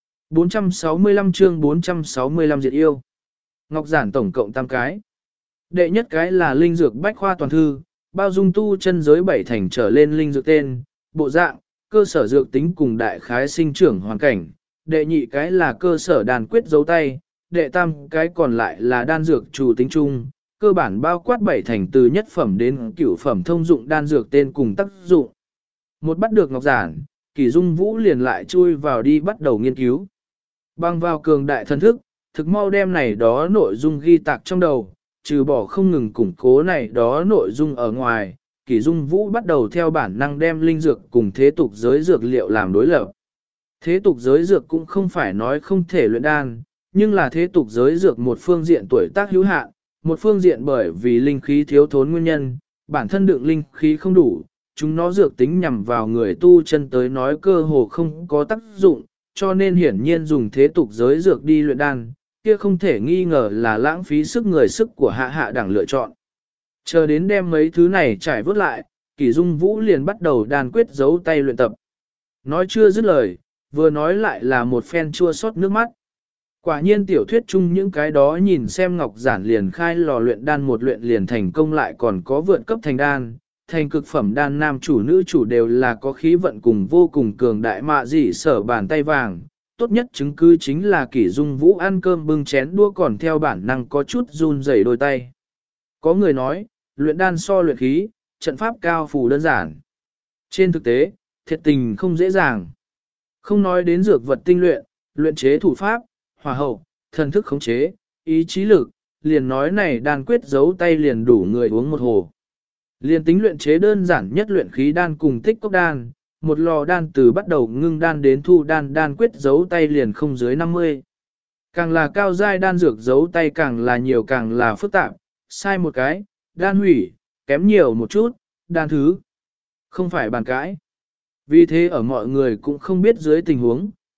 465 chương 465 diệt yêu. Ngọc giản tổng cộng 8 cái. Đệ nhất cái là linh dược bách khoa toàn thư, bao dung tu chân giới 7 thành trở lên linh dược tên, bộ dạng, cơ sở dược tính cùng đại khái sinh trưởng hoàn cảnh. Đệ nhị cái là cơ sở đàn quyết dấu tay, đệ tam cái còn lại là đan dược chủ tính chung, cơ bản bao quát 7 thành từ nhất phẩm đến cửu phẩm thông dụng đan dược tên cùng tác dụng. Một bắt được ngọc giản, Kỷ Dung Vũ liền lại chui vào đi bắt đầu nghiên cứu. Bằng vào cường đại thần thức, thực mau đem này đó nội dung ghi tạc trong đầu, trừ bỏ không ngừng củng cố này đó nội dung ở ngoài, Kỷ Dung Vũ bắt đầu theo bản năng đem linh dược cùng thế tục giới dược liệu làm đối lập. Thế tục giới dược cũng không phải nói không thể luyện đan, nhưng là thế tục giới dược một phương diện tuổi tác hữu hạn, một phương diện bởi vì linh khí thiếu thốn nguyên nhân, bản thân đựng linh khí không đủ, chúng nó dược tính nhằm vào người tu chân tới nói cơ hồ không có tác dụng, cho nên hiển nhiên dùng thế tục giới dược đi luyện đan, kia không thể nghi ngờ là lãng phí sức người sức của hạ hạ đẳng lựa chọn. Chờ đến đem mấy thứ này trải vớt lại, Kỷ Dung Vũ liền bắt đầu đan quyết giấu tay luyện tập. Nói chưa dứt lời, vừa nói lại là một phen chua xót nước mắt. Quả nhiên tiểu thuyết chung những cái đó nhìn xem ngọc giản liền khai lò luyện đan một luyện liền thành công lại còn có vượt cấp thành đan, thành cực phẩm đan nam chủ nữ chủ đều là có khí vận cùng vô cùng cường đại mạ dị sở bàn tay vàng. Tốt nhất chứng cứ chính là Kỷ Dung Vũ ăn cơm bưng chén đũa còn theo bản năng có chút run rẩy đôi tay. Có người nói, luyện đan so luyện khí, trận pháp cao phù đơn giản. Trên thực tế, thiệt tình không dễ dàng. Không nói đến dược vật tinh luyện, luyện chế thủ pháp, hỏa hậu, thần thức khống chế, ý chí lực, liền nói này đan quyết giấu tay liền đủ người uống một hồ. Liền tính luyện chế đơn giản nhất luyện khí đan cùng tích cốc đan, một lò đan từ bắt đầu ngưng đan đến thu đan đan quyết giấu tay liền không dưới 50. Càng là cao giai đan dược giấu tay càng là nhiều càng là phức tạp, sai một cái, đan hủy, kém nhiều một chút, đan thứ. Không phải bàn cãi. Vì thế ở mọi người cũng không biết dưới tình huống,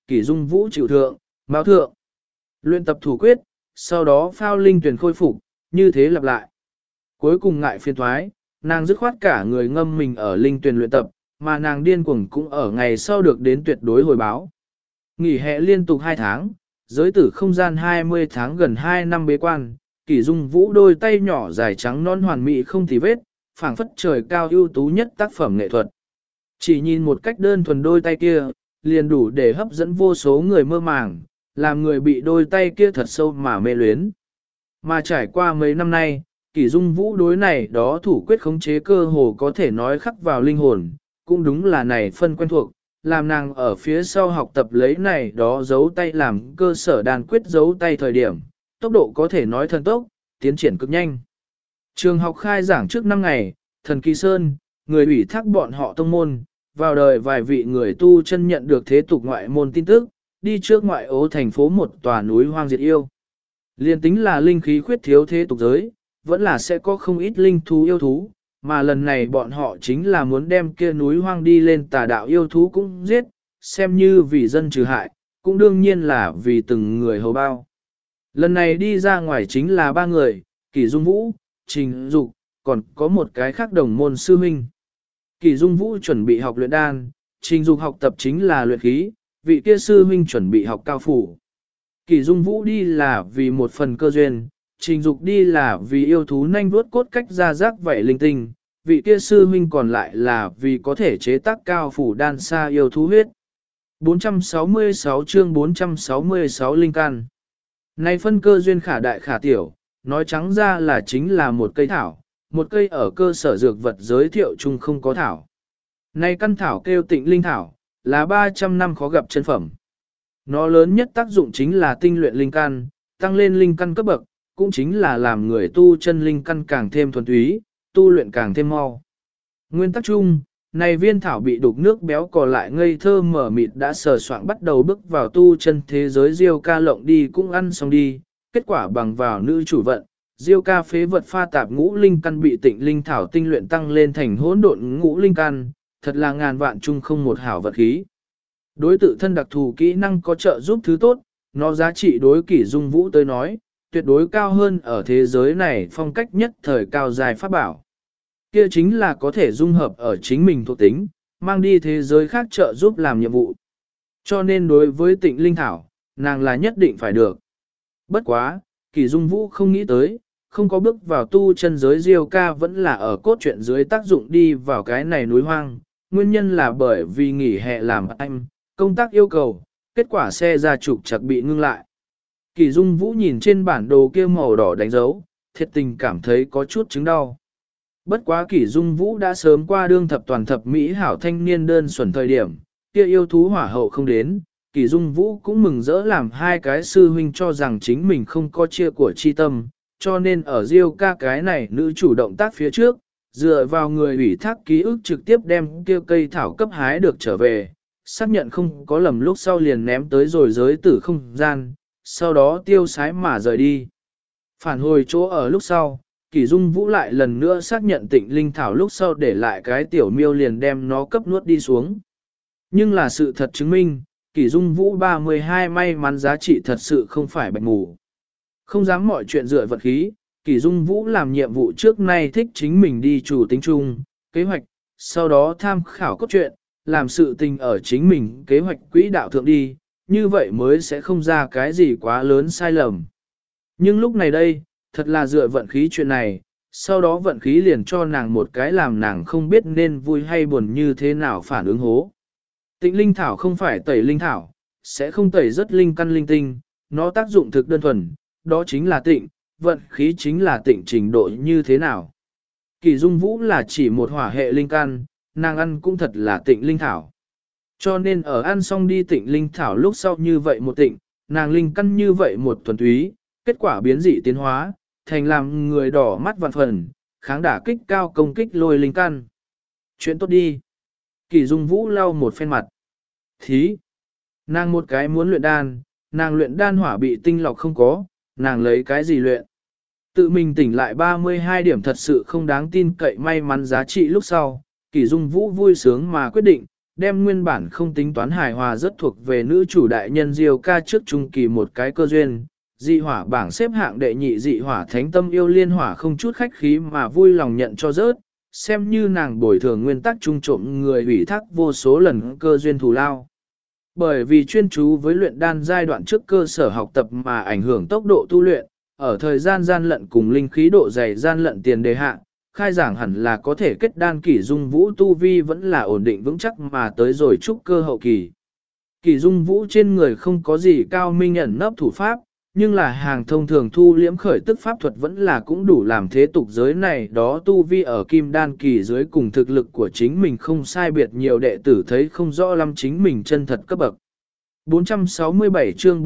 Kỷ Dung Vũ chịu thượng, báo thượng. Luyện tập thủ quyết, sau đó phao linh tuyển khôi phục, như thế lặp lại. Cuối cùng ngại phiền thoái, nàng dứt khoát cả người ngâm mình ở linh tuyển luyện tập, mà nàng điên cuồng cũng ở ngày sau được đến tuyệt đối hồi báo. Nghỉ hè liên tục 2 tháng, giới tử không gian 20 tháng gần 2 năm bế quan, Kỷ Dung Vũ đôi tay nhỏ dài trắng non hoàn mỹ không tì vết, phảng phất trời cao ưu tú nhất tác phẩm nghệ thuật. Chỉ nhìn một cách đơn thuần đôi tay kia, liền đủ để hấp dẫn vô số người mơ màng, làm người bị đôi tay kia thật sâu mà mê luyến. Mà trải qua mấy năm nay, Kỷ Dung Vũ đối này đó thủ quyết khống chế cơ hồ có thể nói khắc vào linh hồn, cũng đúng là này phân quen thuộc, làm nàng ở phía sau học tập lấy này đó giấu tay làm cơ sở đàn quyết giấu tay thời điểm, tốc độ có thể nói thần tốc, tiến triển cực nhanh. Trường học khai giảng trước 5 ngày, Thần Kỳ Sơn, người ủy thác bọn họ tông môn, vào đời vài vị người tu chân nhận được thế tục ngoại môn tin tức, đi trước ngoại ô thành phố một tòa núi hoang diệt yêu. Liên tính là linh khí khuyết thiếu thế tục giới, vẫn là sẽ có không ít linh thú yêu thú, mà lần này bọn họ chính là muốn đem kia núi hoang đi lên tà đạo yêu thú cũng giết, xem như vì dân trừ hại, cũng đương nhiên là vì từng người hầu bao. Lần này đi ra ngoài chính là 3 người, Kỷ Dung Vũ, Trình Dục, còn có một cái khác đồng môn sư huynh. Kỷ Dung Vũ chuẩn bị học luyện đan, Trình Dục học tập chính là luyện khí, vị kia sư huynh chuẩn bị học cao phủ. Kỷ Dung Vũ đi là vì một phần cơ duyên, Trình Dục đi là vì yêu thú nhanh vuốt cốt cách ra rác vậy linh tinh, vị kia sư huynh còn lại là vì có thể chế tác cao phủ đan xa yêu thú huyết. 466 chương 466 linh căn. Này phân cơ duyên khả đại khả tiểu, nói trắng ra là chính là một cây thảo, một cây ở cơ sở dược vật giới thiệu chung không có thảo. Này căn thảo kêu Tịnh linh thảo, là 300 năm khó gặp chân phẩm. Nó lớn nhất tác dụng chính là tinh luyện linh căn, tăng lên linh căn cấp bậc, cũng chính là làm người tu chân linh căn càng thêm thuần túy, tu luyện càng thêm mau. Nguyên tắc chung, này viên thảo bị đục nước béo cò lại ngây thơ mở mịt đã sờ soạn bắt đầu bước vào tu chân thế giới Diêu ca lộng đi cũng ăn xong đi, kết quả bằng vào nữ chủ vận, Diêu ca phế vật pha tạp ngũ linh căn bị Tịnh linh thảo tinh luyện tăng lên thành hỗn độn ngũ linh căn, thật là ngàn vạn chung không một hảo vật khí. Đối tự thân đặc thù kỹ năng có trợ giúp thứ tốt, nó giá trị đối Kỷ Dung Vũ tới nói, tuyệt đối cao hơn ở thế giới này phong cách nhất thời cao dài pháp bảo. Kia chính là có thể dung hợp ở chính mình thuộc tính, mang đi thế giới khác trợ giúp làm nhiệm vụ. Cho nên đối với Tịnh linh thảo, nàng là nhất định phải được. Bất quá, Kỷ Dung Vũ không nghĩ tới, không có bước vào tu chân giới Diêu ca vẫn là ở cốt truyện dưới tác dụng đi vào cái này núi hoang, nguyên nhân là bởi vì nghỉ hè làm anh, công tác yêu cầu, kết quả xe ra trục chặt bị ngưng lại. Kỷ Dung Vũ nhìn trên bản đồ kia màu đỏ đánh dấu, thiệt tình cảm thấy có chút chứng đau. Bất quá Kỷ Dung Vũ đã sớm qua đương thập toàn thập mỹ hảo thanh niên đơn xuẩn thời điểm, kia yêu thú hỏa hậu không đến, Kỷ Dung Vũ cũng mừng rỡ làm hai cái sư huynh cho rằng chính mình không có chia của chi tâm, cho nên ở Diêu ca cái này nữ chủ động tác phía trước, dựa vào người ủy thác ký ức trực tiếp đem kia cây thảo cấp hái được trở về, xác nhận không có lầm lúc sau liền ném tới rồi giới tử không gian, sau đó tiêu sái mà rời đi. Phản hồi chỗ ở lúc sau, Kỷ Dung Vũ lại lần nữa xác nhận Tịnh linh thảo lúc sau để lại cái tiểu miêu liền đem nó cấp nuốt đi xuống. Nhưng là sự thật chứng minh, Kỷ Dung Vũ 32 may mắn giá trị thật sự không phải bạch ngủ. Không dám mọi chuyện dựa vật khí, Kỷ Dung Vũ làm nhiệm vụ trước nay thích chính mình đi chủ tính chung, kế hoạch, sau đó tham khảo cốt truyện, làm sự tình ở chính mình kế hoạch quỹ đạo thượng đi, như vậy mới sẽ không ra cái gì quá lớn sai lầm. Nhưng lúc này đây, thật là dựa vận khí chuyện này, sau đó vận khí liền cho nàng một cái làm nàng không biết nên vui hay buồn như thế nào phản ứng hố. Tịnh linh thảo không phải tẩy linh thảo, sẽ không tẩy rất linh căn linh tinh, nó tác dụng thực đơn thuần, đó chính là tịnh, vận khí chính là tịnh trình độ như thế nào. Kỷ Dung Vũ là chỉ một hỏa hệ linh căn, nàng ăn cũng thật là tịnh linh thảo. Cho nên ở ăn xong đi tịnh linh thảo lúc sau như vậy một tịnh, nàng linh căn như vậy một thuần túy, kết quả biến dị tiến hóa, thành làm người đỏ mắt vạn phần, kháng đả kích cao công kích lôi linh căn. Chuyện tốt đi. Kỷ Dung Vũ lau một phen mặt. Thí. Nàng một cái muốn luyện đan, nàng luyện đan hỏa bị tinh lọc không có, nàng lấy cái gì luyện. Tự mình tỉnh lại 32 điểm thật sự không đáng tin cậy may mắn giá trị lúc sau, Kỷ Dung Vũ vui sướng mà quyết định, đem nguyên bản không tính toán hài hòa rất thuộc về nữ chủ đại nhân Diêu ca trước trung kỳ một cái cơ duyên. Dị hỏa bảng xếp hạng đệ nhị dị hỏa thánh tâm yêu liên hỏa không chút khách khí mà vui lòng nhận cho rớt, xem như nàng bồi thường nguyên tắc trung trộm người ủy thác vô số lần cơ duyên thù lao. Bởi vì chuyên chú với luyện đan giai đoạn trước cơ sở học tập mà ảnh hưởng tốc độ tu luyện, ở thời gian gian lận cùng linh khí độ dày gian lận tiền đề hạ, khai giảng hẳn là có thể kết đan kỷ dung vũ tu vi vẫn là ổn định vững chắc mà tới rồi trúc cơ hậu kỳ. Kỷ dung vũ trên người không có gì cao minh ẩn nấp thủ pháp, nhưng là hàng thông thường thu liễm khởi tức pháp thuật vẫn là cũng đủ làm thế tục giới này đó tu vi ở kim đan kỳ dưới cùng thực lực của chính mình không sai biệt nhiều đệ tử thấy không rõ lắm chính mình chân thật cấp bậc. 467 chương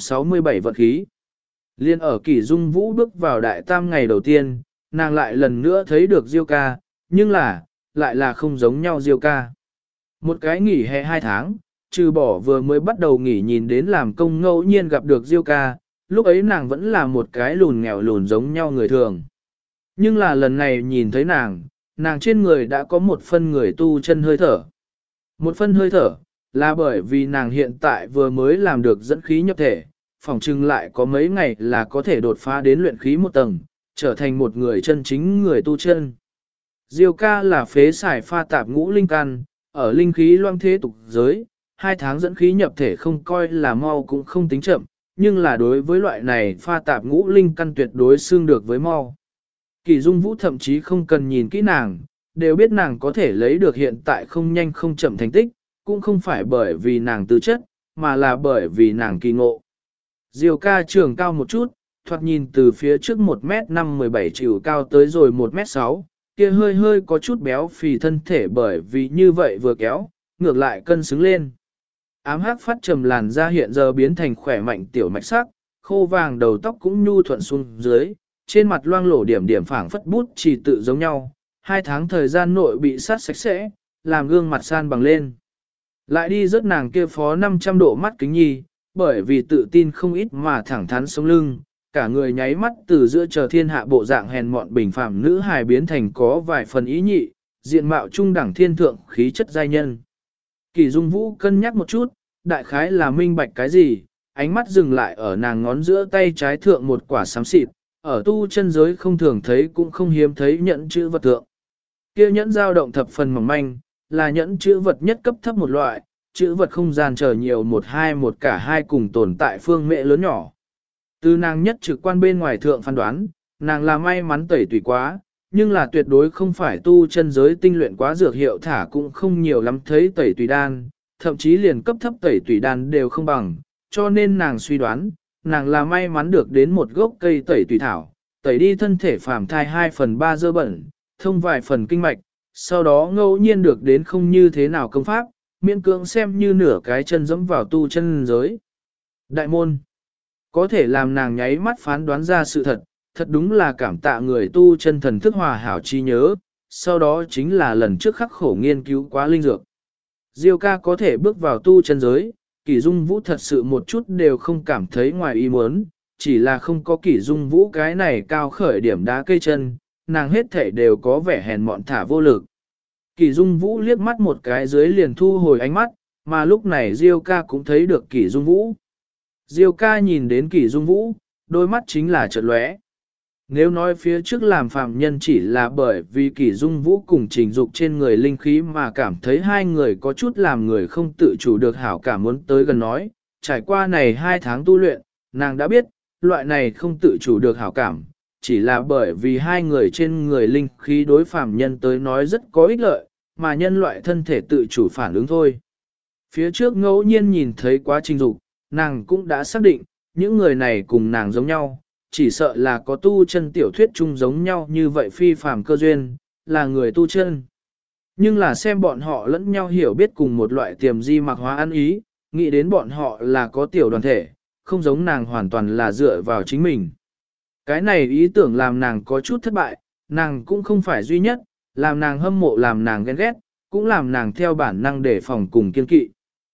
467 vận khí. Liên ở Kỷ Dung Vũ bước vào đại tam ngày đầu tiên, nàng lại lần nữa thấy được Diêu ca, nhưng lại là không giống nhau Diêu ca. Một cái nghỉ hè 2 tháng, trừ bỏ vừa mới bắt đầu nghỉ nhìn đến làm công ngẫu nhiên gặp được Diêu ca, lúc ấy nàng vẫn là một cái lùn nghèo lùn giống nhau người thường. Nhưng là lần này nhìn thấy nàng trên người đã có một phân người tu chân hơi thở. Một phân hơi thở, là bởi vì nàng hiện tại vừa mới làm được dẫn khí nhập thể, phòng trưng lại có mấy ngày là có thể đột phá đến luyện khí một tầng, trở thành một người chân chính người tu chân. Diêu ca là phế xài pha tạp ngũ linh căn, ở linh khí loang thế tục giới, 2 tháng dẫn khí nhập thể không coi là mau cũng không tính chậm, nhưng là đối với loại này pha tạp ngũ linh căn tuyệt đối xương được với mau. Kỷ Dung Vũ thậm chí không cần nhìn kỹ nàng, đều biết nàng có thể lấy được hiện tại không nhanh không chậm thành tích, cũng không phải bởi vì nàng tư chất, mà là bởi vì nàng kỳ ngộ. Diêu ca trường cao một chút, thoạt nhìn từ phía trước 1m5-17 chiều cao tới rồi 1m6, kia hơi hơi có chút béo phì thân thể bởi vì như vậy vừa kéo, ngược lại cân xứng lên. Ám hắc phát trầm làn da hiện giờ biến thành khỏe mạnh tiểu mạch sắc, khô vàng đầu tóc cũng nhu thuận xuống dưới, trên mặt loang lổ điểm điểm phảng phất bút chỉ tự giống nhau, 2 tháng thời gian nội bị sát sạch sẽ, làm gương mặt san bằng lên. Lại đi rớt nàng kia phó 500 độ mắt kính nhi, bởi vì tự tin không ít mà thẳng thắn sống lưng, cả người nháy mắt từ giữa chờ thiên hạ bộ dạng hèn mọn bình phàm nữ hài biến thành có vài phần ý nhị, diện mạo trung đẳng thiên thượng khí chất giai nhân. Kỷ Dung Vũ cân nhắc một chút, đại khái là minh bạch cái gì, ánh mắt dừng lại ở nàng ngón giữa tay trái thượng một quả xám xịt, ở tu chân giới không thường thấy cũng không hiếm thấy nhẫn chữ vật thượng. Kia nhẫn dao động thập phần mỏng manh, là nhẫn chữ vật nhất cấp thấp một loại, chữ vật không gian chờ nhiều một cả hai cùng tồn tại phương mệ lớn nhỏ. Từ nàng nhất trực quan bên ngoài thượng phán đoán, nàng là may mắn tẩy tùy quá, nhưng là tuyệt đối không phải tu chân giới tinh luyện quá dược hiệu thả cũng không nhiều lắm thấy tẩy tùy đan, thậm chí liền cấp thấp tẩy tùy đan đều không bằng, cho nên nàng suy đoán, nàng là may mắn được đến một gốc cây tẩy tùy thảo, tẩy đi thân thể phàm thai 2/3 dơ bẩn, thông vài phần kinh mạch, sau đó ngẫu nhiên được đến không như thế nào công pháp, miễn cưỡng xem như nửa cái chân dẫm vào tu chân giới. Đại môn, có thể làm nàng nháy mắt phán đoán ra sự thật, thật đúng là cảm tạ người tu chân thần thức hòa hảo chi nhớ, sau đó chính là lần trước khắc khổ nghiên cứu quá linh dược. Diêu ca có thể bước vào tu chân giới, Kỷ Dung Vũ thật sự một chút đều không cảm thấy ngoài ý muốn, chỉ là không có Kỷ Dung Vũ cái này cao khởi điểm đá cây chân, nàng hết thể đều có vẻ hèn mọn thả vô lực. Kỷ Dung Vũ liếc mắt một cái dưới liền thu hồi ánh mắt, mà lúc này Diêu ca cũng thấy được Kỷ Dung Vũ. Diêu ca nhìn đến Kỷ Dung Vũ, đôi mắt chính là chợt lóe. Nếu nói phía trước làm phàm nhân chỉ là bởi vì Kỷ Dung Vũ cùng trình dục trên người linh khí mà cảm thấy hai người có chút làm người không tự chủ được hảo cảm muốn tới gần nói, trải qua này 2 tháng tu luyện, nàng đã biết, loại này không tự chủ được hảo cảm, chỉ là bởi vì hai người trên người linh khí đối phàm nhân tới nói rất có ích lợi, mà nhân loại thân thể tự chủ phản ứng thôi. Phía trước ngẫu nhiên nhìn thấy quá trình dục, nàng cũng đã xác định, những người này cùng nàng giống nhau, chỉ sợ là có tu chân tiểu thuyết chung giống nhau như vậy phi phàm cơ duyên, là người tu chân. Nhưng là xem bọn họ lẫn nhau hiểu biết cùng một loại tiềm di mặc hóa ăn ý, nghĩ đến bọn họ là có tiểu đoàn thể, không giống nàng hoàn toàn là dựa vào chính mình. Cái này ý tưởng làm nàng có chút thất bại, nàng cũng không phải duy nhất, làm nàng hâm mộ làm nàng ghen ghét, cũng làm nàng theo bản năng để phòng cùng kiên kỵ.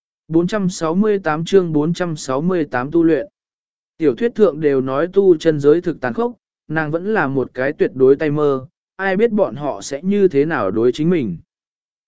468 chương 468 tu luyện. Tiểu thuyết thượng đều nói tu chân giới thực tàn khốc, nàng vẫn là một cái tuyệt đối tay mơ, ai biết bọn họ sẽ như thế nào đối chính mình.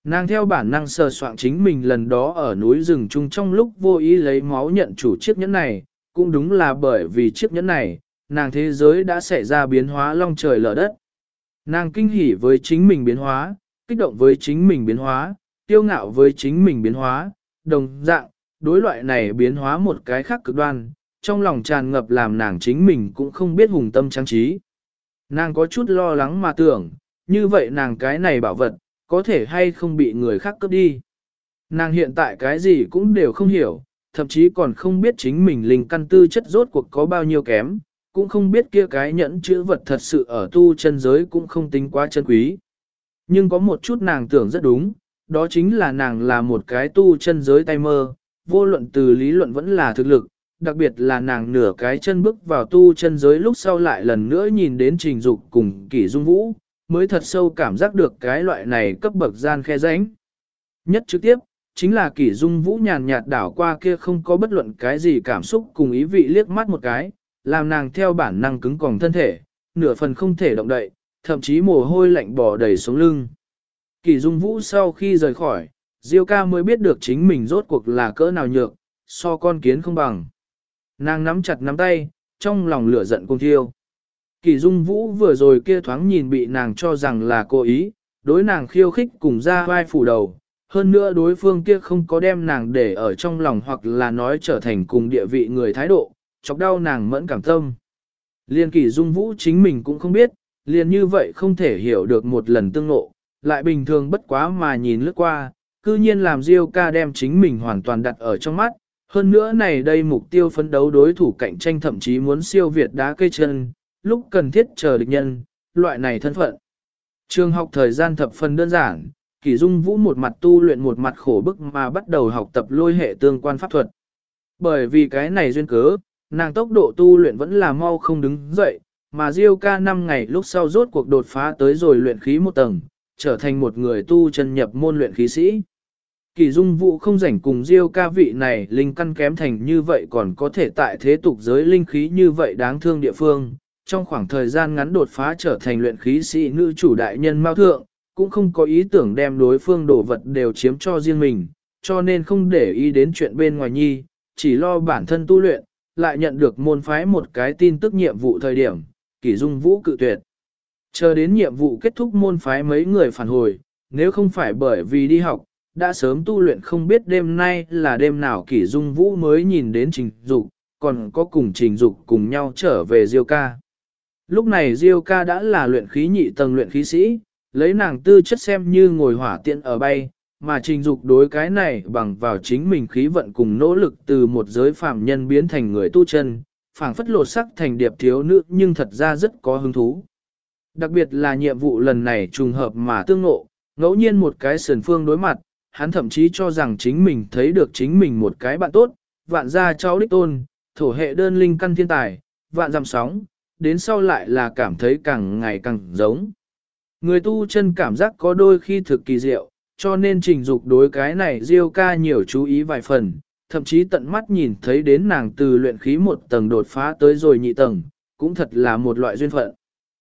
Nàng theo bản năng sờ soạng chính mình lần đó ở núi rừng chung trong lúc vô ý lấy máu nhận chủ chiếc nhẫn này, cũng đúng là bởi vì chiếc nhẫn này, nàng thế giới đã xảy ra biến hóa long trời lở đất. Nàng kinh hỉ với chính mình biến hóa, kích động với chính mình biến hóa, kiêu ngạo với chính mình biến hóa, đồng dạng, đối loại này biến hóa một cái khác cực đoan, trong lòng tràn ngập làm nàng chính mình cũng không biết hùng tâm trang trí. Nàng có chút lo lắng mà tưởng, như vậy nàng cái này bảo vật, có thể hay không bị người khác cướp đi. Nàng hiện tại cái gì cũng đều không hiểu, thậm chí còn không biết chính mình linh căn tư chất rốt cuộc có bao nhiêu kém, cũng không biết kia cái nhẫn chữ vật thật sự ở tu chân giới cũng không tính quá chân quý. Nhưng có một chút nàng tưởng rất đúng, đó chính là nàng là một cái tu chân giới tay mơ, vô luận từ lý luận vẫn là thực lực, đặc biệt là nàng nửa cái chân bước vào tu chân giới lúc sau lại lần nữa nhìn đến Trình Dục cùng Kỷ Dung Vũ, mới thật sâu cảm giác được cái loại này cấp bậc gian khe rãnh. Nhất trực tiếp, chính là Kỷ Dung Vũ nhàn nhạt đảo qua kia không có bất luận cái gì cảm xúc cùng ý vị liếc mắt một cái, làm nàng theo bản năng cứng còng thân thể, nửa phần không thể động đậy, thậm chí mồ hôi lạnh bò đầy xuống lưng. Kỷ Dung Vũ sau khi rời khỏi, Diêu ca mới biết được chính mình rốt cuộc là cỡ nào nhược, so con kiến không bằng. Nàng nắm chặt nắm tay, trong lòng lửa giận cùng thiêu. Kỷ Dung Vũ vừa rồi kia thoáng nhìn bị nàng cho rằng là cố ý, đối nàng khiêu khích cùng ra vai phủ đầu. Hơn nữa đối phương kia không có đem nàng để ở trong lòng hoặc là nói trở thành cùng địa vị người thái độ, chọc đau nàng mẫn cảm tâm. Liên Kỷ Dung Vũ chính mình cũng không biết, liền như vậy không thể hiểu được một lần tương ngộ, lại bình thường bất quá mà nhìn lướt qua, cư nhiên làm Diêu ca đem chính mình hoàn toàn đặt ở trong mắt. Hơn nữa này đây mục tiêu phấn đấu đối thủ cạnh tranh thậm chí muốn siêu việt đá cây chân, lúc cần thiết chờ địch nhân, loại này thân phận. Trường học thời gian thập phần đơn giản, Kỷ Dung Vũ một mặt tu luyện một mặt khổ bức mà bắt đầu học tập lôi hệ tương quan pháp thuật. Bởi vì cái này duyên cớ, nàng tốc độ tu luyện vẫn là mau không đứng dậy, mà Diêu ca 5 ngày lúc sau rốt cuộc đột phá tới rồi luyện khí một tầng, trở thành một người tu chân nhập môn luyện khí sĩ. Kỷ Dung Vũ không rảnh cùng Diêu ca vị này linh căn kém thành như vậy còn có thể tại thế tục giới linh khí như vậy đáng thương địa phương, trong khoảng thời gian ngắn đột phá trở thành luyện khí sĩ nữ chủ đại nhân Mao Thượng, cũng không có ý tưởng đem đối phương đồ vật đều chiếm cho riêng mình, cho nên không để ý đến chuyện bên ngoài nhi, chỉ lo bản thân tu luyện, lại nhận được môn phái một cái tin tức nhiệm vụ thời điểm, Kỷ Dung Vũ cự tuyệt. Chờ đến nhiệm vụ kết thúc môn phái mấy người phản hồi, nếu không phải bởi vì đi học, đã sớm tu luyện không biết đêm nay là đêm nào Kỷ Dung Vũ mới nhìn đến Trình Dục, còn có cùng Trình Dục cùng nhau trở về Diêu ca. Lúc này Diêu ca đã là luyện khí nhị tầng luyện khí sĩ, lấy nàng tư chất xem như ngồi hỏa tiện ở bay, mà Trình Dục đối cái này bằng vào chính mình khí vận cùng nỗ lực từ một giới phàm nhân biến thành người tu chân, phảng phất lột sắc thành điệp thiếu nữ nhưng thật ra rất có hứng thú. Đặc biệt là nhiệm vụ lần này trùng hợp mà tương ngộ, ngẫu nhiên một cái sườn phương đối mặt, hắn thậm chí cho rằng chính mình thấy được chính mình một cái bạn tốt, vạn gia cháu đích tôn, thổ hệ đơn linh căn thiên tài, vạn dặm sóng, đến sau lại là cảm thấy càng ngày càng giống. Người tu chân cảm giác có đôi khi thực kỳ diệu, cho nên Trình Dục đối cái này Diêu ca nhiều chú ý vài phần, thậm chí tận mắt nhìn thấy đến nàng từ luyện khí một tầng đột phá tới rồi nhị tầng, cũng thật là một loại duyên phận.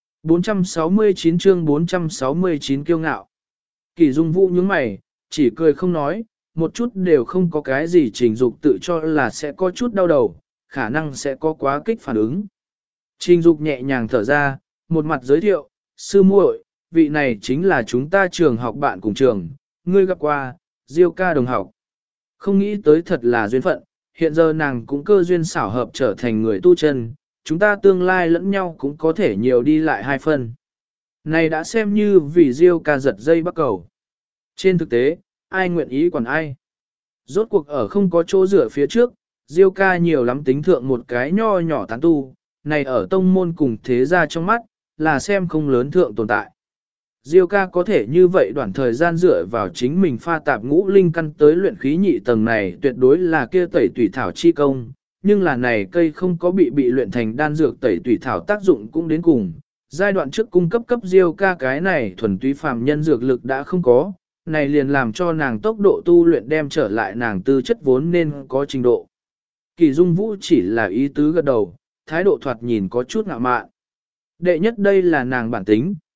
469 chương 469 kiêu ngạo. Kỷ Dung Vũ nhướng mày, chỉ cười không nói, một chút đều không có cái gì Trình Dục tự cho là sẽ có chút đau đầu, khả năng sẽ có quá kích phản ứng. Trình Dục nhẹ nhàng thở ra, một mặt giới thiệu, sư muội, vị này chính là chúng ta trường học bạn cùng trường, ngươi gặp qua, Diêu ca đồng học. Không nghĩ tới thật là duyên phận, hiện giờ nàng cũng cơ duyên xảo hợp trở thành người tu chân, chúng ta tương lai lẫn nhau cũng có thể nhiều đi lại hai phần. Này đã xem như vì Diêu ca giật dây bắt cầu. Trên thực tế, ai nguyện ý còn ai. Rốt cuộc ở không có chỗ rửa phía trước, Diêu ca nhiều lắm tính thượng một cái nho nhỏ tán tu, này ở tông môn cùng thế gia trong mắt, là xem không lớn thượng tồn tại. Diêu ca có thể như vậy đoạn thời gian dựa vào chính mình pha tạp ngũ linh căn tới luyện khí nhị tầng này tuyệt đối là kia tẩy tủy thảo chi công, nhưng là này cây không có bị luyện thành đan dược tẩy tủy thảo tác dụng cũng đến cùng. Giai đoạn trước cung cấp Diêu ca cái này thuần túy phàm nhân dược lực đã không có, này liền làm cho nàng tốc độ tu luyện đem trở lại nàng tư chất vốn nên có trình độ. Kỷ Dung Vũ chỉ là ý tứ gật đầu, thái độ thoạt nhìn có chút ngạo mạn. Đệ nhất đây là nàng bản tính,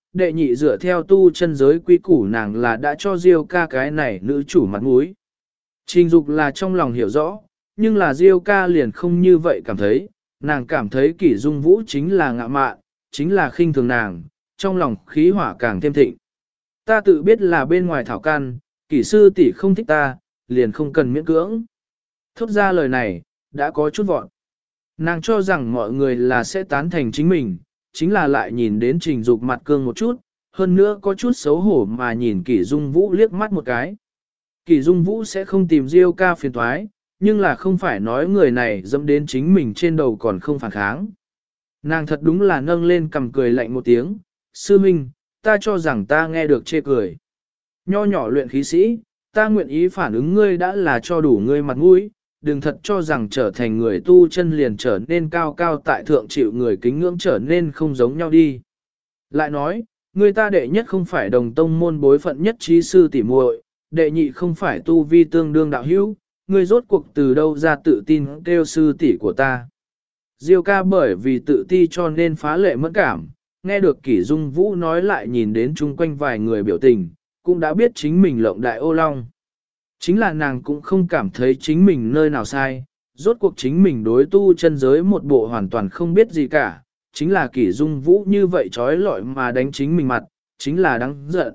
đệ nhị dựa theo tu chân giới quy củ nàng là đã cho Diêu ca cái này nữ chủ mặt mũi. Trình Dục là trong lòng hiểu rõ, nhưng là Diêu ca liền không như vậy cảm thấy, nàng cảm thấy Kỷ Dung Vũ chính là ngạ mạn, chính là khinh thường nàng, trong lòng khí hỏa càng thêm thịnh. Ta tự biết là bên ngoài thảo can, Kỷ sư tỷ không thích ta, liền không cần miễn cưỡng. Thốt ra lời này, đã có chút vọn. Nàng cho rằng mọi người là sẽ tán thành chính mình, chính là lại nhìn đến Trình Dục mặt cương một chút, hơn nữa có chút xấu hổ mà nhìn Kỷ Dung Vũ liếc mắt một cái. Kỷ Dung Vũ sẽ không tìm Diêu ca phiền toái, nhưng là không phải nói người này dẫm đến chính mình trên đầu còn không phản kháng. Nàng thật đúng là nâng lên cầm cười lạnh một tiếng, sư minh, ta cho rằng ta nghe được chê cười. Nho nhỏ luyện khí sĩ, ta nguyện ý phản ứng ngươi đã là cho đủ ngươi mặt mũi, đừng thật cho rằng trở thành người tu chân liền trở nên cao cao tại thượng chịu người kính ngưỡng trở nên không giống nhau đi. Lại nói, người ta đệ nhất không phải đồng tông môn bối phận nhất trí sư tỉ muội, đệ nhị không phải tu vi tương đương đạo hữu, ngươi rốt cuộc từ đâu ra tự tin kêu sư tỷ của ta. Diêu ca bởi vì tự ti cho nên phá lệ mẫn cảm, nghe được Kỷ Dung Vũ nói lại nhìn đến chung quanh vài người biểu tình, cũng đã biết chính mình lộng đại ô long. Chính là nàng cũng không cảm thấy chính mình nơi nào sai, rốt cuộc chính mình đối tu chân giới một bộ hoàn toàn không biết gì cả, chính là Kỷ Dung Vũ như vậy trói lọi mà đánh chính mình mặt, chính là đáng giận.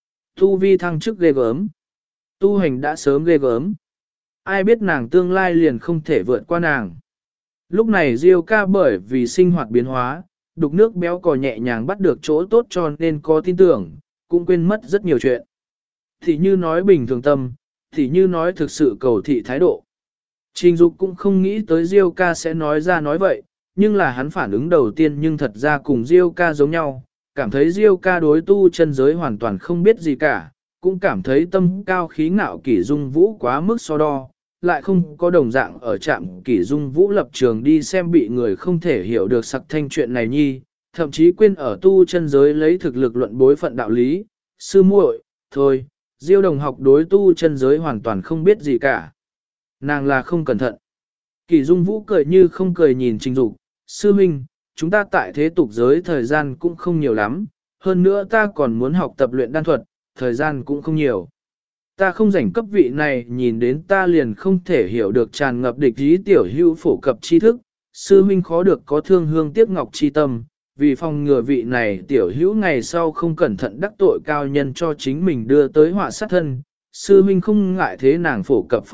Tu vi thăng chức ghê gớm, tu hành đã sớm ghê gớm, ai biết nàng tương lai liền không thể vượt qua nàng. Lúc này Diêu ca bởi vì sinh hoạt biến hóa, đục nước béo cò nhẹ nhàng bắt được chỗ tốt cho nên có tin tưởng, cũng quên mất rất nhiều chuyện. Thì như nói bình thường tâm, thì như nói thực sự cầu thị thái độ. Trình Dục cũng không nghĩ tới Diêu ca sẽ nói ra nói vậy, nhưng là hắn phản ứng đầu tiên nhưng thật ra cùng Diêu ca giống nhau, cảm thấy Diêu ca đối tu chân giới hoàn toàn không biết gì cả, cũng cảm thấy tâm cao khí ngạo Kỷ Dung Vũ quá mức so đo, lại không có đồng dạng ở trạm Kỷ Dung Vũ lập trường đi xem bị người không thể hiểu được sặc thanh chuyện này nhi, thậm chí quên ở tu chân giới lấy thực lực luận bối phận đạo lý, sư muội, thôi, Diêu đồng học đối tu chân giới hoàn toàn không biết gì cả. Nàng là không cẩn thận. Kỷ Dung Vũ cười như không cười nhìn Trình Dục, sư minh, chúng ta tại thế tục giới thời gian cũng không nhiều lắm, hơn nữa ta còn muốn học tập luyện đan thuật, thời gian cũng không nhiều. Ta không rảnh cấp vị này nhìn đến ta liền không thể hiểu được tràn ngập địch ý tiểu hữu phổ cập tri thức, sư minh khó được có thương hương tiếc ngọc chi tâm, vì phòng ngừa vị này tiểu hữu ngày sau không cẩn thận đắc tội cao nhân cho chính mình đưa tới họa sát thân, sư minh không ngại thế nàng phổ cập.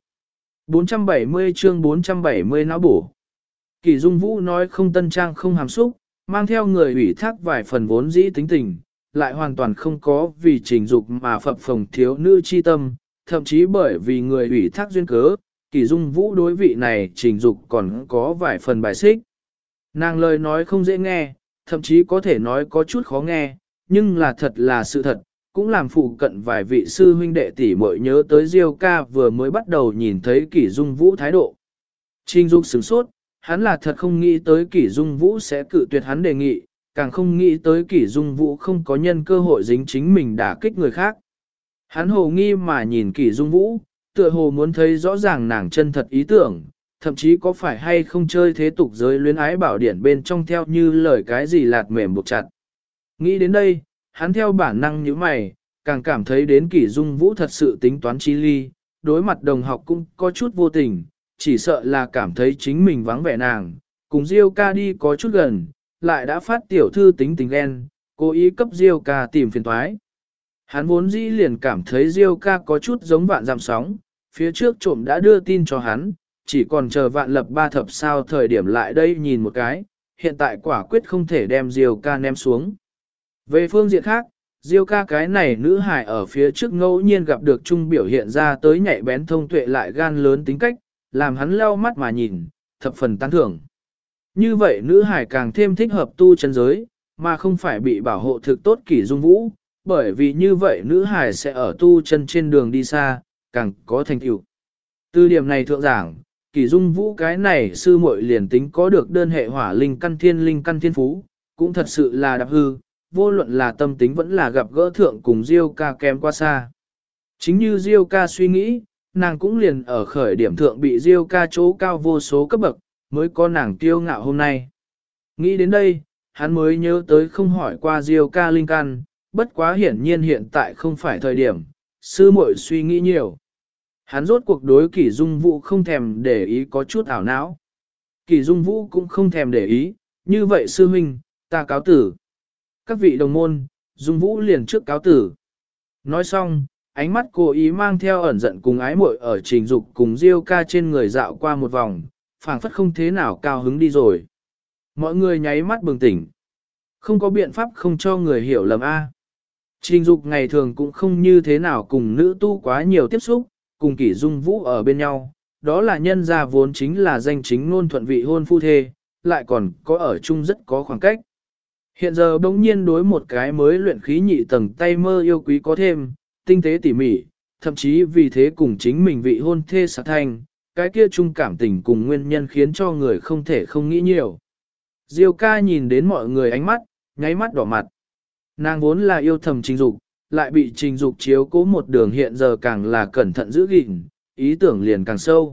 470 chương 470 não bổ. Kỷ Dung Vũ nói không tân trang không hàm xúc, mang theo người ủy thác vài phần vốn dĩ tính tình, lại hoàn toàn không có vì Trình Dục mà phập phồng thiếu nữ chi tâm, thậm chí bởi vì người ủy thác duyên cớ, Kỷ Dung Vũ đối vị này Trình Dục còn có vài phần bài xích. Nàng lời nói không dễ nghe, thậm chí có thể nói có chút khó nghe, nhưng là thật là sự thật, cũng làm phụ cận vài vị sư huynh đệ tỷ muội nhớ tới Diêu ca vừa mới bắt đầu nhìn thấy Kỷ Dung Vũ thái độ. Trình Dục sửng sốt, hắn là thật không nghĩ tới Kỷ Dung Vũ sẽ cự tuyệt hắn đề nghị, càng không nghĩ tới Kỷ Dung Vũ không có nhân cơ hội dính chính mình đả kích người khác. Hắn hồ nghi mà nhìn Kỷ Dung Vũ, tựa hồ muốn thấy rõ ràng nàng chân thật ý tưởng, thậm chí có phải hay không chơi thế tục giới luyến ái bảo điển bên trong theo như lời cái gì lạt mềm buộc chặt. Nghĩ đến đây, hắn theo bản năng như mày, càng cảm thấy đến Kỷ Dung Vũ thật sự tính toán chi ly, đối mặt đồng học cũng có chút vô tình, chỉ sợ là cảm thấy chính mình vắng vẻ nàng, cùng Diêu ca đi có chút gần, lại đã phát tiểu thư tính tình ghen, cố ý cấp Diêu ca tìm phiền toái. Hắn vốn dĩ liền cảm thấy Diêu ca có chút giống vạn dặm sóng, phía trước trộm đã đưa tin cho hắn, chỉ còn chờ vạn lập ba thập sao thời điểm lại đây nhìn một cái, hiện tại quả quyết không thể đem Diêu ca ném xuống. Về phương diện khác, Diêu ca cái này nữ hài ở phía trước ngẫu nhiên gặp được chung biểu hiện ra tới nhạy bén thông tuệ lại gan lớn tính cách, làm hắn leo mắt mà nhìn, thập phần tán thưởng. Như vậy nữ hải càng thêm thích hợp tu chân giới, mà không phải bị bảo hộ thực tốt Kỷ Dung Vũ, bởi vì như vậy nữ hải sẽ ở tu chân trên đường đi xa, càng có thành tựu. Từ điểm này thượng giảng, Kỷ Dung Vũ cái này sư muội liền tính có được đơn hệ hỏa linh căn thiên phú, cũng thật sự là đạp hư, vô luận là tâm tính vẫn là gặp gỡ thượng cùng Diêu ca kém qua xa. Chính như Diêu ca suy nghĩ, nàng cũng liền ở khởi điểm thượng bị Diêu ca chỗ cao vô số cấp bậc, mới có nàng kiêu ngạo hôm nay. Nghĩ đến đây, hắn mới nhớ tới không hỏi qua Diêu ca linh căn, bất quá hiển nhiên hiện tại không phải thời điểm, sư muội suy nghĩ nhiều. Hắn rốt cuộc đối Kỷ Dung Vũ không thèm để ý có chút ảo não. Kỷ Dung Vũ cũng không thèm để ý, như vậy sư huynh, ta cáo tử. Các vị đồng môn, Dung Vũ liền trước cáo tử. Nói xong, ánh mắt cô ý mang theo ẩn giận cùng ái muội ở Trình Dục cùng Diêu ca trên người dạo qua một vòng, phảng phất không thế nào cao hứng đi rồi. Mọi người nháy mắt bừng tỉnh. Không có biện pháp không cho người hiểu lầm a. Trình Dục ngày thường cũng không như thế nào cùng nữ tu quá nhiều tiếp xúc, cùng Kỷ Dung Vũ ở bên nhau, đó là nhân gia vốn chính là danh chính ngôn thuận vị hôn phu thê, lại còn có ở chung rất có khoảng cách. Hiện giờ bỗng nhiên đối một cái mới luyện khí nhị tầng tay mơ yêu quý có thêm, tinh tế tỉ mỉ, thậm chí vì thế cùng chính mình vị hôn thê sạc thành, cái kia chung cảm tình cùng nguyên nhân khiến cho người không thể không nghĩ nhiều. Diêu ca nhìn đến mọi người ánh mắt, nháy mắt đỏ mặt. Nàng vốn là yêu thầm Trình Dục, lại bị Trình Dục chiếu cố một đường hiện giờ càng là cẩn thận giữ gìn, ý tưởng liền càng sâu.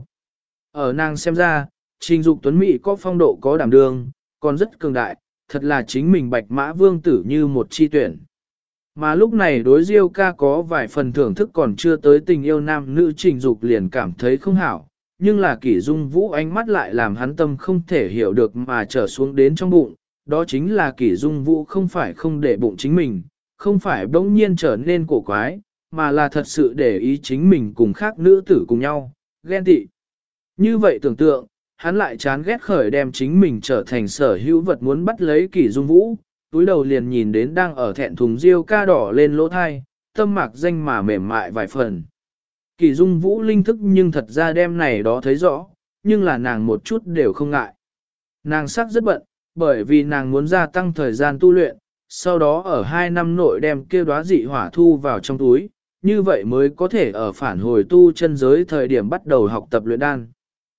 Ở nàng xem ra, Trình Dục tuấn mỹ có phong độ có đảm đương, còn rất cường đại, thật là chính mình bạch mã vương tử như một chi tuyển. Mà lúc này đối Diêu ca có vài phần thưởng thức còn chưa tới tình yêu nam nữ Trình Dục liền cảm thấy không hảo, nhưng là Kỷ Dung Vũ ánh mắt lại làm hắn tâm không thể hiểu được mà trở xuống đến trong bụng, đó chính là Kỷ Dung Vũ không phải không để bụng chính mình, không phải bỗng nhiên trở nên cổ quái, mà là thật sự để ý chính mình cùng khác nữ tử cùng nhau, ghen tị. Như vậy tưởng tượng, hắn lại chán ghét khởi đem chính mình trở thành sở hữu vật muốn bắt lấy Kỷ Dung Vũ, túi đầu liền nhìn đến đang ở thẹn thùng Diêu ca đỏ lên lỗ thai, tâm mạc danh mà mềm mại vài phần. Kỷ Dung Vũ linh thức nhưng thật ra đem này đó thấy rõ, nhưng là nàng một chút đều không ngại. Nàng sắc rất bận, bởi vì nàng muốn gia tăng thời gian tu luyện, sau đó ở 2 năm nội đem kia đóa dị hỏa thu vào trong túi, như vậy mới có thể ở phản hồi tu chân giới thời điểm bắt đầu học tập luyện đan.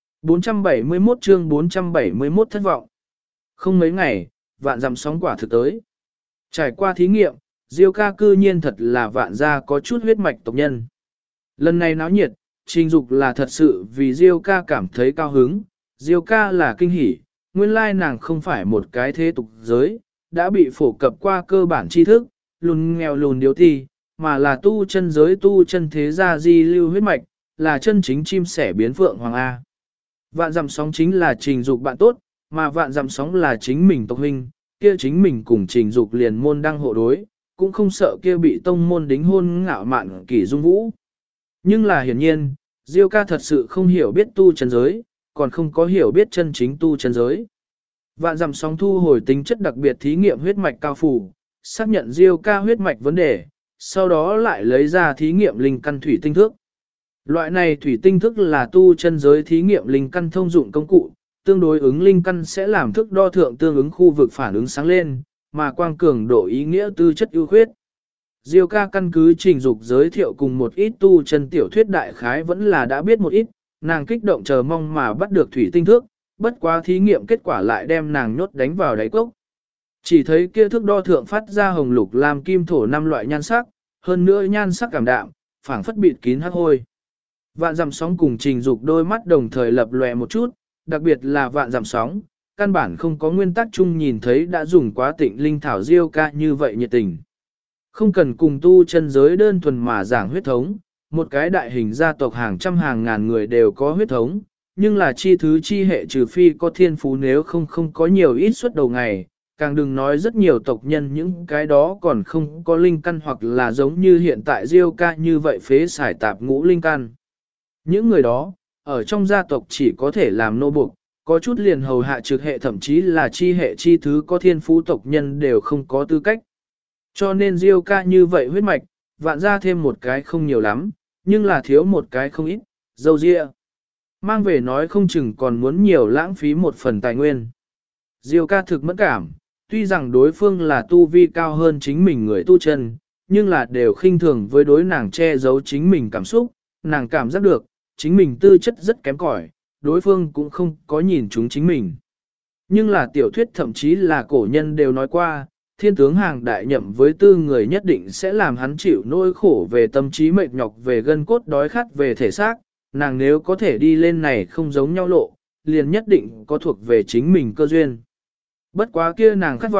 471 chương 471 thất vọng. Không mấy ngày, vạn dặm sóng quả thực tới. Trải qua thí nghiệm, Diêu ca cư nhiên thật là vạn gia có chút huyết mạch tộc nhân. Lần này náo nhiệt, Trình Dục là thật sự vì Diêu ca cảm thấy cao hứng, Diêu ca là kinh hỉ, nguyên lai nàng không phải một cái thế tục giới, đã bị phổ cập qua cơ bản tri thức, lùn nghèo lùn điếu ti, mà là tu chân giới tu chân thế gia di lưu huyết mạch, là chân chính chim sẻ biến phượng hoàng A. Vạn dặm sóng chính là Trình Dục bạn tốt, mà vạn dặm sóng là chính mình tộc huynh, kia chính mình cùng Trình Dục liền môn đăng hộ đối, cũng không sợ kia bị tông môn đính hôn ngạo mạn Kỷ Dung Vũ. Nhưng là hiển nhiên, Diêu ca thật sự không hiểu biết tu chân giới, còn không có hiểu biết chân chính tu chân giới. Vạn dặm sóng thu hồi tính chất đặc biệt thí nghiệm huyết mạch cao phủ, xác nhận Diêu ca huyết mạch vấn đề, sau đó lại lấy ra thí nghiệm linh căn thủy tinh thước. Loại này thủy tinh thức là tu chân giới thí nghiệm linh căn thông dụng công cụ, tương đối ứng linh căn sẽ làm thức đo thượng tương ứng khu vực phản ứng sáng lên, mà quang cường độ ý nghĩa tư chất ưu khuyết. Diêu ca căn cứ Trình Dục giới thiệu cùng một ít tu chân tiểu thuyết đại khái vẫn là đã biết một ít, nàng kích động chờ mong mà bắt được thủy tinh thước, bất quá thí nghiệm kết quả lại đem nàng nhốt đánh vào đáy cốc. Chỉ thấy kia thước đo thượng phát ra hồng lục lam kim thổ 5 loại nhan sắc, hơn nữa nhan sắc cảm đạm, phảng phất bịt kín hắc hôi. Vạn dặm sóng cùng Trình Dục đôi mắt đồng thời lập lòe một chút, đặc biệt là vạn dặm sóng, căn bản không có nguyên tắc chung nhìn thấy đã dùng quá tịnh linh thảo Diêu ca như vậy nhiệt tình. Không cần cùng tu chân giới đơn thuần mà giảng huyết thống, một cái đại hình gia tộc hàng trăm hàng ngàn người đều có huyết thống, nhưng là chi thứ chi hệ trừ phi có thiên phú nếu không có nhiều ít suất đầu ngày, càng đừng nói rất nhiều tộc nhân những cái đó còn không có linh căn hoặc là giống như hiện tại Diêu ca như vậy phế xài tạp ngũ linh căn. Những người đó, ở trong gia tộc chỉ có thể làm nô buộc, có chút liền hầu hạ trực hệ thậm chí là chi hệ chi thứ có thiên phú tộc nhân đều không có tư cách. Cho nên Diêu ca như vậy huyết mạch, vạn ra thêm một cái không nhiều lắm, nhưng là thiếu một cái không ít, dâu ria. Mang về nói không chừng còn muốn nhiều lãng phí một phần tài nguyên. Diêu ca thực mẫn cảm, tuy rằng đối phương là tu vi cao hơn chính mình người tu chân, nhưng là đều khinh thường với đối nàng che giấu chính mình cảm xúc, nàng cảm giác được, chính mình tư chất rất kém cỏi, đối phương cũng không có nhìn chúng chính mình. Nhưng là tiểu thuyết thậm chí là cổ nhân đều nói qua, thiên tướng hàng đại nhậm với tư người nhất định sẽ làm hắn chịu nỗi khổ về tâm trí mệt nhọc về gân cốt đói khát về thể xác, nàng nếu có thể đi lên này không giống nhau lộ, liền nhất định có thuộc về chính mình cơ duyên. Bất quá kia nàng khát vọng,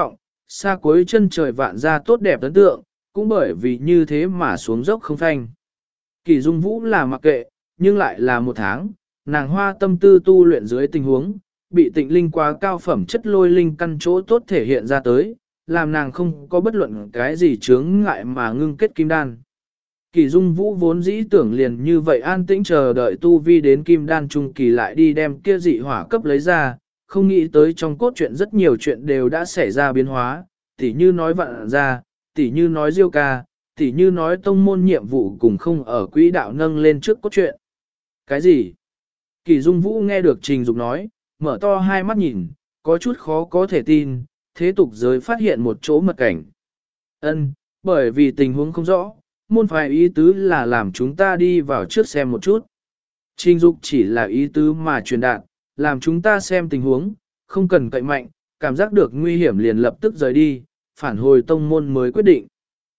Xa cuối chân trời vạn gia tốt đẹp ấn tượng, cũng bởi vì như thế mà xuống dốc không phanh. Kỳ Dung Vũ là mặc kệ, nhưng lại là một tháng, nàng hoa tâm tư tu luyện dưới tình huống, bị tịnh linh quá cao phẩm chất lôi linh căn chỗ tốt thể hiện ra tới, làm nàng không có bất luận cái gì chướng ngại mà ngưng kết kim đan. Kỳ Dung Vũ vốn dĩ tưởng liền như vậy an tĩnh chờ đợi tu vi đến kim đan trung kỳ lại đi đem kia dị hỏa cấp lấy ra, không nghĩ tới trong cốt truyện rất nhiều chuyện đều đã xảy ra biến hóa, tỉ như nói vạn ra, tỉ như nói diêu ca, tỉ như nói tông môn nhiệm vụ cùng không ở quỹ đạo nâng lên trước cốt truyện. Cái gì? Kỳ Dung Vũ nghe được Trình Dục nói, mở to hai mắt nhìn, có chút khó có thể tin, thế tục giới phát hiện một chỗ mật cảnh. Ân, bởi vì tình huống không rõ, môn phái ý tứ là làm chúng ta đi vào trước xem một chút. Trình Dục chỉ là ý tứ mà truyền đạt, làm chúng ta xem tình huống, không cần cậy mạnh, cảm giác được nguy hiểm liền lập tức rời đi, phản hồi tông môn mới quyết định.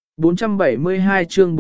472 chương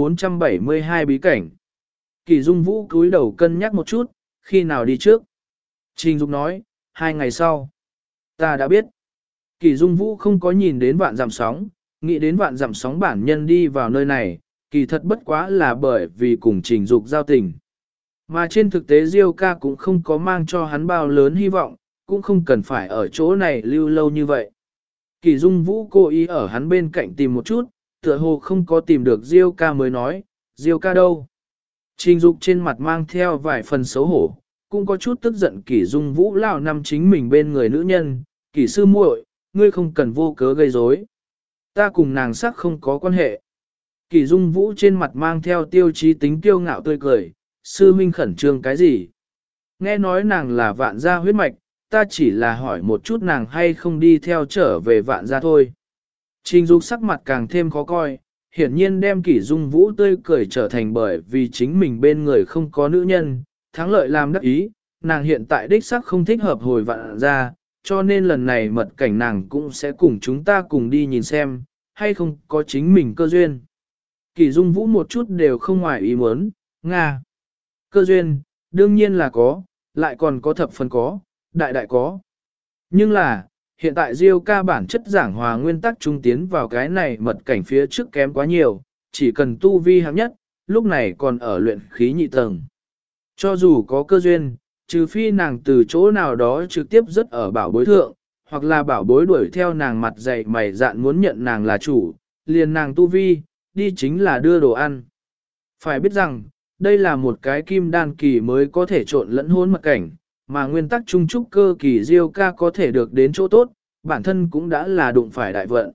472 bí cảnh. Kỳ Dung Vũ cúi đầu cân nhắc một chút, khi nào đi trước. Trình Dục nói, 2 ngày sau. Ta đã biết. Kỳ Dung Vũ không có nhìn đến vạn dặm sóng, nghĩ đến vạn dặm sóng bản nhân đi vào nơi này, kỳ thật bất quá là bởi vì cùng Trình Dục giao tình. Mà trên thực tế Diêu ca cũng không có mang cho hắn bao lớn hy vọng, cũng không cần phải ở chỗ này lưu lâu như vậy. Kỳ Dung Vũ cố ý ở hắn bên cạnh tìm một chút, tựa hồ không có tìm được Diêu ca mới nói, Diêu ca đâu? Trình Dục trên mặt mang theo vài phần xấu hổ, cũng có chút tức giận Kỳ Dung Vũ lao năm chính mình bên người nữ nhân, Kỳ sư muội, ngươi không cần vô cớ gây rối. Ta cùng nàng sắc không có quan hệ. Kỳ Dung Vũ trên mặt mang theo tiêu chí tính kiêu ngạo tươi cười, sư minh khẩn trương cái gì? Nghe nói nàng là vạn gia huyết mạch, ta chỉ là hỏi một chút nàng hay không đi theo trở về vạn gia thôi. Trình Dục sắc mặt càng thêm khó coi, hiển nhiên đem Kỷ Dung Vũ tươi cười trở thành bởi vì chính mình bên người không có nữ nhân, thắng lợi làm đắc ý, nàng hiện tại đích sắc không thích hợp hồi vạn gia, cho nên lần này mật cảnh nàng cũng sẽ cùng chúng ta cùng đi nhìn xem, hay không có chính mình cơ duyên. Kỷ Dung Vũ một chút đều không ngoài ý muốn, Nga. Cơ duyên, đương nhiên là có, lại còn có thập phần có, đại đại có. Nhưng là, hiện tại Diêu ca bản chất giảng hòa nguyên tắc trung tiến vào cái này mật cảnh phía trước kém quá nhiều, chỉ cần tu vi hạng nhất, lúc này còn ở luyện khí nhị tầng. Cho dù có cơ duyên, trừ phi nàng từ chỗ nào đó trực tiếp rất ở bảo bối thượng, hoặc là bảo bối đuổi theo nàng mặt dày mày dạn muốn nhận nàng là chủ, liền nàng tu vi, đi chính là đưa đồ ăn. Phải biết rằng, đây là một cái kim đan kỳ mới có thể trộn lẫn hôn mật cảnh, mà nguyên tắc trung trúc cơ kỳ Diêu ca có thể được đến chỗ tốt, bản thân cũng đã là đụng phải đại vận.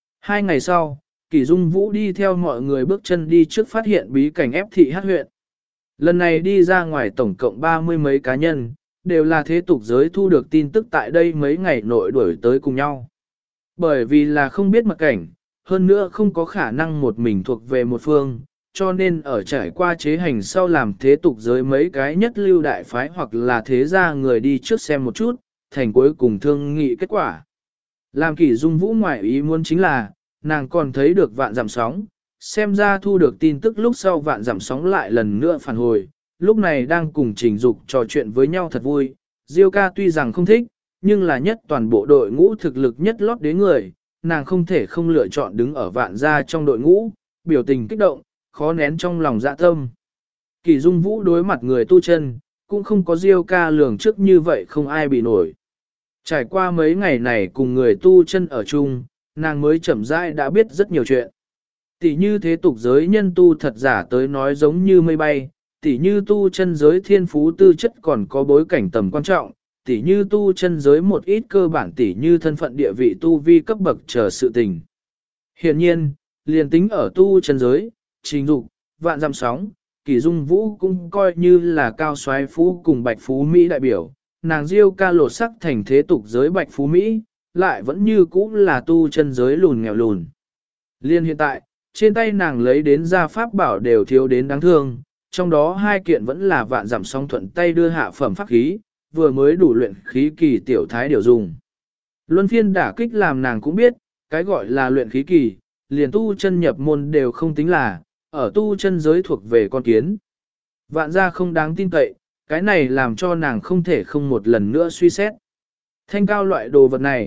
2 ngày sau, Kỳ Dung Vũ đi theo mọi người bước chân đi trước phát hiện bí cảnh ép thị hát huyện. Lần này đi ra ngoài tổng cộng 30 mấy cá nhân, đều là thế tục giới thu được tin tức tại đây mấy ngày nội đuổi tới cùng nhau. Bởi vì là không biết mật cảnh, hơn nữa không có khả năng một mình thuộc về một phương, cho nên ở trải qua chế hành sau làm thế tục giới mấy cái nhất lưu đại phái hoặc là thế gia người đi trước xem một chút, thành cuối cùng thương nghị kết quả. Làm Kỷ Dung Vũ ngoại ý muốn chính là, nàng còn thấy được vạn dặm sóng, xem ra thu được tin tức lúc sau vạn dặm sóng lại lần nữa phản hồi, lúc này đang cùng Trình Dục trò chuyện với nhau thật vui. Diêu ca tuy rằng không thích, nhưng là nhất toàn bộ đội ngũ thực lực nhất lót đế người, nàng không thể không lựa chọn đứng ở vạn gia trong đội ngũ, biểu tình kích động, khó nén trong lòng dạ tâm. Kỳ Dung Vũ đối mặt người tu chân, cũng không có Diêu ca lường trước như vậy không ai bị nổi. Trải qua mấy ngày này cùng người tu chân ở chung, nàng mới chậm rãi đã biết rất nhiều chuyện. Tỷ như thế tục giới nhân tu thật giả tới nói giống như mây bay, tỷ như tu chân giới thiên phú tư chất còn có bối cảnh tầm quan trọng, tỷ như tu chân giới một ít cơ bản tỷ như thân phận địa vị tu vi cấp bậc chờ sự tình. Hiện nhiên, liền tính ở tu chân giới, Trình Dục, vạn dặm sóng, Kỳ Dung Vũ cũng coi như là cao soái phú cùng bạch phú Mỹ đại biểu, nàng Diêu ca lột sắc thành thế tục giới bạch phú Mỹ, lại vẫn như cũ là tu chân giới lùn nghèo lùn. Liên hiện tại, trên tay nàng lấy đến gia pháp bảo đều thiếu đến đáng thương, trong đó 2 kiện vẫn là vạn dặm sóng thuận tay đưa hạ phẩm pháp khí, vừa mới đủ luyện khí kỳ tiểu thái điều dùng. Luân phiên đả kích làm nàng cũng biết, cái gọi là luyện khí kỳ, liền tu chân nhập môn đều không tính là, ở tu chân giới thuộc về con kiến. Vạn gia không đáng tin cậy, cái này làm cho nàng không thể không một lần nữa suy xét. Thanh cao loại đồ vật này,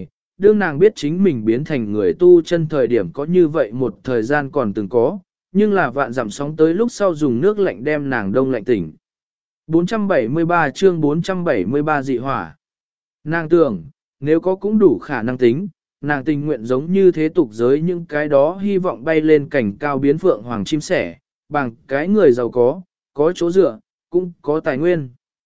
đương nàng biết chính mình biến thành người tu chân thời điểm có như vậy một thời gian còn từng có, nhưng là vạn dặm sóng tới lúc sau dùng nước lạnh đem nàng đông lạnh tỉnh. 473 chương 473 dị hỏa. Nàng tưởng, nếu có cũng đủ khả năng tính, nàng tình nguyện giống như thế tục giới những cái đó hy vọng bay lên cảnh cao biến phượng hoàng chim sẻ, bằng cái người giàu có chỗ dựa, cũng có tài nguyên.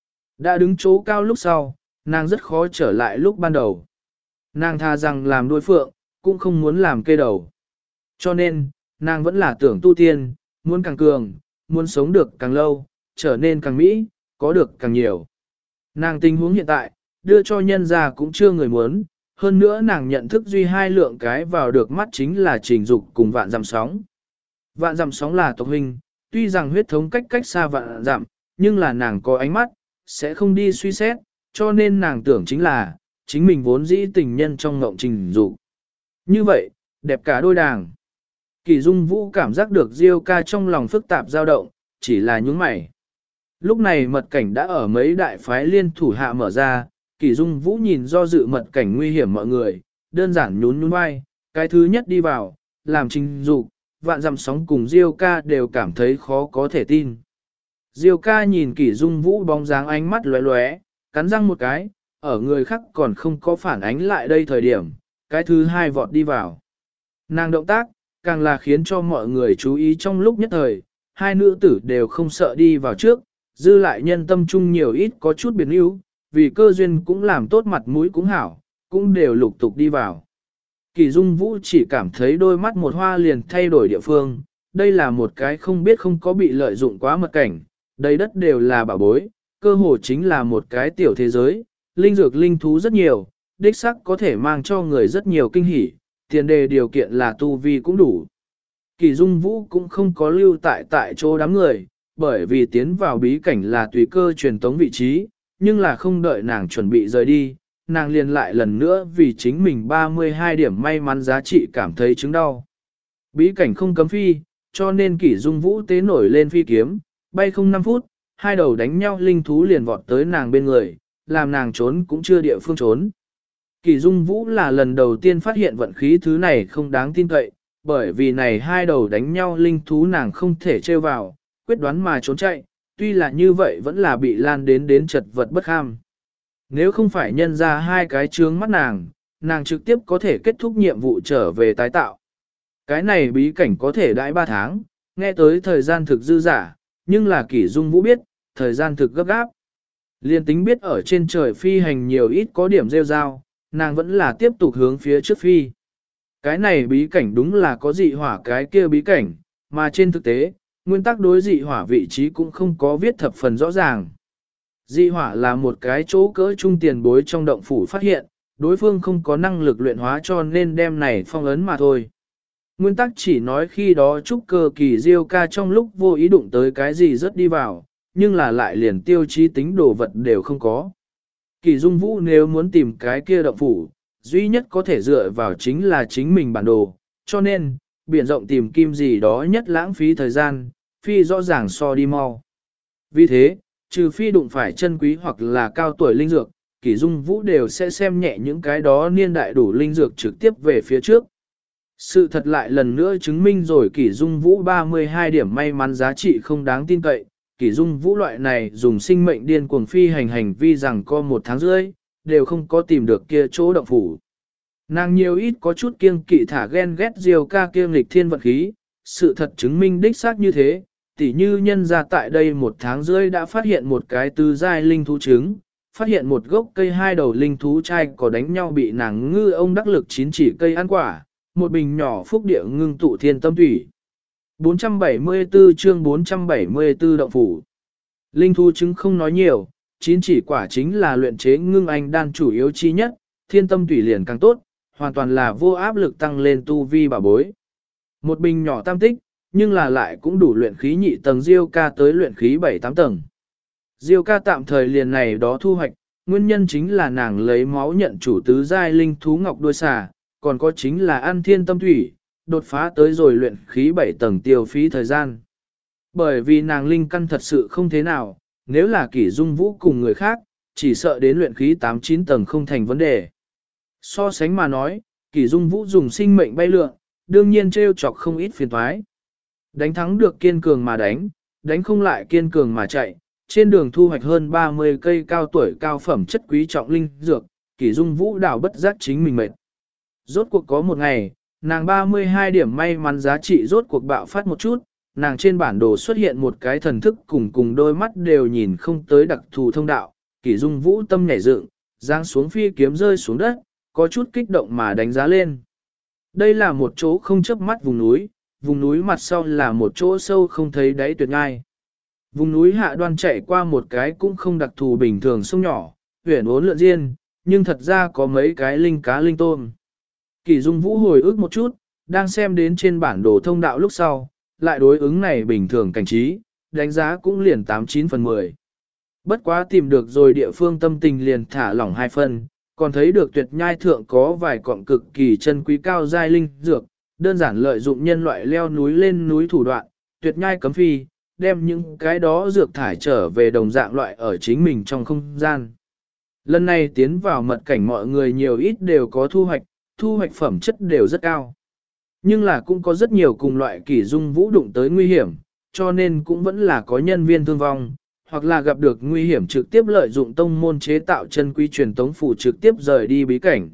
Đã đứng chỗ cao lúc sau, nàng rất khó trở lại lúc ban đầu. Nàng tha rằng làm đuôi phượng, cũng không muốn làm cây đầu. Cho nên, nàng vẫn là tưởng tu tiên, muốn càng cường, muốn sống được càng lâu, trở nên càng mỹ, có được càng nhiều. Nàng tình huống hiện tại, đưa cho nhân ra cũng chưa người muốn, hơn nữa nàng nhận thức duy hai lượng cái vào được mắt chính là trình dục cùng vạn dặm sóng. Vạn dặm sóng là tộc huynh, tuy rằng huyết thống cách xa vạn dặm, nhưng là nàng có ánh mắt, sẽ không đi suy xét, cho nên nàng tưởng chính là, chính mình vốn dĩ tình nhân trong ngộng trình dục. Như vậy, đẹp cả đôi đàng. Kỳ Dung Vũ cảm giác được Diêu ca trong lòng phức tạp dao động, chỉ là nhướng mày. Lúc này mật cảnh đã ở mấy đại phái liên thủ hạ mở ra, Kỳ Dung Vũ nhìn do dự mật cảnh nguy hiểm mọi người, đơn giản nhún vai, cái thứ nhất đi vào, làm trình dục, vạn dặm sóng cùng Diêu ca đều cảm thấy khó có thể tin. Diêu ca nhìn Kỳ Dung Vũ bóng dáng ánh mắt lóe lóe, cắn răng một cái, ở người khác còn không có phản ánh lại đây thời điểm, cái thứ hai vọt đi vào. Nàng động tác, càng là khiến cho mọi người chú ý trong lúc nhất thời, hai nữ tử đều không sợ đi vào trước, dư lại nhân tâm chung nhiều ít có chút biến yếu, vì cơ duyên cũng làm tốt mặt mũi cũng hảo, cũng đều lục tục đi vào. Kỳ Dung Vũ chỉ cảm thấy đôi mắt một hoa liền thay đổi địa phương, đây là một cái không biết không có bị lợi dụng quá mật cảnh, đầy đất đều là bảo bối, cơ hồ chính là một cái tiểu thế giới, linh dược linh thú rất nhiều, đích sắc có thể mang cho người rất nhiều kinh hỉ, tiền đề điều kiện là tu vi cũng đủ. Kỳ Dung Vũ cũng không có lưu tại chỗ đám người, bởi vì tiến vào bí cảnh là tùy cơ truyền tống vị trí, nhưng là không đợi nàng chuẩn bị rời đi, nàng liền lại lần nữa vì chính mình 32 điểm may mắn giá trị cảm thấy chứng đau. Bí cảnh không cấm phi, cho nên Kỷ Dung Vũ tế nổi lên phi kiếm, bay không 5 phút, hai đầu đánh nhau linh thú liền vọt tới nàng bên người, làm nàng trốn cũng chưa địa phương trốn. Kỷ Dung Vũ là lần đầu tiên phát hiện vận khí thứ này không đáng tin cậy, bởi vì này hai đầu đánh nhau linh thú nàng không thể trêu vào, quyết đoán mà trốn chạy, tuy là như vậy vẫn là bị lan đến chật vật bất kham. Nếu không phải nhân ra hai cái trướng mắt nàng trực tiếp có thể kết thúc nhiệm vụ trở về tái tạo. Cái này bí cảnh có thể đãi 3 tháng, nghe tới thời gian thực dư giả, nhưng là Kỷ Dung Vũ biết, thời gian thực gấp gáp. Liên tính biết ở trên trời phi hành nhiều ít có điểm rêu rao, nàng vẫn là tiếp tục hướng phía trước phi. Cái này bí cảnh đúng là có dị hỏa cái kia bí cảnh, mà trên thực tế, nguyên tắc đối dị hỏa vị trí cũng không có viết thập phần rõ ràng. Dị hỏa là một cái chỗ cỡ trung tiền bối trong động phủ phát hiện, đối phương không có năng lực luyện hóa cho nên đem này phong ấn mà thôi. Nguyên tắc chỉ nói khi đó trúc cơ kỳ Diêu ca trong lúc vô ý đụng tới cái gì rất đi vào, nhưng là lại liền tiêu chí tính đồ vật đều không có. Kỳ Dung Vũ nếu muốn tìm cái kia động phủ, duy nhất có thể dựa vào chính là chính mình bản đồ, cho nên, biển rộng tìm kim gì đó nhất lãng phí thời gian, phi rõ ràng so đi mau. Vì thế, trừ phi đụng phải chân quý hoặc là cao tuổi linh dược, Kỳ Dung Vũ đều sẽ xem nhẹ những cái đó niên đại đủ linh dược trực tiếp về phía trước. Sự thật lại lần nữa chứng minh rồi Kỳ Dung Vũ 32 điểm may mắn giá trị không đáng tin cậy. Kỳ Dung Vũ loại này dùng sinh mệnh điên cuồng phi hành vi rằng có 1 tháng rưỡi, đều không có tìm được kia chỗ động phủ. Nàng nhiều ít có chút kiêng kỵ thả ghen ghét Diêu ca kiêng nghịch thiên vận khí, sự thật chứng minh đích xác như thế, tỉ như nhân ra tại đây 1 tháng rưỡi đã phát hiện một cái tứ giai linh thú trứng, phát hiện một gốc cây 2 đầu linh thú trai có đánh nhau bị nàng ngư ông đắc lực 9 chỉ cây ăn quả, một bình nhỏ phúc địa ngưng tụ thiên tâm thủy. 474 chương 474 động phủ. Linh thú trứng không nói nhiều, 9 chỉ quả chính là luyện chế ngưng anh đan chủ yếu chi nhất, thiên tâm thủy liền càng tốt, hoàn toàn là vô áp lực tăng lên tu vi bảo bối. Một bình nhỏ tam tích, nhưng là lại cũng đủ luyện khí nhị tầng Diêu ca tới luyện khí 7-8 tầng. Diêu ca tạm thời liền này đó thu hoạch, nguyên nhân chính là nàng lấy máu nhận chủ tứ giai linh thú ngọc đuôi xà, còn có chính là ăn thiên tâm thủy, đột phá tới rồi luyện khí 7 tầng tiêu phí thời gian. Bởi vì nàng linh căn thật sự không thế nào, nếu là Kỷ Dung Vũ cùng người khác, chỉ sợ đến luyện khí 8-9 tầng không thành vấn đề. So sánh mà nói, Kỷ Dung Vũ dùng sinh mệnh bay lượn, đương nhiên trêu chọc không ít phiền toái. Đánh thắng được kiên cường mà đánh, đánh không lại kiên cường mà chạy, trên đường thu hoạch hơn 30 cây cao tuổi cao phẩm chất quý trọng linh dược, Kỷ Dung Vũ đảo bất giác chính mình mệt. Rốt cuộc có một ngày, nàng 32 điểm may mắn giá trị rốt cuộc bạo phát một chút, nàng trên bản đồ xuất hiện một cái thần thức cùng đôi mắt đều nhìn không tới đặc thù thông đạo, Kỷ Dung Vũ tâm nhảy dựng, giáng xuống phi kiếm rơi xuống đất, có chút kích động mà đánh giá lên. Đây là một chỗ không chớp mắt vùng núi mặt sau là một chỗ sâu không thấy đáy tuyệt ngai. Vùng núi hạ đoan chạy qua một cái cũng không đặc thù bình thường sông nhỏ, huyền uốn lượn riêng, nhưng thật ra có mấy cái linh cá linh tôm. Kỷ Dung Vũ hồi ức một chút, đang xem đến trên bản đồ thông đạo lúc sau, lại đối ứng này bình thường cảnh trí, đánh giá cũng liền 89 phần 10. Bất quá tìm được rồi địa phương tâm tình liền thả lỏng 2 phần, còn thấy được tuyệt nhai thượng có vài cọng cực kỳ chân quý cao giai linh dược, đơn giản lợi dụng nhân loại leo núi lên núi thủ đoạn, tuyệt nhai cấm phi, đem những cái đó dược thải trở về đồng dạng loại ở chính mình trong không gian. Lần này tiến vào mật cảnh mọi người nhiều ít đều có thu hoạch phẩm chất đều rất cao. Nhưng là cũng có rất nhiều cùng loại Kỷ Dung Vũ đụng tới nguy hiểm, cho nên cũng vẫn là có nhân viên thương vong, hoặc là gặp được nguy hiểm trực tiếp lợi dụng tông môn chế tạo chân quý truyền tống phủ trực tiếp rời đi bí cảnh.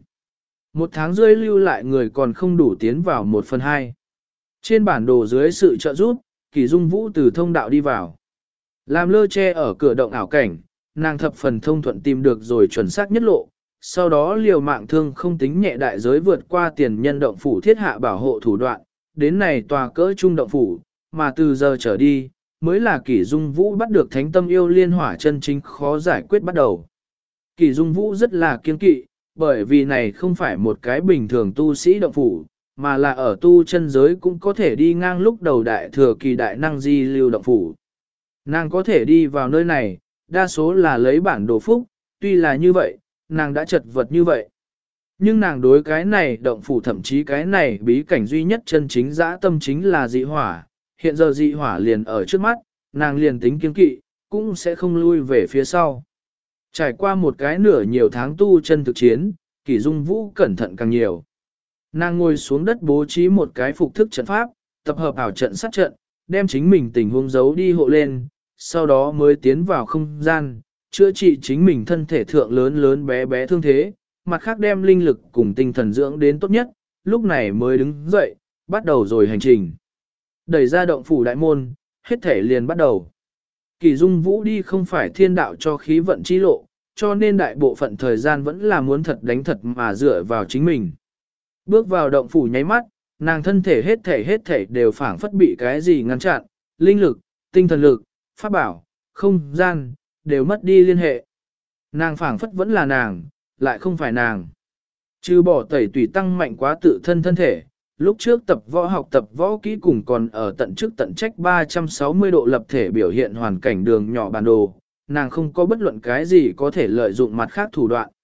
1 tháng rưỡi lưu lại người còn không đủ tiến vào 1/2. Trên bản đồ dưới sự trợ giúp, Kỷ Dung Vũ từ thông đạo đi vào. Làm lơ che ở cửa động ảo cảnh, nàng thập phần thông thuận tìm được rồi chuẩn xác nhất lộ, sau đó liều mạng thương không tính nhẹ đại giới vượt qua tiền nhân động phủ thiết hạ bảo hộ thủ đoạn, đến này tòa cỡ trung động phủ, mà từ giờ trở đi, mới là Kỷ Dung Vũ bắt được thánh tâm yêu liên hỏa chân chính khó giải quyết bắt đầu. Kỷ Dung Vũ rất là kiên kỵ, bởi vì này không phải một cái bình thường tu sĩ động phủ, mà là ở tu chân giới cũng có thể đi ngang lúc đầu đại thừa kỳ đại năng di lưu động phủ. Nàng có thể đi vào nơi này, đa số là lấy bản đồ phúc, tuy là như vậy, nàng đã chật vật như vậy. Nhưng nàng đối cái này động phủ thậm chí cái này bí cảnh duy nhất chân chính dã tâm chính là dị hỏa, hiện giờ dị hỏa liền ở trước mắt, nàng liền tính kiên kỵ, cũng sẽ không lui về phía sau. Trải qua một cái nửa nhiều tháng tu chân thực chiến, Kỷ Dung Vũ cẩn thận càng nhiều. Nàng ngồi xuống đất bố trí một cái phục thức trận pháp, tập hợp ảo trận sát trận, đem chính mình tình huống giấu đi hộ lên, sau đó mới tiến vào không gian, chữa trị chính mình thân thể thượng lớn lớn bé bé thương thế, mặt khác đem linh lực cùng tinh thần dưỡng đến tốt nhất, lúc này mới đứng dậy, bắt đầu rồi hành trình. Đẩy ra động phủ đại môn, hết thể liền bắt đầu. Kỷ Dung Vũ đi không phải thiên đạo cho khí vận chi lộ, cho nên đại bộ phận thời gian vẫn là muốn thật đánh thật mà dựa vào chính mình. Bước vào động phủ nháy mắt, nàng thân thể hết thể đều phảng phất bị cái gì ngăn chặn, linh lực, tinh thần lực, pháp bảo, không gian, đều mất đi liên hệ. Nàng phảng phất vẫn là nàng, lại không phải nàng. Trừ bỏ tẩy tùy tăng mạnh quá tự thân thân thể, lúc trước tập võ học tập võ kỹ cùng còn ở tận chức tận trách 360 độ lập thể biểu hiện hoàn cảnh đường nhỏ bản đồ, nàng không có bất luận cái gì có thể lợi dụng mặt khác thủ đoạn.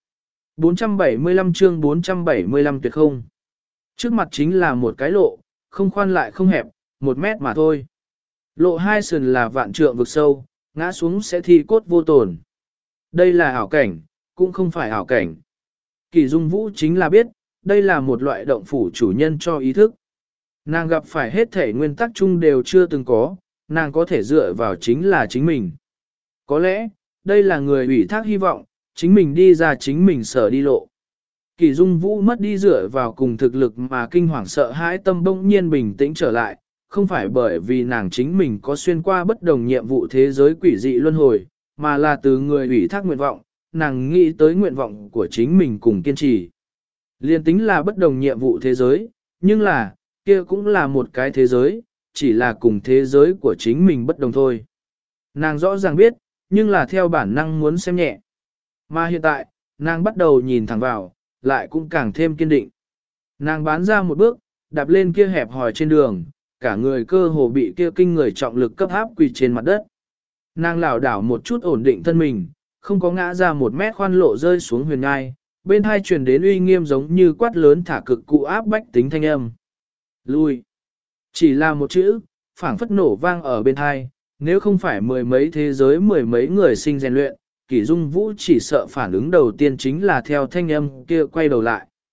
475 chương 475 tuyệt không. Trước mặt chính là một cái lộ, không khoan lại không hẹp, 1 mét mà thôi. Lộ 2 sườn là vạn trượng vực sâu, ngã xuống sẽ thi cốt vô tổn. Đây là ảo cảnh, cũng không phải ảo cảnh. Kỷ Dung Vũ chính là biết, đây là một loại động phủ chủ nhân cho ý thức. Nàng gặp phải hết thể nguyên tắc chung đều chưa từng có, nàng có thể dựa vào chính là chính mình. Có lẽ, đây là người ủy thác hy vọng, chính mình đi ra chính mình sở đi lộ. Kỷ Dung Vũ mất đi dựa vào cùng thực lực mà kinh hoàng sợ hãi tâm bỗng nhiên bình tĩnh trở lại, không phải bởi vì nàng chính mình có xuyên qua bất đồng nhiệm vụ thế giới quỷ dị luân hồi, mà là từ người ủy thác nguyện vọng, nàng nghĩ tới nguyện vọng của chính mình cùng kiên trì. Liên tính là bất đồng nhiệm vụ thế giới, nhưng là, kia cũng là một cái thế giới, chỉ là cùng thế giới của chính mình bất đồng thôi. Nàng rõ ràng biết, nhưng là theo bản năng muốn xem nhẹ. Mà hiện tại, nàng bắt đầu nhìn thẳng vào, lại cũng càng thêm kiên định. Nàng bán ra một bước, đạp lên kia hẹp hòi trên đường, cả người cơ hồ bị kia kinh người trọng lực cấp áp quỳ trên mặt đất. Nàng lảo đảo một chút ổn định thân mình, không có ngã ra 1 mét khoan lộ rơi xuống huyền ngai, bên hai truyền đến uy nghiêm giống như quát lớn thả cực cụ áp bách tính thanh âm. Lui. Chỉ là một chữ, phảng phất nổ vang ở bên hai, nếu không phải 10 mấy thế giới 10 mấy người sinh rèn luyện, Kỷ Dung Vũ chỉ sợ phản ứng đầu tiên chính là theo thanh âm kia quay đầu lại.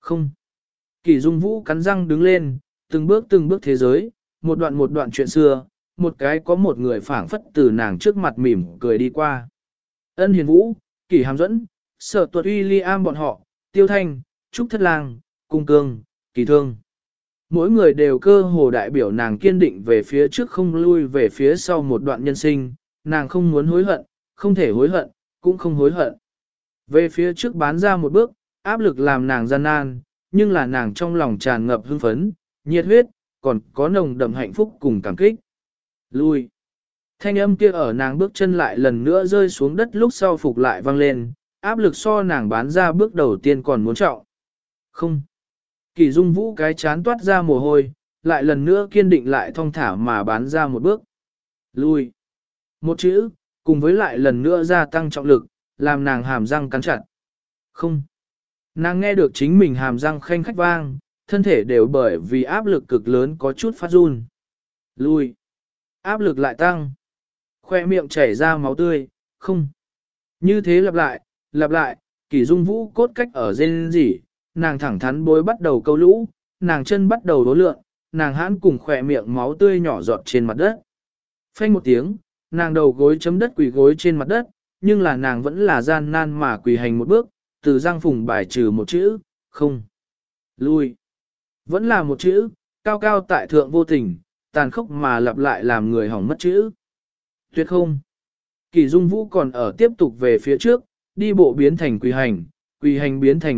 Không. Kỷ Dung Vũ cắn răng đứng lên, từng bước thế giới, một đoạn chuyện xưa, một cái có một người phảng phất từ nàng trước mặt mỉm cười đi qua. Ân Hiền Vũ, Kỷ Hàm Duẫn, Sở Tuật William bọn họ, Tiêu Thanh, Trúc Thất Lang, Cung Cương, Kỳ Thương. Mỗi người đều cơ hồ đại biểu nàng kiên định về phía trước không lui về phía sau một đoạn nhân sinh, nàng không muốn hối hận, không thể hối hận, cũng không hối hận. Về phía trước bán ra một bước, áp lực làm nàng gian nan, nhưng là nàng trong lòng tràn ngập hưng phấn, nhiệt huyết, còn có nồng đậm hạnh phúc cùng cảm kích. Lui. Thanh âm kia ở nàng bước chân lại lần nữa rơi xuống đất lúc sau phục lại vang lên, áp lực so nàng bán ra bước đầu tiên còn muốn trọng. Không. Kỳ Dung Vũ cái chán toát ra mồ hôi, lại lần nữa kiên định lại thong thả mà bán ra một bước. Lui. Một chữ, cùng với lại lần nữa gia tăng trọng lực, làm nàng hàm răng cắn chặt. Không. Nàng nghe được chính mình hàm răng khanh khách vang, thân thể đều bởi vì áp lực cực lớn có chút phát run. Lui. Áp lực lại tăng. Khoe miệng chảy ra máu tươi, không. Như thế lặp lại, Kỳ Dung Vũ cốt cách ở rên rỉ, nàng thẳng thắn bối bắt đầu câu lũ, nàng chân bắt đầu đố lượn, nàng hãn cùng khoe miệng máu tươi nhỏ giọt trên mặt đất. Phanh một tiếng, nàng đầu gối chấm đất quỳ gối trên mặt đất, nhưng là nàng vẫn là gian nan mà quỳ hành một bước, từ răng phùng bài trừ một chữ, không. Lui. Vẫn là một chữ, cao cao tại thượng vô tình, tàn khốc mà lặp lại làm người hỏng mất chữ. Tuyệt không. Kỳ Dung Vũ còn ở tiếp tục về phía trước, đi bộ biến thành quỳ hành biến thành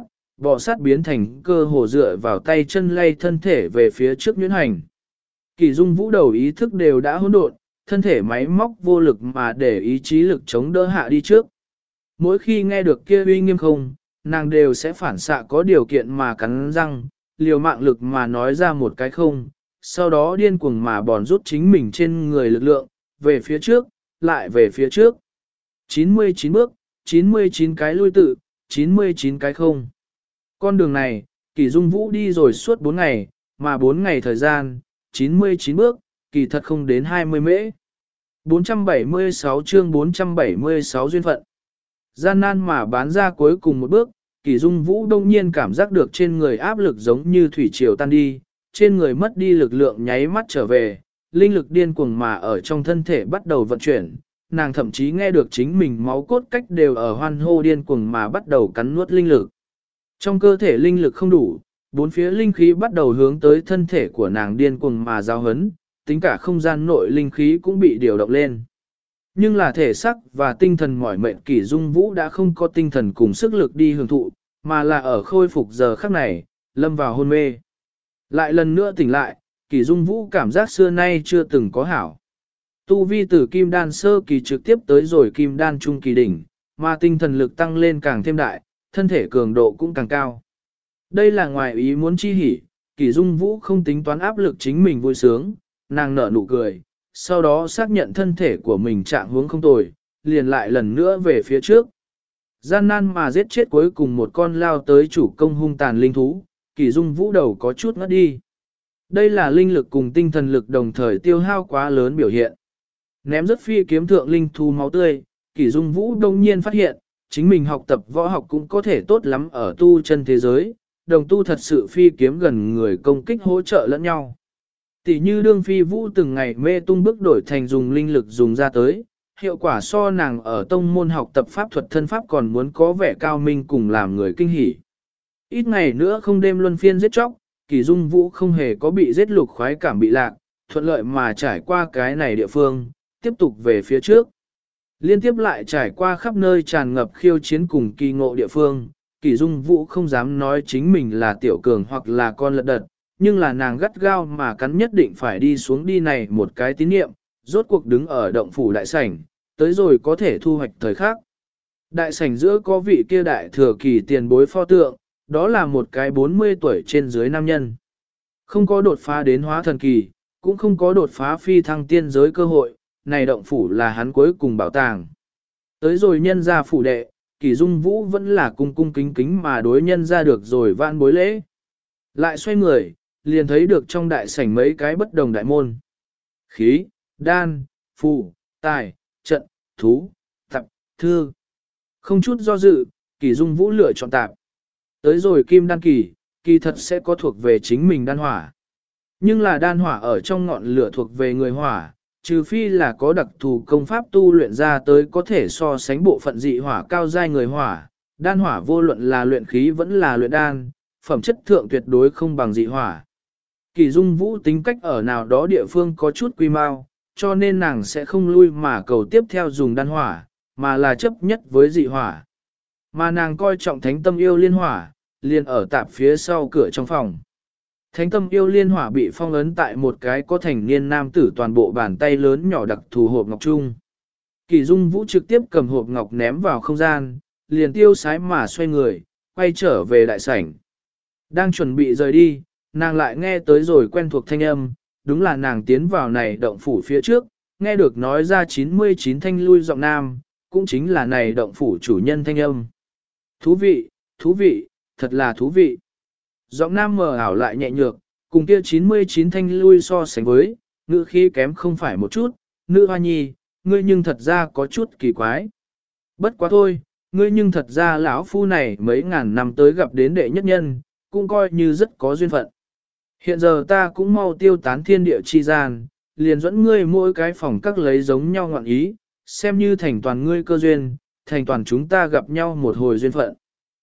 bò sát biến thành cơ hồ dựa vào tay chân lay thân thể về phía trước nhuyễn hành. Kỳ Dung Vũ đầu ý thức đều đã hỗn độn, thân thể máy móc vô lực mà để ý chí lực chống đỡ hạ đi trước. Mỗi khi nghe được kia uy nghiêm không, nàng đều sẽ phản xạ có điều kiện mà cắn răng, liều mạng lực mà nói ra một cái không, sau đó điên cuồng mà bòn rút chính mình trên người lực lượng, về phía trước, lại về phía trước. 99 bước, 99 cái lui tự, 99 cái không. Con đường này, Kỳ Dung Vũ đi rồi suốt 4 ngày, mà 4 ngày thời gian, 99 bước, kỳ thật không đến 20 mễ. 476 chương 476 duyên phận. Gian nan mà bán ra cuối cùng một bước, Kỳ Dung Vũ đông nhiên cảm giác được trên người áp lực giống như thủy triều tan đi, trên người mất đi lực lượng nháy mắt trở về, linh lực điên cuồng mà ở trong thân thể bắt đầu vận chuyển, nàng thậm chí nghe được chính mình máu cốt cách đều ở hoan hô điên cuồng mà bắt đầu cắn nuốt linh lực. Trong cơ thể linh lực không đủ, bốn phía linh khí bắt đầu hướng tới thân thể của nàng điên cuồng mà giao hấn, tính cả không gian nội linh khí cũng bị điều động lên. Nhưng là thể xác và tinh thần mỏi mệt Kỷ Dung Vũ đã không có tinh thần cùng sức lực đi hưởng thụ, mà là ở khôi phục giờ khắc này, lâm vào hôn mê. Lại lần nữa tỉnh lại, Kỷ Dung Vũ cảm giác xưa nay chưa từng có hảo. Tu vi từ kim đan sơ kỳ trực tiếp tới rồi kim đan trung kỳ đỉnh, mà tinh thần lực tăng lên càng thêm đại, thân thể cường độ cũng càng cao. Đây là ngoài ý muốn chi hỉ, Kỷ Dung Vũ không tính toán áp lực chính mình vui sướng, nàng nở nụ cười, sau đó xác nhận thân thể của mình trạng huống không tồi, liền lại lần nữa về phía trước. Gian nan mà giết chết cuối cùng một con lao tới chủ công hung tàn linh thú, Kỷ Dung Vũ đầu có chút ngất đi. Đây là linh lực cùng tinh thần lực đồng thời tiêu hao quá lớn biểu hiện. Ném rất phi kiếm thượng linh thú máu tươi, Kỷ Dung Vũ đông nhiên phát hiện, chính mình học tập võ học cũng có thể tốt lắm ở tu chân thế giới, đồng tu thật sự phi kiếm gần người công kích hỗ trợ lẫn nhau. Tỷ như đương phi vũ từng ngày mê tung bước đổi thành dùng linh lực dùng ra tới, hiệu quả so nàng ở tông môn học tập pháp thuật thân pháp còn muốn có vẻ cao minh cùng làm người kinh hỉ. Ít ngày nữa không đêm luân phiên giết chóc, Kỳ Dung Vũ không hề có bị giết lục khoái cảm bị lạc, thuận lợi mà trải qua cái này địa phương, tiếp tục về phía trước. Liên tiếp lại trải qua khắp nơi tràn ngập khiêu chiến cùng kỳ ngộ địa phương, Kỳ Dung Vũ không dám nói chính mình là tiểu cường hoặc là con lật đật, nhưng là nàng gắt gao mà cắn nhất định phải đi xuống đi này một cái tín niệm, rốt cuộc đứng ở động phủ đại sảnh, tới rồi có thể thu hoạch thời khắc. Đại sảnh giữa có vị kia đại thừa kỳ tiền bối pho tượng, đó là một cái 40 tuổi trên dưới nam nhân. Không có đột phá đến hóa thần kỳ, cũng không có đột phá phi thăng tiên giới cơ hội, này động phủ là hắn cuối cùng bảo tàng. Tới rồi nhân ra phủ đệ, Kỳ Dung Vũ vẫn là cung cung kính kính mà đối nhân ra được rồi vãn bối lễ. Lại xoay người, liền thấy được trong đại sảnh mấy cái bất đồng đại môn. Khí, đan, phù, tài, trận, thú, tập, thư. Không chút do dự, Kỳ Dung Vũ lựa chọn tạp. Tới rồi kim đan kỳ, kỳ thật sẽ có thuộc về chính mình đan hỏa. Nhưng là đan hỏa ở trong ngọn lửa thuộc về người hỏa, trừ phi là có đặc thù công pháp tu luyện ra tới có thể so sánh bộ phận dị hỏa cao giai người hỏa, đan hỏa vô luận là luyện khí vẫn là luyện đan, phẩm chất thượng tuyệt đối không bằng dị hỏa. Kỳ Dung Vũ tính cách ở nào đó địa phương có chút quy mau, cho nên nàng sẽ không lui mà cầu tiếp theo dùng đan hỏa, mà là chấp nhất với dị hỏa. Mà nàng coi trọng thánh tâm yêu liên hỏa, liền ở tạp phía sau cửa trong phòng. Thánh tâm yêu liên hỏa bị phong ấn tại một cái có thành niên nam tử toàn bộ bàn tay lớn nhỏ đặc thù hộp ngọc chung. Kỳ Dung Vũ trực tiếp cầm hộp ngọc ném vào không gian, liền tiêu sái mà xoay người, quay trở về đại sảnh. Đang chuẩn bị rời đi, nàng lại nghe tới rồi quen thuộc thanh âm, đúng là nàng tiến vào này động phủ phía trước, nghe được nói ra 99 thanh lui giọng nam, cũng chính là này động phủ chủ nhân thanh âm. Thú vị, thật là thú vị. Giọng nam mờ ảo lại nhẹ nhược, cùng kia 99 thanh lui so sánh với, ngữ khí kém không phải một chút, nữ hoa nhi, ngươi nhưng thật ra có chút kỳ quái. Bất quá thôi, ngươi nhưng thật ra lão phu này mấy ngàn năm tới gặp đến đệ nhất nhân, cũng coi như rất có duyên phận. Hiện giờ ta cũng mau tiêu tán thiên địa chi gian, liền dẫn ngươi mỗi cái phòng các lấy giống nhau ngọn ý, xem như thành toàn ngươi cơ duyên, thành toàn chúng ta gặp nhau một hồi duyên phận.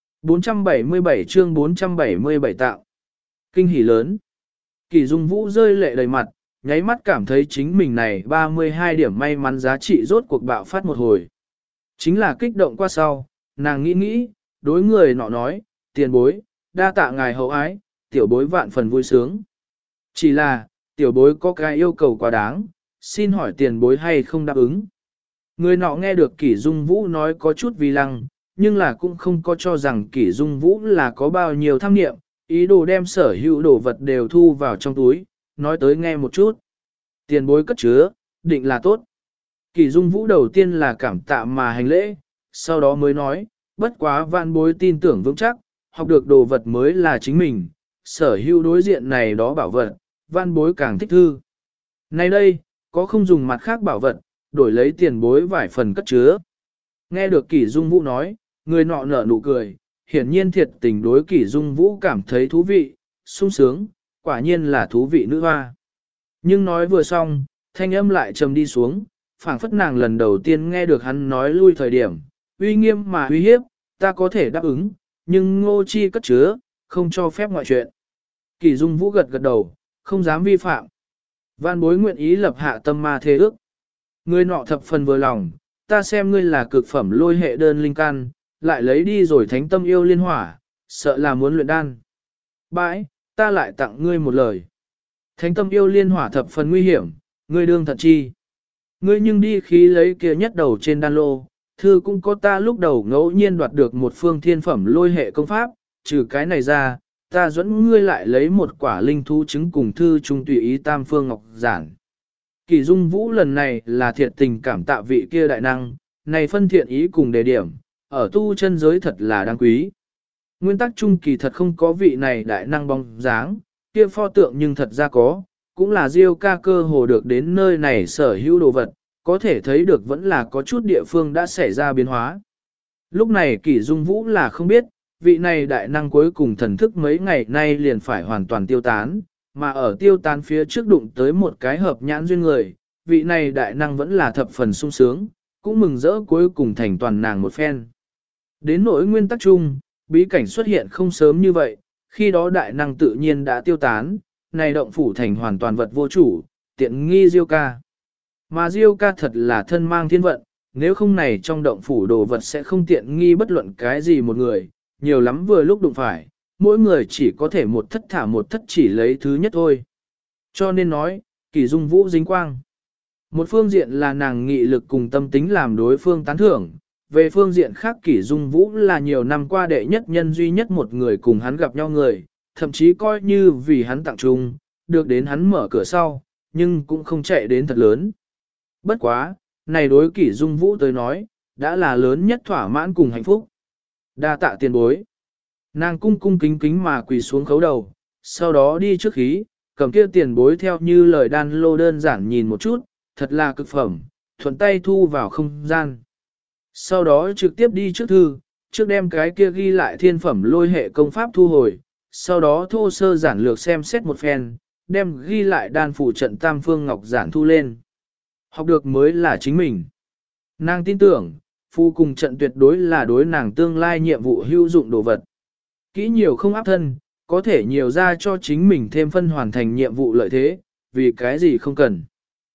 477 chương 477 tạo. Kinh hỉ lớn. Kỳ Dung Vũ rơi lệ đầy mặt, nháy mắt cảm thấy chính mình này 32 điểm may mắn giá trị rốt cuộc bạo phát một hồi. Chính là kích động qua sau, nàng nghĩ, đối người nọ nói, tiền bối, đa tạ ngài hậu ái, tiểu bối vạn phần vui sướng. Chỉ là, tiểu bối có cái yêu cầu quá đáng, xin hỏi tiền bối hay không đáp ứng. Người nọ nghe được Kỷ Dung Vũ nói có chút vì lăng, nhưng là cũng không có cho rằng Kỷ Dung Vũ là có bao nhiêu tham nghiệm, ý đồ đem sở hữu đồ vật đều thu vào trong túi, nói tới nghe một chút. Tiền bối cất chứa, định là tốt. Kỷ Dung Vũ đầu tiên là cảm tạ mà hành lễ, sau đó mới nói, bất quá vạn bối tin tưởng vững chắc, học được đồ vật mới là chính mình, sở hữu đối diện này đó bảo vật, vạn bối càng thích thư. Nay đây, có không dùng mặt khác bảo vật, đổi lấy tiền bối vài phần cất chứa. Nghe được Kỷ Dung Vũ nói, người nọ nở nụ cười, hiển nhiên thiệt tình đối Kỷ Dung Vũ cảm thấy thú vị, sung sướng, quả nhiên là thú vị nữ hoa. Nhưng nói vừa xong, thanh âm lại trầm đi xuống, phảng phất nàng lần đầu tiên nghe được hắn nói lui thời điểm, uy nghiêm mà uy hiếp, ta có thể đáp ứng, nhưng Ngô Chi cất chứa, không cho phép ngoại chuyện. Kỷ Dung Vũ gật gật đầu, không dám vi phạm. Vạn bối nguyện ý lập hạ tâm ma thế ước. Người nọ thập phần vừa lòng, ta xem ngươi là cực phẩm lôi hệ đơn linh căn, lại lấy đi rồi thánh tâm yêu liên hỏa, sợ là muốn luyện đan. Bãi, ta lại tặng ngươi một lời. Thánh tâm yêu liên hỏa thập phần nguy hiểm, ngươi đương thật chi. Ngươi nhưng đi khí lấy kia nhất đầu trên đan lô, thư cũng có ta lúc đầu ngẫu nhiên đoạt được một phương thiên phẩm lôi hệ công pháp, trừ cái này ra, ta dẫn ngươi lại lấy một quả linh thú trứng cùng thư trung tùy ý tam phương ngọc giản. Kỳ Dung Vũ lần này là thiệt tình cảm tạ vị kia đại năng, này phân thiện ý cùng đề điểm, ở tu chân giới thật là đáng quý. Nguyên tắc chung kỳ thật không có vị này đại năng bóng dáng, kia pho tượng nhưng thật ra có, cũng là Diêu ca cơ hồ được đến nơi này sở hữu đồ vật, có thể thấy được vẫn là có chút địa phương đã xảy ra biến hóa. Lúc này Kỷ Dung Vũ là không biết, vị này đại năng cuối cùng thần thức mấy ngày nay liền phải hoàn toàn tiêu tán, mà ở tiêu tán phía trước đụng tới một cái hợp nhãn duyên người, vị này đại năng vẫn là thập phần sung sướng, cũng mừng rỡ cuối cùng thành toàn nàng một phen. Đến nỗi nguyên tắc chung, bí cảnh xuất hiện không sớm như vậy, khi đó đại năng tự nhiên đã tiêu tán, này động phủ thành hoàn toàn vật vô chủ, tiện nghi Diêu ca. Mà Diêu ca thật là thân mang thiên vận, nếu không này trong động phủ đồ vật sẽ không tiện nghi bất luận cái gì một người, nhiều lắm vừa lúc đụng phải, mỗi người chỉ có thể một thất thả một thất chỉ lấy thứ nhất thôi. Cho nên nói, Kỷ Dung Vũ dính quang. Một phương diện là nàng nghị lực cùng tâm tính làm đối phương tán thưởng, về phương diện khác Kỷ Dung Vũ là nhiều năm qua đệ nhất nhân duy nhất một người cùng hắn gặp nhau người, thậm chí coi như vì hắn tặng trung, được đến hắn mở cửa sau, nhưng cũng không chạy đến thật lớn. Bất quá, này đối Kỷ Dung Vũ tới nói, đã là lớn nhất thỏa mãn cùng hạnh phúc. Đa tạ tiền bối. Nàng cung cung kính kính mà quỳ xuống khấu đầu, sau đó đi trước khí, cầm kia tiền bối theo như lời đan lô đơn giản nhìn một chút, thật là cực phẩm, thuận tay thu vào không gian. Sau đó trực tiếp đi trước thư, trước đem cái kia ghi lại thiên phẩm lôi hệ công pháp thu hồi, sau đó thô sơ giản lược xem xét một phen, đem ghi lại đan phủ trận tam phương ngọc giản thu lên. Học được mới là chính mình. Nàng tin tưởng, phu cùng trận tuyệt đối là đối nàng tương lai nhiệm vụ hữu dụng đồ vật. Kỹ nhiều không áp thân, có thể nhiều ra cho chính mình thêm phân hoàn thành nhiệm vụ lợi thế, vì cái gì không cần.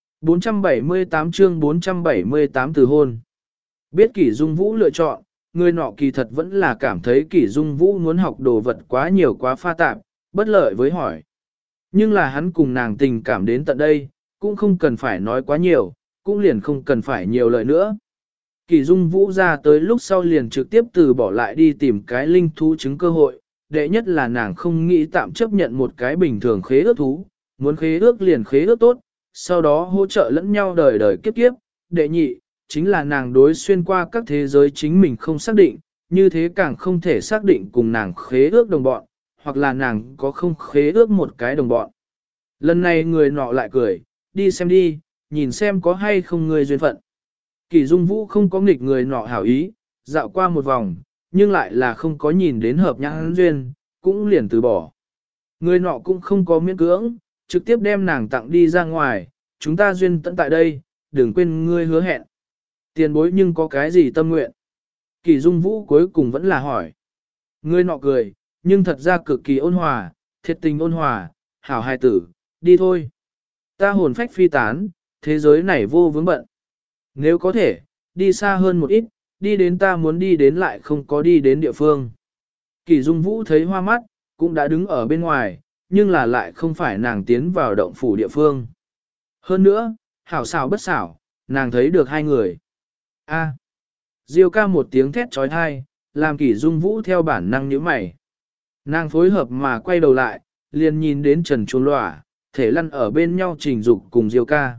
478 chương 478 từ hôn. Biết Kỷ Dung Vũ lựa chọn, người nọ kỳ thật vẫn là cảm thấy Kỷ Dung Vũ muốn học đồ vật quá nhiều quá pha tạp, bất lợi với hỏi. Nhưng là hắn cùng nàng tình cảm đến tận đây, cũng không cần phải nói quá nhiều, cũng liền không cần phải nhiều lời nữa. Kỷ Dung Vũ ra tới lúc sau liền trực tiếp từ bỏ lại đi tìm cái linh thú chứng cơ hội, đệ nhất là nàng không nghĩ tạm chấp nhận một cái bình thường khế ước thú, muốn khế ước liền khế ước tốt, sau đó hỗ trợ lẫn nhau đời đời kiếp kiếp, đệ nhị, chính là nàng đối xuyên qua các thế giới chính mình không xác định, như thế càng không thể xác định cùng nàng khế ước đồng bọn, hoặc là nàng có không khế ước một cái đồng bọn. Lần này người nọ lại cười, đi xem đi, nhìn xem có hay không người duyên phận. Kỷ Dung Vũ không có nghịch người nọ hảo ý, dạo qua một vòng, nhưng lại là không có nhìn đến hợp nhãn duyên, cũng liền từ bỏ. Người nọ cũng không có miễn cưỡng, trực tiếp đem nàng tặng đi ra ngoài, chúng ta duyên tận tại đây, đừng quên ngươi hứa hẹn. Tiền bối nhưng có cái gì tâm nguyện? Kỷ Dung Vũ cuối cùng vẫn là hỏi. Người nọ cười, nhưng thật ra cực kỳ ôn hòa, thiệt tình ôn hòa, hảo hài tử, đi thôi. Ta hồn phách phi tán, thế giới này vô vướng bận. Nếu có thể, đi xa hơn một ít, đi đến ta muốn đi đến lại không có đi đến địa phương. Kỷ Dung Vũ thấy hoa mắt, cũng đã đứng ở bên ngoài, nhưng là lại không phải nàng tiến vào động phủ địa phương. Hơn nữa, hảo xảo bất xảo, nàng thấy được hai người. A. Diêu ca một tiếng thét trói thai, làm Kỷ Dung Vũ theo bản năng nhíu mày. Nàng phối hợp mà quay đầu lại, liền nhìn đến Trần Chuông Lòa, thể lăn ở bên nhau Trình Dục cùng Diêu ca.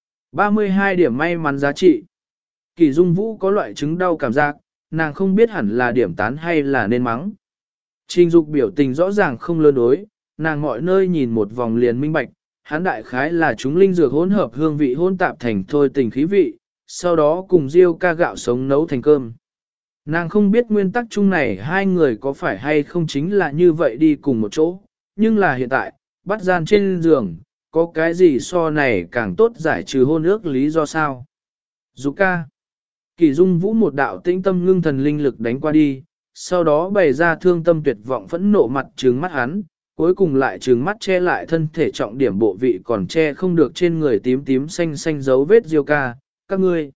32 điểm may mắn giá trị. Kỷ Dung Vũ có loại chứng đau cảm giác, nàng không biết hẳn là điểm tán hay là nên mắng. Trình Dục biểu tình rõ ràng không lơ đối, nàng mọi nơi nhìn một vòng liền minh bạch, hắn đại khái là chúng linh dược hỗn hợp hương vị hỗn tạp thành thôi tình khí vị, sau đó cùng Diêu ca gạo sống nấu thành cơm. Nàng không biết nguyên tắc chung này hai người có phải hay không chính là như vậy đi cùng một chỗ, nhưng là hiện tại, bắt gian trên giường, có cái gì so này càng tốt giải trừ hôn ước lý do sao? Dục ca. Kỷ Dung Vũ một đạo tĩnh tâm ngưng thần linh lực đánh qua đi, sau đó bày ra thương tâm tuyệt vọng phẫn nộ mặt trừng mắt hắn, cuối cùng lại trừng mắt che lại thân thể trọng điểm bộ vị còn che không được trên người tím tím xanh xanh dấu vết Diêu ca, các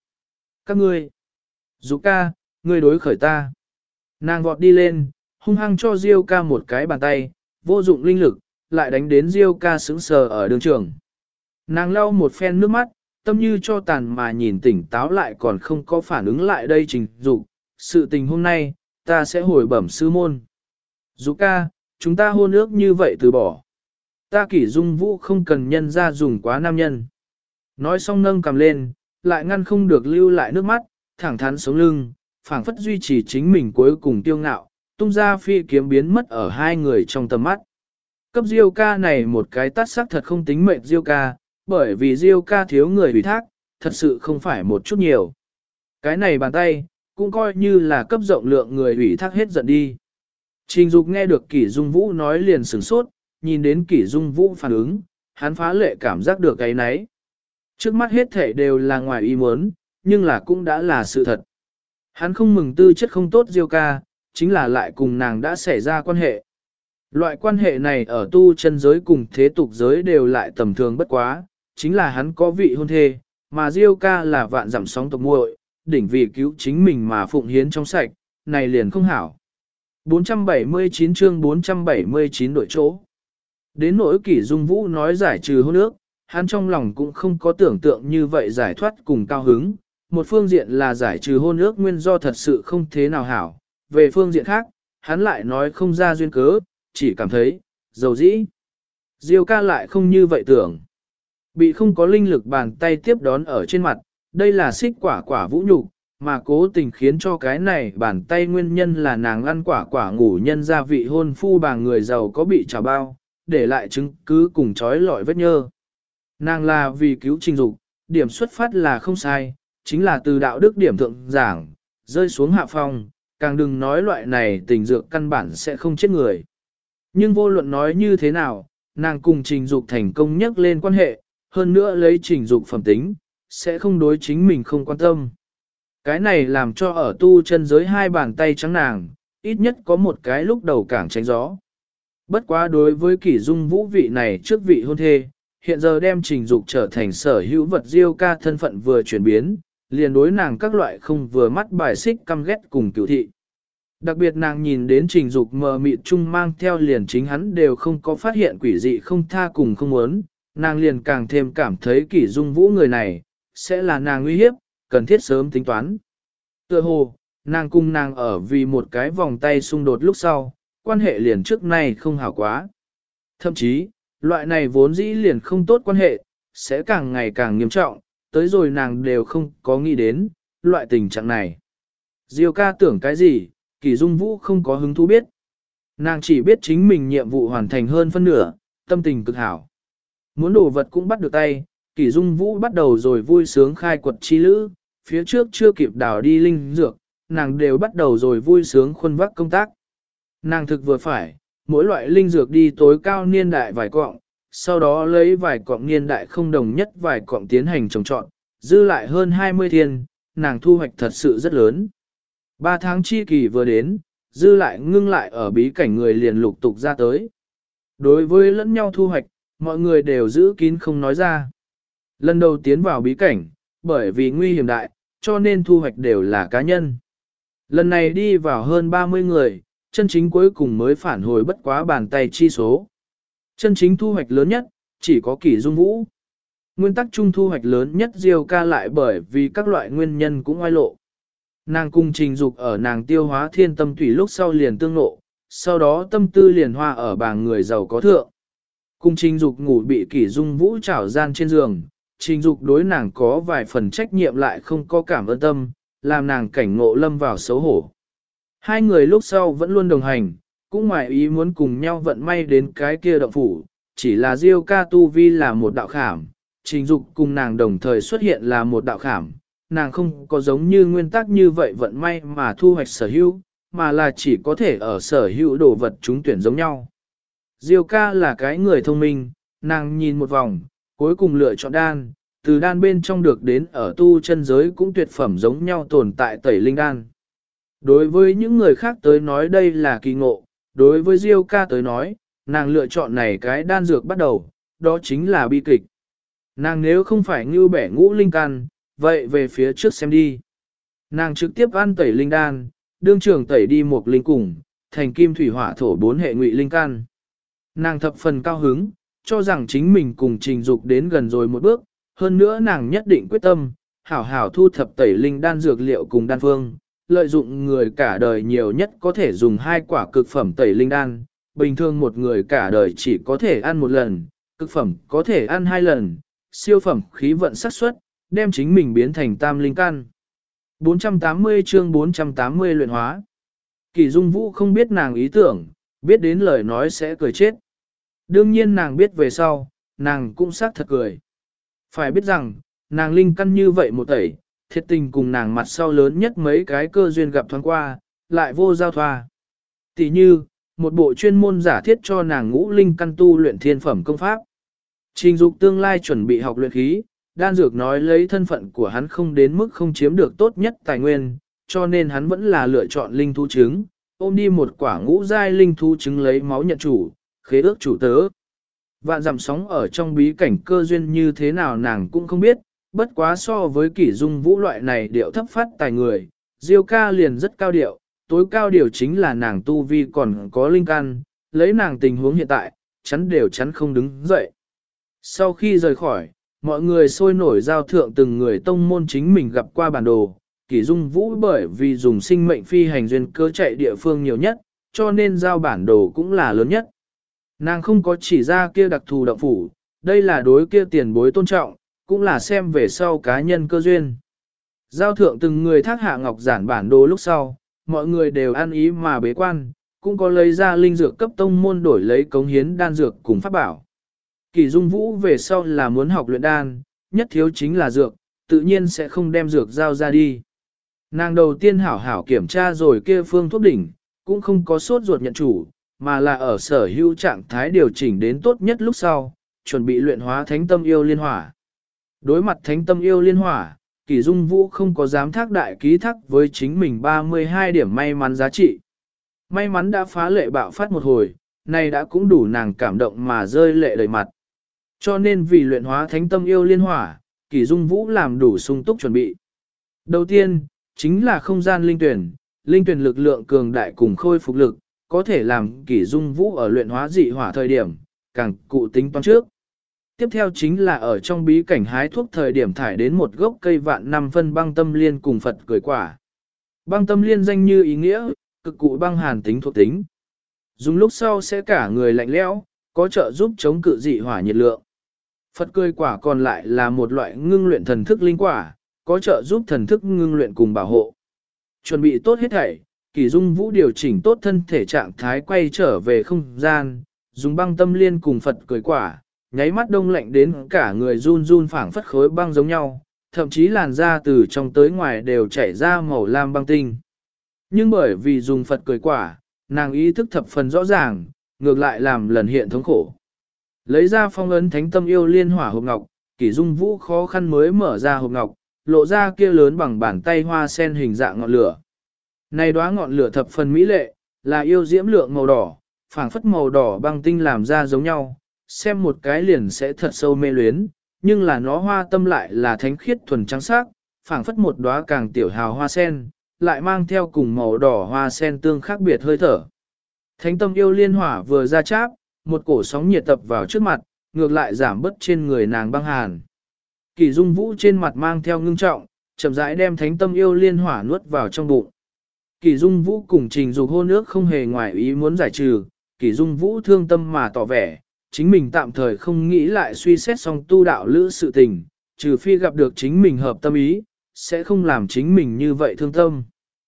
ngươi, Dục ca, ngươi đối khởi ta. Nàng vọt đi lên, hung hăng cho Diêu ca một cái bàn tay, vô dụng linh lực, lại đánh đến Diêu ca sững sờ ở đường trường. Nàng lau một phen nước mắt, tâm như cho tàn mà nhìn tỉnh táo lại còn không có phản ứng lại đây Trình Dục, sự tình hôm nay, ta sẽ hồi bẩm sư môn. Dục ca, chúng ta hôn ước như vậy từ bỏ. Ta Kỷ Dung Vũ không cần nhân ra dùng quá nam nhân. Nói xong nâng cầm lên, lại ngăn không được lưu lại nước mắt, thẳng thắn sống lưng, phảng phất duy trì chính mình cuối cùng tiêu ngạo, tung ra phi kiếm biến mất ở hai người trong tầm mắt. Cấp Diêu ca này một cái tát sắc thật không tính mệnh Diêu ca, bởi vì Diêu ca thiếu người ủy thác, thật sự không phải một chút nhiều. Cái này bàn tay, cũng coi như là cấp rộng lượng người ủy thác hết giận đi. Trình Dục nghe được Kỷ Dung Vũ nói liền sửng sốt, nhìn đến Kỷ Dung Vũ phản ứng, hắn phá lệ cảm giác được cái nấy. Trước mắt hết thể đều là ngoài ý muốn, nhưng là cũng đã là sự thật. Hắn không mừng tư chất không tốt Diêu ca, chính là lại cùng nàng đã xảy ra quan hệ. Loại quan hệ này ở tu chân giới cùng thế tục giới đều lại tầm thường bất quá, chính là hắn có vị hôn thê, mà Diêu ca là vạn dặm sóng tộc muội, đỉnh vì cứu chính mình mà phụng hiến trong sạch, này liền không hảo. 479 chương 479 đổi chỗ. Đến nỗi Kỷ Dung Vũ nói giải trừ hôn ước, hắn trong lòng cũng không có tưởng tượng như vậy giải thoát cùng cao hứng. Một phương diện là giải trừ hôn ước nguyên do thật sự không thế nào hảo, về phương diện khác, hắn lại nói không ra duyên cớ, chỉ cảm thấy, dầu dĩ. Diêu ca lại không như vậy tưởng. Bị không có linh lực bàn tay tiếp đón ở trên mặt, đây là xích quả quả vũ nhục, mà cố tình khiến cho cái này bàn tay nguyên nhân là nàng ăn quả quả ngủ nhân gia vị hôn phu bà người giàu có bị trào bao, để lại chứng cứ cùng trói lọi vết nhơ. Nàng là vì cứu Trình Dục, điểm xuất phát là không sai, chính là từ đạo đức điểm thượng giảng, rơi xuống hạ phong, càng đừng nói loại này tình dược căn bản sẽ không chết người. Nhưng vô luận nói như thế nào, nàng cùng Trình Dục thành công nhất lên quan hệ, hơn nữa lấy Trình Dục phẩm tính, sẽ không đối chính mình không quan tâm. Cái này làm cho ở tu chân giới hai bàn tay trắng nàng, ít nhất có một cái lúc đầu càng tránh gió. Bất quá đối với Kỷ Dung Vũ vị này trước vị hôn thê, hiện giờ đem Trình Dục trở thành sở hữu vật Diêu ca thân phận vừa chuyển biến, liền đối nàng các loại không vừa mắt bài xích căm ghét cùng cửu thị. Đặc biệt nàng nhìn đến Trình Dục mờ mịt chung mang theo liền chính hắn đều không có phát hiện quỷ dị không tha cùng không muốn, nàng liền càng thêm cảm thấy Kỷ Dung Vũ người này, sẽ là nàng nguy hiếp, cần thiết sớm tính toán. Tựa hồ, nàng cùng nàng ở vì một cái vòng tay xung đột lúc sau, quan hệ liền trước nay không hảo quá. Thậm chí, loại này vốn dĩ liền không tốt quan hệ, sẽ càng ngày càng nghiêm trọng, tới rồi nàng đều không có nghĩ đến, loại tình trạng này. Diêu ca tưởng cái gì, Kỷ Dung Vũ không có hứng thú biết. Nàng chỉ biết chính mình nhiệm vụ hoàn thành hơn phân nửa, tâm tình cực hảo. Muốn đồ vật cũng bắt được tay, Kỷ Dung Vũ bắt đầu rồi vui sướng khai quật chi lữ, phía trước chưa kịp đào đi linh dược, nàng đều bắt đầu rồi vui sướng khuân vác công tác. Nàng thực vừa phải, mỗi loại linh dược đi tối cao niên đại vài cọng, sau đó lấy vài cọng niên đại không đồng nhất vài cọng tiến hành trồng trọt, dư lại hơn 20 thiên, nàng thu hoạch thật sự rất lớn. 3 tháng chi kỳ vừa đến, dư lại ngưng lại ở bí cảnh người liền lục tục ra tới. Đối với lẫn nhau thu hoạch, mọi người đều giữ kín không nói ra. Lần đầu tiến vào bí cảnh, bởi vì nguy hiểm đại, cho nên thu hoạch đều là cá nhân. Lần này đi vào hơn 30 người, chân chính cuối cùng mới phản hồi bất quá bàn tay chi số. Chân chính thu hoạch lớn nhất, chỉ có Kỷ Dung Vũ. Nguyên tắc chung thu hoạch lớn nhất Diêu ca lại bởi vì các loại nguyên nhân cũng oai lộ. Nàng cùng Trình Dục ở nàng tiêu hóa thiên tâm thủy lúc sau liền tương nộ, sau đó tâm tư liền hoa ở bảng người giàu có thượng. Cùng Trình Dục ngủ bị Kỷ Dung Vũ trảo gian trên giường, Trình Dục đối nàng có vài phần trách nhiệm lại không có cảm ơn tâm, làm nàng cảnh ngộ lâm vào xấu hổ. Hai người lúc sau vẫn luôn đồng hành, cũng ngoài ý muốn cùng nhau vận may đến cái kia động phủ, chỉ là Diêu ca tu vi là một đạo khảm, Trình Dục cùng nàng đồng thời xuất hiện là một đạo khảm, nàng không có giống như nguyên tắc như vậy vận may mà thu hoạch sở hữu, mà là chỉ có thể ở sở hữu đồ vật trúng tuyển giống nhau. Diêu ca là cái người thông minh, nàng nhìn một vòng, cuối cùng lựa chọn đan, từ đan bên trong được đến ở tu chân giới cũng tuyệt phẩm giống nhau tồn tại tẩy linh đan. Đối với những người khác tới nói đây là kỳ ngộ, đối với Diêu ca tới nói, nàng lựa chọn này cái đan dược bắt đầu, đó chính là bi kịch. Nàng nếu không phải ngưu bẻ ngũ linh căn, vậy về phía trước xem đi. Nàng trực tiếp ăn tẩy linh đan, đương trường tẩy đi một linh cùng, thành kim thủy hỏa thổ 4 hệ ngụy linh căn. Nàng thập phần cao hứng, cho rằng chính mình cùng Trình Dục đến gần rồi một bước, hơn nữa nàng nhất định quyết tâm, hảo hảo thu thập tẩy linh đan dược liệu cùng đan phương, lợi dụng người cả đời nhiều nhất có thể dùng 2 quả cực phẩm tẩy linh đan, bình thường một người cả đời chỉ có thể ăn 1 lần, cực phẩm có thể ăn 2 lần, siêu phẩm khí vận xác suất, đem chính mình biến thành tam linh căn. 480 chương 480 luyện hóa. Kỷ Dung Vũ không biết nàng ý tưởng, biết đến lời nói sẽ cười chết. Đương nhiên nàng biết về sau, nàng cũng xác thật cười. Phải biết rằng, nàng linh căn như vậy một tẩy, thiệt tình cùng nàng mặt sau lớn nhất mấy cái cơ duyên gặp thoáng qua, lại vô giao thoa. Tỷ như, một bộ chuyên môn giả thiết cho nàng ngũ linh căn tu luyện thiên phẩm công pháp. Trình Dục tương lai chuẩn bị học luyện khí, đan dược nói lấy thân phận của hắn không đến mức không chiếm được tốt nhất tài nguyên, cho nên hắn vẫn là lựa chọn linh thú trứng, ôm đi một quả ngũ giai linh thú trứng lấy máu nhận chủ, khế ước chủ tớ. Vạn dặm sóng ở trong bí cảnh cơ duyên như thế nào nàng cũng không biết, bất quá so với Kỷ Dung Vũ loại này điệu thấp phát tài người, Diêu ca liền rất cao điệu, tối cao điều chính là nàng tu vi còn có linh căn, lấy nàng tình huống hiện tại, chắn không đứng dậy. Sau khi rời khỏi, mọi người sôi nổi giao thượng từng người tông môn chính mình gặp qua bản đồ, Kỷ Dung Vũ bởi vì dùng sinh mệnh phi hành duyên cơ chạy địa phương nhiều nhất, cho nên giao bản đồ cũng là lớn nhất. Nàng không có chỉ ra kia đặc thù động phủ, đây là đối kia tiền bối tôn trọng, cũng là xem về sau cá nhân cơ duyên. Giao thượng từng người thác hạ ngọc giản bản đồ lúc sau, mọi người đều ăn ý mà bế quan, cũng có lấy ra linh dược cấp tông môn đổi lấy cống hiến đan dược cùng pháp bảo. Kỷ Dung Vũ về sau là muốn học luyện đan, nhất thiếu chính là dược, tự nhiên sẽ không đem dược giao ra đi. Nàng đầu tiên hảo hảo kiểm tra rồi kia phương thuốc đỉnh, cũng không có sốt ruột nhận chủ, mà là ở sở hữu trạng thái điều chỉnh đến tốt nhất lúc sau, chuẩn bị luyện hóa thánh tâm yêu liên hỏa. Đối mặt thánh tâm yêu liên hỏa, Kỷ Dung Vũ không có dám thác đại ký thác với chính mình 32 điểm may mắn giá trị. May mắn đã phá lệ bạo phát một hồi, này đã cũng đủ nàng cảm động mà rơi lệ đầy mặt. Cho nên vì luyện hóa thánh tâm yêu liên hỏa, Kỷ Dung Vũ làm đủ sung túc chuẩn bị. Đầu tiên, chính là không gian linh tuyển lực lượng cường đại cùng khôi phục lực, có thể làm Kỷ Dung Vũ ở luyện hóa dị hỏa thời điểm, càng cụ tính toán trước. Tiếp theo chính là ở trong bí cảnh hái thuốc thời điểm thải đến một gốc cây vạn năm phân băng tâm liên cùng Phật cười quả. Băng tâm liên danh như ý nghĩa, cực cụ băng hàn tính thuộc tính. Dùng lúc sau sẽ cả người lạnh lẽo, có trợ giúp chống cự dị hỏa nhiệt lượng. Phật cười quả còn lại là một loại ngưng luyện thần thức linh quả, có trợ giúp thần thức ngưng luyện cùng bảo hộ. Chuẩn bị tốt hết thảy, Kỷ Dung Vũ điều chỉnh tốt thân thể trạng thái quay trở về không gian, dùng băng tâm liên cùng Phật cười quả, nháy mắt đông lạnh đến cả người run run phảng phất khối băng giống nhau, thậm chí làn da từ trong tới ngoài đều chảy ra màu lam băng tinh. Nhưng bởi vì dùng Phật cười quả, nàng ý thức thập phần rõ ràng, ngược lại làm lần hiện thống khổ. Lấy ra phong ấn thánh tâm yêu liên hỏa hộp ngọc, Kỷ Dung Vũ khó khăn mới mở ra hộp ngọc, lộ ra kia lớn bằng bàn tay hoa sen hình dạng ngọn lửa. Này đóa ngọn lửa thập phần mỹ lệ, là yêu diễm lượng màu đỏ, phảng phất màu đỏ băng tinh làm ra giống nhau, xem một cái liền sẽ thật sâu mê luyến, nhưng là nó hoa tâm lại là thánh khiết thuần trắng sắc, phảng phất một đóa càng tiểu hào hoa sen, lại mang theo cùng màu đỏ hoa sen tương khác biệt hơi thở. Thánh tâm yêu liên hỏa vừa ra cháp, một cổ sóng nhiệt tập vào trước mặt, ngược lại giảm bớt trên người nàng băng hàn. Kỷ Dung Vũ trên mặt mang theo ngưng trọng, chậm rãi đem thánh tâm yêu liên hỏa nuốt vào trong bụng. Kỷ Dung Vũ cùng Trình Dục hôn ước không hề ngoài ý muốn giải trừ, Kỷ Dung Vũ thương tâm mà tỏ vẻ, chính mình tạm thời không nghĩ lại suy xét xong tu đạo lữ sự tình, trừ phi gặp được chính mình hợp tâm ý, sẽ không làm chính mình như vậy thương tâm.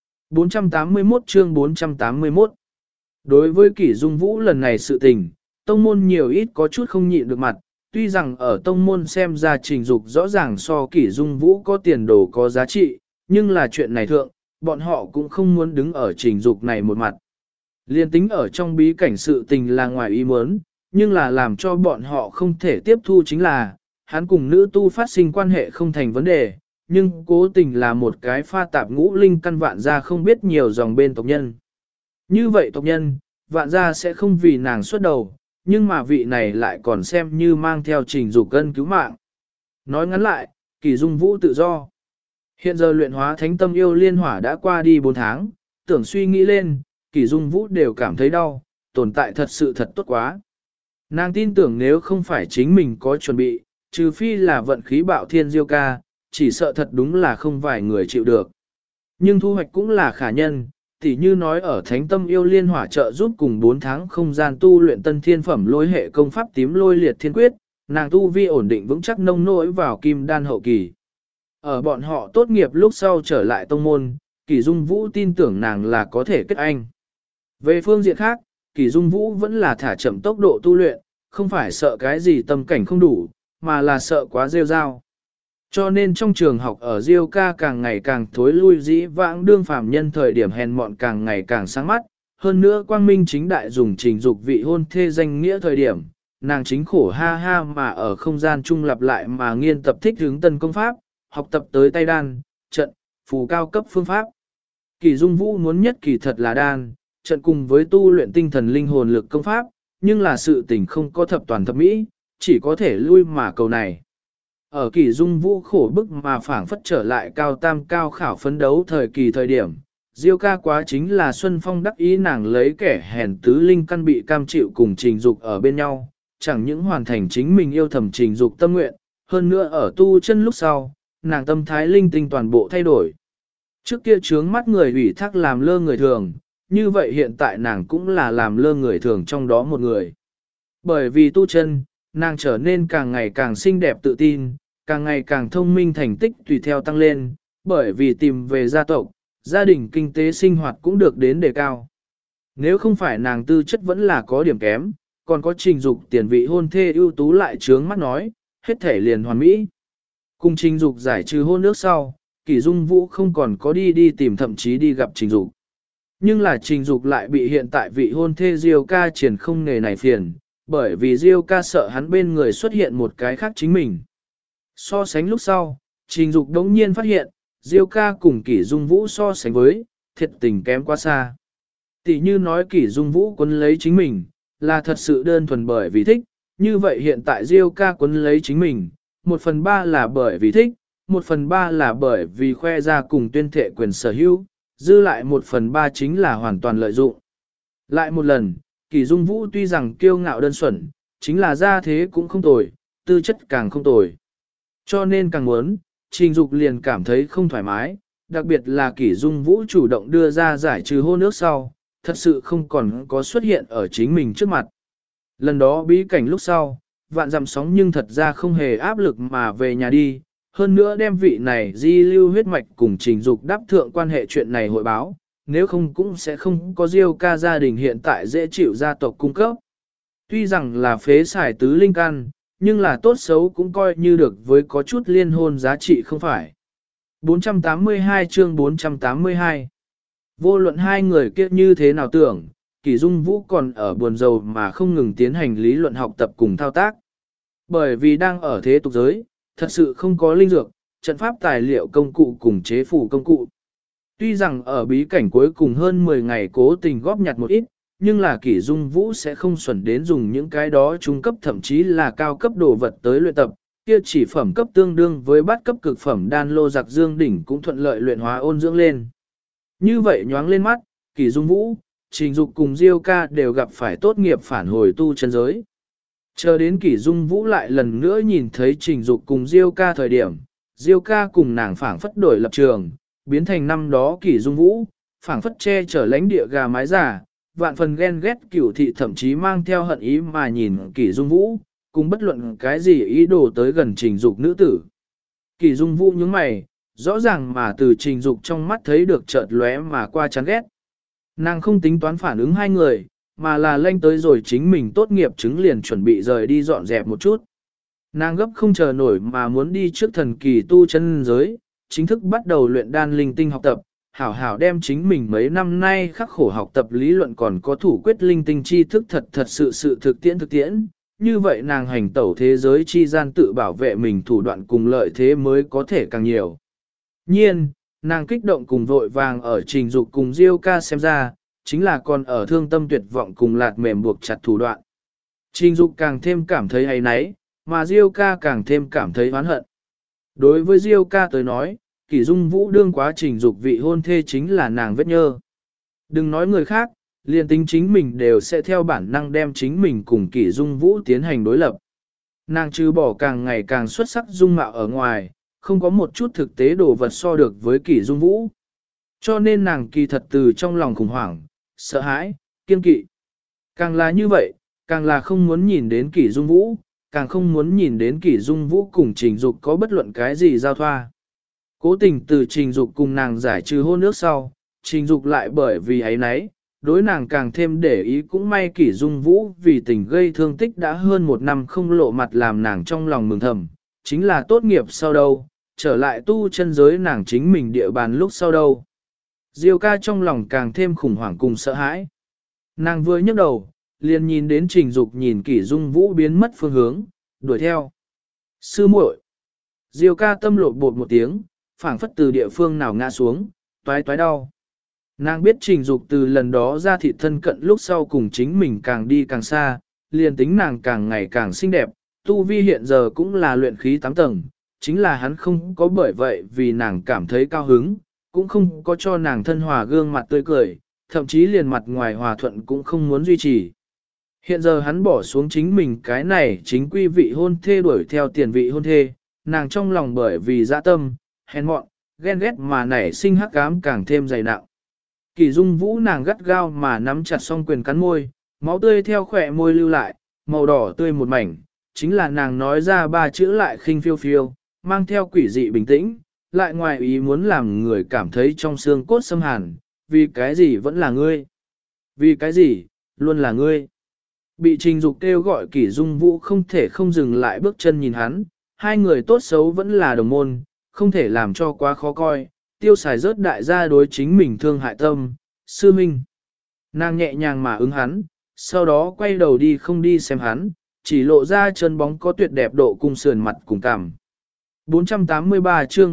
481 chương 481 Đối với Kỷ Dung Vũ lần này sự tình, tông môn nhiều ít có chút không nhịn được mặt, tuy rằng ở tông môn xem ra Trình Dục rõ ràng so Kỷ Dung Vũ có tiền đồ có giá trị, nhưng là chuyện này thượng, bọn họ cũng không muốn đứng ở Trình Dục này một mặt. Liên tính ở trong bí cảnh sự tình là ngoài ý muốn, nhưng là làm cho bọn họ không thể tiếp thu chính là, hắn cùng nữ tu phát sinh quan hệ không thành vấn đề, nhưng cố tình là một cái pha tạp ngũ linh căn vạn gia không biết nhiều dòng bên tộc nhân. Như vậy tộc nhân, vạn gia sẽ không vì nàng xuất đầu, nhưng mà vị này lại còn xem như mang theo Trình Dục cân cứu mạng. Nói ngắn lại, Kỷ Dung Vũ tự do. Hiện giờ luyện hóa thánh tâm yêu liên hỏa đã qua đi 4 tháng, tưởng suy nghĩ lên, Kỷ Dung Vũ đều cảm thấy đau, tồn tại thật sự thật tốt quá. Nàng tin tưởng nếu không phải chính mình có chuẩn bị, trừ phi là vận khí bạo thiên diêu ca, chỉ sợ thật đúng là không vài người chịu được. Nhưng thu hoạch cũng là khả nhân, tỉ như nói ở thánh tâm yêu liên hỏa trợ giúp cùng 4 tháng không gian tu luyện tân thiên phẩm lôi hệ công pháp tím lôi liệt thiên quyết, nàng tu vi ổn định vững chắc nông nỗi vào kim đan hậu kỳ. Ở bọn họ tốt nghiệp lúc sau trở lại tông môn, Kỷ Dung Vũ tin tưởng nàng là có thể kết anh. Về phương diện khác, Kỷ Dung Vũ vẫn là thả chậm tốc độ tu luyện, không phải sợ cái gì tâm cảnh không đủ, mà là sợ quá rêu rao. Cho nên trong trường học ở Diêu ca càng ngày càng thối lui dĩ vãng đương phàm nhân thời điểm hèn mọn càng ngày càng sáng mắt, hơn nữa quang minh chính đại dùng Trình Dục vị hôn thê danh nghĩa thời điểm, nàng chính khổ ha ha mà ở không gian trung lặp lại mà nghiên tập thích hướng tân công pháp, học tập tới tay đan, trận, phù cao cấp phương pháp. Kỷ Dung Vũ muốn nhất kỳ thật là đan, trận cùng với tu luyện tinh thần linh hồn lực công pháp, nhưng là sự tình không có thập toàn thập mỹ, chỉ có thể lui mà cầu này. Ở Kỷ Dung Vũ khổ bức mà phảng phất trở lại cao tam cao khảo phấn đấu thời kỳ thời điểm, Diêu ca quá chính là Xuân Phong đắc ý nàng lấy kẻ hèn tứ linh căn bị cam chịu cùng Trình Dục ở bên nhau, chẳng những hoàn thành chính mình yêu thầm Trình Dục tâm nguyện, hơn nữa ở tu chân lúc sau, nàng tâm thái linh tinh toàn bộ thay đổi. Trước kia trướng mắt người ủy thác làm lơ người thường, như vậy hiện tại nàng cũng là làm lơ người thường trong đó một người. Bởi vì tu chân, nàng trở nên càng ngày càng xinh đẹp tự tin, càng ngày càng thông minh thành tích tùy theo tăng lên, bởi vì tìm về gia tộc, gia đình kinh tế sinh hoạt cũng được đến đề cao. Nếu không phải nàng tư chất vẫn là có điểm kém, còn có Trình Dục tiền vị hôn thê ưu tú lại trướng mắt nói, hết thể liền hoàn mỹ. Cùng Trình Dục giải trừ hôn ước sau, Kỷ Dung Vũ không còn có đi tìm thậm chí đi gặp Trình Dục. Nhưng là Trình Dục lại bị hiện tại vị hôn thê Diêu ca triển không nghề này phiền, bởi vì Diêu ca sợ hắn bên người xuất hiện một cái khác chính mình. So sánh lúc sau, Trình Dục đống nhiên phát hiện, Diêu ca cùng Kỷ Dung Vũ so sánh với, thiệt tình kém quá xa. Tỷ như nói Kỷ Dung Vũ quấn lấy chính mình, là thật sự đơn thuần bởi vì thích, như vậy hiện tại Diêu ca quấn lấy chính mình, 1/3 là bởi vì thích, 1/3 là bởi vì khoe ra cùng tuyên thệ quyền sở hữu, dư lại 1/3 chính là hoàn toàn lợi dụng. Lại một lần, Kỷ Dung Vũ tuy rằng kiêu ngạo đơn thuần, chính là gia thế cũng không tồi, tư chất càng không tồi. Cho nên càng muốn, Trình Dục liền cảm thấy không thoải mái, đặc biệt là Kỷ Dung Vũ chủ động đưa ra giải trừ hôn ước sau, thật sự không còn có xuất hiện ở chính mình trước mặt. Lần đó bí cảnh lúc sau, vạn dặm sóng nhưng thật ra không hề áp lực mà về nhà đi, hơn nữa đem vị này di lưu huyết mạch cùng Trình Dục đáp thượng quan hệ chuyện này hội báo, nếu không cũng sẽ không có Diêu ca gia đình hiện tại dễ chịu gia tộc cung cấp. Tuy rằng là phế xài tứ linh căn, nhưng là tốt xấu cũng coi như được với có chút liên hôn giá trị không phải. 482 chương 482 Vô luận hai người kia như thế nào tưởng, Kỷ Dung Vũ còn ở buồn rầu mà không ngừng tiến hành lý luận học tập cùng thao tác. Bởi vì đang ở thế tục giới, thật sự không có linh dược, trận pháp tài liệu công cụ cùng chế phủ công cụ. Tuy rằng ở bí cảnh cuối cùng hơn 10 ngày cố tình góp nhặt một ít, nhưng là Kỷ Dung Vũ sẽ không xuẩn đến dùng những cái đó trung cấp thậm chí là cao cấp đồ vật tới luyện tập, kia chỉ phẩm cấp tương đương với bát cấp cực phẩm đan lô giặc dương đỉnh cũng thuận lợi luyện hóa ôn dưỡng lên. Như vậy nhoáng lên mắt, Kỷ Dung Vũ, Trình Dục cùng Diêu ca đều gặp phải tốt nghiệp phản hồi tu chân giới. Chờ đến Kỷ Dung Vũ lại lần nữa nhìn thấy Trình Dục cùng Diêu ca thời điểm, Diêu ca cùng nàng phảng phất đổi lập trường, biến thành năm đó Kỷ Dung Vũ, phảng phất che chở lãnh địa gà mái giả, vạn phần ghen ghét Cửu thị thậm chí mang theo hận ý mà nhìn Kỷ Dung Vũ, cùng bất luận cái gì ý đồ tới gần Trình Dục nữ tử. Kỷ Dung Vũ nhướng mày, rõ ràng mà từ Trình Dục trong mắt thấy được chợt lóe mà qua chán ghét. Nàng không tính toán phản ứng hai người, mà là lanh tới rồi chính mình tốt nghiệp chứng liền chuẩn bị rời đi dọn dẹp một chút. Nàng gấp không chờ nổi mà muốn đi trước thần kỳ tu chân giới, chính thức bắt đầu luyện đan linh tinh học tập, hảo hảo đem chính mình mấy năm nay khắc khổ học tập lý luận còn có thủ quyết linh tinh tri thức thật sự thực tiễn, như vậy nàng hành tẩu thế giới chi gian tự bảo vệ mình thủ đoạn cùng lợi thế mới có thể càng nhiều. Nhiên, nàng kích động cùng vội vàng ở Trình Dục cùng Diêu ca xem ra, chính là còn ở thương tâm tuyệt vọng cùng lạt mềm buộc chặt thủ đoạn. Trình Dục càng thêm cảm thấy áy náy, mà Diêu ca càng thêm cảm thấy oán hận. Đối với Diêu ca tới nói, Kỷ Dung Vũ đương quá Trình Dục vị hôn thê chính là nàng vết nhơ. Đừng nói người khác, liền tính chính mình đều sẽ theo bản năng đem chính mình cùng Kỷ Dung Vũ tiến hành đối lập. Nàng trừ bỏ càng ngày càng xuất sắc dung mạo ở ngoài, không có một chút thực tế đồ vật so được với Kỷ Dung Vũ. Cho nên nàng kỳ thật từ trong lòng khủng hoảng, sợ hãi, kiên kỵ. Càng là như vậy, càng là không muốn nhìn đến Kỷ Dung Vũ, càng không muốn nhìn đến Kỷ Dung Vũ cùng Trình Dục có bất luận cái gì giao thoa. Cố tình từ Trình Dục cùng nàng giải trừ hôn ước sau, Trình Dục lại bởi vì ấy nấy, đối nàng càng thêm để ý cũng may Kỷ Dung Vũ vì tình gây thương tích đã hơn một năm không lộ mặt làm nàng trong lòng mừng thầm, chính là tốt nghiệp sau đâu, trở lại tu chân giới nàng chính mình địa bàn lúc sau đâu. Diêu ca trong lòng càng thêm khủng hoảng cùng sợ hãi. Nàng vừa nhấc đầu, liền nhìn đến Trình Dục nhìn Kỷ Dung Vũ biến mất phương hướng, đuổi theo. Sư muội. Diêu ca tâm lột bột một tiếng, phảng phất từ địa phương nào ngã xuống, toái toái đau. Nàng biết Trình Dục từ lần đó ra thị thân cận lúc sau cùng chính mình càng đi càng xa, liền tính nàng càng ngày càng xinh đẹp, tu vi hiện giờ cũng là luyện khí 8 tầng, chính là hắn không có bởi vậy vì nàng cảm thấy cao hứng, cũng không có cho nàng thân hòa gương mặt tươi cười, thậm chí liền mặt ngoài hòa thuận cũng không muốn duy trì. Hiện giờ hắn bỏ xuống chính mình cái này chính quy vị hôn thê đuổi theo tiền vị hôn thê, nàng trong lòng bởi vì dã tâm, hèn mọn, ghen ghét mà nảy sinh hắc ám càng thêm dày nặng. Kỷ Dung Vũ nàng gắt gao mà nắm chặt song quyền cắn môi, máu tươi theo khỏe môi lưu lại, màu đỏ tươi một mảnh, chính là nàng nói ra ba chữ lại khinh phiêu phiêu, mang theo quỷ dị bình tĩnh, lại ngoài ý muốn làm người cảm thấy trong xương cốt xâm hàn, vì cái gì vẫn là ngươi? Vì cái gì, luôn là ngươi? Bị Trình Dục kêu gọi Kỷ Dung Vũ không thể không dừng lại bước chân nhìn hắn, hai người tốt xấu vẫn là đồng môn, không thể làm cho quá khó coi, tiêu xài rớt đại gia đối chính mình thương hại tâm, sư minh. Nàng nhẹ nhàng mà ứng hắn, sau đó quay đầu đi không đi xem hắn, chỉ lộ ra chân bóng có tuyệt đẹp độ cung sườn mặt cùng cằm. 483 chương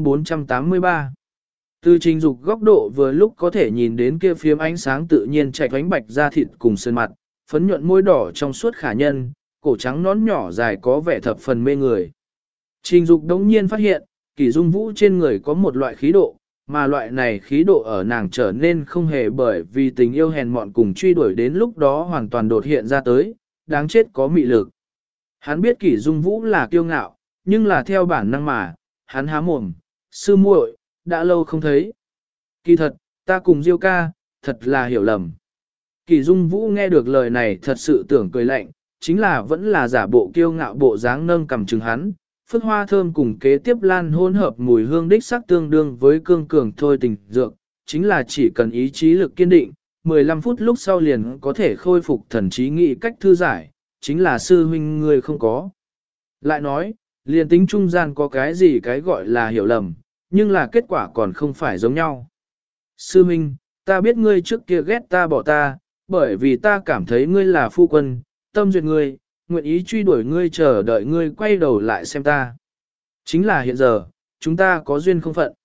483 Từ Trình Dục góc độ vừa lúc có thể nhìn đến kia phiếm ánh sáng tự nhiên chạch ánh bạch da thịt cùng sườn mặt, phấn nhuận môi đỏ trong suốt khả nhân, cổ trắng nón nhỏ dài có vẻ thập phần mê người. Trình Dục đống nhiên phát hiện, Kỷ Dung Vũ trên người có một loại khí độ, mà loại này khí độ ở nàng trở nên không hề bởi vì tình yêu hèn mọn cùng truy đuổi đến lúc đó hoàn toàn đột hiện ra tới, đáng chết có mị lực. Hắn biết Kỷ Dung Vũ là kiêu ngạo, nhưng là theo bản năng mà, hắn há mồm, sư muội, đã lâu không thấy. Kỳ thật, ta cùng Diêu ca, thật là hiểu lầm. Kỷ Dung Vũ nghe được lời này thật sự tưởng cười lạnh, chính là vẫn là giả bộ kiêu ngạo bộ dáng nâng cầm chừng hắn. Phất hoa thơm cùng kế tiếp lan hỗn hợp mùi hương đích sắc tương đương với cương cường thôi tình dược, chính là chỉ cần ý chí lực kiên định, 15 phút lúc sau liền có thể khôi phục thần trí nghĩ cách thư giải, chính là sư huynh người không có. Lại nói, liền tính trung gian có cái gì cái gọi là hiểu lầm, nhưng là kết quả còn không phải giống nhau. Sư huynh, ta biết ngươi trước kia ghét ta bỏ ta, bởi vì ta cảm thấy ngươi là phu quân, tâm duyệt ngươi, nguyện ý truy đuổi ngươi chờ đợi ngươi quay đầu lại xem ta. Chính là hiện giờ, chúng ta có duyên không phận.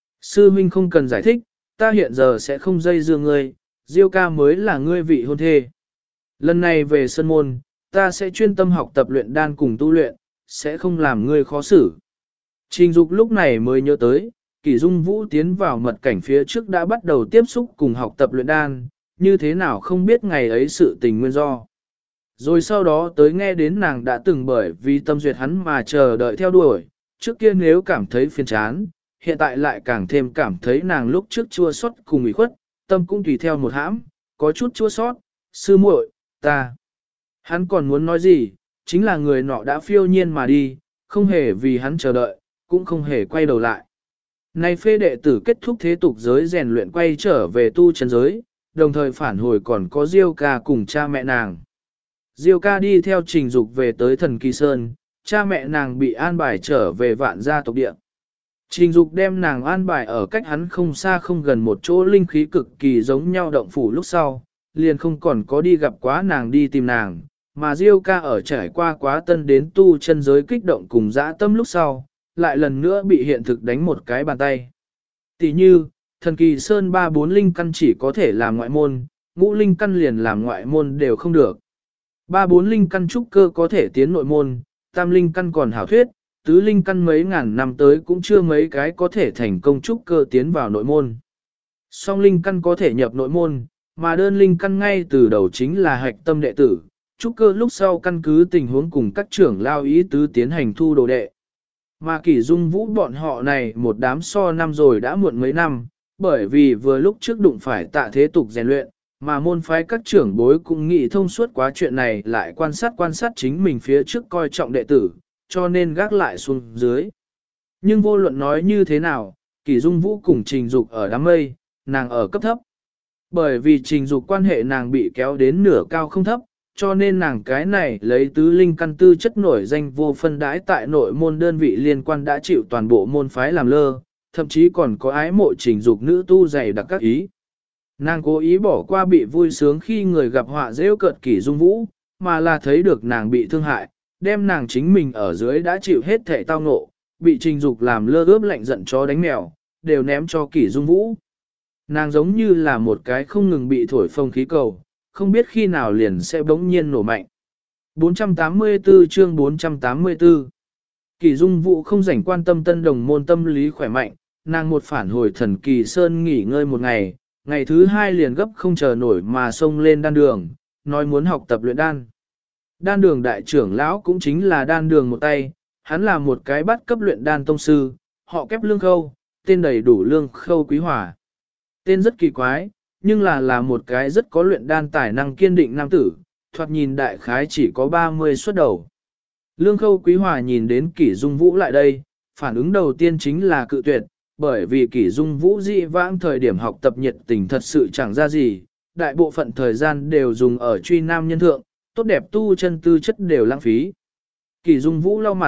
Sư huynh không cần giải thích, ta hiện giờ sẽ không dây dưa ngươi, Diêu ca mới là ngươi vị hôn thê. Lần này về sân môn, ta sẽ chuyên tâm học tập luyện đan cùng tu luyện, sẽ không làm ngươi khó xử. Trình Dục lúc này mới nhớ tới, Kỷ Dung Vũ tiến vào mật cảnh phía trước đã bắt đầu tiếp xúc cùng học tập luyện đan, như thế nào không biết ngày ấy sự tình nguyên do. Rồi sau đó tới nghe đến nàng đã từng bởi vì tâm duyệt hắn mà chờ đợi theo đuổi, trước kia nếu cảm thấy phiền chán, hiện tại lại càng thêm cảm thấy nàng lúc trước chua xót cùng ủy khuất, tâm cũng tùy theo một hãm, có chút chua xót, sư muội, ta. Hắn còn muốn nói gì, chính là người nọ đã phiêu nhiên mà đi, không hề vì hắn chờ đợi, cũng không hề quay đầu lại. Nay phê đệ tử kết thúc thế tục giới rèn luyện quay trở về tu chân giới, đồng thời phản hồi còn có Diêu ca cùng cha mẹ nàng. Diêu ca đi theo Trình Dục về tới Thần Kỳ Sơn, cha mẹ nàng bị an bài trở về Vạn gia tộc địa. Trình Dục đem nàng an bài ở cách hắn không xa không gần một chỗ linh khí cực kỳ giống nhau động phủ lúc sau, liền không còn có đi gặp quá nàng đi tìm nàng, mà Diêu ca ở trải qua quá tân đến tu chân giới kích động cùng dã tâm lúc sau, lại lần nữa bị hiện thực đánh một cái bàn tay. Tỷ như, Thần Kỳ Sơn 3-4 linh căn chỉ có thể làm ngoại môn, ngũ linh căn liền làm ngoại môn đều không được. 3-4 linh căn trúc cơ có thể tiến nội môn, tam linh căn còn hảo thuyết, tứ linh căn mấy ngàn năm tới cũng chưa mấy cái có thể thành công trúc cơ tiến vào nội môn. Song linh căn có thể nhập nội môn, mà đơn linh căn ngay từ đầu chính là hạch tâm đệ tử, trúc cơ lúc sau căn cứ tình huống cùng các trưởng lao ý tứ tiến hành thu đồ đệ. Mà Kỷ Dung Vũ bọn họ này một đám so năm rồi đã muộn mấy năm, bởi vì vừa lúc trước đụng phải Tạ Thế Tục rèn luyện, mà môn phái các trưởng bối cũng nghĩ thông suốt quá chuyện này lại quan sát chính mình phía trước coi trọng đệ tử, cho nên gác lại xuống dưới. Nhưng vô luận nói như thế nào, Kỷ Dung Vũ cùng Trình Dục ở đám mây, nàng ở cấp thấp. Bởi vì Trình Dục quan hệ nàng bị kéo đến nửa cao không thấp, cho nên nàng cái này lấy tứ linh căn tư chất nổi danh vô phân đãi tại nội môn đơn vị liên quan đã chịu toàn bộ môn phái làm lơ, thậm chí còn có ái mộ Trình Dục nữ tu dày đặc các ý. Nàng cố ý bỏ qua bị vui sướng khi người gặp họa rêu cợt Kỷ Dung Vũ, mà là thấy được nàng bị thương hại, đem nàng chính mình ở dưới đã chịu hết thể tao ngộ, bị Trình Dục làm lơ ướp lạnh giận chó đánh mèo, đều ném cho Kỷ Dung Vũ. Nàng giống như là một cái không ngừng bị thổi phồng khí cầu, không biết khi nào liền sẽ bỗng nhiên nổ mạnh. 484 chương 484 Kỷ Dung Vũ không rảnh quan tâm tân đồng môn tâm lý khỏe mạnh, nàng một phản hồi Thần Kỳ Sơn nghỉ ngơi một ngày, ngày thứ hai liền gấp không chờ nổi mà xông lên đan đường, nói muốn học tập luyện đan. Đan đường đại trưởng lão cũng chính là đan đường một tay, hắn là một cái bắt cấp luyện đan tông sư, họ kép Lương Khâu, tên đầy đủ Lương Khâu Quý Hòa. Tên rất kỳ quái, nhưng là một cái rất có luyện đan tài năng kiên định nam tử, thoạt nhìn đại khái chỉ có 30 xuất đầu. Lương Khâu Quý Hòa nhìn đến Kỷ Dung Vũ lại đây, phản ứng đầu tiên chính là cự tuyệt, bởi vì Kỷ Dung Vũ dị vãng thời điểm học tập nhiệt tình thật sự chẳng ra gì, đại bộ phận thời gian đều dùng ở truy nam nhân thượng, tốt đẹp tu chân tư chất đều lãng phí. Kỷ Dung Vũ lau mặt,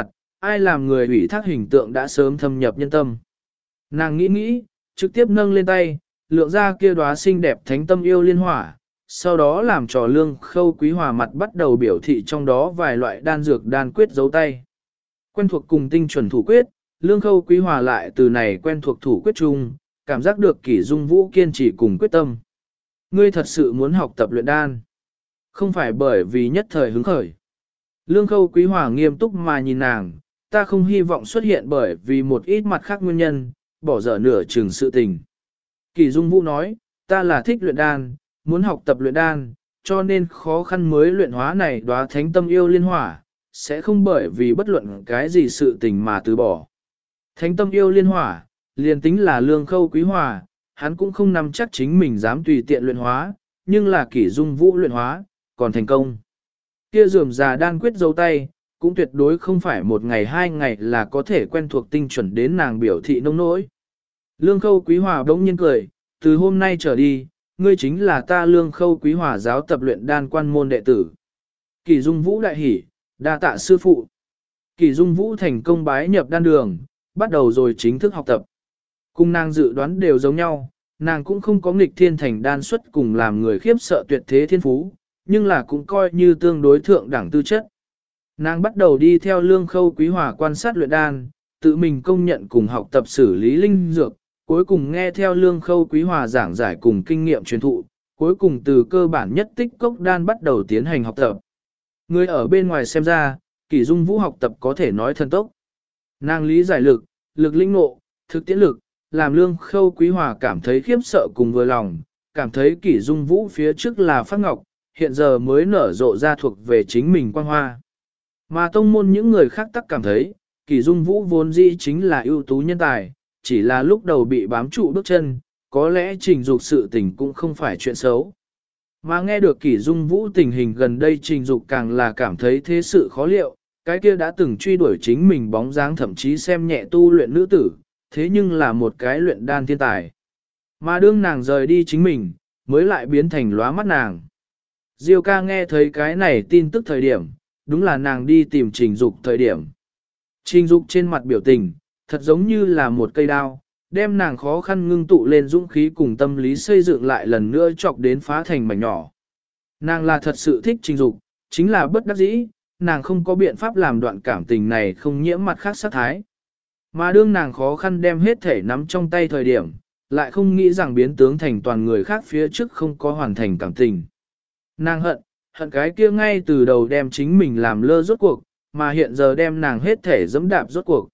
ai làm người ủy thác hình tượng đã sớm thâm nhập nhân tâm. Nàng nghĩ nghĩ, trực tiếp nâng lên tay, lượng ra kia đóa xinh đẹp thánh tâm yêu liên hỏa, sau đó làm trò Lương Khâu Quý Hòa mặt bắt đầu biểu thị trong đó vài loại đan dược đan quyết giấu tay. Quen thuộc cùng tinh chuẩn thủ quyết, Lương Khâu Quý Hòa lại từ này quen thuộc thủ quyết chung, cảm giác được Kỷ Dung Vũ kiên trì cùng quyết tâm. Ngươi thật sự muốn học tập luyện đan, không phải bởi vì nhất thời hứng khởi. Lương Khâu Quý Hòa nghiêm túc mà nhìn nàng, ta không hy vọng xuất hiện bởi vì một ít mặt khác nguyên nhân, bỏ dở nửa chừng sự tình. Kỷ Dung Vũ nói, ta là thích luyện đan, muốn học tập luyện đan, cho nên khó khăn mới luyện hóa này đóa thánh tâm yêu liên hỏa, sẽ không bởi vì bất luận cái gì sự tình mà từ bỏ. Thánh tâm yêu liên hỏa, liền tính là Lương Khâu Quý Hòa, hắn cũng không nắm chắc chính mình dám tùy tiện luyện hóa, nhưng là Kỷ Dung Vũ luyện hóa, còn thành công. Kia rườm rà đan quyết dấu tay, cũng tuyệt đối không phải một ngày hai ngày là có thể quen thuộc tinh chuẩn đến nàng biểu thị nông nỗi. Lương Khâu Quý Hòa bỗng nhiên cười, từ hôm nay trở đi, ngươi chính là ta Lương Khâu Quý Hòa giáo tập luyện đan quan môn đệ tử. Kỷ Dung Vũ đại hỉ, đa tạ sư phụ. Kỷ Dung Vũ thành công bái nhập đan đường, bắt đầu rồi chính thức học tập. Cùng nàng dự đoán đều giống nhau, nàng cũng không có nghịch thiên thành đan xuất cùng làm người khiếp sợ tuyệt thế thiên phú, nhưng là cũng coi như tương đối thượng đẳng tư chất. Nàng bắt đầu đi theo Lương Khâu Quý Hòa quan sát luyện đan, tự mình công nhận cùng học tập xử lý linh dược, cuối cùng nghe theo Lương Khâu Quý Hòa giảng giải cùng kinh nghiệm truyền thụ, cuối cùng từ cơ bản nhất tích cốc đan bắt đầu tiến hành học tập. Người ở bên ngoài xem ra, Kỷ Dung Vũ học tập có thể nói thần tốc. Nàng lý giải lực, lực linh ngộ, thực tiễn lực, làm Lương Khâu Quý Hòa cảm thấy khiếp sợ cùng vừa lòng, cảm thấy Kỷ Dung Vũ phía trước là phát ngọc, hiện giờ mới nở rộ ra thuộc về chính mình quang hoa. Mà tông môn những người khác tắc cảm thấy, Kỷ Dung Vũ vốn dĩ chính là ưu tú nhân tài, chỉ là lúc đầu bị bám trụ bước chân, có lẽ trình dục sự tình cũng không phải chuyện xấu. Mà nghe được Kỷ Dung Vũ tình hình gần đây trình dục càng là cảm thấy thế sự khó liệu, cái kia đã từng truy đuổi chính mình bóng dáng thậm chí xem nhẹ tu luyện nữ tử, thế nhưng là một cái luyện đan thiên tài. Mà đương nàng rời đi chính mình, mới lại biến thành lóa mắt nàng. Diêu ca nghe thấy cái này tin tức thời điểm, đúng là nàng đi tìm trình dục thời điểm. Trình dục trên mặt biểu tình, thật giống như là một cây đao, đem nàng khó khăn ngưng tụ lên dũng khí cùng tâm lý xây dựng lại lần nữa chọc đến phá thành mảnh nhỏ. Nàng là thật sự thích trình dục, chính là bất đắc dĩ, nàng không có biện pháp làm đoạn cảm tình này không nhiễm mặt khác sát thái. Mà đương nàng khó khăn đem hết thể nắm trong tay thời điểm, lại không nghĩ rằng biến tướng thành toàn người khác phía trước không có hoàn thành cảm tình. Nàng hận cái kia ngay từ đầu đem chính mình làm lơ rốt cuộc, mà hiện giờ đem nàng hết thể dẫm đạp rốt cuộc.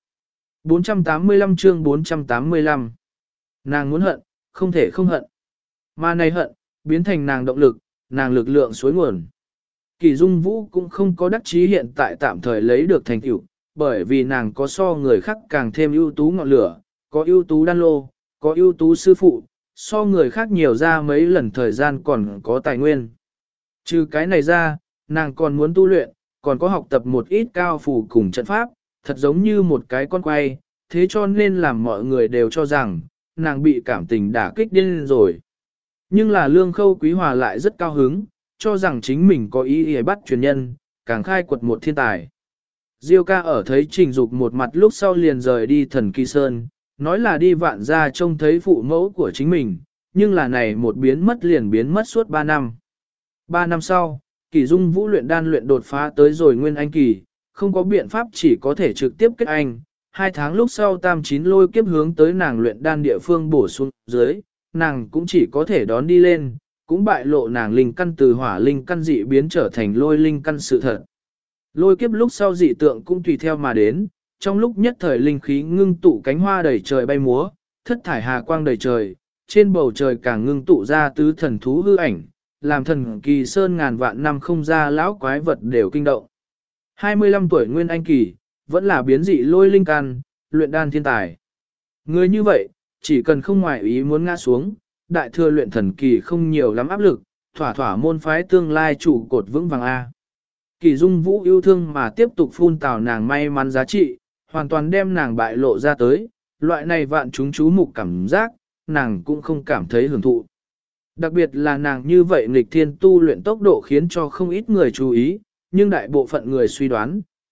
485 chương 485 Nàng muốn hận, không thể không hận. Mà này hận, biến thành nàng động lực, nàng lực lượng suối nguồn. Kỷ Dung Vũ cũng không có đắc chí hiện tại tạm thời lấy được thành tựu, bởi vì nàng có so người khác càng thêm ưu tú ngọn lửa, có ưu tú đan lô, có ưu tú sư phụ, so người khác nhiều ra mấy lần thời gian còn có tài nguyên. Trừ cái này ra, nàng còn muốn tu luyện, còn có học tập một ít cao phù cùng trận pháp, thật giống như một cái con quay, thế cho nên làm mọi người đều cho rằng, nàng bị cảm tình đả kích điên rồi. Nhưng là Lương Khâu Quý Hòa lại rất cao hứng, cho rằng chính mình có ý để bắt truyền nhân, càng khai quật một thiên tài. Diêu ca ở thấy trình dục một mặt lúc sau liền rời đi Thần Kỳ Sơn, nói là đi Vạn Gia trông thấy phụ mẫu của chính mình, nhưng là này một biến mất liền biến mất suốt 3 năm. 3 năm sau, Kỷ Dung Vũ luyện đan luyện đột phá tới rồi Nguyên Anh kỳ, không có biện pháp chỉ có thể trực tiếp kết anh. 2 tháng lúc sau tam chín lôi kiếp hướng tới nàng luyện đan địa phương bổ xuống dưới, nàng cũng chỉ có thể đón đi lên, cũng bại lộ nàng linh căn từ hỏa linh căn dị biến trở thành lôi linh căn sự thật. Lôi kiếp lúc sau dị tượng cũng tùy theo mà đến, trong lúc nhất thời linh khí ngưng tụ cánh hoa đầy trời bay múa, thất thải hà quang đầy trời, trên bầu trời càng ngưng tụ ra tứ thần thú hư ảnh, làm Thần Kỳ Sơn ngàn vạn năm không ra lão quái vật đều kinh động. 25 tuổi Nguyên Anh kỳ, vẫn là biến dị lôi linh căn, luyện đan thiên tài. Người như vậy, chỉ cần không ngoại ý muốn ngã xuống, đại thừa luyện thần kỳ không nhiều lắm áp lực, thỏa thỏa môn phái tương lai chủ cột vững vàng A. Kỷ Dung Vũ yêu thương mà tiếp tục phun tào nàng may mắn giá trị, hoàn toàn đem nàng bại lộ ra tới, loại này vạn chúng chú mục cảm giác, nàng cũng không cảm thấy hưởng thụ. Đặc biệt là nàng như vậy nghịch thiên tu luyện tốc độ khiến cho không ít người chú ý, nhưng đại bộ phận người suy đoán,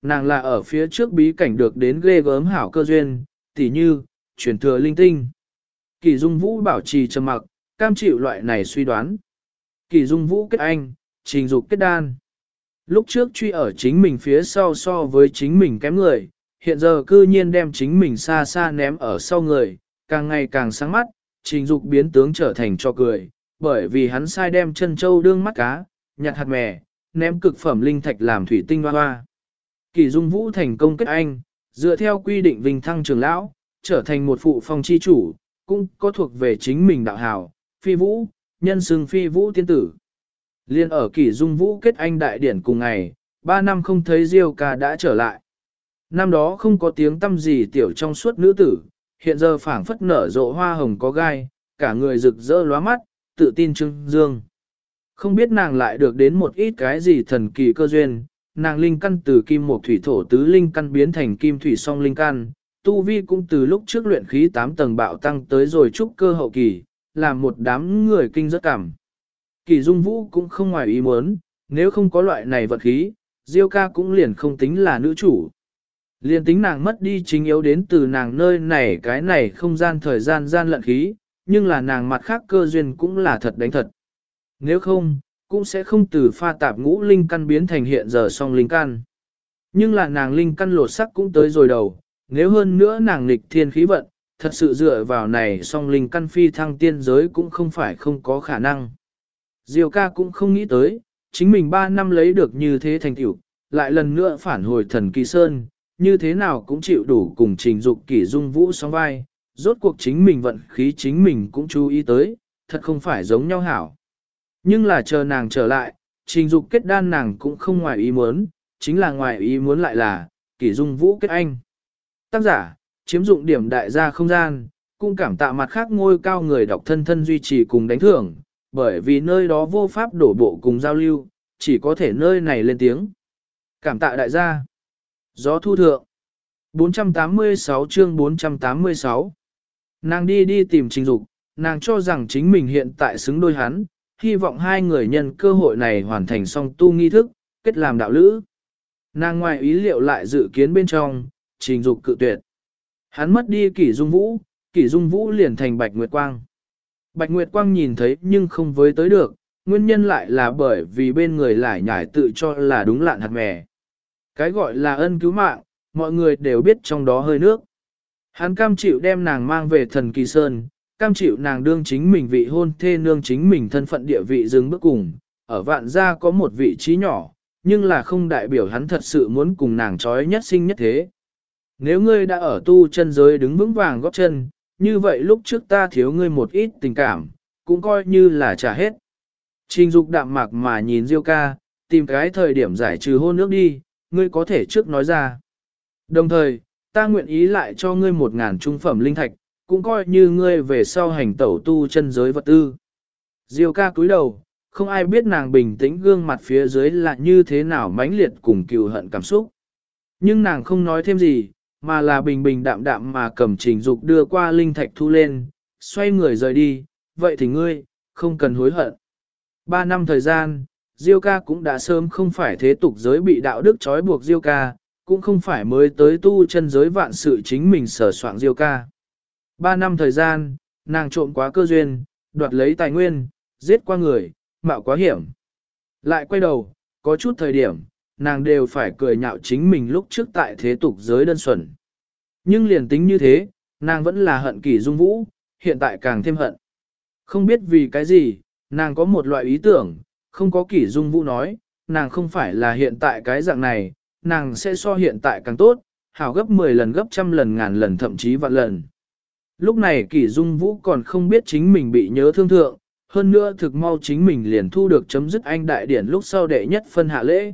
nàng là ở phía trước bí cảnh được đến ghê gớm hảo cơ duyên, tỉ như, truyền thừa linh tinh. Kỳ Dung Vũ bảo trì trầm mặc, cam chịu loại này suy đoán. Kỳ Dung Vũ kết anh, Trình Dục kết đan. Lúc trước truy ở chính mình phía sau so với chính mình kém người, hiện giờ cư nhiên đem chính mình xa xa ném ở sau người, càng ngày càng sáng mắt, Trình Dục biến tướng trở thành cho cười, bởi vì hắn sai đem chân châu đương mắt cá, nhặt hạt mè, ném cực phẩm linh thạch làm thủy tinh hoa hoa. Kỳ Dung Vũ thành công kết anh, dựa theo quy định vinh thăng trưởng lão, trở thành một phụ phong chi chủ, cũng có thuộc về chính mình đạo hào, phi vũ, nhân xưng phi vũ tiên tử. Liên ở Kỳ Dung Vũ kết anh đại điển cùng ngày, 3 năm không thấy Diêu ca đã trở lại. Năm đó không có tiếng tâm gì tiểu trong suốt nữ tử, hiện giờ phảng phất nở rộ hoa hồng có gai, cả người rực rỡ lóa mắt, tự tin trưng dương. Không biết nàng lại được đến một ít cái gì thần kỳ cơ duyên, nàng linh căn từ kim mộc thủy thổ tứ linh căn biến thành kim thủy song linh căn, tu vi cũng từ lúc trước luyện khí 8 tầng bạo tăng tới rồi trúc cơ hậu kỳ, làm một đám người kinh rất cảm. Kỳ Dung Vũ cũng không ngoài ý muốn, nếu không có loại này vận khí, Diêu ca cũng liền không tính là nữ chủ. Liền tính nàng mất đi chính yếu đến từ nàng nơi này cái này không gian thời gian gian lận khí, nhưng là nàng mặt khác cơ duyên cũng là thật đánh thật. Nếu không, cũng sẽ không từ pha tạp ngũ linh căn biến thành hiện giờ song linh căn. Nhưng là nàng linh căn lột sắc cũng tới rồi đầu, nếu hơn nữa nàng nghịch thiên khí vận, thật sự dựa vào này song linh căn phi thăng tiên giới cũng không phải không có khả năng. Diêu ca cũng không nghĩ tới, chính mình 3 năm lấy được như thế thành tựu, lại lần nữa phản hồi thần kỳ sơn, như thế nào cũng chịu đủ cùng Trình Dục Kỳ Dung Vũ sóng vai, rốt cuộc chính mình vận khí chính mình cũng chú ý tới, thật không phải giống nhau hảo. Nhưng là chờ nàng trở lại, Trình Dục kết đan nàng cũng không ngoài ý muốn, chính là ngoài ý muốn lại là, Kỳ Dung Vũ kết anh. Tác giả, chiếm dụng điểm đại gia không gian, cũng cảm tạ mặt khác ngôi cao người đọc thân thân duy trì cùng đánh thưởng, bởi vì nơi đó vô pháp đổ bộ cùng giao lưu, chỉ có thể nơi này lên tiếng. Cảm tạ đại gia. Gió thu thượng. 486 chương 486. Nàng đi tìm Trình Dục, nàng cho rằng chính mình hiện tại xứng đôi hắn, hy vọng hai người nhân cơ hội này hoàn thành xong tu nghi thức, kết làm đạo lữ. Nàng ngoài ý liệu lại dự kiến bên trong, Trình Dục cự tuyệt. Hắn mất đi Kỷ Dung Vũ liền thành Bạch Nguyệt Quang. Bạch Nguyệt Quang nhìn thấy nhưng không với tới được, nguyên nhân lại là bởi vì bên người lại nhải tự cho là đúng lạn hạt mè. Cái gọi là ân cứu mạng, mọi người đều biết trong đó hơi nước. Hắn cam chịu đem nàng mang về thần kỳ sơn, cam chịu nàng đương chính mình vị hôn thê nương chính mình thân phận địa vị dừng bước cùng, ở vạn gia có một vị trí nhỏ, nhưng là không đại biểu hắn thật sự muốn cùng nàng trói nhất sinh nhất thế. Nếu ngươi đã ở tu chân giới đứng vững vàng góp chân, như vậy lúc trước ta thiếu ngươi một ít tình cảm, cũng coi như là trả hết. Trình Dục đạm mạc mà nhìn Diêu ca, tìm cái thời điểm giải trừ hôn ước đi, ngươi có thể trước nói ra. Đồng thời, ta nguyện ý lại cho ngươi 1000 trung phẩm linh thạch, cũng coi như ngươi về sau hành tẩu tu chân giới vật tư. Diêu ca cúi đầu, không ai biết nàng bình tĩnh gương mặt phía dưới là như thế nào mãnh liệt cùng cừu hận cảm xúc. Nhưng nàng không nói thêm gì, mà là bình bình đạm đạm mà cầm Trình Dục đưa qua linh thạch thu lên, xoay người rời đi, vậy thì ngươi, không cần hối hận. 3 năm thời gian, Diêu ca cũng đã sớm không phải thế tục giới bị đạo đức trói buộc Diêu ca, cũng không phải mới tới tu chân giới vạn sự chính mình sở soạn Diêu ca. 3 năm thời gian, nàng trộm quá cơ duyên, đoạt lấy tài nguyên, giết qua người, mạo quá hiểm. Lại quay đầu, có chút thời điểm, nàng đều phải cười nhạo chính mình lúc trước tại thế tục giới đơn thuần. Nhưng liền tính như thế, nàng vẫn là hận Kỷ Dung Vũ, hiện tại càng thêm hận. Không biết vì cái gì, nàng có một loại ý tưởng, không có Kỷ Dung Vũ nói, nàng không phải là hiện tại cái dạng này, nàng sẽ so hiện tại càng tốt, hảo gấp 10 lần gấp trăm lần ngàn lần thậm chí vạn lần. Lúc này Kỷ Dung Vũ còn không biết chính mình bị nhớ thương thượng, hơn nữa thực mau chính mình liền thu được chấm dứt anh đại điển lúc sau đệ nhất phân hạ lễ.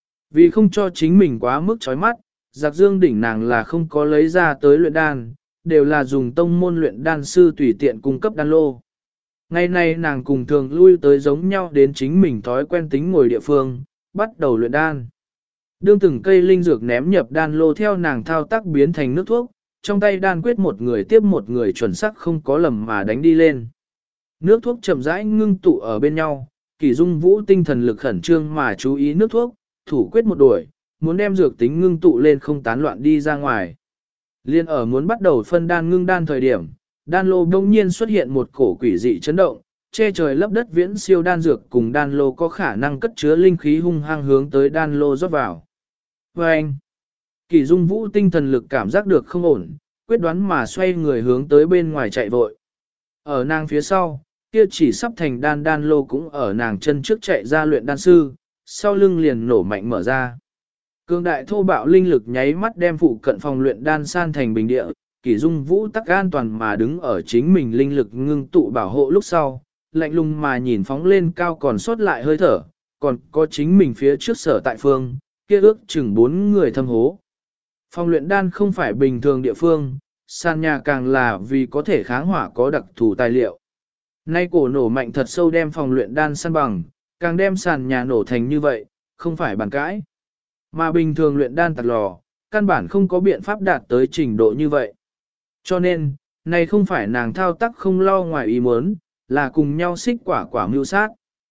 Vì không cho chính mình quá mức chói mắt, Giặc Dương đỉnh nàng là không có lấy ra tới luyện đan, đều là dùng tông môn luyện đan sư tùy tiện cung cấp đan lô. Ngày nay nàng cùng thường lui tới giống nhau đến chính mình thói quen tính ngồi địa phương, bắt đầu luyện đan. Đương từng cây linh dược ném nhập đan lô theo nàng thao tác biến thành nước thuốc, trong tay đan quyết một người tiếp một người chuẩn xác không có lầm mà đánh đi lên. Nước thuốc chậm rãi ngưng tụ ở bên nhau, Kỷ Dung Vũ tinh thần lực khẩn trương mà chú ý nước thuốc, thủ quyết một đuổi, muốn đem dược tính ngưng tụ lên không tán loạn đi ra ngoài. Liên ở muốn bắt đầu phân đan ngưng đan thời điểm, đan lô đông nhiên xuất hiện một cổ quỷ dị chấn động, che trời lấp đất viễn siêu đan dược cùng đan lô có khả năng cất chứa linh khí hung hăng hướng tới đan lô rót vào. Và anh, Kỷ Dung Vũ tinh thần lực cảm giác được không ổn, quyết đoán mà xoay người hướng tới bên ngoài chạy vội. Ở nàng phía sau, kia chỉ sắp thành đan lô cũng ở nàng chân trước chạy ra luyện đan sư, sau lưng liền nổ mạnh mở ra. Cường đại thô bạo linh lực nháy mắt đem phụ cận phòng luyện đan san thành bình địa, Kỷ Dung Vũ tắc an toàn mà đứng ở chính mình linh lực ngưng tụ bảo hộ lúc sau, lạnh lùng mà nhìn phóng lên cao còn sót lại hơi thở, còn có chính mình phía trước sở tại phương, kia ước chừng 4 người thâm hố. Phòng luyện đan không phải bình thường địa phương, sàn nhà càng là vì có thể kháng hỏa có đặc thù tài liệu. Nay cổ nổ mạnh thật sâu đem phòng luyện đan săn bằng, càng đem sàn nhà nổ thành như vậy, không phải bàn cãi. Mà bình thường luyện đan tạc lò, căn bản không có biện pháp đạt tới trình độ như vậy. Cho nên, này không phải nàng thao tác không lo ngoài ý muốn, là cùng nhau xích quả mưu sát.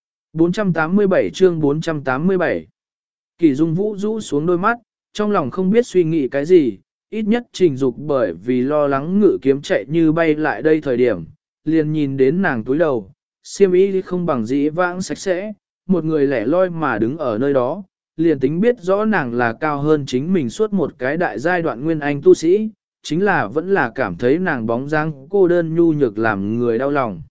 487 chương 487 Kỷ Dung Vũ rũ xuống đôi mắt, trong lòng không biết suy nghĩ cái gì, ít nhất Trình Dục bởi vì lo lắng ngự kiếm chạy như bay lại đây thời điểm, liền nhìn đến nàng túi đầu, xiêm y không bằng dĩ vãng sạch sẽ, một người lẻ loi mà đứng ở nơi đó, liền tính biết rõ nàng là cao hơn chính mình suốt một cái đại giai đoạn nguyên anh tu sĩ, chính là vẫn là cảm thấy nàng bóng dáng cô đơn nhu nhược làm người đau lòng.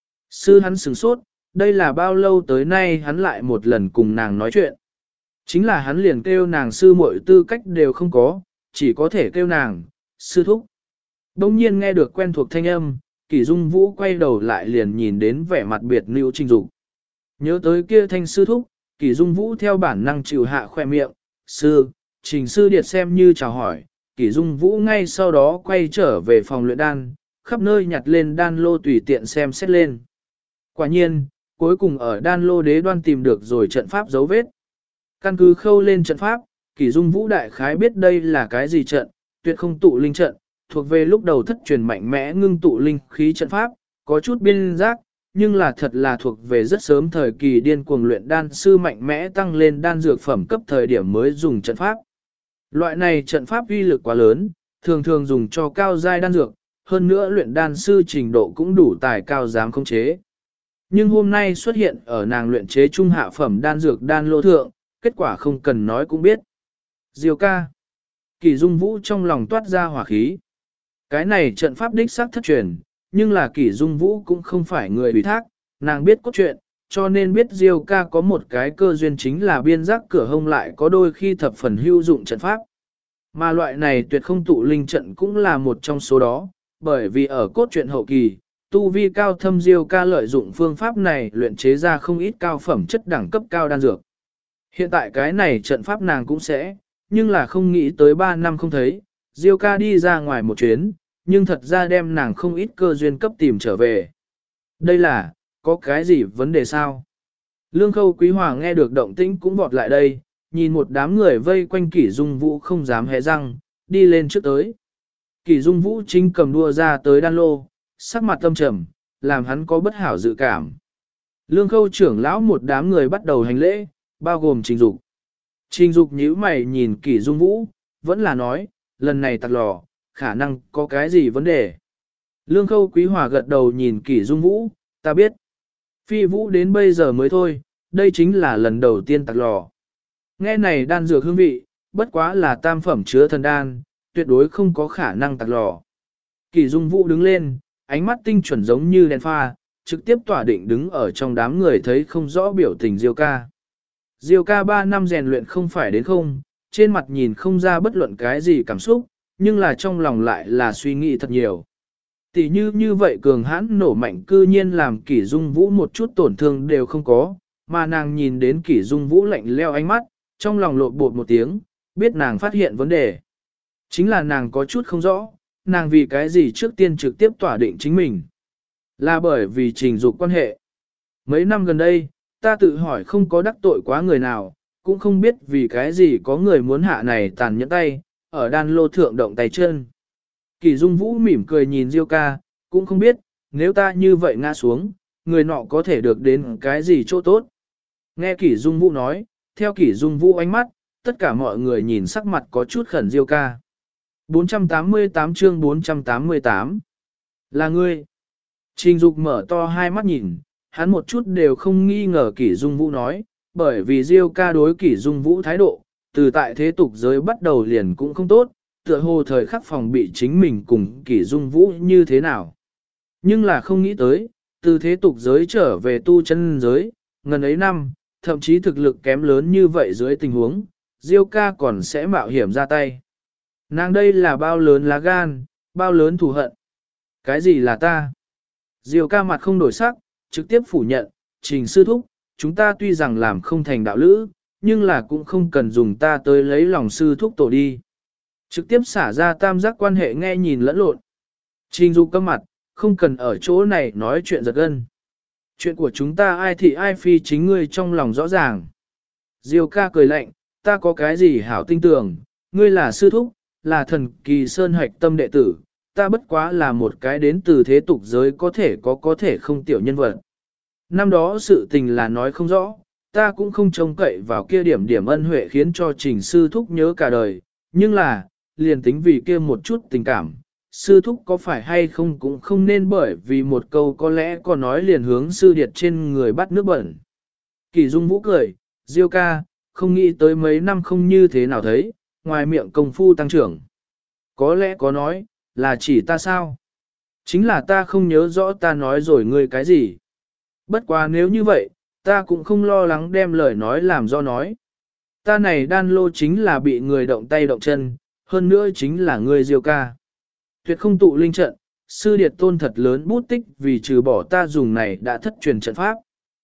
Sư hắn sửng sốt, đây là bao lâu tới nay hắn lại một lần cùng nàng nói chuyện. Chính là hắn liền kêu nàng sư muội tư cách đều không có, chỉ có thể kêu nàng, sư thúc. Đông nhiên nghe được quen thuộc thanh âm, Kỷ Dung Vũ quay đầu lại liền nhìn đến vẻ mặt biệt nữ Trình Dục. Nhớ tới kia thanh sư thúc, Kỷ Dung Vũ theo bản năng chịu hạ khoe miệng, sư, Trình sư điệt xem như chào hỏi, Kỷ Dung Vũ ngay sau đó quay trở về phòng luyện đan, khắp nơi nhặt lên đan lô tùy tiện xem xét lên. Quả nhiên, cuối cùng ở đan lô đế đoan tìm được rồi trận pháp dấu vết. Căn cứ khâu lên trận pháp, Kỷ Dung Vũ đại khái biết đây là cái gì trận, tuyệt không tụ linh trận, thuộc về lúc đầu thất truyền mạnh mẽ ngưng tụ linh khí trận pháp, có chút biên giác, nhưng là thật là thuộc về rất sớm thời kỳ điên cuồng luyện đan sư mạnh mẽ tăng lên đan dược phẩm cấp thời điểm mới dùng trận pháp. Loại này trận pháp uy lực quá lớn, thường thường dùng cho cao giai đan dược, hơn nữa luyện đan sư trình độ cũng đủ tài cao dám khống chế. Nhưng hôm nay xuất hiện ở nàng luyện chế trung hạ phẩm đan dược đan lô thượng, kết quả không cần nói cũng biết. Diêu ca. Kỷ Dung Vũ trong lòng toát ra hỏa khí. Cái này trận pháp đích xác thất truyền, nhưng là Kỷ Dung Vũ cũng không phải người ủy thác, nàng biết cốt truyện, cho nên biết Diêu ca có một cái cơ duyên chính là biên giác cửa hông lại có đôi khi thập phần hữu dụng trận pháp. Mà loại này tuyệt không tụ linh trận cũng là một trong số đó, bởi vì ở cốt truyện hậu kỳ, tu vi cao thâm Diêu ca lợi dụng phương pháp này luyện chế ra không ít cao phẩm chất đẳng cấp cao đan dược. Hiện tại cái này trận pháp nàng cũng sẽ, nhưng là không nghĩ tới 3 năm không thấy, Diêu ca đi ra ngoài một chuyến, nhưng thật ra đem nàng không ít cơ duyên cấp tìm trở về. Đây là, có cái gì vấn đề sao? Lương Khâu Quý Hòa nghe được động tĩnh cũng vọt lại đây, nhìn một đám người vây quanh Kỷ Dung Vũ không dám hé răng, đi lên trước tới. Kỷ Dung Vũ chính cầm đua ra tới đan lô, sắc mặt tâm trầm, làm hắn có bất hảo dự cảm. Lương Khâu trưởng lão một đám người bắt đầu hành lễ, bao gồm Trình Dục. Trình Dục nhíu mày nhìn Kỷ Dung Vũ, vẫn là nói, lần này tặc lò, khả năng có cái gì vấn đề. Lương Khâu Quý Hòa gật đầu nhìn Kỷ Dung Vũ, ta biết. Phi Vũ đến bây giờ mới thôi, đây chính là lần đầu tiên tặc lò. Nghe này đan dược hương vị, bất quá là tam phẩm chứa thần đan, tuyệt đối không có khả năng tặc lò. Kỷ Dung Vũ đứng lên, ánh mắt tinh chuẩn giống như đèn pha, trực tiếp tỏa định đứng ở trong đám người thấy không rõ biểu tình Diêu ca. Diêu ca 3 năm rèn luyện không phải đến không, trên mặt nhìn không ra bất luận cái gì cảm xúc, nhưng là trong lòng lại là suy nghĩ thật nhiều. Tỷ như vậy cường hãn nổ mạnh cư nhiên làm Kỷ Dung Vũ một chút tổn thương đều không có, mà nàng nhìn đến Kỷ Dung Vũ lạnh leo ánh mắt, trong lòng lộn bột một tiếng, biết nàng phát hiện vấn đề. Chính là nàng có chút không rõ, nàng vì cái gì trước tiên trực tiếp tỏa định chính mình. Là bởi vì Trình Dục quan hệ. Mấy năm gần đây, ta tự hỏi không có đắc tội quá người nào, cũng không biết vì cái gì có người muốn hạ này tàn nhẫn tay, ở đan lô thượng động tay chân. Kỷ Dung Vũ mỉm cười nhìn Diêu ca, cũng không biết, nếu ta như vậy ngã xuống, người nọ có thể được đến cái gì chỗ tốt. Nghe Kỷ Dung Vũ nói, theo Kỷ Dung Vũ ánh mắt, tất cả mọi người nhìn sắc mặt có chút khẩn Diêu ca. 488 chương 488 là ngươi. Trình Dục mở to hai mắt nhìn, hắn một chút đều không nghi ngờ Kỷ Dung Vũ nói, bởi vì Diêu ca đối Kỷ Dung Vũ thái độ, từ tại thế tục giới bắt đầu liền cũng không tốt, tựa hồ thời khắc phòng bị chính mình cùng Kỷ Dung Vũ như thế nào. Nhưng là không nghĩ tới, từ thế tục giới trở về tu chân giới, ngần ấy năm, thậm chí thực lực kém lớn như vậy dưới tình huống, Diêu ca còn sẽ mạo hiểm ra tay. Nàng đây là bao lớn lá gan, bao lớn thù hận. Cái gì là ta? Diêu ca mặt không đổi sắc, trực tiếp phủ nhận, Trình sư thúc, chúng ta tuy rằng làm không thành đạo lữ, nhưng là cũng không cần dùng ta tới lấy lòng sư thúc tổ đi. Trực tiếp xả ra tam giác quan hệ nghe nhìn lẫn lộn. Trình Dục căm mặt, không cần ở chỗ này nói chuyện giật gân. Chuyện của chúng ta ai thị ai phi chính ngươi trong lòng rõ ràng. Diêu ca cười lạnh, ta có cái gì hảo tin tưởng, ngươi là sư thúc, là thần kỳ sơn hạch tâm đệ tử, ta bất quá là một cái đến từ thế tục giới có thể không tiểu nhân vật. Năm đó sự tình là nói không rõ, ta cũng không trông cậy vào kia điểm ân huệ khiến cho Trình sư thúc nhớ cả đời, nhưng là, liền tính vì kia một chút tình cảm, sư thúc có phải hay không cũng không nên bởi vì một câu có lẽ có nói liền hướng sư điệt trên người bắt nước bẩn. Kỷ Dung Vũ cười, Diêu ca, không nghĩ tới mấy năm không như thế nào thấy, ngoài miệng công phu tăng trưởng. Có lẽ có nói, là chỉ ta sao? Chính là ta không nhớ rõ ta nói rồi ngươi cái gì. Bất quá nếu như vậy, ta cũng không lo lắng đem lời nói làm do nói. Ta này đan lô chính là bị người động tay động chân, hơn nữa chính là ngươi Diêu ca. Tuyệt không tụ linh trận, sư điệt tôn thật lớn bút tích vì trừ bỏ ta dùng này đã thất truyền trận pháp.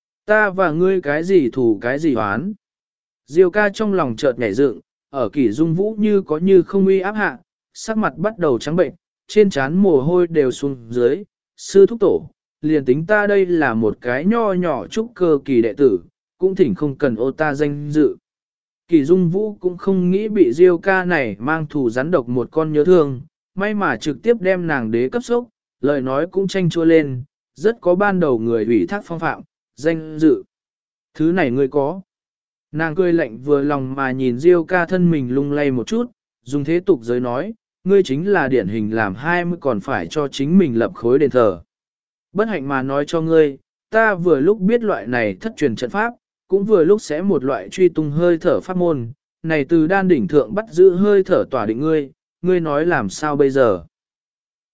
Ta và ngươi cái gì thù cái gì oán. Diêu ca trong lòng chợt nhảy dựng, ở Kỷ Dung Vũ như có như không uy áp hạ, sắc mặt bắt đầu trắng bệnh, trên trán mồ hôi đều xuống dưới, sư thúc tổ, liền tính ta đây là một cái nho nhỏ trúc cơ kỳ đệ tử, cũng thỉnh không cần ô ta danh dự. Kỷ Dung Vũ cũng không nghĩ bị Diêu ca này mang thù rắn độc một con nhớ thương, may mà trực tiếp đem nàng đế cấp sốc, lời nói cũng tranh chua lên, rất có ban đầu người ủy thác phong phạm, danh dự. Thứ này ngươi có. Nàng cười lạnh vừa lòng mà nhìn Diêu ca thân mình lung lay một chút, dùng thế tục giới nói, ngươi chính là điển hình làm 20 còn phải cho chính mình lập khối đền thờ. Bất hạnh mà nói cho ngươi, ta vừa lúc biết loại này thất truyền trận pháp, cũng vừa lúc sẽ một loại truy tung hơi thở pháp môn, này từ đan đỉnh thượng bắt giữ hơi thở tỏa định ngươi, ngươi nói làm sao bây giờ.